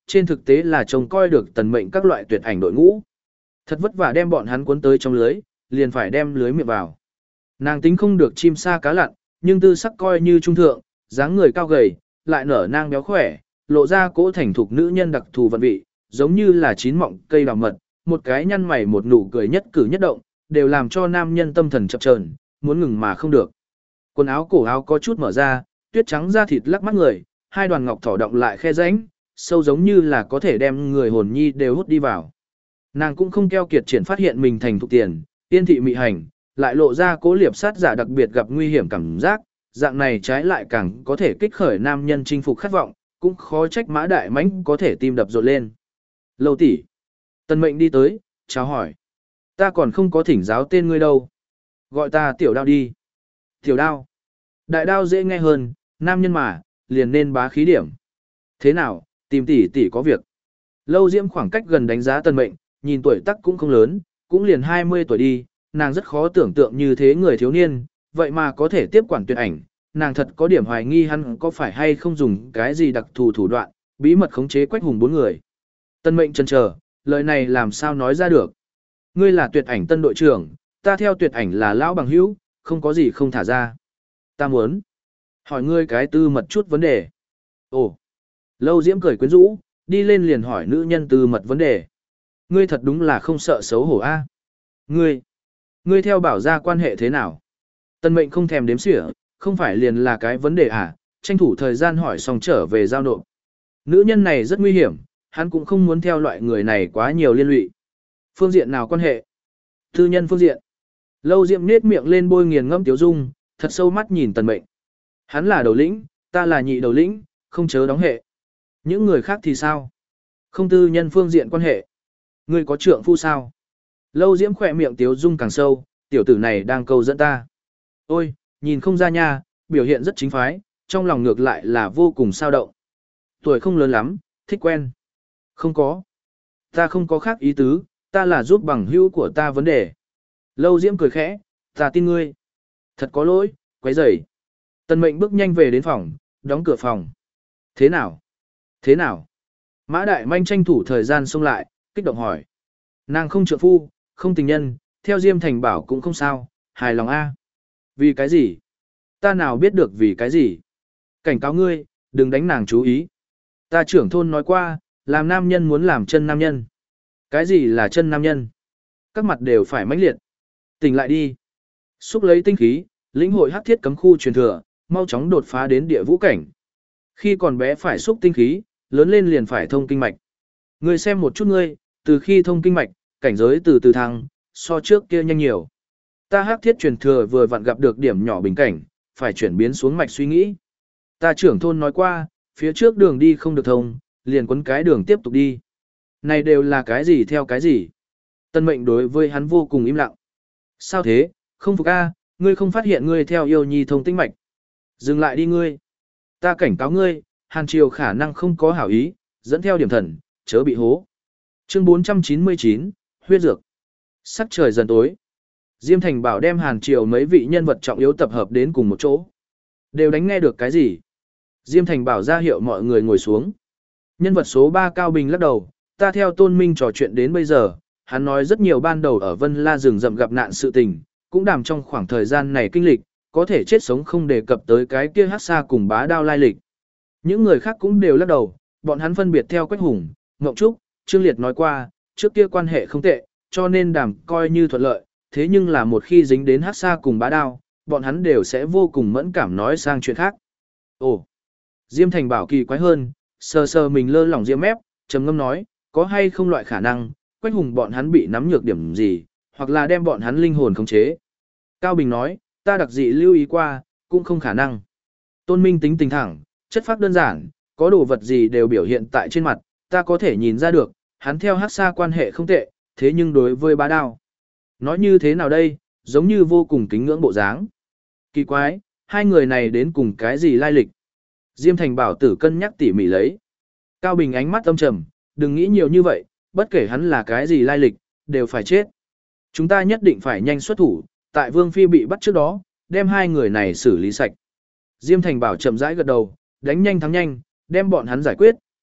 trên thực tế là trông coi được tần mệnh các loại tuyệt ảnh đội ngũ. Thật vất vả đem bọn hắn cuốn tới trong lưới, liền phải đem lưới miệng vào. Nàng tính không được chim sa cá lặn, nhưng tư sắc coi như trung thượng, dáng người cao gầy, lại nở nang béo khỏe, lộ ra cỗ thành thục nữ nhân đặc thù vận vị, giống như là chín mọng cây đào mật, một cái nhăn mày một nụ cười nhất cử nhất động, đều làm cho nam nhân tâm thần chập chờn, muốn ngừng mà không được. Quần áo cổ áo có chút mở ra, tuyết trắng da thịt lắc mắt người, hai đoàn ngọc thỏ động lại khe rãnh, sâu giống như là có thể đem người hồn nhi đều hút đi vào. Nàng cũng không keo kiệt triển phát hiện mình thành thục tiền, tiên thị mị hành, lại lộ ra cố liệp sát giả đặc biệt gặp nguy hiểm cảm giác, dạng này trái lại càng có thể kích khởi nam nhân chinh phục khát vọng, cũng khó trách Mã Đại Mãnh có thể tim đập rộn lên. Lâu tỷ, Tần Mệnh đi tới, chào hỏi. Ta còn không có thỉnh giáo tên ngươi đâu. Gọi ta tiểu đao đi. Tiểu đao. Đại đao dễ nghe hơn, nam nhân mà, liền nên bá khí điểm. Thế nào, tìm tỷ tỷ có việc. Lâu Diễm khoảng cách gần đánh giá Tần Mệnh, nhìn tuổi tác cũng không lớn, cũng liền hai mươi tuổi đi, nàng rất khó tưởng tượng như thế người thiếu niên, vậy mà có thể tiếp quản tuyệt ảnh, nàng thật có điểm hoài nghi hắn có phải hay không dùng cái gì đặc thù thủ đoạn, bí mật khống chế Quách Hùng bốn người. Tần Mệnh chần chờ, lời này làm sao nói ra được. Ngươi là tuyệt ảnh tân đội trưởng, ta theo tuyệt ảnh là lão bằng hữu, không có gì không thả ra. Ta muốn hỏi ngươi cái tư mật chút vấn đề. Ồ. Lâu Diễm cười quyến rũ, đi lên liền hỏi nữ nhân tư mật vấn đề. Ngươi thật đúng là không sợ xấu hổ a. Ngươi, ngươi theo bảo gia quan hệ thế nào? Tần Mệnh không thèm đếm xỉa, không phải liền là cái vấn đề à, tranh thủ thời gian hỏi xong trở về giao nộp. Nữ nhân này rất nguy hiểm, hắn cũng không muốn theo loại người này quá nhiều liên lụy. Phương diện nào quan hệ? Tư nhân phương diện. Lâu Diệm nết miệng lên bôi nghiền ngẫm tiếu dung, thật sâu mắt nhìn Tần Mệnh. Hắn là đầu lĩnh, ta là nhị đầu lĩnh, không chớ đóng hệ. Những người khác thì sao? Không tư nhân phương diện quan hệ. Ngươi có trượng phu sao? Lâu Diễm khỏe miệng tiếu dung càng sâu, tiểu tử này đang câu dẫn ta. Ôi, nhìn không ra nha, biểu hiện rất chính phái, trong lòng ngược lại là vô cùng sao động. Tuổi không lớn lắm, thích quen. Không có. Ta không có khác ý tứ, ta là giúp bằng hữu của ta vấn đề. Lâu Diễm cười khẽ, ta tin ngươi. Thật có lỗi, quấy rầy. Tần Mệnh bước nhanh về đến phòng, đóng cửa phòng. Thế nào? Thế nào? Mã Đại Manh tranh thủ thời gian xông lại, kích động hỏi. Nàng không trượng phu, không tình nhân, theo Diêm Thành bảo cũng không sao, hài lòng a. Vì cái gì? Ta nào biết được vì cái gì? Cảnh cáo ngươi, đừng đánh nàng chú ý. Ta trưởng thôn nói qua, làm nam nhân muốn làm chân nam nhân. Cái gì là chân nam nhân? Các mặt đều phải mãnh liệt. Tỉnh lại đi. Xúc lấy tinh khí, lĩnh hội hắc thiết cấm khu truyền thừa, mau chóng đột phá đến địa vũ cảnh. Khi còn bé phải xúc tinh khí, lớn lên liền phải thông kinh mạch. Ngươi xem một chút ngươi, từ khi thông kinh mạch, cảnh giới từ từ thăng, so trước kia nhanh nhiều. Ta hắc thiết truyền thừa vừa vặn gặp được điểm nhỏ bình cảnh, phải chuyển biến xuống mạch suy nghĩ. Ta trưởng thôn nói qua, phía trước đường đi không được thông, liền quấn cái đường tiếp tục đi. Này đều là cái gì theo cái gì? Tân Mệnh đối với hắn vô cùng im lặng. Sao thế, không phục a, ngươi không phát hiện ngươi theo yêu nhi thông tĩnh mạch. Dừng lại đi ngươi. Ta cảnh cáo ngươi, Hàn Triều khả năng không có hảo ý, dẫn theo điểm thần, chớ bị hố. Chương bốn trăm chín mươi chín, huyết dược. Sắc trời dần tối. Diêm Thành bảo đem Hàn Triều mấy vị nhân vật trọng yếu tập hợp đến cùng một chỗ. Đều đánh nghe được cái gì? Diêm Thành bảo ra hiệu mọi người ngồi xuống. Nhân vật số ba Cao Bình lắc đầu, ta theo Tôn Minh trò chuyện đến bây giờ, hắn nói rất nhiều ban đầu ở Vân La rừng rậm gặp nạn sự tình, cũng đảm trong khoảng thời gian này kinh lịch, có thể chết sống không đề cập tới cái kia hắc xa cùng bá đao lai lịch. Những người khác cũng đều lắc đầu, bọn hắn phân biệt theo Quách Hùng, Ngộng Trúc, Trương Liệt nói qua, trước kia quan hệ không tệ, cho nên đàm coi như thuận lợi, thế nhưng là một khi dính đến hắc xa cùng bá đao, bọn hắn đều sẽ vô cùng mẫn cảm nói sang chuyện khác. Ồ, Diêm Thành bảo kỳ quái hơn, sờ sờ mình lơ lỏng diêm mép, trầm ngâm nói, có hay không loại khả năng, Quách Hùng bọn hắn bị nắm nhược điểm gì, hoặc là đem bọn hắn linh hồn khống chế. Cao Bình nói, ta đặc dị lưu ý qua, cũng không khả năng. Tôn Minh tính tình thẳng, chất phác đơn giản, có đồ vật gì đều biểu hiện tại trên mặt, ta có thể nhìn ra được, hắn theo hắc xa quan hệ không tệ, thế nhưng đối với bá đao. Nói như thế nào đây, giống như vô cùng kính ngưỡng bộ dáng. Kỳ quái, hai người này đến cùng cái gì lai lịch? Diêm Thành bảo tử cân nhắc tỉ mỉ lấy. Cao Bình ánh mắt âm trầm, đừng nghĩ nhiều như vậy, bất kể hắn là cái gì lai lịch, đều phải chết. Chúng ta nhất định phải nhanh xuất thủ, tại Vương Phi bị bắt trước đó, đem hai người này xử lý sạch. Diêm Thành bảo chậm rãi gật đầu, đánh nhanh thắng nhanh, đem bọn hắn giải quyết,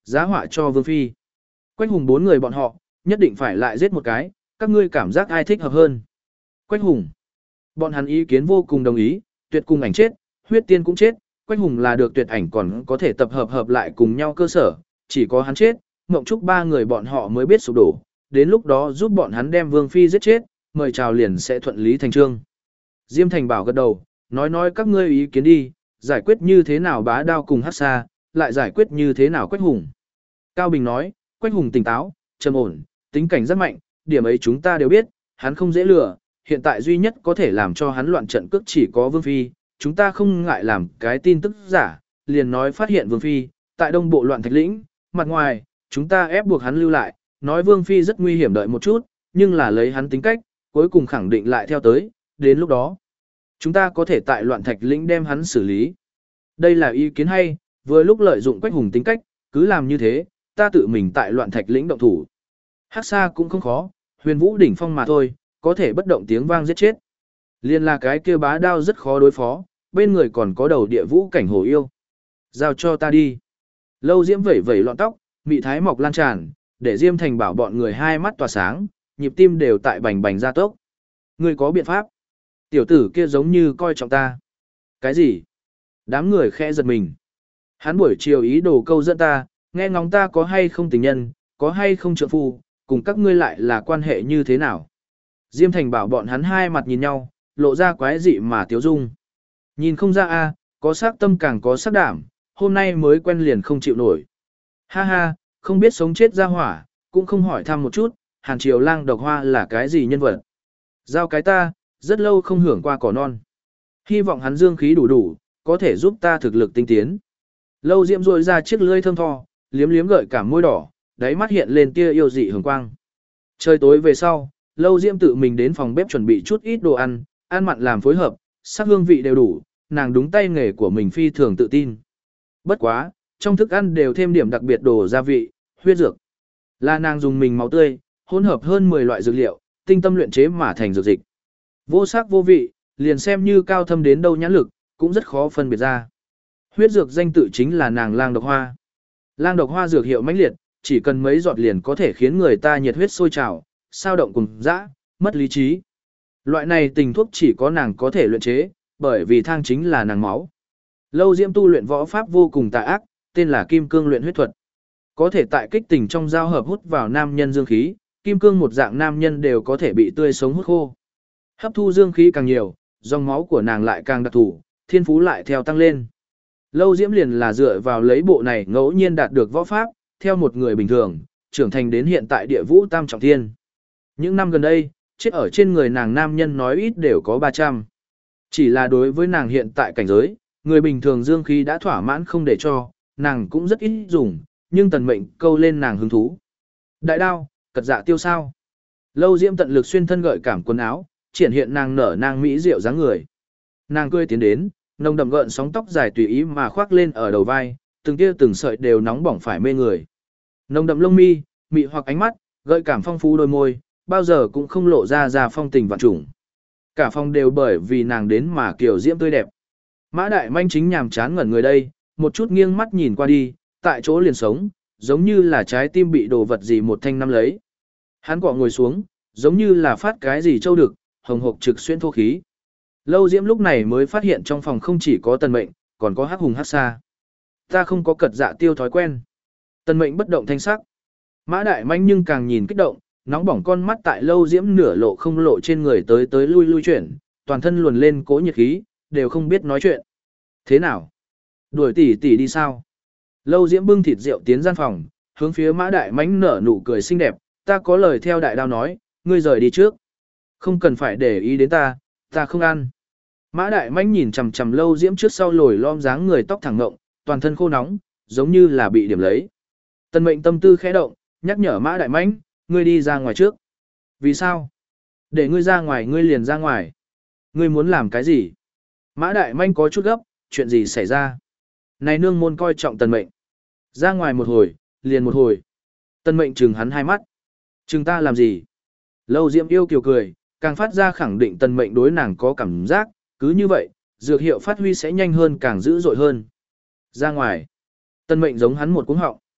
Giá họa cho Vương Phi. Quách Hùng bốn người bọn họ, nhất định phải lại giết một cái, các ngươi cảm giác ai thích hợp hơn. Quách Hùng. Bọn hắn ý kiến vô cùng đồng ý, tuyệt cùng ảnh chết, huyết tiên cũng chết, Quách Hùng là được tuyệt ảnh còn có thể tập hợp hợp lại cùng nhau cơ sở, chỉ có hắn chết, Mộng Trúc ba người bọn họ mới biết sụp đổ, đến lúc đó giúp bọn hắn đem Vương Phi giết chết, mời chào liền sẽ thuận lý thành trương. Diêm Thành Bảo gật đầu, nói nói các ngươi ý kiến đi, giải quyết như thế nào Bá Đao cùng Hắc Sa, lại giải quyết như thế nào Quách Hùng. Cao Bình nói, Quách Hùng tỉnh táo, trầm ổn, tính cảnh rất mạnh, điểm ấy chúng ta đều biết, hắn không dễ lừa, hiện tại duy nhất có thể làm cho hắn loạn trận cước chỉ có Vương Phi, chúng ta không ngại làm cái tin tức giả, liền nói phát hiện Vương Phi, tại đông bộ loạn thạch lĩnh, mặt ngoài, chúng ta ép buộc hắn lưu lại, nói Vương Phi rất nguy hiểm đợi một chút, nhưng là lấy hắn tính cách, cuối cùng khẳng định lại theo tới, đến lúc đó, chúng ta có thể tại loạn thạch lĩnh đem hắn xử lý. Đây là ý kiến hay, vừa lúc lợi dụng Quách Hùng tính cách, cứ làm như thế, ta tự mình tại loạn thạch lĩnh động thủ. Hắc Sa cũng không khó, huyền vũ đỉnh phong mà thôi, có thể bất động tiếng vang giết chết. Liên là cái kia Bá Đao rất khó đối phó, bên người còn có đầu địa vũ cảnh hồ yêu. Giao cho ta đi. Lâu Diễm vẩy vẩy lọn tóc, mị thái mọc lan tràn, để Diêm Thành Bảo bọn người hai mắt tỏa sáng, nhịp tim đều tại bành bành gia tốc. Ngươi có biện pháp? Tiểu tử kia giống như coi trọng ta. Cái gì? Đám người khẽ giật mình. Hắn buổi chiều ý đồ câu dẫn ta, nghe ngóng ta có hay không tình nhân, có hay không trượng phu, cùng các ngươi lại là quan hệ như thế nào? Diêm Thành Bảo bọn hắn hai mặt nhìn nhau, lộ ra quái dị mà tiếu dung. Nhìn không ra a, có sắc tâm càng có sắc đảm, hôm nay mới quen liền không chịu nổi. Ha ha, không biết sống chết ra hỏa, cũng không hỏi thăm một chút, Hàn Triều Lang độc hoa là cái gì nhân vật. Giao cái ta, rất lâu không hưởng qua cỏ non. Hy vọng hắn dương khí đủ đủ, có thể giúp ta thực lực tinh tiến. Lâu Diễm rội ra chiếc lưỡi thơm tho, liếm liếm gợi cảm môi đỏ, đáy mắt hiện lên tia yêu dị hường quang. Trời tối về sau, Lâu Diễm tự mình đến phòng bếp chuẩn bị chút ít đồ ăn, ăn mặn làm phối hợp, sắc hương vị đều đủ, nàng đúng tay nghề của mình phi thường tự tin. Bất quá, trong thức ăn đều thêm điểm đặc biệt đồ gia vị, huyết dược. Là nàng dùng mình máu tươi, hỗn hợp hơn mười loại dược liệu, tinh tâm luyện chế mà thành dược dịch. Vô sắc vô vị, liền xem như cao thâm đến đâu nhãn lực, cũng rất khó phân biệt ra. Huyết dược danh tự chính là nàng lang độc hoa. Lang độc hoa dược hiệu mãnh liệt, chỉ cần mấy giọt liền có thể khiến người ta nhiệt huyết sôi trào, sao động cùng dã, mất lý trí. Loại này tình thuốc chỉ có nàng có thể luyện chế, bởi vì thang chính là nàng máu. Lâu Diễm tu luyện võ pháp vô cùng tà ác, tên là Kim Cương luyện huyết thuật. Có thể tại kích tình trong giao hợp hút vào nam nhân dương khí, kim cương một dạng nam nhân đều có thể bị tươi sống hút khô. Hấp thu dương khí càng nhiều, dòng máu của nàng lại càng đặc thù, thiên phú lại theo tăng lên. Lâu Diễm liền là dựa vào lấy bộ này ngẫu nhiên đạt được võ pháp, theo một người bình thường, trưởng thành đến hiện tại địa vũ tam trọng thiên. Những năm gần đây, chết ở trên người nàng nam nhân nói ít đều có ba trăm. Chỉ là đối với nàng hiện tại cảnh giới, người bình thường dương khí đã thỏa mãn không để cho, nàng cũng rất ít dùng, nhưng tần mệnh câu lên nàng hứng thú. Đại đao, cật dạ tiêu sao. Lâu Diễm tận lực xuyên thân gợi cảm quần áo, triển hiện nàng nở nàng mỹ diệu dáng người. Nàng cười tiến đến, nồng đậm gợn sóng tóc dài tùy ý mà khoác lên ở đầu vai, từng tia từng sợi đều nóng bỏng phải mê người. Nồng đậm lông mi, mị hoặc ánh mắt, gợi cảm phong phú đôi môi, bao giờ cũng không lộ ra ra phong tình vạn trùng. Cả phòng đều bởi vì nàng đến mà kiểu diễm tươi đẹp. Mã Đại Manh chính nhàm chán ngẩn người đây, một chút nghiêng mắt nhìn qua đi, tại chỗ liền sống, giống như là trái tim bị đồ vật gì một thanh nắm lấy. Hắn cọ ngồi xuống, giống như là phát cái gì châu đực, hồng hộc trực xuyên thô khí. Lâu Diễm lúc này mới phát hiện trong phòng không chỉ có Tần Mệnh, còn có Hắc Hùng Hắc Sa. Ta không có cật dạ tiêu thói quen. Tần Mệnh bất động thanh sắc. Mã Đại Manh nhưng càng nhìn kích động, nóng bỏng con mắt tại Lâu Diễm nửa lộ không lộ trên người tới tới lui lui chuyển, toàn thân luồn lên cố nhiệt khí, đều không biết nói chuyện. Thế nào? Đuổi tỷ tỷ đi sao? Lâu Diễm bưng thịt rượu tiến gian phòng, hướng phía Mã Đại Mãnh nở nụ cười xinh đẹp, ta có lời theo đại đao nói, ngươi rời đi trước. Không cần phải để ý đến ta, ta không ăn. Mã Đại Mãnh nhìn chằm chằm Lâu Diễm trước sau lồi lom dáng người tóc thẳng ngộng, toàn thân khô nóng, giống như là bị điểm lấy. Tần Mệnh tâm tư khẽ động, nhắc nhở Mã Đại Mãnh, ngươi đi ra ngoài trước. Vì sao? Để ngươi ra ngoài ngươi liền ra ngoài. Ngươi muốn làm cái gì? Mã Đại Mãnh có chút gấp, chuyện gì xảy ra? Này nương môn coi trọng Tần Mệnh. Ra ngoài một hồi, liền một hồi. Tần Mệnh trừng hắn hai mắt. Trừng ta làm gì? Lâu Diễm yêu kiều cười, càng phát ra khẳng định Tần Mệnh đối nàng có cảm giác, cứ như vậy, dược hiệu phát huy sẽ nhanh hơn càng dữ dội hơn. Ra ngoài. Tần Mệnh giống hắn một cuống họng.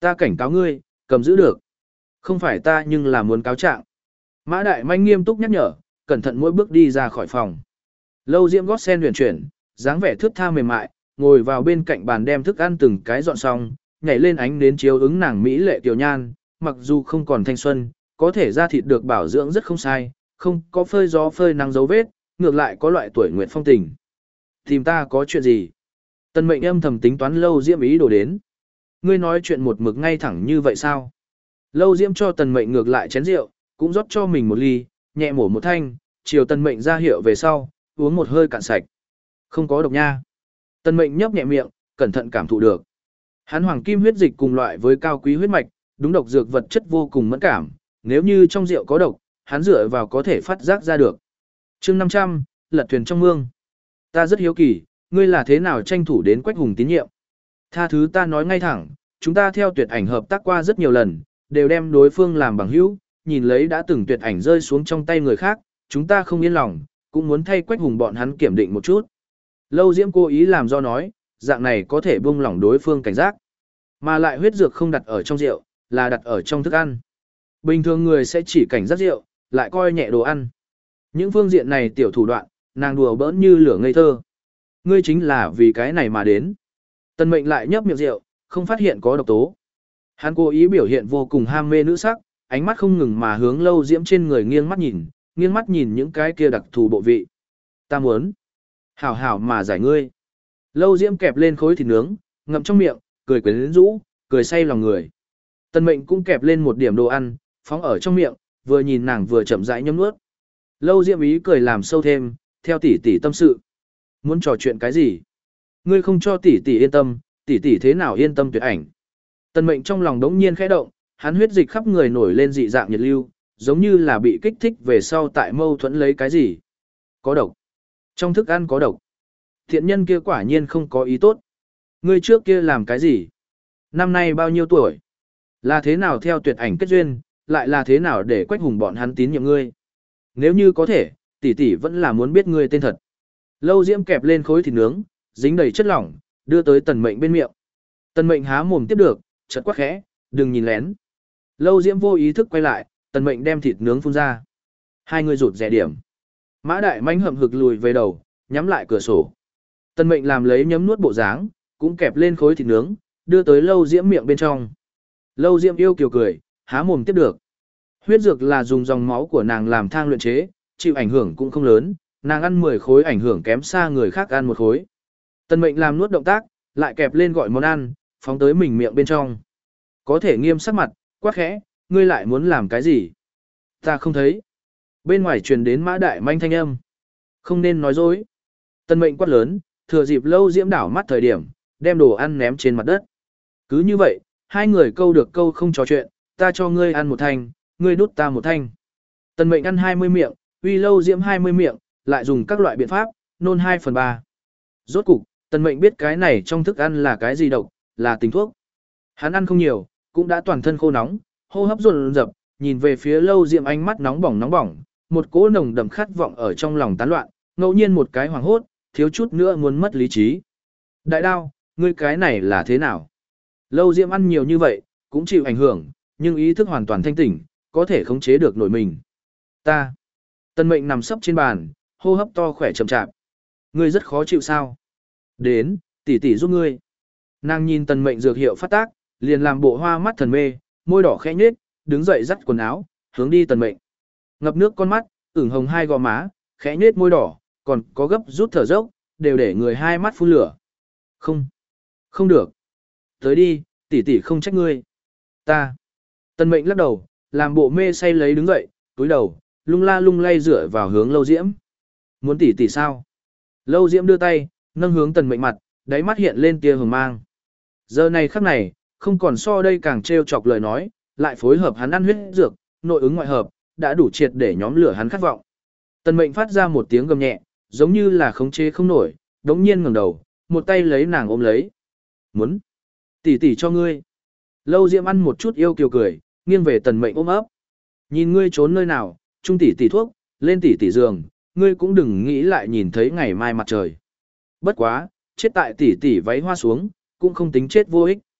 Ta cảnh cáo ngươi, cầm giữ được. Không phải ta nhưng là muốn cáo trạng. Mã Đại Manh nghiêm túc nhắc nhở, cẩn thận mỗi bước đi ra khỏi phòng. Lâu Diễm gót sen huyền chuyển, dáng vẻ thướt tha mềm mại, ngồi vào bên cạnh bàn đem thức ăn từng cái dọn xong, nhảy lên ánh đến chiếu ứng nàng mỹ lệ tiểu nhan, mặc dù không còn thanh xuân, có thể da thịt được bảo dưỡng rất không sai, không có phơi gió phơi nắng dấu vết, ngược lại có loại tuổi nguyện phong tình. Tìm ta có chuyện gì? Tần Mệnh âm thầm tính toán Lâu Diễm ý đồ đến. Ngươi nói chuyện một mực ngay thẳng như vậy sao? Lâu Diễm cho Tần Mệnh ngược lại chén rượu, cũng rót cho mình một ly, nhẹ mổ một thanh, chiều Tần Mệnh ra hiệu về sau, uống một hơi cạn sạch. Không có độc nha. Tần Mệnh nhấp nhẹ miệng, cẩn thận cảm thụ được. Hắn hoàng kim huyết dịch cùng loại với cao quý huyết mạch, đúng độc dược vật chất vô cùng mẫn cảm, nếu như trong rượu có độc, hắn dựa vào có thể phát giác ra được. Chương năm trăm, lật thuyền trong mương. Ta rất hiếu kỳ, ngươi là thế nào tranh thủ đến Quách Hùng tín nhiệm? Tha thứ ta nói ngay thẳng, chúng ta theo Tuyệt Ảnh hợp tác qua rất nhiều lần, đều đem đối phương làm bằng hữu, nhìn lấy đã từng Tuyệt Ảnh rơi xuống trong tay người khác, chúng ta không yên lòng, cũng muốn thay Quách Hùng bọn hắn kiểm định một chút. Lâu Diễm cố ý làm do nói, dạng này có thể buông lỏng đối phương cảnh giác. Mà lại huyết dược không đặt ở trong rượu, là đặt ở trong thức ăn. Bình thường người sẽ chỉ cảnh giác rượu, lại coi nhẹ đồ ăn. Những phương diện này tiểu thủ đoạn, nàng đùa bỡn như lửa ngây thơ. Ngươi chính là vì cái này mà đến. Tần Mệnh lại nhấp miệng rượu, không phát hiện có độc tố. Hắn cố ý biểu hiện vô cùng ham mê nữ sắc, ánh mắt không ngừng mà hướng Lâu Diễm trên người nghiêng mắt nhìn, nghiêng mắt nhìn những cái kia đặc thù bộ vị. Ta muốn hảo hảo mà giải ngươi. Lâu Diễm kẹp lên khối thịt nướng, ngậm trong miệng, cười quyến rũ, cười say lòng người. Tần Mệnh cũng kẹp lên một điểm đồ ăn, phóng ở trong miệng, vừa nhìn nàng vừa chậm rãi nhấm nuốt. Lâu Diễm ý cười làm sâu thêm, theo tỷ tỷ tâm sự. Muốn trò chuyện cái gì? Ngươi không cho tỷ tỷ yên tâm, tỷ tỷ thế nào yên tâm Tuyệt Ảnh? Tần Mệnh trong lòng đống nhiên khẽ động, hắn huyết dịch khắp người nổi lên dị dạng nhiệt lưu, giống như là bị kích thích về sau tại mâu thuẫn lấy cái gì. Có độc. Trong thức ăn có độc. Thiện nhân kia quả nhiên không có ý tốt. Ngươi trước kia làm cái gì? Năm nay bao nhiêu tuổi? Là thế nào theo Tuyệt Ảnh kết duyên, lại là thế nào để Quách Hùng bọn hắn tín nhiệm ngươi? Nếu như có thể, tỷ tỷ vẫn là muốn biết ngươi tên thật. Lâu Diễm kẹp lên khối thịt nướng, dính đầy chất lỏng, đưa tới Tần Mệnh bên miệng. Tần Mệnh há mồm tiếp được, chợt quát khẽ, đừng nhìn lén. Lâu Diễm vô ý thức quay lại, Tần Mệnh đem thịt nướng phun ra. Hai người rụt rè điểm. Mã Đại Manh hậm hực lùi về đầu, nhắm lại cửa sổ. Tần Mệnh làm lấy nhấm nuốt bộ dáng, cũng kẹp lên khối thịt nướng, đưa tới Lâu Diễm miệng bên trong. Lâu Diễm yêu kiều cười, há mồm tiếp được. Huyết dược là dùng dòng máu của nàng làm thang luyện chế, chịu ảnh hưởng cũng không lớn, nàng ăn mười khối ảnh hưởng kém xa người khác ăn một khối. Tần Mệnh làm nuốt động tác, lại kẹp lên gọi món ăn, phóng tới mình miệng bên trong. Có thể nghiêm sắc mặt, quát khẽ, ngươi lại muốn làm cái gì? Ta không thấy. Bên ngoài truyền đến Mã Đại Manh thanh âm. Không nên nói dối. Tần Mệnh quát lớn, thừa dịp Lâu Diễm đảo mắt thời điểm, đem đồ ăn ném trên mặt đất. Cứ như vậy, hai người câu được câu không trò chuyện, ta cho ngươi ăn một thanh, ngươi đút ta một thanh. Tần Mệnh ăn hai mươi miệng, uy Lâu Diễm hai mươi miệng, lại dùng các loại biện pháp, nôn hai phần ba. Rốt cục, Tần Mệnh biết cái này trong thức ăn là cái gì độc, là tình thuốc. Hắn ăn không nhiều, cũng đã toàn thân khô nóng, hô hấp dồn dập, nhìn về phía Lâu Diễm ánh mắt nóng bỏng nóng bỏng, một cỗ nồng đậm khát vọng ở trong lòng tán loạn, ngẫu nhiên một cái hoảng hốt, thiếu chút nữa muốn mất lý trí. Đại đao, ngươi cái này là thế nào? Lâu Diễm ăn nhiều như vậy, cũng chịu ảnh hưởng, nhưng ý thức hoàn toàn thanh tỉnh, có thể khống chế được nổi mình. Ta. Tần Mệnh nằm sấp trên bàn, hô hấp to khỏe chậm chạp. Ngươi rất khó chịu sao? Đến, tỷ tỷ giúp ngươi. Nàng nhìn Tần Mệnh dược hiệu phát tác, liền làm bộ hoa mắt thần mê, môi đỏ khẽ nhếch, đứng dậy dắt quần áo, hướng đi Tần Mệnh. Ngập nước con mắt, ửng hồng hai gò má, khẽ nhếch môi đỏ, còn có gấp rút thở dốc, đều để người hai mắt phun lửa. Không, không được. Tới đi, tỷ tỷ không trách ngươi. Ta. Tần Mệnh lắc đầu, làm bộ mê say lấy đứng dậy, túi đầu, lung la lung lay dựa vào hướng Lâu Diễm. Muốn tỷ tỷ sao? Lâu Diễm đưa tay, nâng hướng Tần Mệnh mặt, đáy mắt hiện lên tia hừng mang. Giờ này khắc này, không còn so đây càng trêu chọc lời nói, lại phối hợp hắn ăn huyết dược, nội ứng ngoại hợp, đã đủ triệt để nhóm lửa hắn khát vọng. Tần Mệnh phát ra một tiếng gầm nhẹ, giống như là khống chế không nổi, đống nhiên ngẩng đầu, một tay lấy nàng ôm lấy. Muốn tỷ tỷ cho ngươi. Lâu Diễm ăn một chút yêu kiều cười, nghiêng về Tần Mệnh ôm ấp. Nhìn ngươi trốn nơi nào, trung tỷ tỷ thuốc, lên tỷ tỷ giường, ngươi cũng đừng nghĩ lại nhìn thấy ngày mai mặt trời. Bất quá, chết tại tỷ tỷ váy hoa xuống, cũng không tính chết vô ích.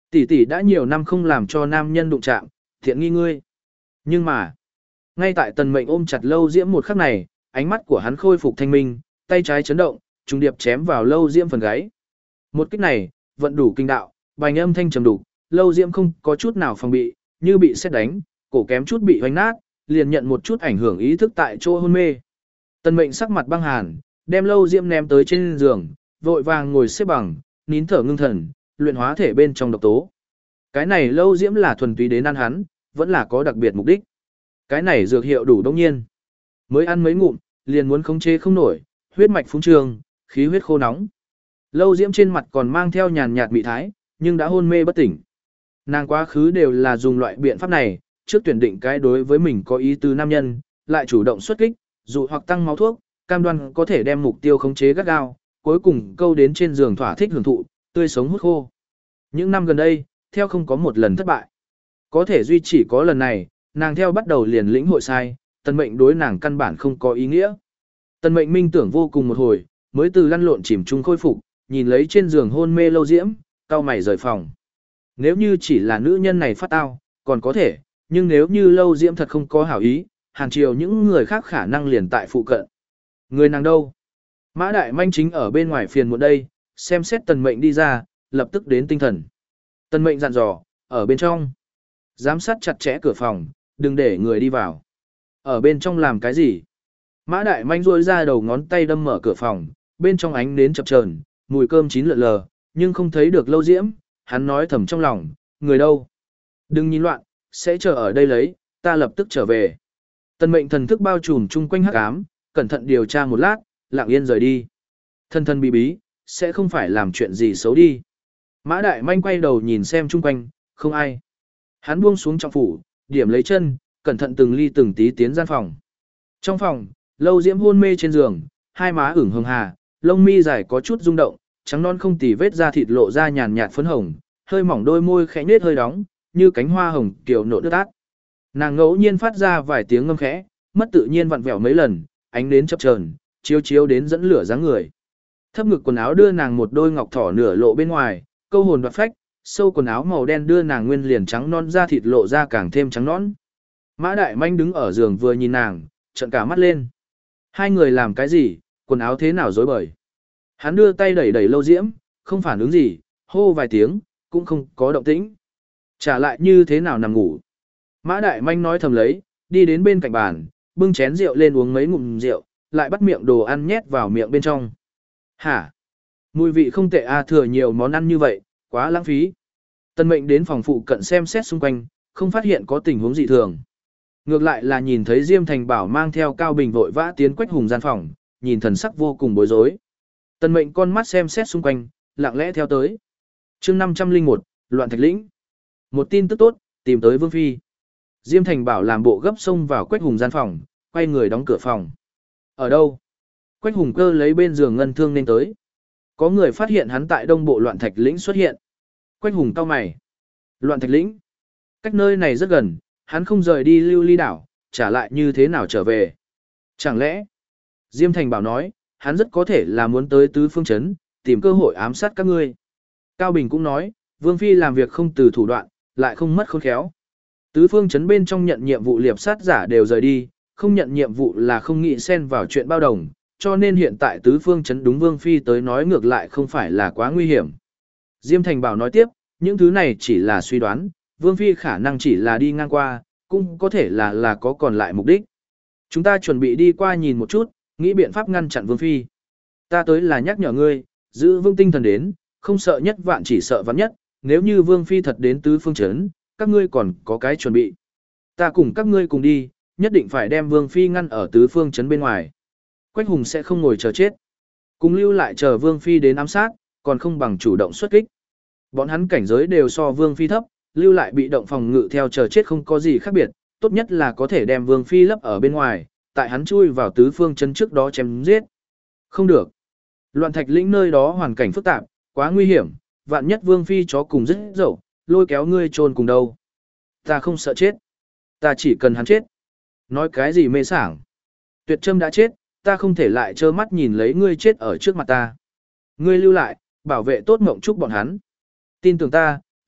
Tỷ tỷ đã nhiều năm không làm cho nam nhân đụng chạm, thiện nghi ngươi. Nhưng mà, ngay tại tần mệnh ôm chặt Lâu Diễm một khắc này, ánh mắt của hắn khôi phục thanh minh, tay trái chấn động, trùng điệp chém vào Lâu Diễm phần gáy. Một kích này, vận đủ kinh đạo, bành âm thanh trầm đục, Lâu Diễm không có chút nào phòng bị, như bị sét đánh, cổ kém chút bị hoành nát, liền nhận một chút ảnh hưởng ý thức tại chỗ hôn mê. Tần mệnh sắc mặt băng hàn, đem Lâu Diễm ném tới trên giường, vội vàng ngồi xếp bằng, nín thở ngưng thần, luyện hóa thể bên trong độc tố. Cái này Lâu Diễm là thuần túy đến ăn hắn, vẫn là có đặc biệt mục đích. Cái này dược hiệu đủ đông nhiên. Mới ăn mấy ngụm, liền muốn khống chế không nổi, huyết mạch phúng trường, khí huyết khô nóng. Lâu Diễm trên mặt còn mang theo nhàn nhạt mị thái, nhưng đã hôn mê bất tỉnh. Nàng quá khứ đều là dùng loại biện pháp này, trước tuyển định cái đối với mình có ý tứ nam nhân, lại chủ động xuất kích, dụ hoặc tăng máu thuốc, cam đoan có thể đem mục tiêu khống chế gắt gao, cuối cùng câu đến trên giường thỏa thích hưởng thụ, tươi sống hút khô. Những năm gần đây, theo không có một lần thất bại. Có thể duy chỉ có lần này, nàng theo bắt đầu liền lĩnh hội sai, tần mệnh đối nàng căn bản không có ý nghĩa. Tần mệnh minh tưởng vô cùng một hồi, mới từ lăn lộn chìm chung khôi phục, nhìn lấy trên giường hôn mê Lâu Diễm, cau mày rời phòng. Nếu như chỉ là nữ nhân này phát tao, còn có thể, nhưng nếu như Lâu Diễm thật không có hảo ý, hàng chiều những người khác khả năng liền tại phụ cận. Người nàng đâu? Mã Đại Manh chính ở bên ngoài phiền muộn đây, xem xét tần mệnh đi ra, lập tức đến tinh thần. Tần mệnh dặn dò, ở bên trong. Giám sát chặt chẽ cửa phòng, đừng để người đi vào. Ở bên trong làm cái gì? Mã Đại Manh rôi ra đầu ngón tay đâm mở cửa phòng, bên trong ánh nến chập chờn, mùi cơm chín lượn lờ, nhưng không thấy được Lâu Diễm, hắn nói thầm trong lòng, người đâu? Đừng nhìn loạn, sẽ chờ ở đây lấy, ta lập tức trở về. Tần mệnh thần thức bao trùm chung quanh hắc ám, cẩn thận điều tra một lát, lặng yên rời đi. Thân thân bí bí, sẽ không phải làm chuyện gì xấu đi. Mã Đại Manh quay đầu nhìn xem chung quanh, không ai. Hắn buông xuống trong phủ, điểm lấy chân, cẩn thận từng ly từng tí tiến gian phòng. Trong phòng, Lâu Diễm hôn mê trên giường, hai má ửng hồng hà, lông mi dài có chút rung động, trắng non không tì vết da thịt lộ ra nhàn nhạt phấn hồng, hơi mỏng đôi môi khẽ nết hơi đóng, như cánh hoa hồng kiểu nộ nước át. Nàng ngẫu nhiên phát ra vài tiếng ngâm khẽ, mất tự nhiên vặn vẹo mấy lần, ánh nến chập chờn, chiếu chiếu đến dẫn lửa dáng người. Thấp ngực quần áo đưa nàng một đôi ngọc thỏ nửa lộ bên ngoài, câu hồn đoạt phách, sâu quần áo màu đen đưa nàng nguyên liền trắng non da thịt lộ ra càng thêm trắng nõn. Mã Đại Manh đứng ở giường vừa nhìn nàng, trợn cả mắt lên. Hai người làm cái gì, quần áo thế nào rối bời. Hắn đưa tay đẩy đẩy Lâu Diễm, không phản ứng gì, hô vài tiếng, cũng không có động tĩnh. Trả lại như thế nào nằm ngủ. Mã Đại Manh nói thầm lấy, đi đến bên cạnh bàn, bưng chén rượu lên uống mấy ngụm rượu, lại bắt miệng đồ ăn nhét vào miệng bên trong. Hả? Mùi vị không tệ a, thừa nhiều món ăn như vậy, quá lãng phí. Tân mệnh đến phòng phụ cận xem xét xung quanh, không phát hiện có tình huống dị thường. Ngược lại là nhìn thấy Diêm Thành Bảo mang theo Cao Bình vội vã tiến Quách Hùng gian phòng, nhìn thần sắc vô cùng bối rối. Tân mệnh con mắt xem xét xung quanh, lặng lẽ theo tới. chương năm trăm lẻ một, Loạn Thạch Lĩnh. Một tin tức tốt, tìm tới Vương Phi. Diêm Thành Bảo làm bộ gấp xông vào Quách Hùng gian phòng, quay người đóng cửa phòng. Ở đâu? Quách Hùng cơ lấy bên giường ngân thương nên tới. Có người phát hiện hắn tại đông bộ Loạn Thạch Lĩnh xuất hiện. Quách Hùng cau mày. Loạn Thạch Lĩnh? Cách nơi này rất gần, hắn không rời đi Lưu Ly đảo, trả lại như thế nào trở về? Chẳng lẽ? Diêm Thành Bảo nói, hắn rất có thể là muốn tới Tứ Phương Trấn, tìm cơ hội ám sát các ngươi. Cao Bình cũng nói, Vương Phi làm việc không từ thủ đoạn, lại không mất khôn khéo. Tứ Phương Trấn bên trong nhận nhiệm vụ liệp sát giả đều rời đi, không nhận nhiệm vụ là không nghĩ xen vào chuyện bao đồng, cho nên hiện tại Tứ Phương Trấn đúng Vương Phi tới nói ngược lại không phải là quá nguy hiểm. Diêm Thành Bảo nói tiếp, những thứ này chỉ là suy đoán, Vương Phi khả năng chỉ là đi ngang qua, cũng có thể là là có còn lại mục đích. Chúng ta chuẩn bị đi qua nhìn một chút, nghĩ biện pháp ngăn chặn Vương Phi. Ta tới là nhắc nhở ngươi, giữ vững tinh thần đến, không sợ nhất vạn chỉ sợ vạn nhất, nếu như Vương Phi thật đến Tứ Phương Trấn, các ngươi còn có cái chuẩn bị. Ta cùng các ngươi cùng đi, nhất định phải đem Vương Phi ngăn ở Tứ Phương Trấn bên ngoài. Quách Hùng sẽ không ngồi chờ chết. Cùng lưu lại chờ Vương Phi đến ám sát, còn không bằng chủ động xuất kích. Bọn hắn cảnh giới đều so Vương Phi thấp, lưu lại bị động phòng ngự theo chờ chết không có gì khác biệt, tốt nhất là có thể đem Vương Phi lấp ở bên ngoài, tại hắn chui vào Tứ Phương Trấn trước đó chém giết. Không được. Loạn Thạch Lĩnh nơi đó hoàn cảnh phức tạp, quá nguy hiểm, vạn nhất Vương Phi chó cùng rất dẫu, lôi kéo ngươi chôn cùng đâu. Ta không sợ chết. Ta chỉ cần hắn chết. Nói cái gì mê sảng. Tuyệt Trâm đã chết, ta không thể lại trơ mắt nhìn lấy ngươi chết ở trước mặt ta. Ngươi lưu lại, bảo vệ tốt Mộng Trúc bọn hắn. Tin tưởng ta,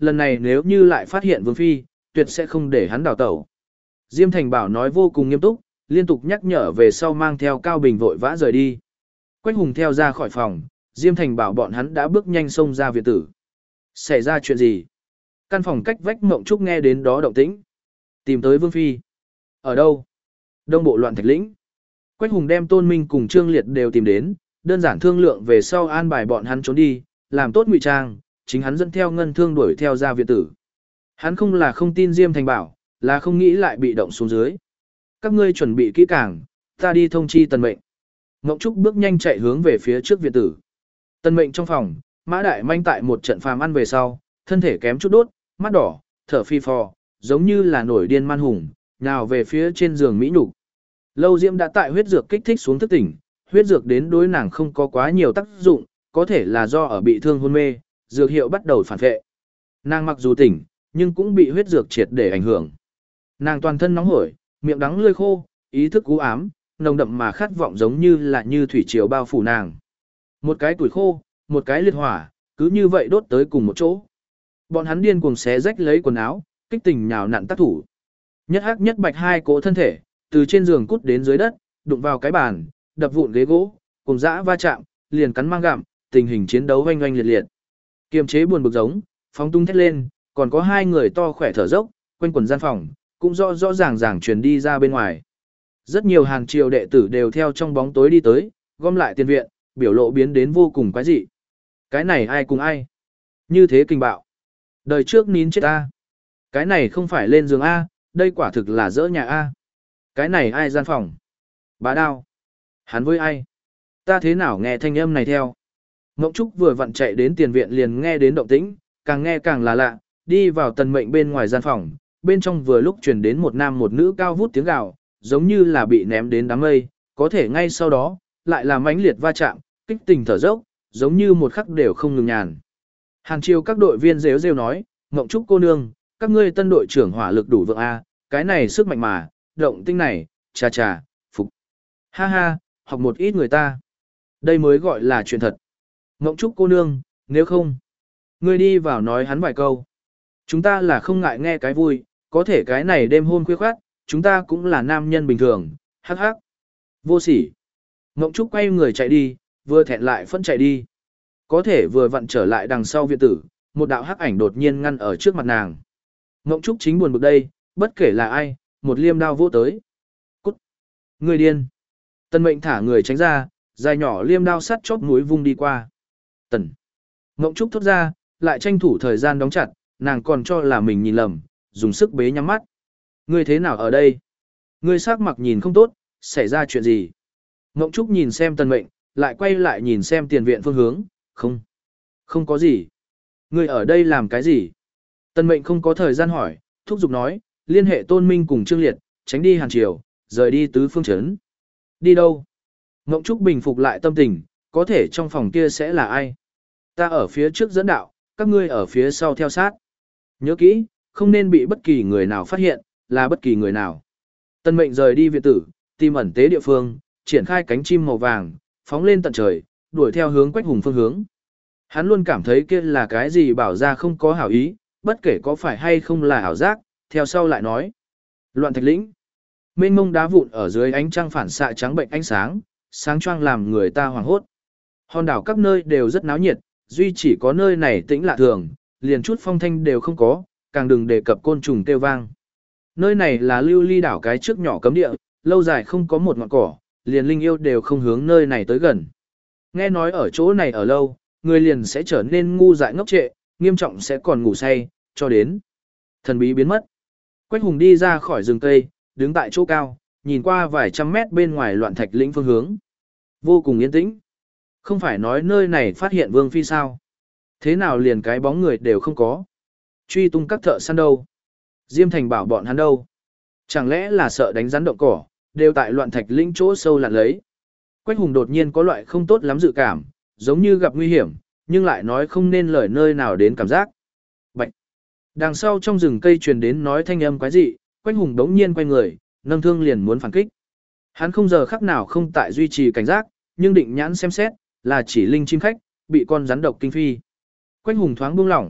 lần này nếu như lại phát hiện Vương Phi, tuyệt sẽ không để hắn đào tẩu. Diêm Thành Bảo nói vô cùng nghiêm túc, liên tục nhắc nhở về sau mang theo Cao Bình vội vã rời đi. Quách Hùng theo ra khỏi phòng, Diêm Thành Bảo bọn hắn đã bước nhanh xông ra viện tử. Xảy ra chuyện gì? Căn phòng cách vách Mộng Trúc nghe đến đó động tĩnh. Tìm tới Vương Phi. Ở đâu? Đông bộ loạn thạch lĩnh. Quách Hùng đem Tôn Minh cùng Trương Liệt đều tìm đến, đơn giản thương lượng về sau an bài bọn hắn trốn đi, làm tốt ngụy trang, chính hắn dẫn theo ngân thương đuổi theo ra viện tử. Hắn không là không tin Diêm Thành Bảo, là không nghĩ lại bị động xuống dưới. Các ngươi chuẩn bị kỹ càng, ta đi thông chi Tần Mệnh. Ngộng Trúc bước nhanh chạy hướng về phía trước viện tử. Tần Mệnh trong phòng, Mã Đại Manh tại một trận phàm ăn về sau, thân thể kém chút đốt, mắt đỏ, thở phi phò, giống như là nổi điên man hùng, nào về phía trên giường mỹ nhục. Lâu Diễm đã tại huyết dược kích thích xuống thức tỉnh, huyết dược đến đối nàng không có quá nhiều tác dụng, có thể là do ở bị thương hôn mê, dược hiệu bắt đầu phản vệ. Nàng mặc dù tỉnh, nhưng cũng bị huyết dược triệt để ảnh hưởng. Nàng toàn thân nóng hổi, miệng đắng lưỡi khô, ý thức u ám, nồng đậm mà khát vọng giống như là như thủy triều bao phủ nàng. Một cái tuổi khô, một cái liệt hỏa, cứ như vậy đốt tới cùng một chỗ. Bọn hắn điên cuồng xé rách lấy quần áo, kích tình nhào nặn tác thủ. Nhất hắc nhất bạch hai cỗ thân thể, từ trên giường cút đến dưới đất, đụng vào cái bàn, đập vụn ghế gỗ, cùng dã va chạm, liền cắn mang gặm, tình hình chiến đấu oanh oanh liệt liệt. Kiềm chế buồn bực giống, phóng tung thét lên, còn có hai người to khỏe thở dốc, quanh quần gian phòng, cũng rõ rõ ràng ràng truyền đi ra bên ngoài. Rất nhiều hàng triều đệ tử đều theo trong bóng tối đi tới, gom lại tiền viện, biểu lộ biến đến vô cùng quái dị. Cái này ai cùng ai? Như thế kinh bạo. Đời trước nín chết A. Cái này không phải lên giường A, đây quả thực là dỡ nhà A. Cái này ai gian phòng? Bá đao. Hắn với ai? Ta thế nào nghe thanh âm này theo? Ngộng Trúc vừa vặn chạy đến tiền viện liền nghe đến động tĩnh, càng nghe càng là lạ, đi vào Tần Mệnh bên ngoài gian phòng, bên trong vừa lúc truyền đến một nam một nữ cao vút tiếng gào, giống như là bị ném đến đám mây, có thể ngay sau đó, lại là mãnh liệt va chạm, kích tình thở dốc, giống như một khắc đều không ngừng nhàn. Hàn Triều các đội viên rêu rêu nói, Ngộng Trúc cô nương, các ngươi tân đội trưởng hỏa lực đủ vượng A, cái này sức mạnh mà, động tinh này, chà chà, phục. Ha ha, học một ít người ta. Đây mới gọi là chuyện thật. Ngộng Trúc cô nương, nếu không, ngươi đi vào nói hắn vài câu. Chúng ta là không ngại nghe cái vui, có thể cái này đêm hôm khuya khoát, chúng ta cũng là nam nhân bình thường, hắc hắc. Vô sỉ. Ngộng Trúc quay người chạy đi, vừa thẹn lại phân chạy đi. Có thể vừa vặn trở lại đằng sau viện tử, một đạo hắc ảnh đột nhiên ngăn ở trước mặt nàng. Ngộng Trúc chính buồn bực đây, bất kể là ai, một liêm đao vỗ tới. Cút. Người điên. Tần Mệnh thả người tránh ra, dài nhỏ liêm đao sắt chóp mũi vung đi qua. Tần. Ngộng Trúc thốt ra, lại tranh thủ thời gian đóng chặt, nàng còn cho là mình nhìn lầm, dùng sức bế nhắm mắt. Ngươi thế nào ở đây? Ngươi sắc mặt nhìn không tốt, xảy ra chuyện gì? Ngộng Trúc nhìn xem Tần Mệnh, lại quay lại nhìn xem tiền viện phương hướng, không. Không có gì. Ngươi ở đây làm cái gì? Tần Mệnh không có thời gian hỏi, thúc giục nói, liên hệ Tôn Minh cùng Trương Liệt, tránh đi Hàn Triều, rời đi tứ phương trấn. Đi đâu? Ngộng Trúc bình phục lại tâm tình, có thể trong phòng kia sẽ là ai? Ta ở phía trước dẫn đạo, các ngươi ở phía sau theo sát. Nhớ kỹ, không nên bị bất kỳ người nào phát hiện, là bất kỳ người nào. Tần Mệnh rời đi viện tử, tìm ẩn tế địa phương, triển khai cánh chim màu vàng, phóng lên tận trời, đuổi theo hướng Quách Hùng phương hướng. Hắn luôn cảm thấy kia là cái gì bảo ra không có hảo ý, bất kể có phải hay không là ảo giác, theo sau lại nói. Loạn thạch lĩnh. Mênh mông đá vụn ở dưới ánh trăng phản xạ trắng bệnh ánh sáng, sáng choang làm người ta hoảng hốt. Hòn đảo các nơi đều rất náo nhiệt, duy chỉ có nơi này tĩnh lạ thường, liền chút phong thanh đều không có, càng đừng đề cập côn trùng kêu vang. Nơi này là lưu ly đảo cái trước nhỏ cấm địa, lâu dài không có một ngọn cỏ, liền linh yêu đều không hướng nơi này tới gần. Nghe nói ở chỗ này ở lâu, người liền sẽ trở nên ngu dại ngốc trệ, nghiêm trọng sẽ còn ngủ say, cho đến thần bí biến mất. Quách Hùng đi ra khỏi rừng cây, đứng tại chỗ cao, nhìn qua vài trăm mét bên ngoài loạn thạch lĩnh phương hướng. Vô cùng yên tĩnh. Không phải nói nơi này phát hiện Vương Phi sao? Thế nào liền cái bóng người đều không có? Truy tung các thợ săn đâu? Diêm Thành bảo bọn hắn đâu? Chẳng lẽ là sợ đánh rắn động cỏ, đều tại loạn thạch lĩnh chỗ sâu lặn lấy. Quách Hùng đột nhiên có loại không tốt lắm dự cảm, giống như gặp nguy hiểm, nhưng lại nói không nên lời nơi nào đến cảm giác. Bạch. Đằng sau trong rừng cây truyền đến nói thanh âm quái dị, Quách Hùng đống nhiên quay người, nâng thương liền muốn phản kích. Hắn không giờ khắc nào không tại duy trì cảnh giác, nhưng định nhãn xem xét, là chỉ linh chim khách, bị con rắn độc kinh phi. Quách Hùng thoáng buông lỏng,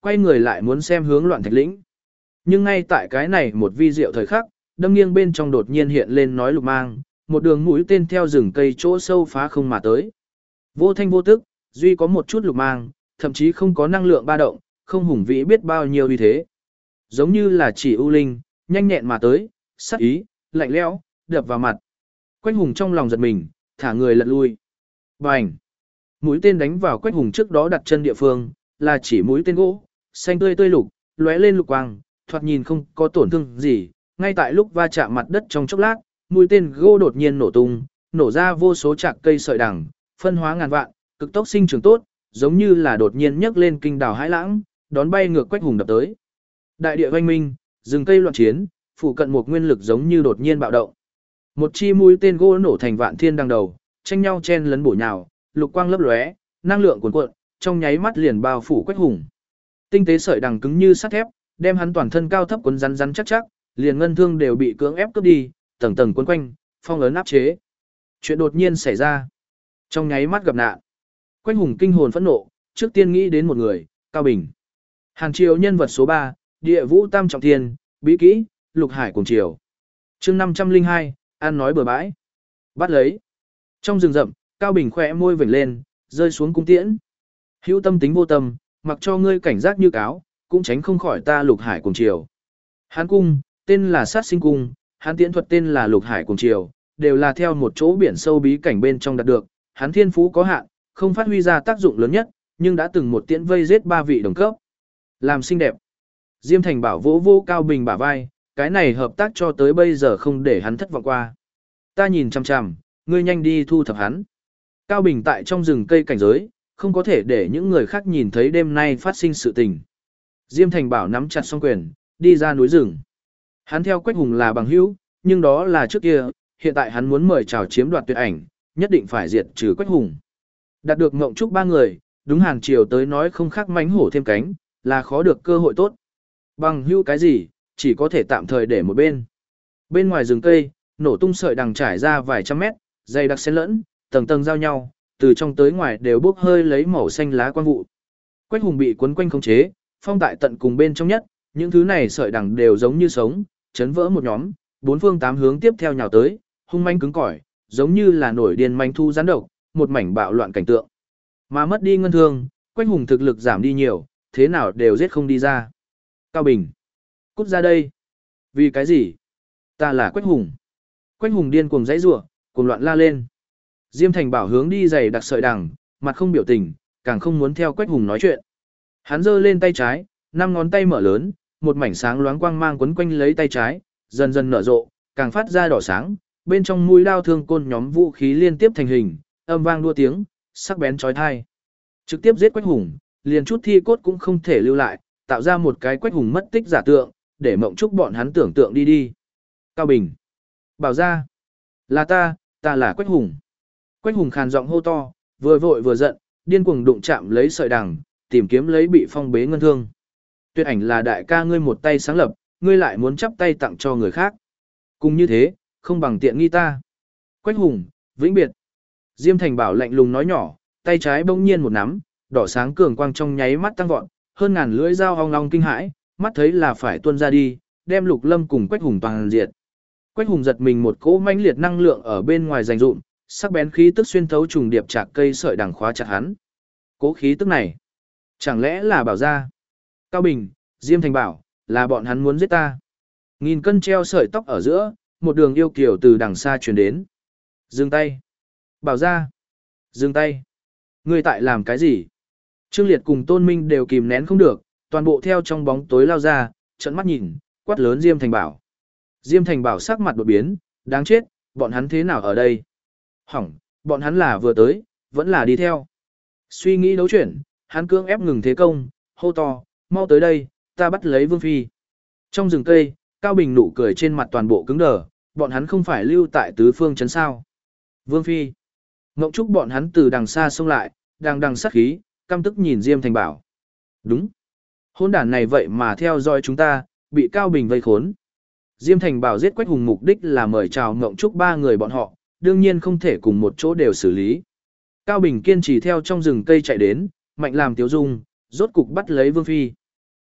quay người lại muốn xem hướng Loạn Thạch lĩnh. Nhưng ngay tại cái này một vi diệu thời khắc, đâm nghiêng bên trong đột nhiên hiện lên nói lục mang, một đường mũi tên theo rừng cây chỗ sâu phá không mà tới. Vô thanh vô tức, duy có một chút lục mang, thậm chí không có năng lượng ba động, không hùng vĩ biết bao nhiêu uy thế. Giống như là chỉ ưu linh, nhanh nhẹn mà tới, sắc ý, lạnh lẽo, đập vào mặt. Quách Hùng trong lòng giật mình, thả người lật lui. Bành! Mũi tên đánh vào Quách Hùng trước đó đặt chân địa phương, là chỉ mũi tên gỗ, xanh tươi tươi lục, lóe lên lục quang, thoạt nhìn không có tổn thương gì. Ngay tại lúc va chạm mặt đất trong chốc lát, mũi tên gỗ đột nhiên nổ tung, nổ ra vô số chạc cây sợi đằng, phân hóa ngàn vạn, cực tốc sinh trưởng tốt, giống như là đột nhiên nhấc lên kinh đảo hải lãng, đón bay ngược Quách Hùng đập tới. Đại địa oanh minh, rừng cây loạn chiến, phụ cận một nguyên lực giống như đột nhiên bạo động. Một chi mũi tên gỗ nổ thành vạn thiên đằng đầu, tranh nhau chen lấn bổ nhào, lục quang lấp lóe, năng lượng cuồn cuộn, trong nháy mắt liền bao phủ Quách Hùng. Tinh tế sợi đằng cứng như sắt thép, đem hắn toàn thân cao thấp cuốn rắn rắn chắc chắc, liền ngân thương đều bị cưỡng ép cướp đi, tầng tầng quấn quanh, phong ấn áp chế. Chuyện đột nhiên xảy ra. Trong nháy mắt gặp nạn. Quách Hùng kinh hồn phẫn nộ, trước tiên nghĩ đến một người, Cao Bình. Hàn Triều nhân vật số ba, Địa Vũ Tam Trọng Thiên, bí kỹ, Lục Hải Cùng Triều. Chương năm trăm linh hai, ăn nói bừa bãi. Bắt lấy. Trong rừng rậm, Cao Bình khỏe môi vểnh lên, rơi xuống cung tiễn. Hữu tâm tính vô tâm, mặc cho ngươi cảnh giác như cáo, cũng tránh không khỏi ta Lục Hải Cùng Triều. Hán cung, tên là Sát Sinh cung, Hán tiễn thuật tên là Lục Hải Cùng Triều, đều là theo một chỗ biển sâu bí cảnh bên trong đạt được. Hán thiên phú có hạn, không phát huy ra tác dụng lớn nhất, nhưng đã từng một tiễn vây giết ba vị đồng cấp. Làm xinh đẹp. Diêm Thành bảo vỗ vô Cao Bình bả vai, cái này hợp tác cho tới bây giờ không để hắn thất vọng qua. Ta nhìn chằm chằm, ngươi nhanh đi thu thập hắn. Cao Bình tại trong rừng cây cảnh giới, không có thể để những người khác nhìn thấy đêm nay phát sinh sự tình. Diêm Thành bảo nắm chặt song quyền, đi ra núi rừng. Hắn theo Quách Hùng là bằng hữu, nhưng đó là trước kia, hiện tại hắn muốn mời chào chiếm đoạt tuyệt ảnh, nhất định phải diệt trừ Quách Hùng. Đạt được Ngộng Trúc ba người, đúng Hàn Triều tới nói không khác mánh hổ thêm cánh, là khó được cơ hội tốt. Bằng hữu cái gì, chỉ có thể tạm thời để một bên. Bên ngoài rừng cây, nổ tung sợi đằng trải ra vài trăm mét, dày đặc xen lẫn, tầng tầng giao nhau, từ trong tới ngoài đều bốc hơi lấy màu xanh lá quang vụ. Quách Hùng bị cuốn quanh khống chế, phong tại tận cùng bên trong nhất, những thứ này sợi đằng đều giống như sống, chấn vỡ một nhóm, bốn phương tám hướng tiếp theo nhào tới, hung manh cứng cỏi, giống như là nổi điên manh thu gián độc, một mảnh bạo loạn cảnh tượng. Mà mất đi ngân thương, Quách Hùng thực lực giảm đi nhiều, thế nào đều giết không đi ra. Cao Bình, cút ra đây. Vì cái gì? Ta là Quách Hùng. Quách Hùng điên cuồng giãy giụa, cuồng loạn la lên. Diêm Thành bảo hướng đi giày đặc sợi đằng, mặt không biểu tình, càng không muốn theo Quách Hùng nói chuyện. Hắn giơ lên tay trái, năm ngón tay mở lớn, một mảnh sáng loáng quang mang quấn quanh lấy tay trái, dần dần nở rộ, càng phát ra đỏ sáng, bên trong mũi đao thương côn nhóm vũ khí liên tiếp thành hình, âm vang đua tiếng, sắc bén chói tai. Trực tiếp giết Quách Hùng, liền chút thi cốt cũng không thể lưu lại, tạo ra một cái Quách Hùng mất tích giả tượng, để Mộng Trúc bọn hắn tưởng tượng đi đi. Cao Bình, bảo ra, là ta, ta là Quách Hùng. Quách Hùng khàn giọng hô to, vừa vội vừa giận, điên cuồng đụng chạm lấy sợi đằng, tìm kiếm lấy bị phong bế ngân thương. Tuyệt ảnh là đại ca ngươi một tay sáng lập, ngươi lại muốn chắp tay tặng cho người khác. Cùng như thế, không bằng tiện nghi ta. Quách Hùng, vĩnh biệt. Diêm Thành bảo lạnh lùng nói nhỏ, tay trái bỗng nhiên một nắm, đỏ sáng cường quang trong nháy mắt tăng vọt, hơn ngàn lưỡi dao ong long kinh hãi, mắt thấy là phải tuôn ra đi, đem Lục Lâm cùng Quách Hùng toàn diệt. Quách Hùng giật mình một cỗ mãnh liệt năng lượng ở bên ngoài dành dụm, sắc bén khí tức xuyên thấu trùng điệp chạc cây sợi đằng khóa chặt hắn. Cỗ khí tức này, chẳng lẽ là bảo gia? Cao Bình, Diêm Thành bảo, là bọn hắn muốn giết ta. Nghìn cân treo sợi tóc ở giữa, một đường yêu kiều từ đằng xa truyền đến. Dừng tay. Bảo gia. Dừng tay. Ngươi tại làm cái gì? Trương Liệt cùng Tôn Minh đều kìm nén không được, toàn bộ theo trong bóng tối lao ra, trợn mắt nhìn, quát lớn Diêm Thành bảo. Diêm Thành bảo sắc mặt đột biến, đáng chết, bọn hắn thế nào ở đây? Hỏng, bọn hắn là vừa tới, vẫn là đi theo. Suy nghĩ đấu chuyển, hắn cưỡng ép ngừng thế công, hô to, mau tới đây, ta bắt lấy Vương Phi. Trong rừng cây, Cao Bình nụ cười trên mặt toàn bộ cứng đờ, bọn hắn không phải lưu tại tứ phương chấn sao. Vương Phi. Ngộng Trúc bọn hắn từ đằng xa xông lại, đang đằng sát khí, căm tức nhìn Diêm Thành bảo. Đúng. Hôn đản này vậy mà theo dõi chúng ta, bị Cao Bình vây khốn. Diêm Thành bảo giết Quách Hùng mục đích là mời chào Ngộng Trúc ba người bọn họ, đương nhiên không thể cùng một chỗ đều xử lý. Cao Bình kiên trì theo trong rừng cây chạy đến, mạnh làm Tiếu Dung, rốt cục bắt lấy Vương Phi.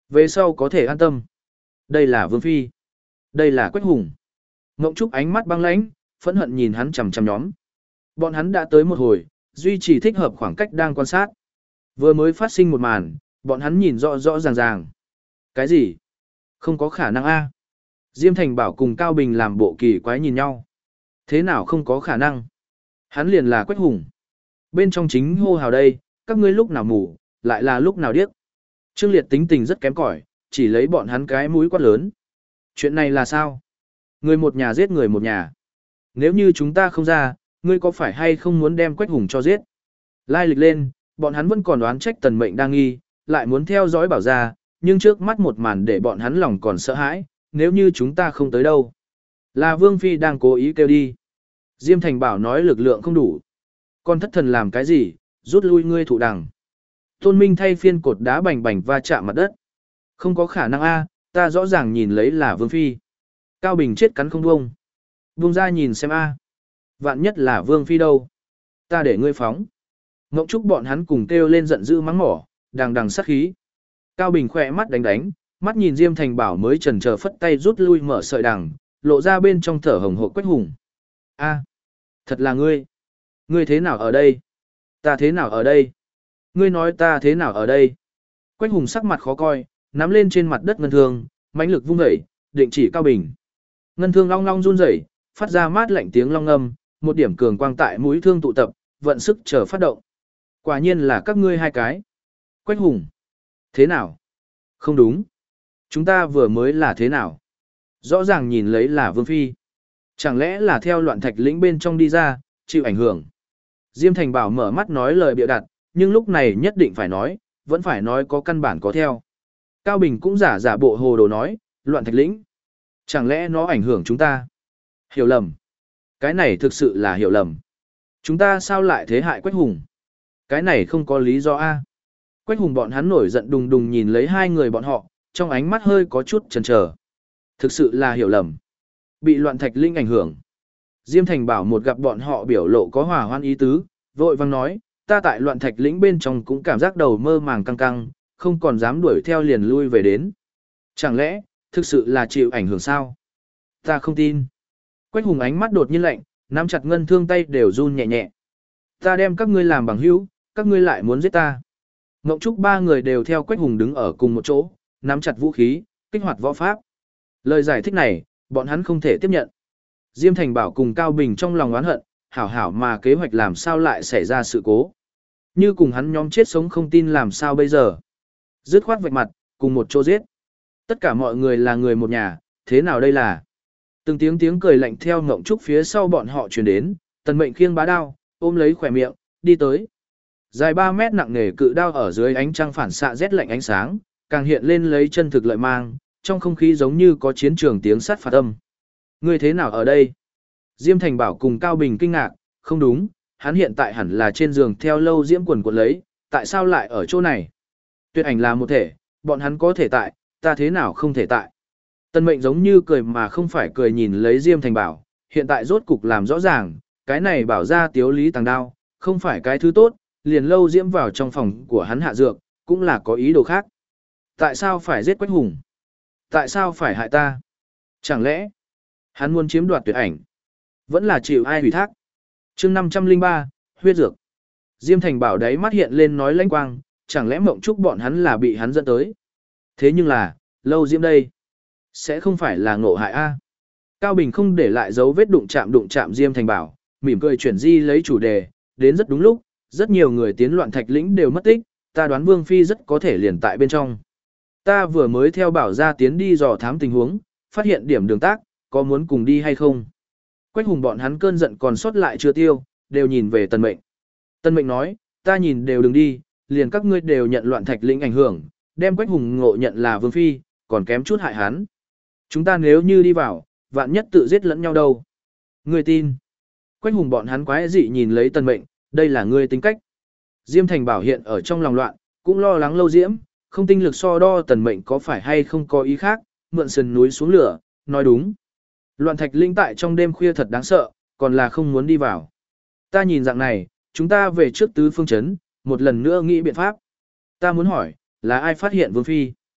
Về sau có thể an tâm. Đây là Vương Phi. Đây là Quách Hùng. Ngộng Trúc ánh mắt băng lãnh, phẫn hận nhìn hắn chằm chằm nhóm. Bọn hắn đã tới một hồi, duy trì thích hợp khoảng cách đang quan sát. Vừa mới phát sinh một màn, bọn hắn nhìn rõ rõ ràng ràng. Cái gì? Không có khả năng a. Diêm Thành Bảo cùng Cao Bình làm bộ kỳ quái nhìn nhau. Thế nào không có khả năng? Hắn liền là Quách Hùng. Bên trong chính hô hào đây, các ngươi lúc nào mù, lại là lúc nào điếc. Trương Liệt tính tình rất kém cỏi, chỉ lấy bọn hắn cái mũi quát lớn. Chuyện này là sao? Người một nhà giết người một nhà. Nếu như chúng ta không ra, ngươi có phải hay không muốn đem Quách Hùng cho giết? Lai lịch lên, bọn hắn vẫn còn đoán trách Tần Mệnh đang nghi, lại muốn theo dõi bảo ra, nhưng trước mắt một màn để bọn hắn lòng còn sợ hãi, nếu như chúng ta không tới đâu. Là Vương Phi đang cố ý kêu đi. Diêm Thành Bảo nói lực lượng không đủ. Con thất thần làm cái gì, rút lui ngươi thụ đằng. Tôn Minh thay phiên cột đá bành bành va chạm mặt đất. Không có khả năng a, ta rõ ràng nhìn lấy là Vương Phi. Cao Bình chết cắn không buông. Buông ra nhìn xem a. Vạn nhất là Vương Phi đâu. Ta để ngươi phóng. Ngộng Trúc bọn hắn cùng kêu lên giận dữ mắng mỏ, đằng đằng sát khí. Cao Bình khỏe mắt đánh đánh, mắt nhìn Diêm Thành Bảo mới chần chờ phất tay rút lui mở sợi đằng, lộ ra bên trong thở hồng hộc Quách Hùng. A, thật là ngươi. Ngươi thế nào ở đây? Ta thế nào ở đây? Ngươi nói ta thế nào ở đây? Quách Hùng sắc mặt khó coi, nắm lên trên mặt đất ngân thương, mãnh lực vung dậy, định chỉ Cao Bình. Ngân thương long long run rẩy, phát ra mát lạnh tiếng long ngâm, một điểm cường quang tại mũi thương tụ tập, vận sức chờ phát động. Quả nhiên là các ngươi hai cái. Quách Hùng. Thế nào? Không đúng. Chúng ta vừa mới là thế nào? Rõ ràng nhìn lấy là Vương Phi. Chẳng lẽ là theo loạn thạch lĩnh bên trong đi ra, chịu ảnh hưởng. Diêm Thành Bảo mở mắt nói lời bịa đặt, nhưng lúc này nhất định phải nói, vẫn phải nói có căn bản có theo. Cao Bình cũng giả giả bộ hồ đồ nói, loạn thạch lĩnh. Chẳng lẽ nó ảnh hưởng chúng ta? Hiểu lầm. Cái này thực sự là hiểu lầm. Chúng ta sao lại thế hại Quách Hùng? Cái này không có lý do a. Quách Hùng bọn hắn nổi giận đùng đùng nhìn lấy hai người bọn họ, trong ánh mắt hơi có chút chần chờ. Thực sự là hiểu lầm. Bị loạn thạch linh ảnh hưởng. Diêm Thành Bảo một gặp bọn họ biểu lộ có hòa hoan ý tứ, vội vang nói, ta tại loạn thạch lĩnh bên trong cũng cảm giác đầu mơ màng căng căng, không còn dám đuổi theo liền lui về đến. Chẳng lẽ, thực sự là chịu ảnh hưởng sao? Ta không tin. Quách Hùng ánh mắt đột nhiên lạnh, nắm chặt ngân thương tay đều run nhẹ nhẹ. Ta đem các ngươi làm bằng hữu, các ngươi lại muốn giết ta. Ngộng Trúc ba người đều theo Quách Hùng đứng ở cùng một chỗ, nắm chặt vũ khí, kích hoạt võ pháp. Lời giải thích này, bọn hắn không thể tiếp nhận. Diêm Thành Bảo cùng Cao Bình trong lòng oán hận, hảo hảo mà kế hoạch làm sao lại xảy ra sự cố. Như cùng hắn nhóm chết sống không tin làm sao bây giờ. Dứt khoát vạch mặt, cùng một chỗ giết. Tất cả mọi người là người một nhà, thế nào đây là? Từng tiếng tiếng cười lạnh theo Ngộng Trúc phía sau bọn họ truyền đến, Tần Mệnh khiêng bá đao, ôm lấy khỏe miệng, đi tới. Dài ba mét nặng nề cự đao ở dưới ánh trăng phản xạ rét lạnh ánh sáng, càng hiện lên lấy chân thực lợi mang, trong không khí giống như có chiến trường tiếng sắt phạt âm. Ngươi thế nào ở đây? Diêm Thành Bảo cùng Cao Bình kinh ngạc, không đúng, hắn hiện tại hẳn là trên giường theo lâu diễm quần quần lấy, tại sao lại ở chỗ này? Tuyệt ảnh là một thể, bọn hắn có thể tại, ta thế nào không thể tại? Tân Mệnh giống như cười mà không phải cười nhìn lấy Diêm Thành Bảo, hiện tại rốt cục làm rõ ràng, cái này bảo ra tiếu lý tàng đao, không phải cái thứ tốt, liền lâu diễm vào trong phòng của hắn hạ dược, cũng là có ý đồ khác. Tại sao phải giết Quách Hùng? Tại sao phải hại ta? Chẳng lẽ, hắn muốn chiếm đoạt tuyệt ảnh? Vẫn là chịu ai ủy thác? chương năm trăm lẻ ba, huyết dược. Diêm Thành Bảo đáy mắt hiện lên nói lãnh quang, chẳng lẽ Mộng Trúc bọn hắn là bị hắn dẫn tới? Thế nhưng là, lâu diễm đây, sẽ không phải là ngộ hại a? Cao Bình không để lại dấu vết đụng chạm đụng chạm Diêm Thành Bảo, mỉm cười chuyển di lấy chủ đề, đến rất đúng lúc, rất nhiều người tiến loạn thạch lĩnh đều mất tích, ta đoán Vương Phi rất có thể liền tại bên trong. Ta vừa mới theo bảo ra tiến đi dò thám tình huống, phát hiện điểm đường tác, có muốn cùng đi hay không? Quách Hùng bọn hắn cơn giận còn sót lại chưa tiêu, đều nhìn về Tần Mệnh. Tần Mệnh nói, ta nhìn đều đừng đi, liền các ngươi đều nhận loạn thạch lĩnh ảnh hưởng, đem Quách Hùng ngộ nhận là Vương Phi, còn kém chút hại hắn. Chúng ta nếu như đi vào, vạn nhất tự giết lẫn nhau đâu. Ngươi tin? Quách Hùng bọn hắn quái dị nhìn lấy Tần Mệnh, đây là ngươi tính cách. Diêm Thành Bảo hiện ở trong lòng loạn, cũng lo lắng lâu diễm, không tinh lực so đo Tần Mệnh có phải hay không có ý khác, mượn sườn núi xuống lửa, nói đúng. Loạn thạch linh tại trong đêm khuya thật đáng sợ, còn là không muốn đi vào. Ta nhìn dạng này, chúng ta về trước tứ phương chấn, một lần nữa nghĩ biện pháp. Ta muốn hỏi, là ai phát hiện Vương Phi?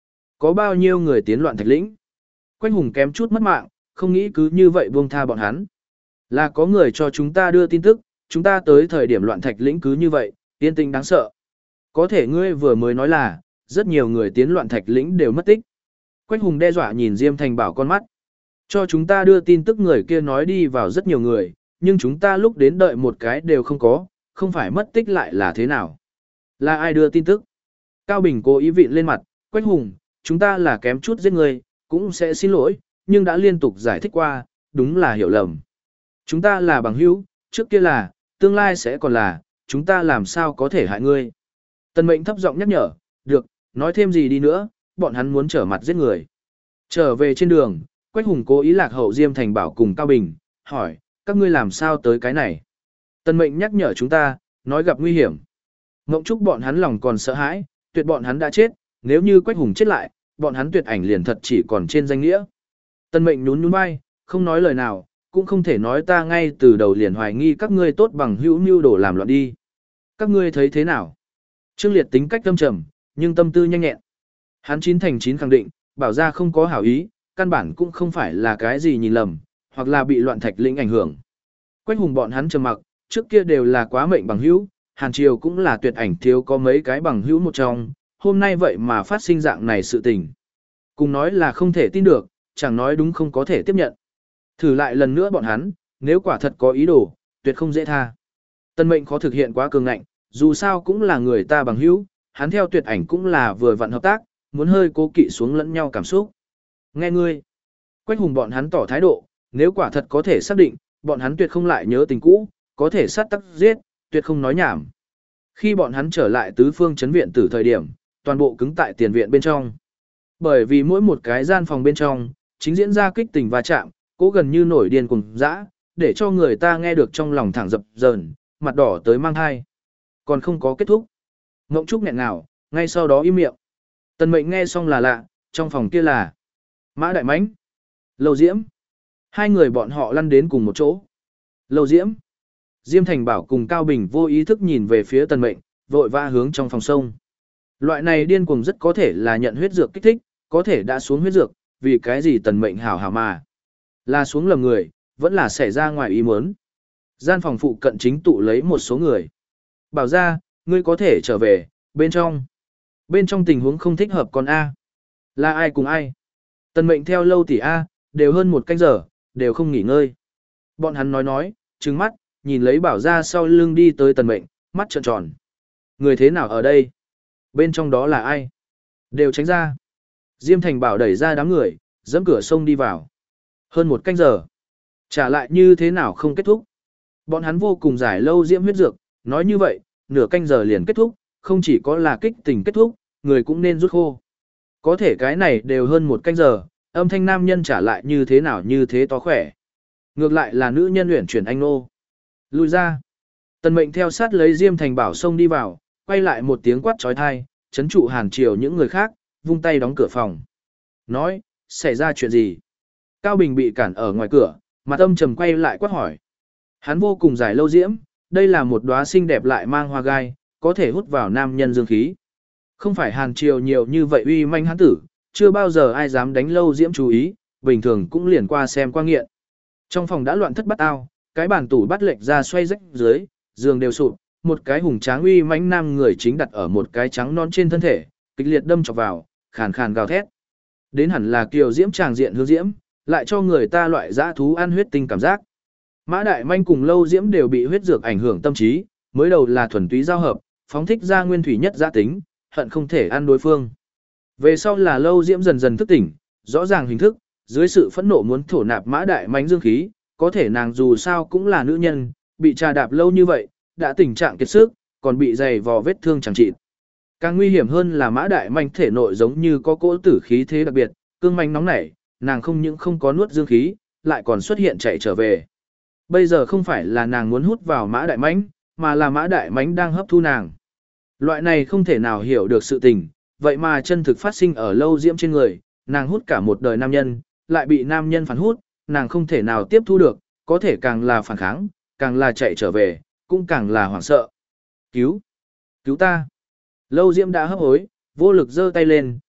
có bao nhiêu người tiến loạn thạch lĩnh. Quách Hùng kém chút mất mạng, không nghĩ cứ như vậy buông tha bọn hắn. Là có người cho chúng ta đưa tin tức, chúng ta tới thời điểm loạn thạch lĩnh cứ như vậy, yên tĩnh đáng sợ. Có thể ngươi vừa mới nói là, rất nhiều người tiến loạn thạch lĩnh đều mất tích. Quách Hùng đe dọa nhìn Diêm Thành Bảo con mắt. Cho chúng ta đưa tin tức người kia nói đi vào rất nhiều người, nhưng chúng ta lúc đến đợi một cái đều không có, không phải mất tích lại là thế nào. Là ai đưa tin tức? Cao Bình cố ý vịn lên mặt, Quách Hùng, chúng ta là kém chút giết người, cũng sẽ xin lỗi, nhưng đã liên tục giải thích qua, đúng là hiểu lầm. Chúng ta là bằng hữu, trước kia là, tương lai sẽ còn là, chúng ta làm sao có thể hại ngươi. Tần Mệnh thấp giọng nhắc nhở, được, nói thêm gì đi nữa, bọn hắn muốn trở mặt giết người. Trở về trên đường, Quách Hùng cố ý lạc hậu Diêm Thành Bảo cùng Cao Bình, hỏi, các ngươi làm sao tới cái này? Tần Mệnh nhắc nhở chúng ta, nói gặp nguy hiểm. Ngộng Trúc bọn hắn lòng còn sợ hãi, tuyệt bọn hắn đã chết, nếu như Quách Hùng chết lại, bọn hắn tuyệt ảnh liền thật chỉ còn trên danh nghĩa. Tần Mệnh nhún nhún vai, không nói lời nào, cũng không thể nói ta ngay từ đầu liền hoài nghi các ngươi tốt bằng hữu mưu đồ làm loạn đi. Các ngươi thấy thế nào? Trương Liệt tính cách âm trầm, nhưng tâm tư nhanh nhẹn. Hắn chín thành chín khẳng định, bảo ra không có hảo ý, căn bản cũng không phải là cái gì nhìn lầm, hoặc là bị loạn thạch lĩnh ảnh hưởng. Quách Hùng bọn hắn trầm mặc, trước kia đều là quá mệnh bằng hữu, Hàn Triều cũng là tuyệt ảnh thiếu có mấy cái bằng hữu một trong, hôm nay vậy mà phát sinh dạng này sự tình. Cùng nói là không thể tin được, chẳng nói đúng không có thể tiếp nhận. Thử lại lần nữa bọn hắn, nếu quả thật có ý đồ, tuyệt không dễ tha. Tân Mệnh khó thực hiện quá cường ngạnh, dù sao cũng là người ta bằng hữu, hắn theo tuyệt ảnh cũng là vừa vặn hợp tác, muốn hơi cố kỵ xuống lẫn nhau cảm xúc. Nghe ngươi, Quách Hùng bọn hắn tỏ thái độ, nếu quả thật có thể xác định, bọn hắn tuyệt không lại nhớ tình cũ, có thể sát tắc giết, tuyệt không nói nhảm. Khi bọn hắn trở lại tứ phương chấn viện từ thời điểm, toàn bộ cứng tại tiền viện bên trong. Bởi vì mỗi một cái gian phòng bên trong, chính diễn ra kích tình va chạm, cố gần như nổi điên cùng dã, để cho người ta nghe được trong lòng thẳng dập dờn, mặt đỏ tới mang hai. Còn không có kết thúc. Ngộng Trúc nghẹn ngào, ngay sau đó im miệng. Tần Mệnh nghe xong là lạ, trong phòng kia là Mã Đại Mãnh, Lâu Diễm. Hai người bọn họ lăn đến cùng một chỗ. Lâu Diễm. Diêm Thành Bảo cùng Cao Bình vô ý thức nhìn về phía Tần Mệnh, vội vã hướng trong phòng sông. Loại này điên cuồng rất có thể là nhận huyết dược kích thích, có thể đã xuống huyết dược, vì cái gì Tần Mệnh hảo hảo mà. Là xuống lầm người, vẫn là xảy ra ngoài ý muốn. Gian phòng phụ cận chính tụ lấy một số người. Bảo ra, ngươi có thể trở về, bên trong. Bên trong tình huống không thích hợp con A. Là ai cùng ai? Tần Mệnh theo Lâu tỷ A, đều hơn một canh giờ, đều không nghỉ ngơi. Bọn hắn nói nói, trừng mắt, nhìn lấy Bảo ra sau lưng đi tới Tần Mệnh, mắt trợn tròn. Người thế nào ở đây? Bên trong đó là ai? Đều tránh ra. Diêm Thành Bảo đẩy ra đám người, dẫm cửa sông đi vào. Hơn một canh giờ. Trả lại như thế nào không kết thúc. Bọn hắn vô cùng giải Lâu Diễm huyết dược, nói như vậy, nửa canh giờ liền kết thúc, không chỉ có là kích tình kết thúc, người cũng nên rút khô. Có thể cái này đều hơn một canh giờ, âm thanh nam nhân trả lại như thế nào như thế to khỏe. Ngược lại là nữ nhân luyện chuyển anh nô. Lùi ra. Tần Mệnh theo sát lấy Diêm Thành Bảo xông đi vào, quay lại một tiếng quát trói thai, chấn trụ Hàn Triều những người khác, vung tay đóng cửa phòng. Nói, xảy ra chuyện gì? Cao Bình bị cản ở ngoài cửa, mặt âm trầm quay lại quát hỏi. Hắn vô cùng giải Lâu Diễm, đây là một đóa xinh đẹp lại mang hoa gai, có thể hút vào nam nhân dương khí. Không phải Hàn Triều nhiều như vậy uy manh hắn tử, chưa bao giờ ai dám đánh Lâu Diễm chú ý, bình thường cũng liền qua xem qua nghiện. Trong phòng đã loạn thất bát ao, cái bàn tủ bắt lệch ra xoay rách dưới, giường đều sụp, một cái hùng tráng uy mãnh nam người chính đặt ở một cái trắng non trên thân thể, kịch liệt đâm chọc vào, khàn khàn gào thét. Đến hẳn là kiều diễm tràng diện hương diễm, lại cho người ta loại dã thú ăn huyết tinh cảm giác. Mã Đại Manh cùng Lâu Diễm đều bị huyết dược ảnh hưởng tâm trí, mới đầu là thuần túy giao hợp, phóng thích ra nguyên thủy nhất dã tính, hận không thể ăn đối phương. Về sau là Lâu Diễm dần dần thức tỉnh, rõ ràng hình thức, dưới sự phẫn nộ muốn thổ nạp Mã Đại Manh dương khí, có thể nàng dù sao cũng là nữ nhân, bị trà đạp lâu như vậy, đã tình trạng kiệt sức, còn bị dày vò vết thương chẳng trị. Càng nguy hiểm hơn là Mã Đại Manh thể nội giống như có cỗ tử khí thế đặc biệt, cương manh nóng nảy, nàng không những không có nuốt dương khí, lại còn xuất hiện chạy trở về. Bây giờ không phải là nàng muốn hút vào Mã Đại Mãnh, mà là Mã Đại Mãnh đang hấp thu nàng. Loại này không thể nào hiểu được sự tình, vậy mà chân thực phát sinh ở Lâu Diễm trên người, nàng hút cả một đời nam nhân, lại bị nam nhân phản hút, nàng không thể nào tiếp thu được, có thể càng là phản kháng, càng là chạy trở về, cũng càng là hoảng sợ. Cứu! Cứu ta! Lâu Diễm đã hấp hối, vô lực giơ tay lên,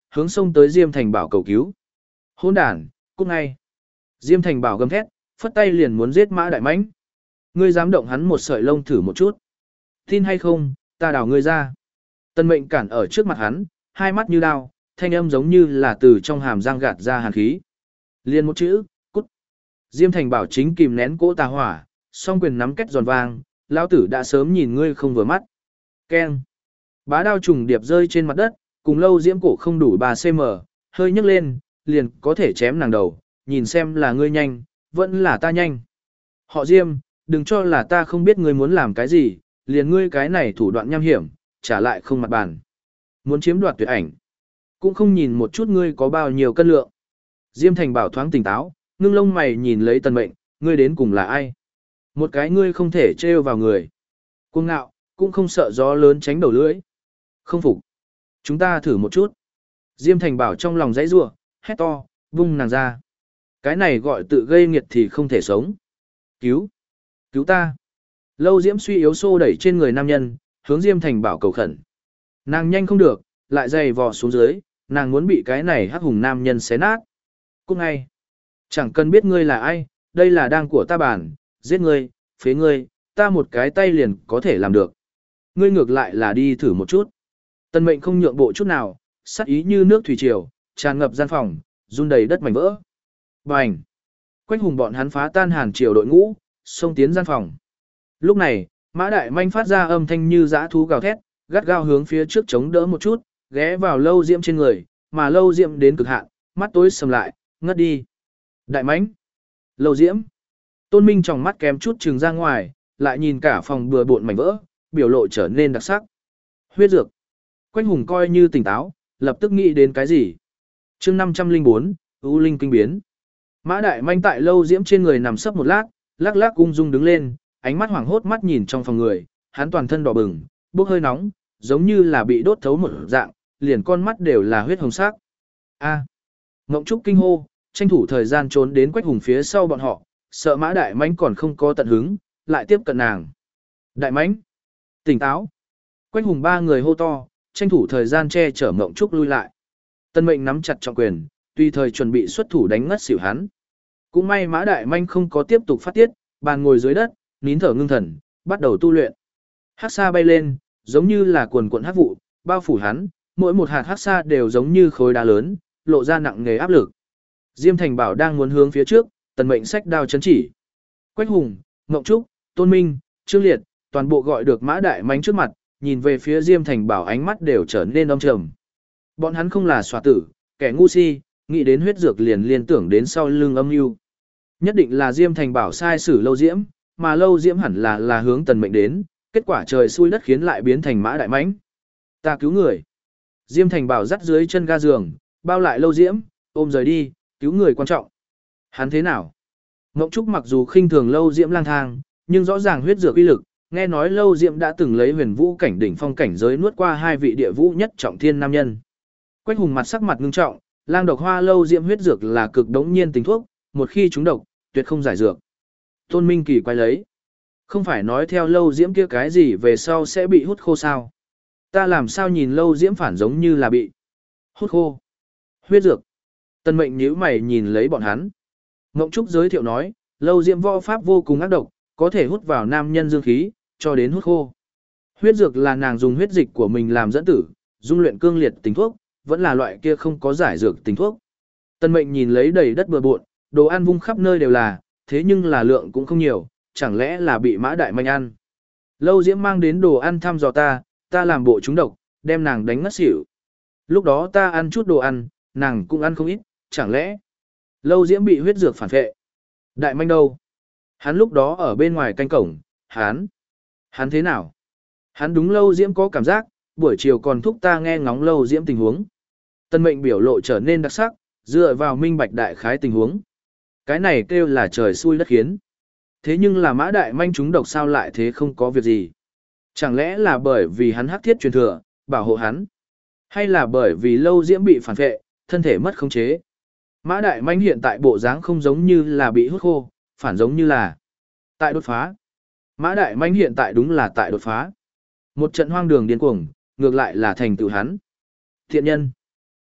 hướng sông tới Diêm Thành Bảo cầu cứu. Hỗn đản, cút ngay. Diêm Thành Bảo gầm thét, phất tay liền muốn giết Mã Đại Mãnh. Ngươi dám động hắn một sợi lông thử một chút. Tin hay không, ta đào ngươi ra. Tân Mệnh cản ở trước mặt hắn, hai mắt như đao, thanh âm giống như là từ trong hàm răng gạt ra hàn khí. Liên một chữ, cút. Diêm Thành Bảo chính kìm nén cỗ tà hỏa, song quyền nắm kết giòn vang, lão tử đã sớm nhìn ngươi không vừa mắt. Keng. Bá đao trùng điệp rơi trên mặt đất, cùng Lâu Diễm cổ không đủ ba xăng ti mét, hơi nhấc lên, liền có thể chém nàng đầu, nhìn xem là ngươi nhanh, vẫn là ta nhanh. Họ Diêm, đừng cho là ta không biết ngươi muốn làm cái gì, liền ngươi cái này thủ đoạn nham hiểm, trả lại không mặt bàn. Muốn chiếm đoạt tuyệt ảnh, cũng không nhìn một chút ngươi có bao nhiêu cân lượng. Diêm Thành Bảo thoáng tỉnh táo, ngưng lông mày nhìn lấy Tần Mệnh, ngươi đến cùng là ai? Một cái ngươi không thể trêu vào người. Cuồng ngạo, cũng không sợ gió lớn tránh đầu lưỡi. Không phục. Chúng ta thử một chút. Diêm Thành Bảo trong lòng dãy rủa, hét to, vung nàng ra. Cái này gọi tự gây nghiệt thì không thể sống. Cứu. Cứu ta. Lâu Diễm suy yếu xô đẩy trên người nam nhân, hướng Diêm Thành Bảo cầu khẩn. Nàng nhanh không được, lại dày vò xuống dưới, nàng muốn bị cái này hắc hùng nam nhân xé nát. Cút ngay. Chẳng cần biết ngươi là ai, đây là đang của ta bản, giết ngươi, phế ngươi, ta một cái tay liền có thể làm được. Ngươi ngược lại là đi thử một chút. Tân Mệnh không nhượng bộ chút nào, sát ý như nước thủy triều, tràn ngập gian phòng, run đầy đất mảnh vỡ. Bành! Quách hùng bọn hắn phá tan hàn triều đội ngũ, xông tiến gian phòng. Lúc này, Mã Đại Manh phát ra âm thanh như dã thú gào thét, gắt gao hướng phía trước chống đỡ một chút, ghé vào Lâu Diễm trên người, mà Lâu Diễm đến cực hạn, mắt tối sầm lại, ngất đi. Đại Mãnh! Lâu Diễm! Tôn Minh trong mắt kém chút trừng ra ngoài, lại nhìn cả phòng bừa bộn mảnh vỡ, biểu lộ trở nên đặc sắc. Huyết dược! Quách hùng coi như tỉnh táo, lập tức nghĩ đến cái gì? chương năm trăm lẻ bốn, U Linh kinh biến. Mã Đại Manh tại Lâu Diễm trên người nằm sấp một lát, lắc lắc ung dung đứng lên, ánh mắt hoảng hốt mắt nhìn trong phòng người, hắn toàn thân đỏ bừng, bốc hơi nóng, giống như là bị đốt thấu một dạng, liền con mắt đều là huyết hồng sắc. A! Ngộng Trúc kinh hô, tranh thủ thời gian trốn đến Quách hùng phía sau bọn họ, sợ Mã Đại Manh còn không có tận hứng, lại tiếp cận nàng. Đại Manh! Tỉnh táo! Quách hùng ba người hô to, tranh thủ thời gian che chở Ngộng Trúc lui lại. Tân Mệnh nắm chặt trọng quyền, tùy thời chuẩn bị xuất thủ đánh ngất xỉu hắn. Cũng may Mã Đại Manh không có tiếp tục phát tiết, bàn ngồi dưới đất, nín thở ngưng thần, bắt đầu tu luyện. Hắc sa bay lên, giống như là quần quần hắc vụ, bao phủ hắn, mỗi một hạt hắc sa đều giống như khối đá lớn, lộ ra nặng nề áp lực. Diêm Thành Bảo đang muốn hướng phía trước, Tần Mệnh sách đao chấn chỉ. Quách Hùng, Ngộng Trúc, Tôn Minh, Trương Liệt, toàn bộ gọi được Mã Đại Manh trước mặt, nhìn về phía Diêm Thành Bảo ánh mắt đều trở nên âm trầm. Bọn hắn không là xòa tử, kẻ ngu si, nghĩ đến huyết dược liền liên tưởng đến sau lưng âm mưu. Nhất định là Diêm Thành Bảo sai xử Lâu Diễm, mà Lâu Diễm hẳn là là hướng Tần Mệnh đến, kết quả trời xui đất khiến lại biến thành Mã Đại Mãnh. Ta cứu người. Diêm Thành Bảo dắt dưới chân ga giường, bao lại Lâu Diễm, ôm rời đi, cứu người quan trọng. Hắn thế nào? Ngộng Trúc mặc dù khinh thường Lâu Diễm lang thang, nhưng rõ ràng huyết dược uy lực, nghe nói Lâu Diễm đã từng lấy huyền vũ cảnh đỉnh phong cảnh giới nuốt qua hai vị địa vũ nhất trọng thiên nam nhân. Quách Hùng mặt sắc mặt ngưng trọng, lang độc hoa Lâu Diễm huyết dược là cực đống nhiên tình thuốc, một khi trúng độc, tuyệt không giải dược. Tôn Minh kỳ quay lấy. Không phải nói theo Lâu Diễm kia cái gì về sau sẽ bị hút khô sao? Ta làm sao nhìn Lâu Diễm phản giống như là bị hút khô? Huyết dược. Tân Mệnh nhíu mày nhìn lấy bọn hắn. Ngộng Trúc giới thiệu nói, Lâu Diễm võ pháp vô cùng ác độc, có thể hút vào nam nhân dương khí, cho đến hút khô. Huyết dược là nàng dùng huyết dịch của mình làm dẫn tử, dung luyện cương liệt tình thuốc, vẫn là loại kia không có giải dược tình thuốc. Tân Mệnh nhìn lấy đầy đất bừa bộn, đồ ăn vung khắp nơi đều là, thế nhưng là lượng cũng không nhiều, chẳng lẽ là bị Mã Đại Manh ăn. Lâu Diễm mang đến đồ ăn thăm dò ta, ta làm bộ trúng độc, đem nàng đánh ngất xỉu. Lúc đó ta ăn chút đồ ăn, nàng cũng ăn không ít, chẳng lẽ Lâu Diễm bị huyết dược phản phệ. Đại Manh đâu? Hắn lúc đó ở bên ngoài canh cổng, hắn, hắn thế nào? Hắn đúng Lâu Diễm có cảm giác, buổi chiều còn thúc ta nghe ngóng Lâu Diễm tình huống. Tân Mệnh biểu lộ trở nên đặc sắc, dựa vào minh bạch đại khái tình huống. Cái này kêu là trời xui đất khiến. Thế nhưng là Mã Đại Manh chúng độc sao lại thế không có việc gì? Chẳng lẽ là bởi vì hắn hắc thiết truyền thừa, bảo hộ hắn? Hay là bởi vì Lâu Diễm bị phản phệ, thân thể mất khống chế? Mã Đại Manh hiện tại bộ dáng không giống như là bị hút khô, phản giống như là tại đột phá. Mã Đại Manh hiện tại đúng là tại đột phá. Một trận hoang đường điên cuồng, ngược lại là thành tựu hắn. Thiện nhân.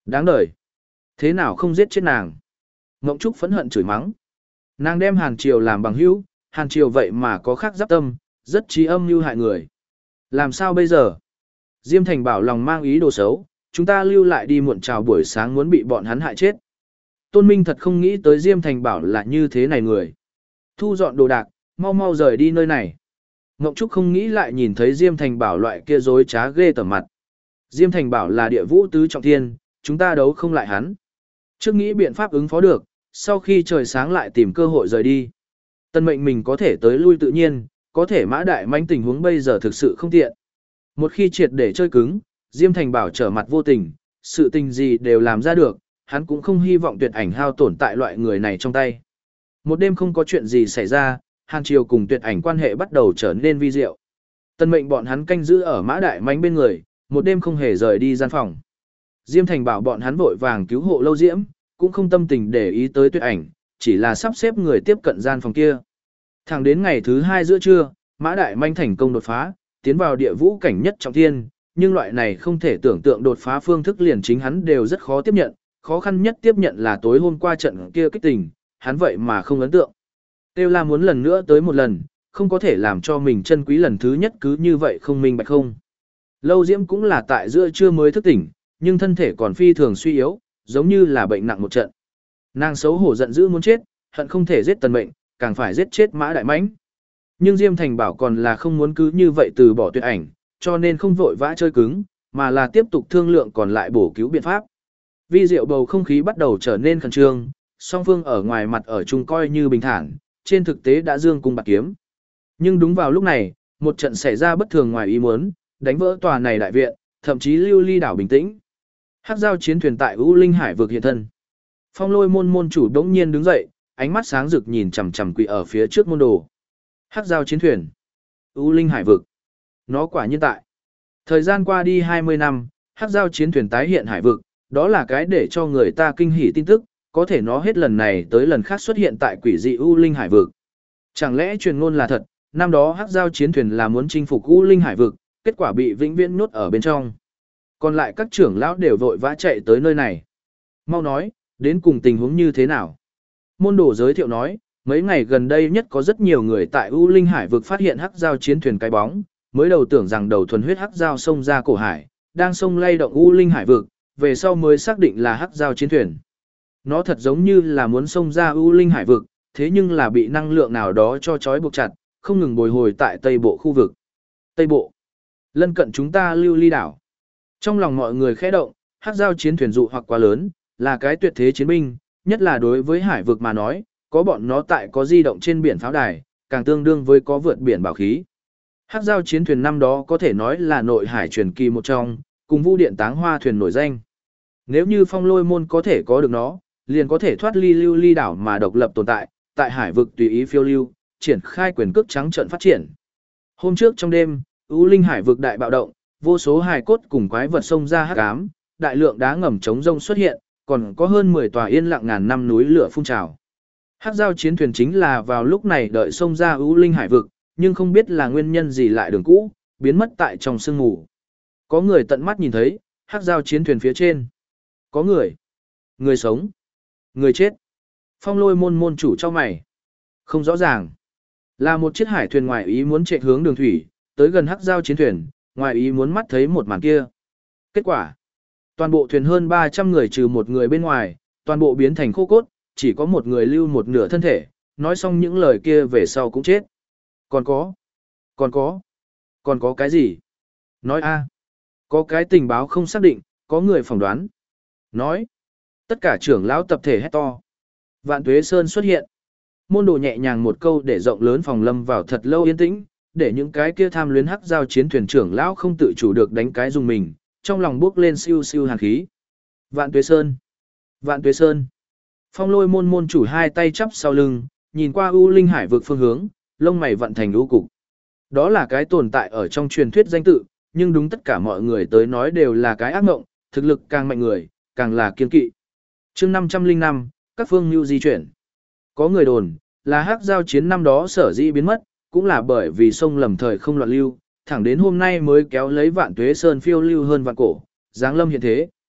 Đáng đời. Thế nào không giết chết nàng? Ngộng Trúc phẫn hận chửi mắng. Nàng đem Hàn Triều làm bằng hữu, Hàn Triều vậy mà có khác giáp tâm, rất trí âm mưu hại người. Làm sao bây giờ? Diêm Thành bảo lòng mang ý đồ xấu, chúng ta lưu lại đi muộn chào buổi sáng muốn bị bọn hắn hại chết. Tôn Minh thật không nghĩ tới Diêm Thành bảo là như thế này người. Thu dọn đồ đạc, mau mau rời đi nơi này. Ngộng Trúc không nghĩ lại nhìn thấy Diêm Thành bảo loại kia dối trá ghê tởm mặt. Diêm Thành bảo là địa vũ tứ trọng thiên, chúng ta đấu không lại hắn. Trước nghĩ biện pháp ứng phó được, sau khi trời sáng lại tìm cơ hội rời đi. Tân mệnh mình có thể tới lui tự nhiên, có thể mã đại manh tình huống bây giờ thực sự không tiện. Một khi triệt để chơi cứng, Diêm Thành bảo trở mặt vô tình, sự tình gì đều làm ra được, hắn cũng không hy vọng tuyệt ảnh hao tổn tại loại người này trong tay. Một đêm không có chuyện gì xảy ra, Hàn Triều cùng tuyệt ảnh quan hệ bắt đầu trở nên vi diệu. Tân mệnh bọn hắn canh giữ ở mã đại manh bên người, một đêm không hề rời đi gian phòng. Diêm Thành bảo bọn hắn vội vàng cứu hộ Lâu Diễm, cũng không tâm tình để ý tới tuyệt ảnh, chỉ là sắp xếp người tiếp cận gian phòng kia. Thẳng đến ngày thứ hai giữa trưa, Mã Đại Manh thành công đột phá, tiến vào địa vũ cảnh nhất trọng thiên, nhưng loại này không thể tưởng tượng đột phá phương thức liền chính hắn đều rất khó tiếp nhận, khó khăn nhất tiếp nhận là tối hôm qua trận kia kích tình, hắn vậy mà không ấn tượng. Têu La muốn lần nữa tới một lần, không có thể làm cho mình chân quý lần thứ nhất cứ như vậy không minh bạch không. Lâu Diễm cũng là tại giữa trưa mới thức tỉnh, nhưng thân thể còn phi thường suy yếu, giống như là bệnh nặng một trận. Nàng xấu hổ giận dữ muốn chết, hận không thể giết Tần Mệnh, càng phải giết chết Mã Đại Mãnh. Nhưng Diêm Thành bảo còn là không muốn cứ như vậy từ bỏ tuyệt ảnh, cho nên không vội vã chơi cứng, mà là tiếp tục thương lượng còn lại bổ cứu biện pháp. Vi diệu bầu không khí bắt đầu trở nên khẩn trương, song phương ở ngoài mặt ở chung coi như bình thản, trên thực tế đã dương cung bạc kiếm. Nhưng đúng vào lúc này, một trận xảy ra bất thường ngoài ý muốn, đánh vỡ tòa này đại viện, thậm chí lưu ly đảo bình tĩnh. Hắc giao chiến thuyền tại U Linh Hải vực hiện thân. Phong Lôi môn môn chủ đống nhiên đứng dậy, ánh mắt sáng rực nhìn chằm chằm quỷ ở phía trước môn đồ. Hắc giao chiến thuyền, U Linh Hải vực. Nó quả nhiên tại. Thời gian qua đi hai mươi năm, Hắc giao chiến thuyền tái hiện hải vực, đó là cái để cho người ta kinh hỉ tin tức, có thể nó hết lần này tới lần khác xuất hiện tại quỷ dị U Linh Hải vực. Chẳng lẽ truyền ngôn là thật, năm đó Hắc giao chiến thuyền là muốn chinh phục U Linh Hải vực, kết quả bị vĩnh viễn nhốt ở bên trong. Còn lại các trưởng lão đều vội vã chạy tới nơi này. Mau nói, đến cùng tình huống như thế nào? Môn đồ giới thiệu nói, mấy ngày gần đây nhất có rất nhiều người tại U Linh Hải vực phát hiện hắc giao chiến thuyền cái bóng, mới đầu tưởng rằng đầu thuần huyết hắc giao xông ra cổ hải, đang xông lay động U Linh Hải vực, về sau mới xác định là hắc giao chiến thuyền. Nó thật giống như là muốn xông ra U Linh Hải vực, thế nhưng là bị năng lượng nào đó cho trói buộc chặt, không ngừng bồi hồi tại Tây Bộ khu vực. Tây Bộ, lân cận chúng ta lưu ly đảo. Trong lòng mọi người khẽ động, hắc giao chiến thuyền dụ hoặc quá lớn, là cái tuyệt thế chiến binh, nhất là đối với hải vực mà nói, có bọn nó tại có di động trên biển pháo đài, càng tương đương với có vượt biển bảo khí. Hắc giao chiến thuyền năm đó có thể nói là nội hải truyền kỳ một trong, cùng Vu điện táng hoa thuyền nổi danh. Nếu như Phong Lôi môn có thể có được nó, liền có thể thoát ly lưu ly đảo mà độc lập tồn tại, tại hải vực tùy ý phiêu lưu, triển khai quyền cước trắng trợn phát triển. Hôm trước trong đêm, U Linh Hải vực đại bạo động, vô số hài cốt cùng quái vật xông ra hắc ám, đại lượng đá ngầm chống rông xuất hiện, còn có hơn mười tòa yên lặng ngàn năm núi lửa phun trào. Hắc giao chiến thuyền chính là vào lúc này đợi xông ra U Linh Hải vực, nhưng không biết là nguyên nhân gì lại đường cũ, biến mất tại trong sương mù. Có người tận mắt nhìn thấy, hắc giao chiến thuyền phía trên. Có người. Người sống. Người chết. Phong Lôi môn môn chủ cho mày. Không rõ ràng. Là một chiếc hải thuyền ngoài ý muốn chạy hướng đường thủy, tới gần hắc giao chiến thuyền, ngoài ý muốn mắt thấy một màn kia. Kết quả. Toàn bộ thuyền hơn ba trăm người trừ một người bên ngoài, toàn bộ biến thành khô cốt, chỉ có một người lưu một nửa thân thể, nói xong những lời kia về sau cũng chết. Còn có. Còn có. Còn có cái gì? Nói a. Có cái tình báo không xác định, có người phỏng đoán. Nói. Tất cả trưởng lão tập thể hét to. Vạn Tuế Sơn xuất hiện. Môn đồ nhẹ nhàng một câu để rộng lớn phòng lâm vào thật lâu yên tĩnh, để những cái kia tham luyến hắc giao chiến thuyền trưởng lão không tự chủ được đánh cái dùng mình, trong lòng bước lên siêu siêu hàn khí. Vạn Tuế Sơn. Vạn Tuế Sơn. Phong Lôi môn môn chủ hai tay chắp sau lưng, nhìn qua U Linh Hải vực phương hướng, lông mày vận thành u cục. Đó là cái tồn tại ở trong truyền thuyết danh tự, nhưng đúng tất cả mọi người tới nói đều là cái ác mộng, thực lực càng mạnh người, càng là kiên kỵ. Chương năm trăm lẻ năm, các phương nhu di chuyển. Có người đồn, là hắc giao chiến năm đó sở dĩ biến mất, cũng là bởi vì sông lầm thời không loạn lưu, thẳng đến hôm nay mới kéo lấy Vạn Tuế Sơn phiêu lưu hơn vạn cổ, giáng lâm hiện thế.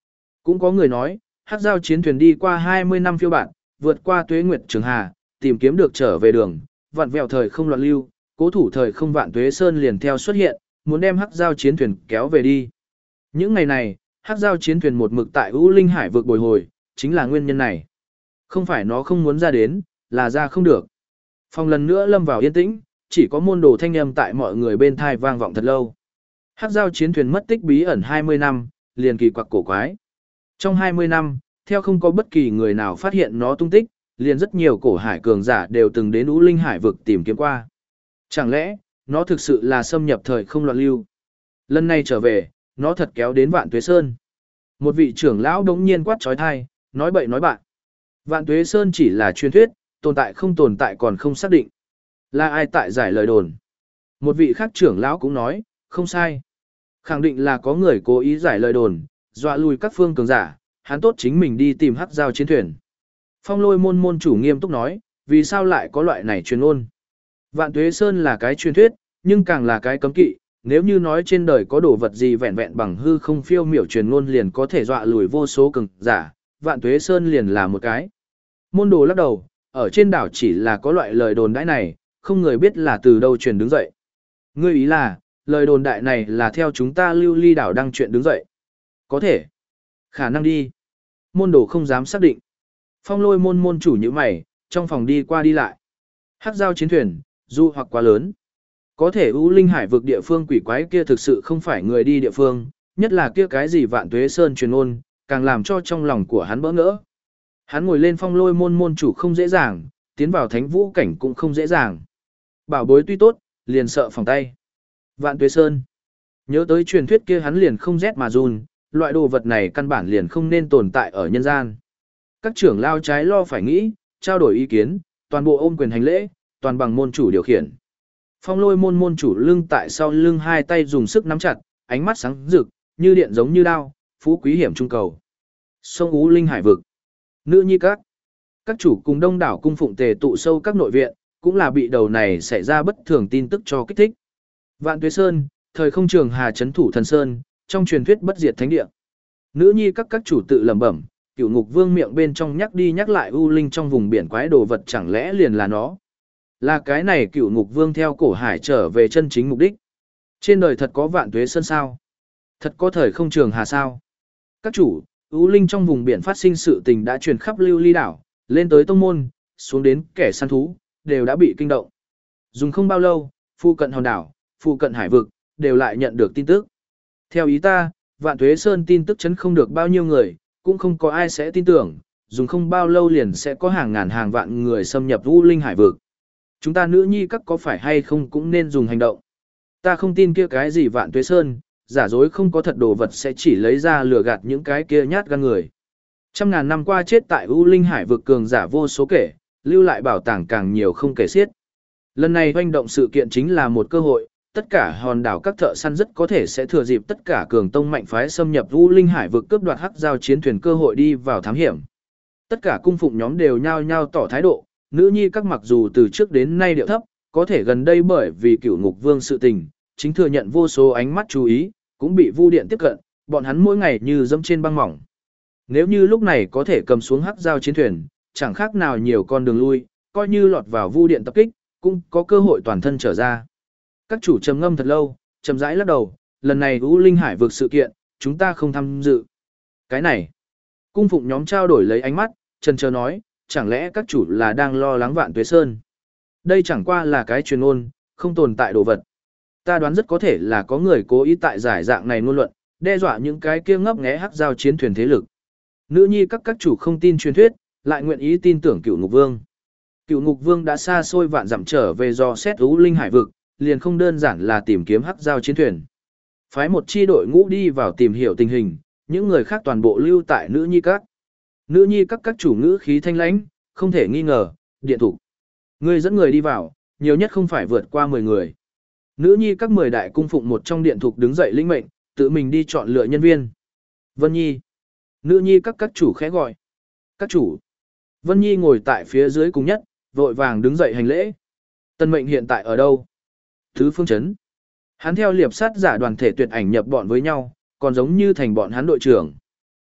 Cũng có người nói, hắc giao chiến thuyền đi qua hai mươi năm phiêu bạt, vượt qua tuế nguyệt trường hà, tìm kiếm được trở về đường, vặn vẹo thời không loạn lưu, cố thủ thời không vạn tuế sơn liền theo xuất hiện, muốn đem hắc giao chiến thuyền kéo về đi. Những ngày này, hắc giao chiến thuyền một mực tại U Linh Hải vực bồi hồi, chính là nguyên nhân này. Không phải nó không muốn ra đến, là ra không được. Phòng lần nữa lâm vào yên tĩnh, chỉ có môn đồ thanh âm tại mọi người bên thai vang vọng thật lâu. Hắc giao chiến thuyền mất tích bí ẩn hai mươi năm, liền kỳ quặc cổ quái. Trong hai mươi năm, theo không có bất kỳ người nào phát hiện nó tung tích, liền rất nhiều cổ hải cường giả đều từng đến U Linh Hải vực tìm kiếm qua. Chẳng lẽ, nó thực sự là xâm nhập thời không loạn lưu? Lần này trở về, nó thật kéo đến Vạn Tuế Sơn. Một vị trưởng lão đống nhiên quát trói thai, nói bậy nói bạn. Vạn Tuế Sơn chỉ là truyền thuyết, tồn tại không tồn tại còn không xác định. Là ai tại giải lời đồn? Một vị khác trưởng lão cũng nói, không sai. Khẳng định là có người cố ý giải lời đồn, dọa lùi các phương cường giả, hắn tốt chính mình đi tìm hắc giao chiến thuyền. Phong lôi môn môn chủ nghiêm túc nói, vì sao lại có loại này truyền ôn? Vạn Tuế Sơn là cái truyền thuyết, nhưng càng là cái cấm kỵ, nếu như nói trên đời có đồ vật gì vẹn vẹn bằng hư không phiêu miểu truyền ngôn liền có thể dọa lùi vô số cường giả, Vạn Tuế Sơn liền là một cái. Môn đồ lắc đầu, ở trên đảo chỉ là có loại lời đồn đãi này, không người biết là từ đâu truyền đứng dậy. Ngươi ý là, lời đồn đại này là theo chúng ta lưu ly đảo đăng chuyện đứng dậy. Có thể. Khả năng đi. Môn đồ không dám xác định. Phong lôi môn môn chủ như mày, trong phòng đi qua đi lại. Hắc giao chiến thuyền, du hoặc quá lớn. Có thể U Linh Hải vực địa phương quỷ quái kia thực sự không phải người đi địa phương, nhất là kia cái gì Vạn Tuế Sơn truyền ôn, càng làm cho trong lòng của hắn bỡ ngỡ. Hắn ngồi lên phong lôi môn môn chủ không dễ dàng, tiến vào thánh vũ cảnh cũng không dễ dàng. Bảo bối tuy tốt, liền sợ phòng tay. Vạn Tuế Sơn. Nhớ tới truyền thuyết kia hắn liền không rét mà run, loại đồ vật này căn bản liền không nên tồn tại ở nhân gian. Các trưởng lao trái lo phải nghĩ, trao đổi ý kiến, toàn bộ ôm quyền hành lễ, toàn bằng môn chủ điều khiển. Phong lôi môn môn chủ lưng tại sau lưng hai tay dùng sức nắm chặt, ánh mắt sáng rực, như điện giống như đao, phú quý hiểm trung cầu. Sông Ú Linh Hải vực. Nữ nhi các. Các chủ cùng đông đảo cung phụng tề tụ sâu các nội viện, cũng là bị đầu này xảy ra bất thường tin tức cho kích thích. Vạn Tuế Sơn, thời không trường hà chấn thủ thần sơn, trong truyền thuyết bất diệt thánh địa. Nữ nhi các các chủ tự lẩm bẩm, Cửu Ngục Vương miệng bên trong nhắc đi nhắc lại U Linh trong vùng biển quái đồ vật chẳng lẽ liền là nó. Là cái này Cửu Ngục Vương theo cổ hải trở về chân chính mục đích. Trên đời thật có Vạn Tuế Sơn sao? Thật có thời không trường hà sao? Các chủ, U Linh trong vùng biển phát sinh sự tình đã truyền khắp lưu ly đảo, lên tới tông môn, xuống đến kẻ săn thú, đều đã bị kinh động. Dùng không bao lâu, phụ cận hòn đảo, phụ cận hải vực, đều lại nhận được tin tức. Theo ý ta, Vạn Tuế Sơn tin tức chấn không được bao nhiêu người, cũng không có ai sẽ tin tưởng, dùng không bao lâu liền sẽ có hàng ngàn hàng vạn người xâm nhập U Linh hải vực. Chúng ta nữ nhi các có phải hay không cũng nên dùng hành động. Ta không tin kia cái gì Vạn Tuế Sơn, giả dối không có thật đồ vật sẽ chỉ lấy ra lừa gạt những cái kia nhát gan người. Trăm ngàn năm qua chết tại U Linh hải vực cường giả vô số kể, lưu lại bảo tàng càng nhiều không kể xiết. Lần này hoành động sự kiện chính là một cơ hội, tất cả hòn đảo các thợ săn rất có thể sẽ thừa dịp tất cả cường tông mạnh phái xâm nhập U Linh hải vực cướp đoạt hắc giao chiến thuyền cơ hội đi vào thám hiểm. Tất cả cung phụng nhóm đều nhao nhao tỏ thái độ, nữ nhi các mặc dù từ trước đến nay điệu thấp, có thể gần đây bởi vì Cửu Ngục Vương sự tình, chính thừa nhận vô số ánh mắt chú ý, cũng bị Vu Điện tiếp cận, bọn hắn mỗi ngày như dẫm trên băng mỏng. Nếu như lúc này có thể cầm xuống hắc giao chiến thuyền, chẳng khác nào nhiều con đường lui, coi như lọt vào Vu Điện tập kích, cũng có cơ hội toàn thân trở ra. Các chủ trầm ngâm thật lâu, chậm rãi lắc đầu, lần này U Linh hải vực sự kiện, chúng ta không tham dự. Cái này, cung phụng nhóm trao đổi lấy ánh mắt, chần chờ nói, chẳng lẽ các chủ là đang lo lắng Vạn Tuế Sơn? Đây chẳng qua là cái truyền ngôn, không tồn tại đồ vật. Ta đoán rất có thể là có người cố ý tại giải dạng này ngôn luận, đe dọa những cái kia ngấp nghé hắc giao chiến thuyền thế lực. Nữ nhi các các chủ không tin truyền thuyết, lại nguyện ý tin tưởng Cửu Ngục Vương. Cửu Ngục Vương đã xa xôi vạn dặm trở về do xét U Linh hải vực, liền không đơn giản là tìm kiếm hắc giao chiến thuyền. Phái một chi đội ngũ đi vào tìm hiểu tình hình, những người khác toàn bộ lưu tại nữ nhi các. Nữ nhi các các chủ ngữ khí thanh lãnh, không thể nghi ngờ, điện thủ. Người dẫn người đi vào, nhiều nhất không phải vượt qua mười người. Nữ nhi các mười đại cung phụng một trong điện thục đứng dậy lĩnh mệnh, tự mình đi chọn lựa nhân viên. Vân Nhi. Nữ nhi các các chủ khẽ gọi. Các chủ. Vân Nhi ngồi tại phía dưới cùng nhất, vội vàng đứng dậy hành lễ. Tân mệnh hiện tại ở đâu? Thứ phương chấn. Hắn theo liệp sát giả đoàn thể tuyệt ảnh nhập bọn với nhau, còn giống như thành bọn hắn đội trưởng.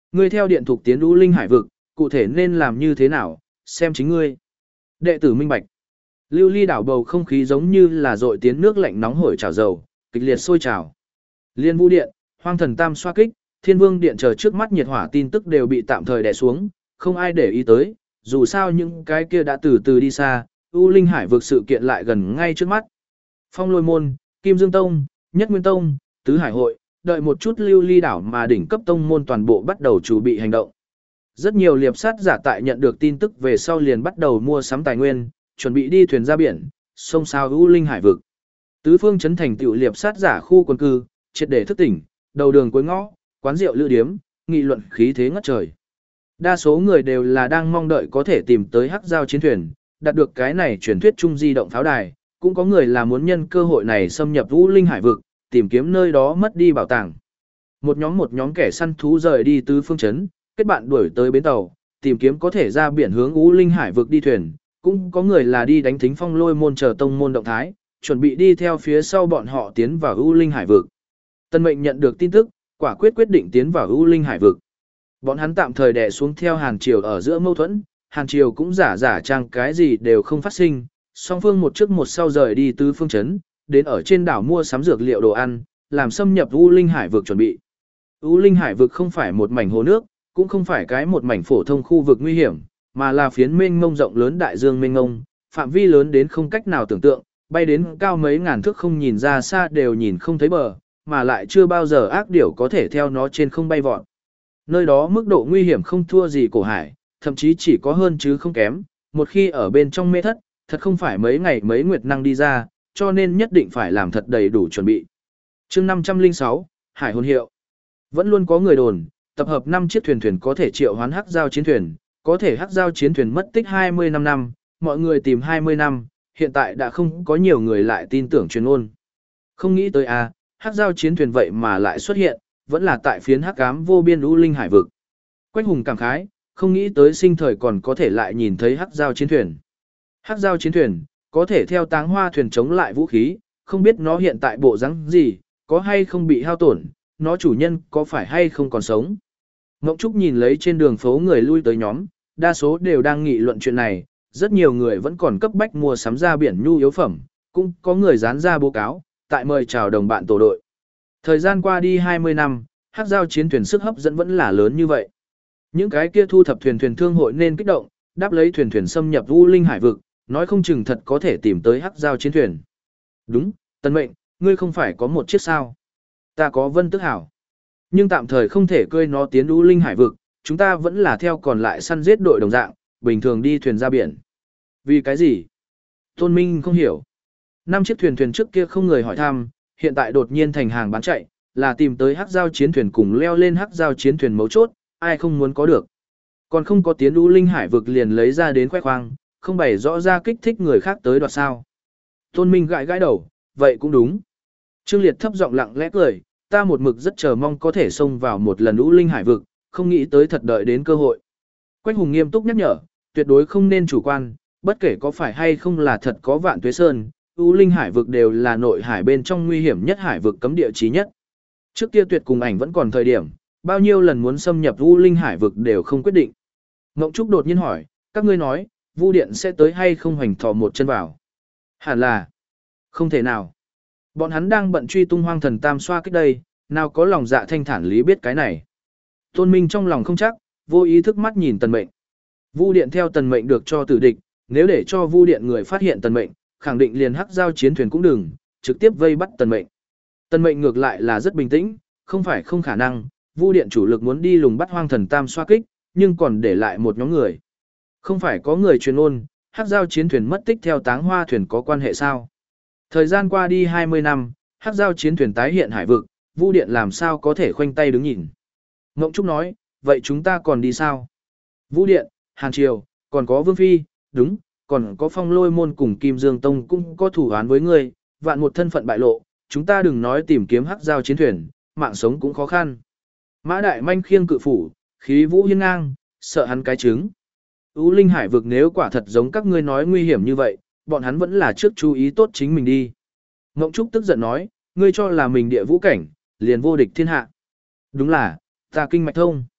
Ngươi theo điện thuộc tiến U Linh Hải vực, cụ thể nên làm như thế nào, xem chính ngươi. Đệ tử minh bạch. Lưu ly đảo bầu không khí giống như là dội tiến nước lạnh nóng hổi trào dầu, kịch liệt sôi trào. Liên Vũ Điện, Hoang Thần Tam xoa kích, Thiên Vương Điện chờ trước mắt nhiệt hỏa tin tức đều bị tạm thời đè xuống, không ai để ý tới, dù sao những cái kia đã từ từ đi xa, U Linh Hải vực sự kiện lại gần ngay trước mắt. Phong Lôi Môn, Kim Dương Tông, Nhất Nguyên Tông, Tứ Hải Hội, đợi một chút lưu ly đảo mà đỉnh cấp tông môn toàn bộ bắt đầu chuẩn bị hành động. Rất nhiều liệp sát giả tại nhận được tin tức về sau liền bắt đầu mua sắm tài nguyên, chuẩn bị đi thuyền ra biển, sông sao U Linh Hải vực. Tứ phương chấn thành tiểu liệp sát giả khu quân cư, triệt để thức tỉnh, đầu đường cuối ngõ, quán rượu lữ điếm, nghị luận khí thế ngất trời. Đa số người đều là đang mong đợi có thể tìm tới hắc giao chiến thuyền, đạt được cái này truyền thuyết trung di động pháo đài, cũng có người là muốn nhân cơ hội này xâm nhập U Linh Hải vực, tìm kiếm nơi đó mất đi bảo tàng. Một nhóm một nhóm kẻ săn thú rời đi tứ phương chấn, kết bạn đuổi tới bến tàu, tìm kiếm có thể ra biển hướng U Linh Hải vực đi thuyền, cũng có người là đi đánh thính Phong Lôi Môn chờ tông môn động thái, chuẩn bị đi theo phía sau bọn họ tiến vào U Linh Hải vực. Tân Mệnh nhận được tin tức, quả quyết quyết định tiến vào U Linh Hải vực. Bọn hắn tạm thời đè xuống theo Hàn Triều ở giữa mâu thuẫn, Hàn Triều cũng giả giả trang cái gì đều không phát sinh, song phương một trước một sau rời đi tứ phương chấn, đến ở trên đảo mua sắm dược liệu đồ ăn, làm xâm nhập U Linh Hải vực chuẩn bị. U Linh Hải vực không phải một mảnh hồ nước, cũng không phải cái một mảnh phổ thông khu vực nguy hiểm, mà là phiến mênh mông rộng lớn đại dương mênh mông, phạm vi lớn đến không cách nào tưởng tượng, bay đến cao mấy ngàn thước không nhìn ra xa đều nhìn không thấy bờ, mà lại chưa bao giờ ác điểu có thể theo nó trên không bay vọt. Nơi đó mức độ nguy hiểm không thua gì cổ hải, thậm chí chỉ có hơn chứ không kém, một khi ở bên trong mê thất, thật không phải mấy ngày mấy nguyệt năng đi ra, cho nên nhất định phải làm thật đầy đủ chuẩn bị. chương năm trăm lẻ sáu, Hải hồn hiệu. Vẫn luôn có người đồn, tập hợp năm chiếc thuyền thuyền có thể triệu hoán hắc giao chiến thuyền, có thể hắc giao chiến thuyền mất tích hai mươi năm năm, mọi người tìm hai mươi năm, hiện tại đã không có nhiều người lại tin tưởng truyền ôn. Không nghĩ tới à, hắc giao chiến thuyền vậy mà lại xuất hiện, vẫn là tại phiến hắc ám vô biên U Linh Hải vực. Quách Hùng cảm khái, không nghĩ tới sinh thời còn có thể lại nhìn thấy hắc giao chiến thuyền. Hắc giao chiến thuyền, có thể theo táng hoa thuyền chống lại vũ khí, không biết nó hiện tại bộ dáng gì, có hay không bị hao tổn, nó chủ nhân có phải hay không còn sống. Ngộng Trúc nhìn lấy trên đường phố người lui tới nhóm, đa số đều đang nghị luận chuyện này, rất nhiều người vẫn còn cấp bách mua sắm ra biển nhu yếu phẩm, cũng có người dán ra báo cáo, tại mời chào đồng bạn tổ đội. Thời gian qua đi hai mươi năm, hắc giao chiến thuyền sức hấp dẫn vẫn là lớn như vậy. Những cái kia thu thập thuyền thuyền thương hội nên kích động, đáp lấy thuyền thuyền xâm nhập U Linh Hải vực, nói không chừng thật có thể tìm tới hắc giao chiến thuyền. Đúng, Tân Mệnh, ngươi không phải có một chiếc sao? Ta có Vân Tức Hảo. Nhưng tạm thời không thể cơi nó tiến U Linh Hải vực, chúng ta vẫn là theo còn lại săn giết đội đồng dạng, bình thường đi thuyền ra biển. Vì cái gì? Tôn Minh không hiểu. Năm chiếc thuyền thuyền trước kia không người hỏi thăm, hiện tại đột nhiên thành hàng bán chạy, là tìm tới hắc giao chiến thuyền cùng leo lên hắc giao chiến thuyền mấu chốt, ai không muốn có được. Còn không có tiến U Linh Hải vực liền lấy ra đến khoe khoang, không bày rõ ra kích thích người khác tới đoạt sao. Tôn Minh gãi gãi đầu, vậy cũng đúng. Trương Liệt thấp giọng lặng lẽ cười, ta một mực rất chờ mong có thể xông vào một lần U Linh Hải vực, không nghĩ tới thật đợi đến cơ hội. Quách Hùng nghiêm túc nhắc nhở, tuyệt đối không nên chủ quan, bất kể có phải hay không là thật có Vạn Tuế Sơn, U Linh Hải vực đều là nội hải bên trong nguy hiểm nhất hải vực cấm địa chí nhất. Trước kia Tuyệt cùng ảnh vẫn còn thời điểm, bao nhiêu lần muốn xâm nhập U Linh Hải vực đều không quyết định. Ngộng Trúc đột nhiên hỏi, các ngươi nói, Vu Điện sẽ tới hay không hoành thò một chân vào? Hẳn là không thể nào. Bọn hắn đang bận truy tung Hoang Thần Tam xoa kích đây, nào có lòng dạ thanh thản lý biết cái này. Tôn Minh trong lòng không chắc, vô ý thức mắt nhìn Tần Mệnh. Vu Điện theo Tần Mệnh được cho tử địch, nếu để cho Vu Điện người phát hiện Tần Mệnh, khẳng định liền hắc giao chiến thuyền cũng đừng, trực tiếp vây bắt Tần Mệnh. Tần Mệnh ngược lại là rất bình tĩnh, không phải không khả năng, Vu Điện chủ lực muốn đi lùng bắt Hoang Thần Tam xoa kích, nhưng còn để lại một nhóm người. Không phải có người truyền ôn, hắc giao chiến thuyền mất tích theo táng hoa thuyền có quan hệ sao? Thời gian qua đi hai mươi năm, hắc giao chiến thuyền tái hiện hải vực, Vu Điện làm sao có thể khoanh tay đứng nhìn. Ngộng Trúc nói, vậy chúng ta còn đi sao? Vu Điện, Hàn Triều, còn có Vương Phi, đúng, còn có Phong Lôi Môn cùng Kim Dương Tông cũng có thủ án với ngươi, vạn một thân phận bại lộ, chúng ta đừng nói tìm kiếm hắc giao chiến thuyền, mạng sống cũng khó khăn. Mã Đại Manh khiêng cự phủ, khí vũ hiên ngang, sợ hắn cái trứng. U Linh Hải vực nếu quả thật giống các ngươi nói nguy hiểm như vậy, bọn hắn vẫn là trước chú ý tốt chính mình đi. Ngộng Trúc tức giận nói, ngươi cho là mình địa vũ cảnh, liền vô địch thiên hạ. Đúng là, ta kinh mạch thông.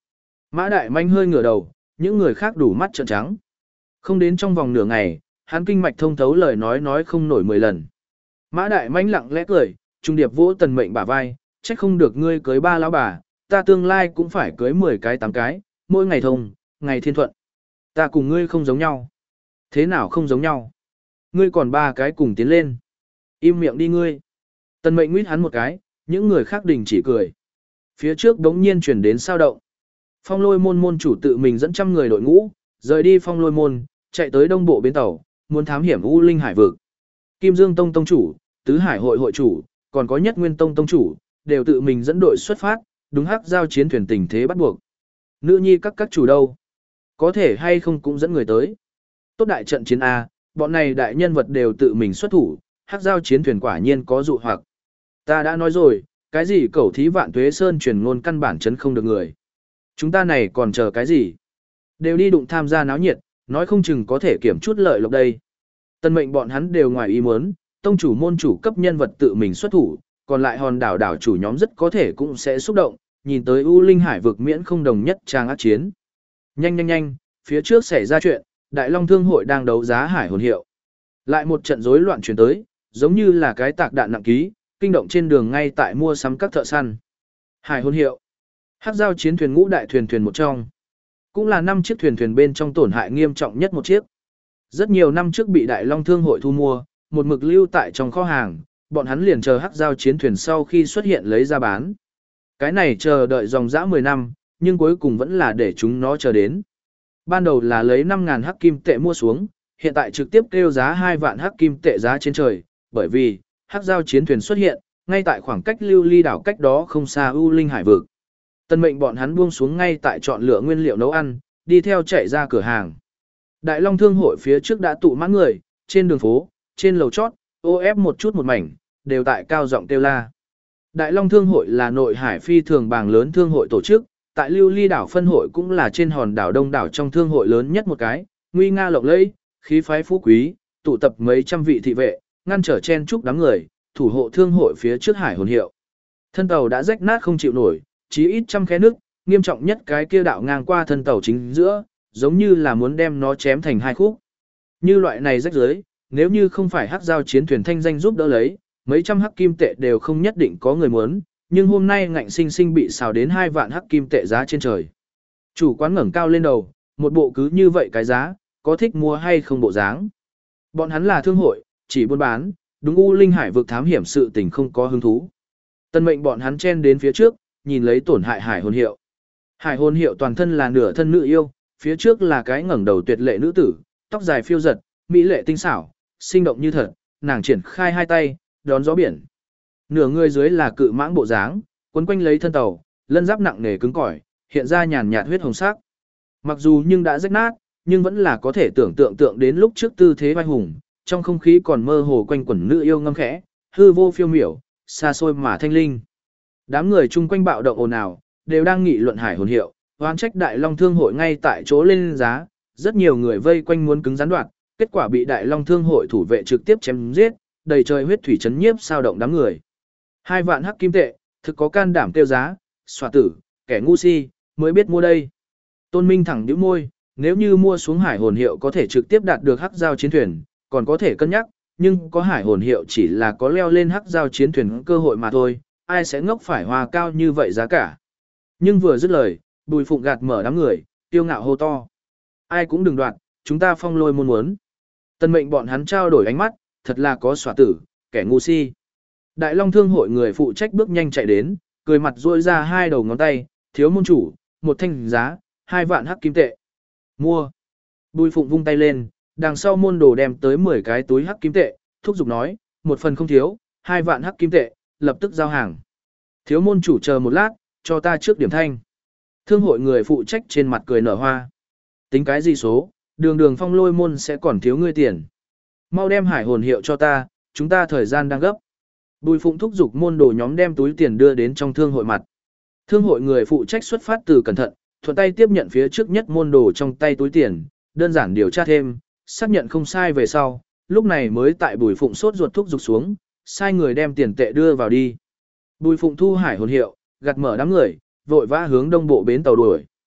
Mã Đại Manh hơi ngửa đầu, những người khác đủ mắt trợn trắng. Không đến trong vòng nửa ngày, hắn kinh mạch thông thấu lời nói nói không nổi mười lần. Mã Đại Manh lặng lẽ cười, trung điệp vỗ Tần Mệnh bả vai, trách không được ngươi cưới ba lão bà, ta tương lai cũng phải cưới mười cái tám cái, mỗi ngày thông, ngày thiên thuận. Ta cùng ngươi không giống nhau. Thế nào không giống nhau? Ngươi còn ba cái cùng tiến lên. Im miệng đi ngươi. Tần Mệnh nguyết hắn một cái, những người khác đình chỉ cười. Phía trước đống nhiên chuyển đến sao động. Phong lôi môn môn chủ tự mình dẫn trăm người đội ngũ, rời đi phong lôi môn, chạy tới đông bộ bến tàu, muốn thám hiểm U Linh Hải vực. Kim Dương Tông Tông chủ, Tứ Hải hội hội chủ, còn có Nhất Nguyên Tông Tông chủ, đều tự mình dẫn đội xuất phát, đúng hắc giao chiến thuyền tình thế bắt buộc. Nữ nhi các các chủ đâu? Có thể hay không cũng dẫn người tới. Tốt đại trận chiến A, bọn này đại nhân vật đều tự mình xuất thủ, hắc giao chiến thuyền quả nhiên có dụ hoặc. Ta đã nói rồi, cái gì cẩu thí vạn tuế sơn truyền ngôn căn bản chấn không được người. Chúng ta này còn chờ cái gì? Đều đi đụng tham gia náo nhiệt, nói không chừng có thể kiểm chút lợi lộc đây. Tân mệnh bọn hắn đều ngoài ý muốn, tông chủ môn chủ cấp nhân vật tự mình xuất thủ, còn lại hòn đảo đảo chủ nhóm rất có thể cũng sẽ xúc động, nhìn tới U Linh Hải vực miễn không đồng nhất trang ác chiến. Nhanh nhanh nhanh, phía trước xảy ra chuyện, Đại Long Thương hội đang đấu giá hải hồn hiệu. Lại một trận rối loạn chuyển tới, giống như là cái tạc đạn nặng ký, kinh động trên đường ngay tại mua sắm các thợ săn. Hải hồn hiệu. Hắc giao chiến thuyền ngũ đại thuyền thuyền một trong. Cũng là năm chiếc thuyền thuyền bên trong tổn hại nghiêm trọng nhất một chiếc. Rất nhiều năm trước bị Đại Long Thương hội thu mua, một mực lưu tại trong kho hàng, bọn hắn liền chờ hắc giao chiến thuyền sau khi xuất hiện lấy ra bán. Cái này chờ đợi dòng dã mười năm, nhưng cuối cùng vẫn là để chúng nó chờ đến. Ban đầu là lấy năm ngàn hắc kim tệ mua xuống, hiện tại trực tiếp kêu giá hai vạn hắc kim tệ giá trên trời, bởi vì hắc giao chiến thuyền xuất hiện, ngay tại khoảng cách lưu ly đảo cách đó không xa U Linh Hải vực. Tân mệnh bọn hắn buông xuống ngay tại chọn lựa nguyên liệu nấu ăn, đi theo chạy ra cửa hàng. Đại Long Thương hội phía trước đã tụ mãn người, trên đường phố, trên lầu chót, ô ép một chút một mảnh, đều tại cao giọng kêu la. Đại Long Thương hội là nội hải phi thường bảng lớn thương hội tổ chức, tại Lưu Ly đảo phân hội cũng là trên hòn đảo đông đảo trong thương hội lớn nhất một cái, nguy nga lộng lẫy, khí phái phú quý, tụ tập mấy trăm vị thị vệ, ngăn trở chen chúc đám người, thủ hộ thương hội phía trước hải hồn hiệu. Thân tàu đã rách nát không chịu nổi, chí ít trăm khe nước, nghiêm trọng nhất cái kia đạo ngang qua thân tàu chính giữa, giống như là muốn đem nó chém thành hai khúc. Như loại này rách dưới, nếu như không phải hắc giao chiến thuyền thanh danh giúp đỡ lấy, mấy trăm hắc kim tệ đều không nhất định có người muốn, nhưng hôm nay ngạnh sinh sinh bị xào đến hai vạn hắc kim tệ giá trên trời. Chủ quán ngẩng cao lên đầu, một bộ cứ như vậy cái giá, có thích mua hay không bộ dáng. Bọn hắn là thương hội, chỉ buôn bán, đúng U Linh Hải vực thám hiểm sự tình không có hứng thú. Tân mệnh bọn hắn chen đến phía trước, nhìn lấy tổn hại hải hồn hiệu. Hải hồn hiệu toàn thân là nửa thân nữ yêu, phía trước là cái ngẩng đầu tuyệt lệ nữ tử, tóc dài phiêu giật, mỹ lệ tinh xảo, sinh động như thật, nàng triển khai hai tay, đón gió biển. Nửa người dưới là cự mãng bộ dáng, quấn quanh lấy thân tàu, lân giáp nặng nề cứng cỏi, hiện ra nhàn nhạt huyết hồng sắc. Mặc dù nhưng đã rách nát, nhưng vẫn là có thể tưởng tượng tượng đến lúc trước tư thế vai hùng, trong không khí còn mơ hồ quanh quẩn nữ yêu ngâm khẽ, hư vô phiêu miểu, xa xôi mà thanh linh. Đám người chung quanh bạo động ồn ào, đều đang nghị luận hải hồn hiệu, oan trách Đại Long Thương hội ngay tại chỗ lên giá, rất nhiều người vây quanh muốn cứng rắn đoạt, kết quả bị Đại Long Thương hội thủ vệ trực tiếp chém giết, đầy trời huyết thủy chấn nhiếp sao động đám người. Hai vạn hắc kim tệ, thực có can đảm tiêu giá, xòa tử, kẻ ngu si, mới biết mua đây. Tôn Minh thẳng nhíu môi, nếu như mua xuống hải hồn hiệu có thể trực tiếp đạt được hắc giao chiến thuyền, còn có thể cân nhắc, nhưng có hải hồn hiệu chỉ là có leo lên hắc giao chiến thuyền cơ hội mà thôi, ai sẽ ngốc phải hoa cao như vậy giá cả. Nhưng vừa dứt lời, Bùi Phụng gạt mở đám người, tiêu ngạo hô to. Ai cũng đừng đoạt, chúng ta phong lôi môn muốn. Tân mệnh bọn hắn trao đổi ánh mắt, thật là có xỏa tử, kẻ ngu si. Đại Long Thương hội người phụ trách bước nhanh chạy đến, cười mặt duỗi ra hai đầu ngón tay, thiếu môn chủ, một thanh giá, hai vạn hắc kim tệ. Mua. Bùi Phụng vung tay lên, đằng sau môn đồ đem tới mười cái túi hắc kim tệ, thúc giục nói, một phần không thiếu, hai vạn hắc kim tệ, lập tức giao hàng. Thiếu môn chủ chờ một lát, cho ta trước điểm thanh. Thương hội người phụ trách trên mặt cười nở hoa. Tính cái gì số, đường đường phong lôi môn sẽ còn thiếu ngươi tiền. Mau đem hải hồn hiệu cho ta, chúng ta thời gian đang gấp. Bùi Phụng thúc giục môn đồ nhóm đem túi tiền đưa đến trong thương hội mặt. Thương hội người phụ trách xuất phát từ cẩn thận, thuận tay tiếp nhận phía trước nhất môn đồ trong tay túi tiền, đơn giản điều tra thêm, xác nhận không sai về sau, lúc này mới tại Bùi Phụng sốt ruột thúc giục xuống, sai người đem tiền tệ đưa vào đi. Bùi Phụng thu hải hồn hiệu, gạt mở đám người, vội vã hướng đông bộ bến tàu đuổi.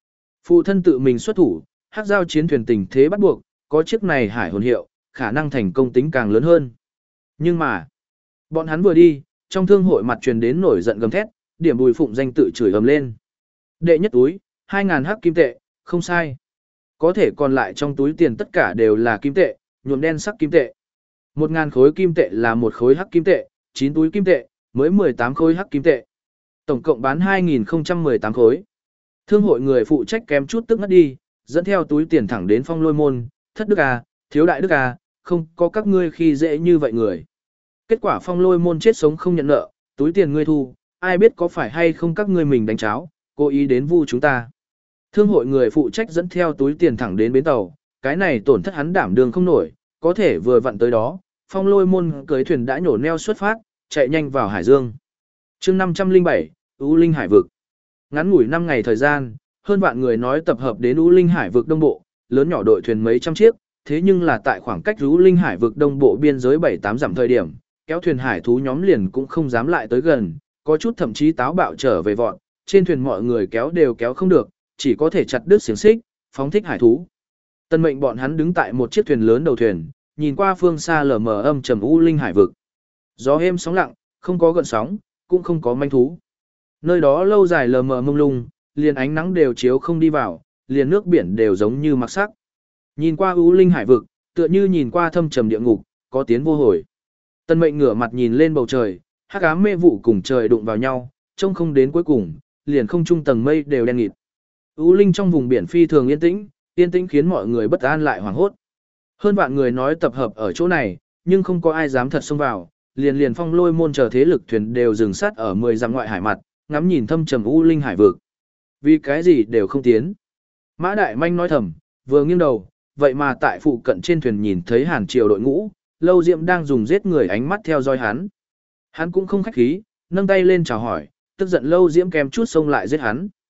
Phụ thân tự mình xuất thủ, hắc giao chiến thuyền tình thế bắt buộc, có chiếc này hải hồn hiệu, khả năng thành công tính càng lớn hơn. Nhưng mà, bọn hắn vừa đi, trong thương hội mặt truyền đến nổi giận gầm thét, điểm Bùi Phụng danh tự chửi ầm lên. Đệ nhất túi, hai ngàn hắc kim tệ, không sai. Có thể còn lại trong túi tiền tất cả đều là kim tệ, nhuộm đen sắc kim tệ. Một ngàn khối kim tệ là một khối hắc kim tệ, chín túi kim tệ, mới mười tám khối hắc kim tệ. Tổng cộng bán hai nghìn không trăm mười tám khối. Thương hội người phụ trách kém chút tức ngất đi, dẫn theo túi tiền thẳng đến Phong Lôi môn, thất đức à, thiếu đại đức à, không có các ngươi khi dễ như vậy người. Kết quả Phong Lôi môn chết sống không nhận nợ, túi tiền ngươi thu, ai biết có phải hay không các ngươi mình đánh cháo, cố ý đến vu chúng ta. Thương hội người phụ trách dẫn theo túi tiền thẳng đến bến tàu, cái này tổn thất hắn đảm đường không nổi, có thể vừa vặn tới đó, Phong Lôi môn cưới thuyền đã nhổ neo xuất phát, chạy nhanh vào Hải Dương. Chương năm trăm lẻ bảy, U Linh Hải vực. Ngắn ngủi năm ngày thời gian, hơn vạn người nói tập hợp đến U Linh Hải vực đông bộ, lớn nhỏ đội thuyền mấy trăm chiếc, thế nhưng là tại khoảng cách U Linh Hải vực đông bộ biên giới bảy tám dặm thời điểm, kéo thuyền hải thú nhóm liền cũng không dám lại tới gần, có chút thậm chí táo bạo trở về vọt, trên thuyền mọi người kéo đều kéo không được, chỉ có thể chặt đứt xiềng xích, phóng thích hải thú. Tân mệnh bọn hắn đứng tại một chiếc thuyền lớn đầu thuyền, nhìn qua phương xa lờ mờ âm trầm U Linh Hải vực. Gió êm sóng lặng, không có gợn sóng, cũng không có manh thú. Nơi đó lâu dài lờ mờ mông lung, liền ánh nắng đều chiếu không đi vào, liền nước biển đều giống như mặc sắc. Nhìn qua U Linh Hải vực, tựa như nhìn qua thâm trầm địa ngục, có tiến vô hồi. Tân mệnh ngửa mặt nhìn lên bầu trời, hắc ám mê vụ cùng trời đụng vào nhau, trông không đến cuối cùng, liền không trung tầng mây đều đen nghịt. U Linh trong vùng biển phi thường yên tĩnh, yên tĩnh khiến mọi người bất an lại hoảng hốt. Hơn vạn người nói tập hợp ở chỗ này, nhưng không có ai dám thật xông vào, liền liền Phong Lôi môn chờ thế lực thuyền đều dừng sát ở mười dặm ngoại hải mặt, ngắm nhìn thâm trầm U Linh Hải vực. Vì cái gì đều không tiến. Mã Đại Manh nói thầm, vừa nghiêng đầu, vậy mà tại phụ cận trên thuyền nhìn thấy Hàn Triều đội ngũ, Lâu Diệm đang dùng giết người ánh mắt theo dõi hắn. Hắn cũng không khách khí, nâng tay lên chào hỏi, tức giận Lâu Diễm kèm chút xông lại giết hắn.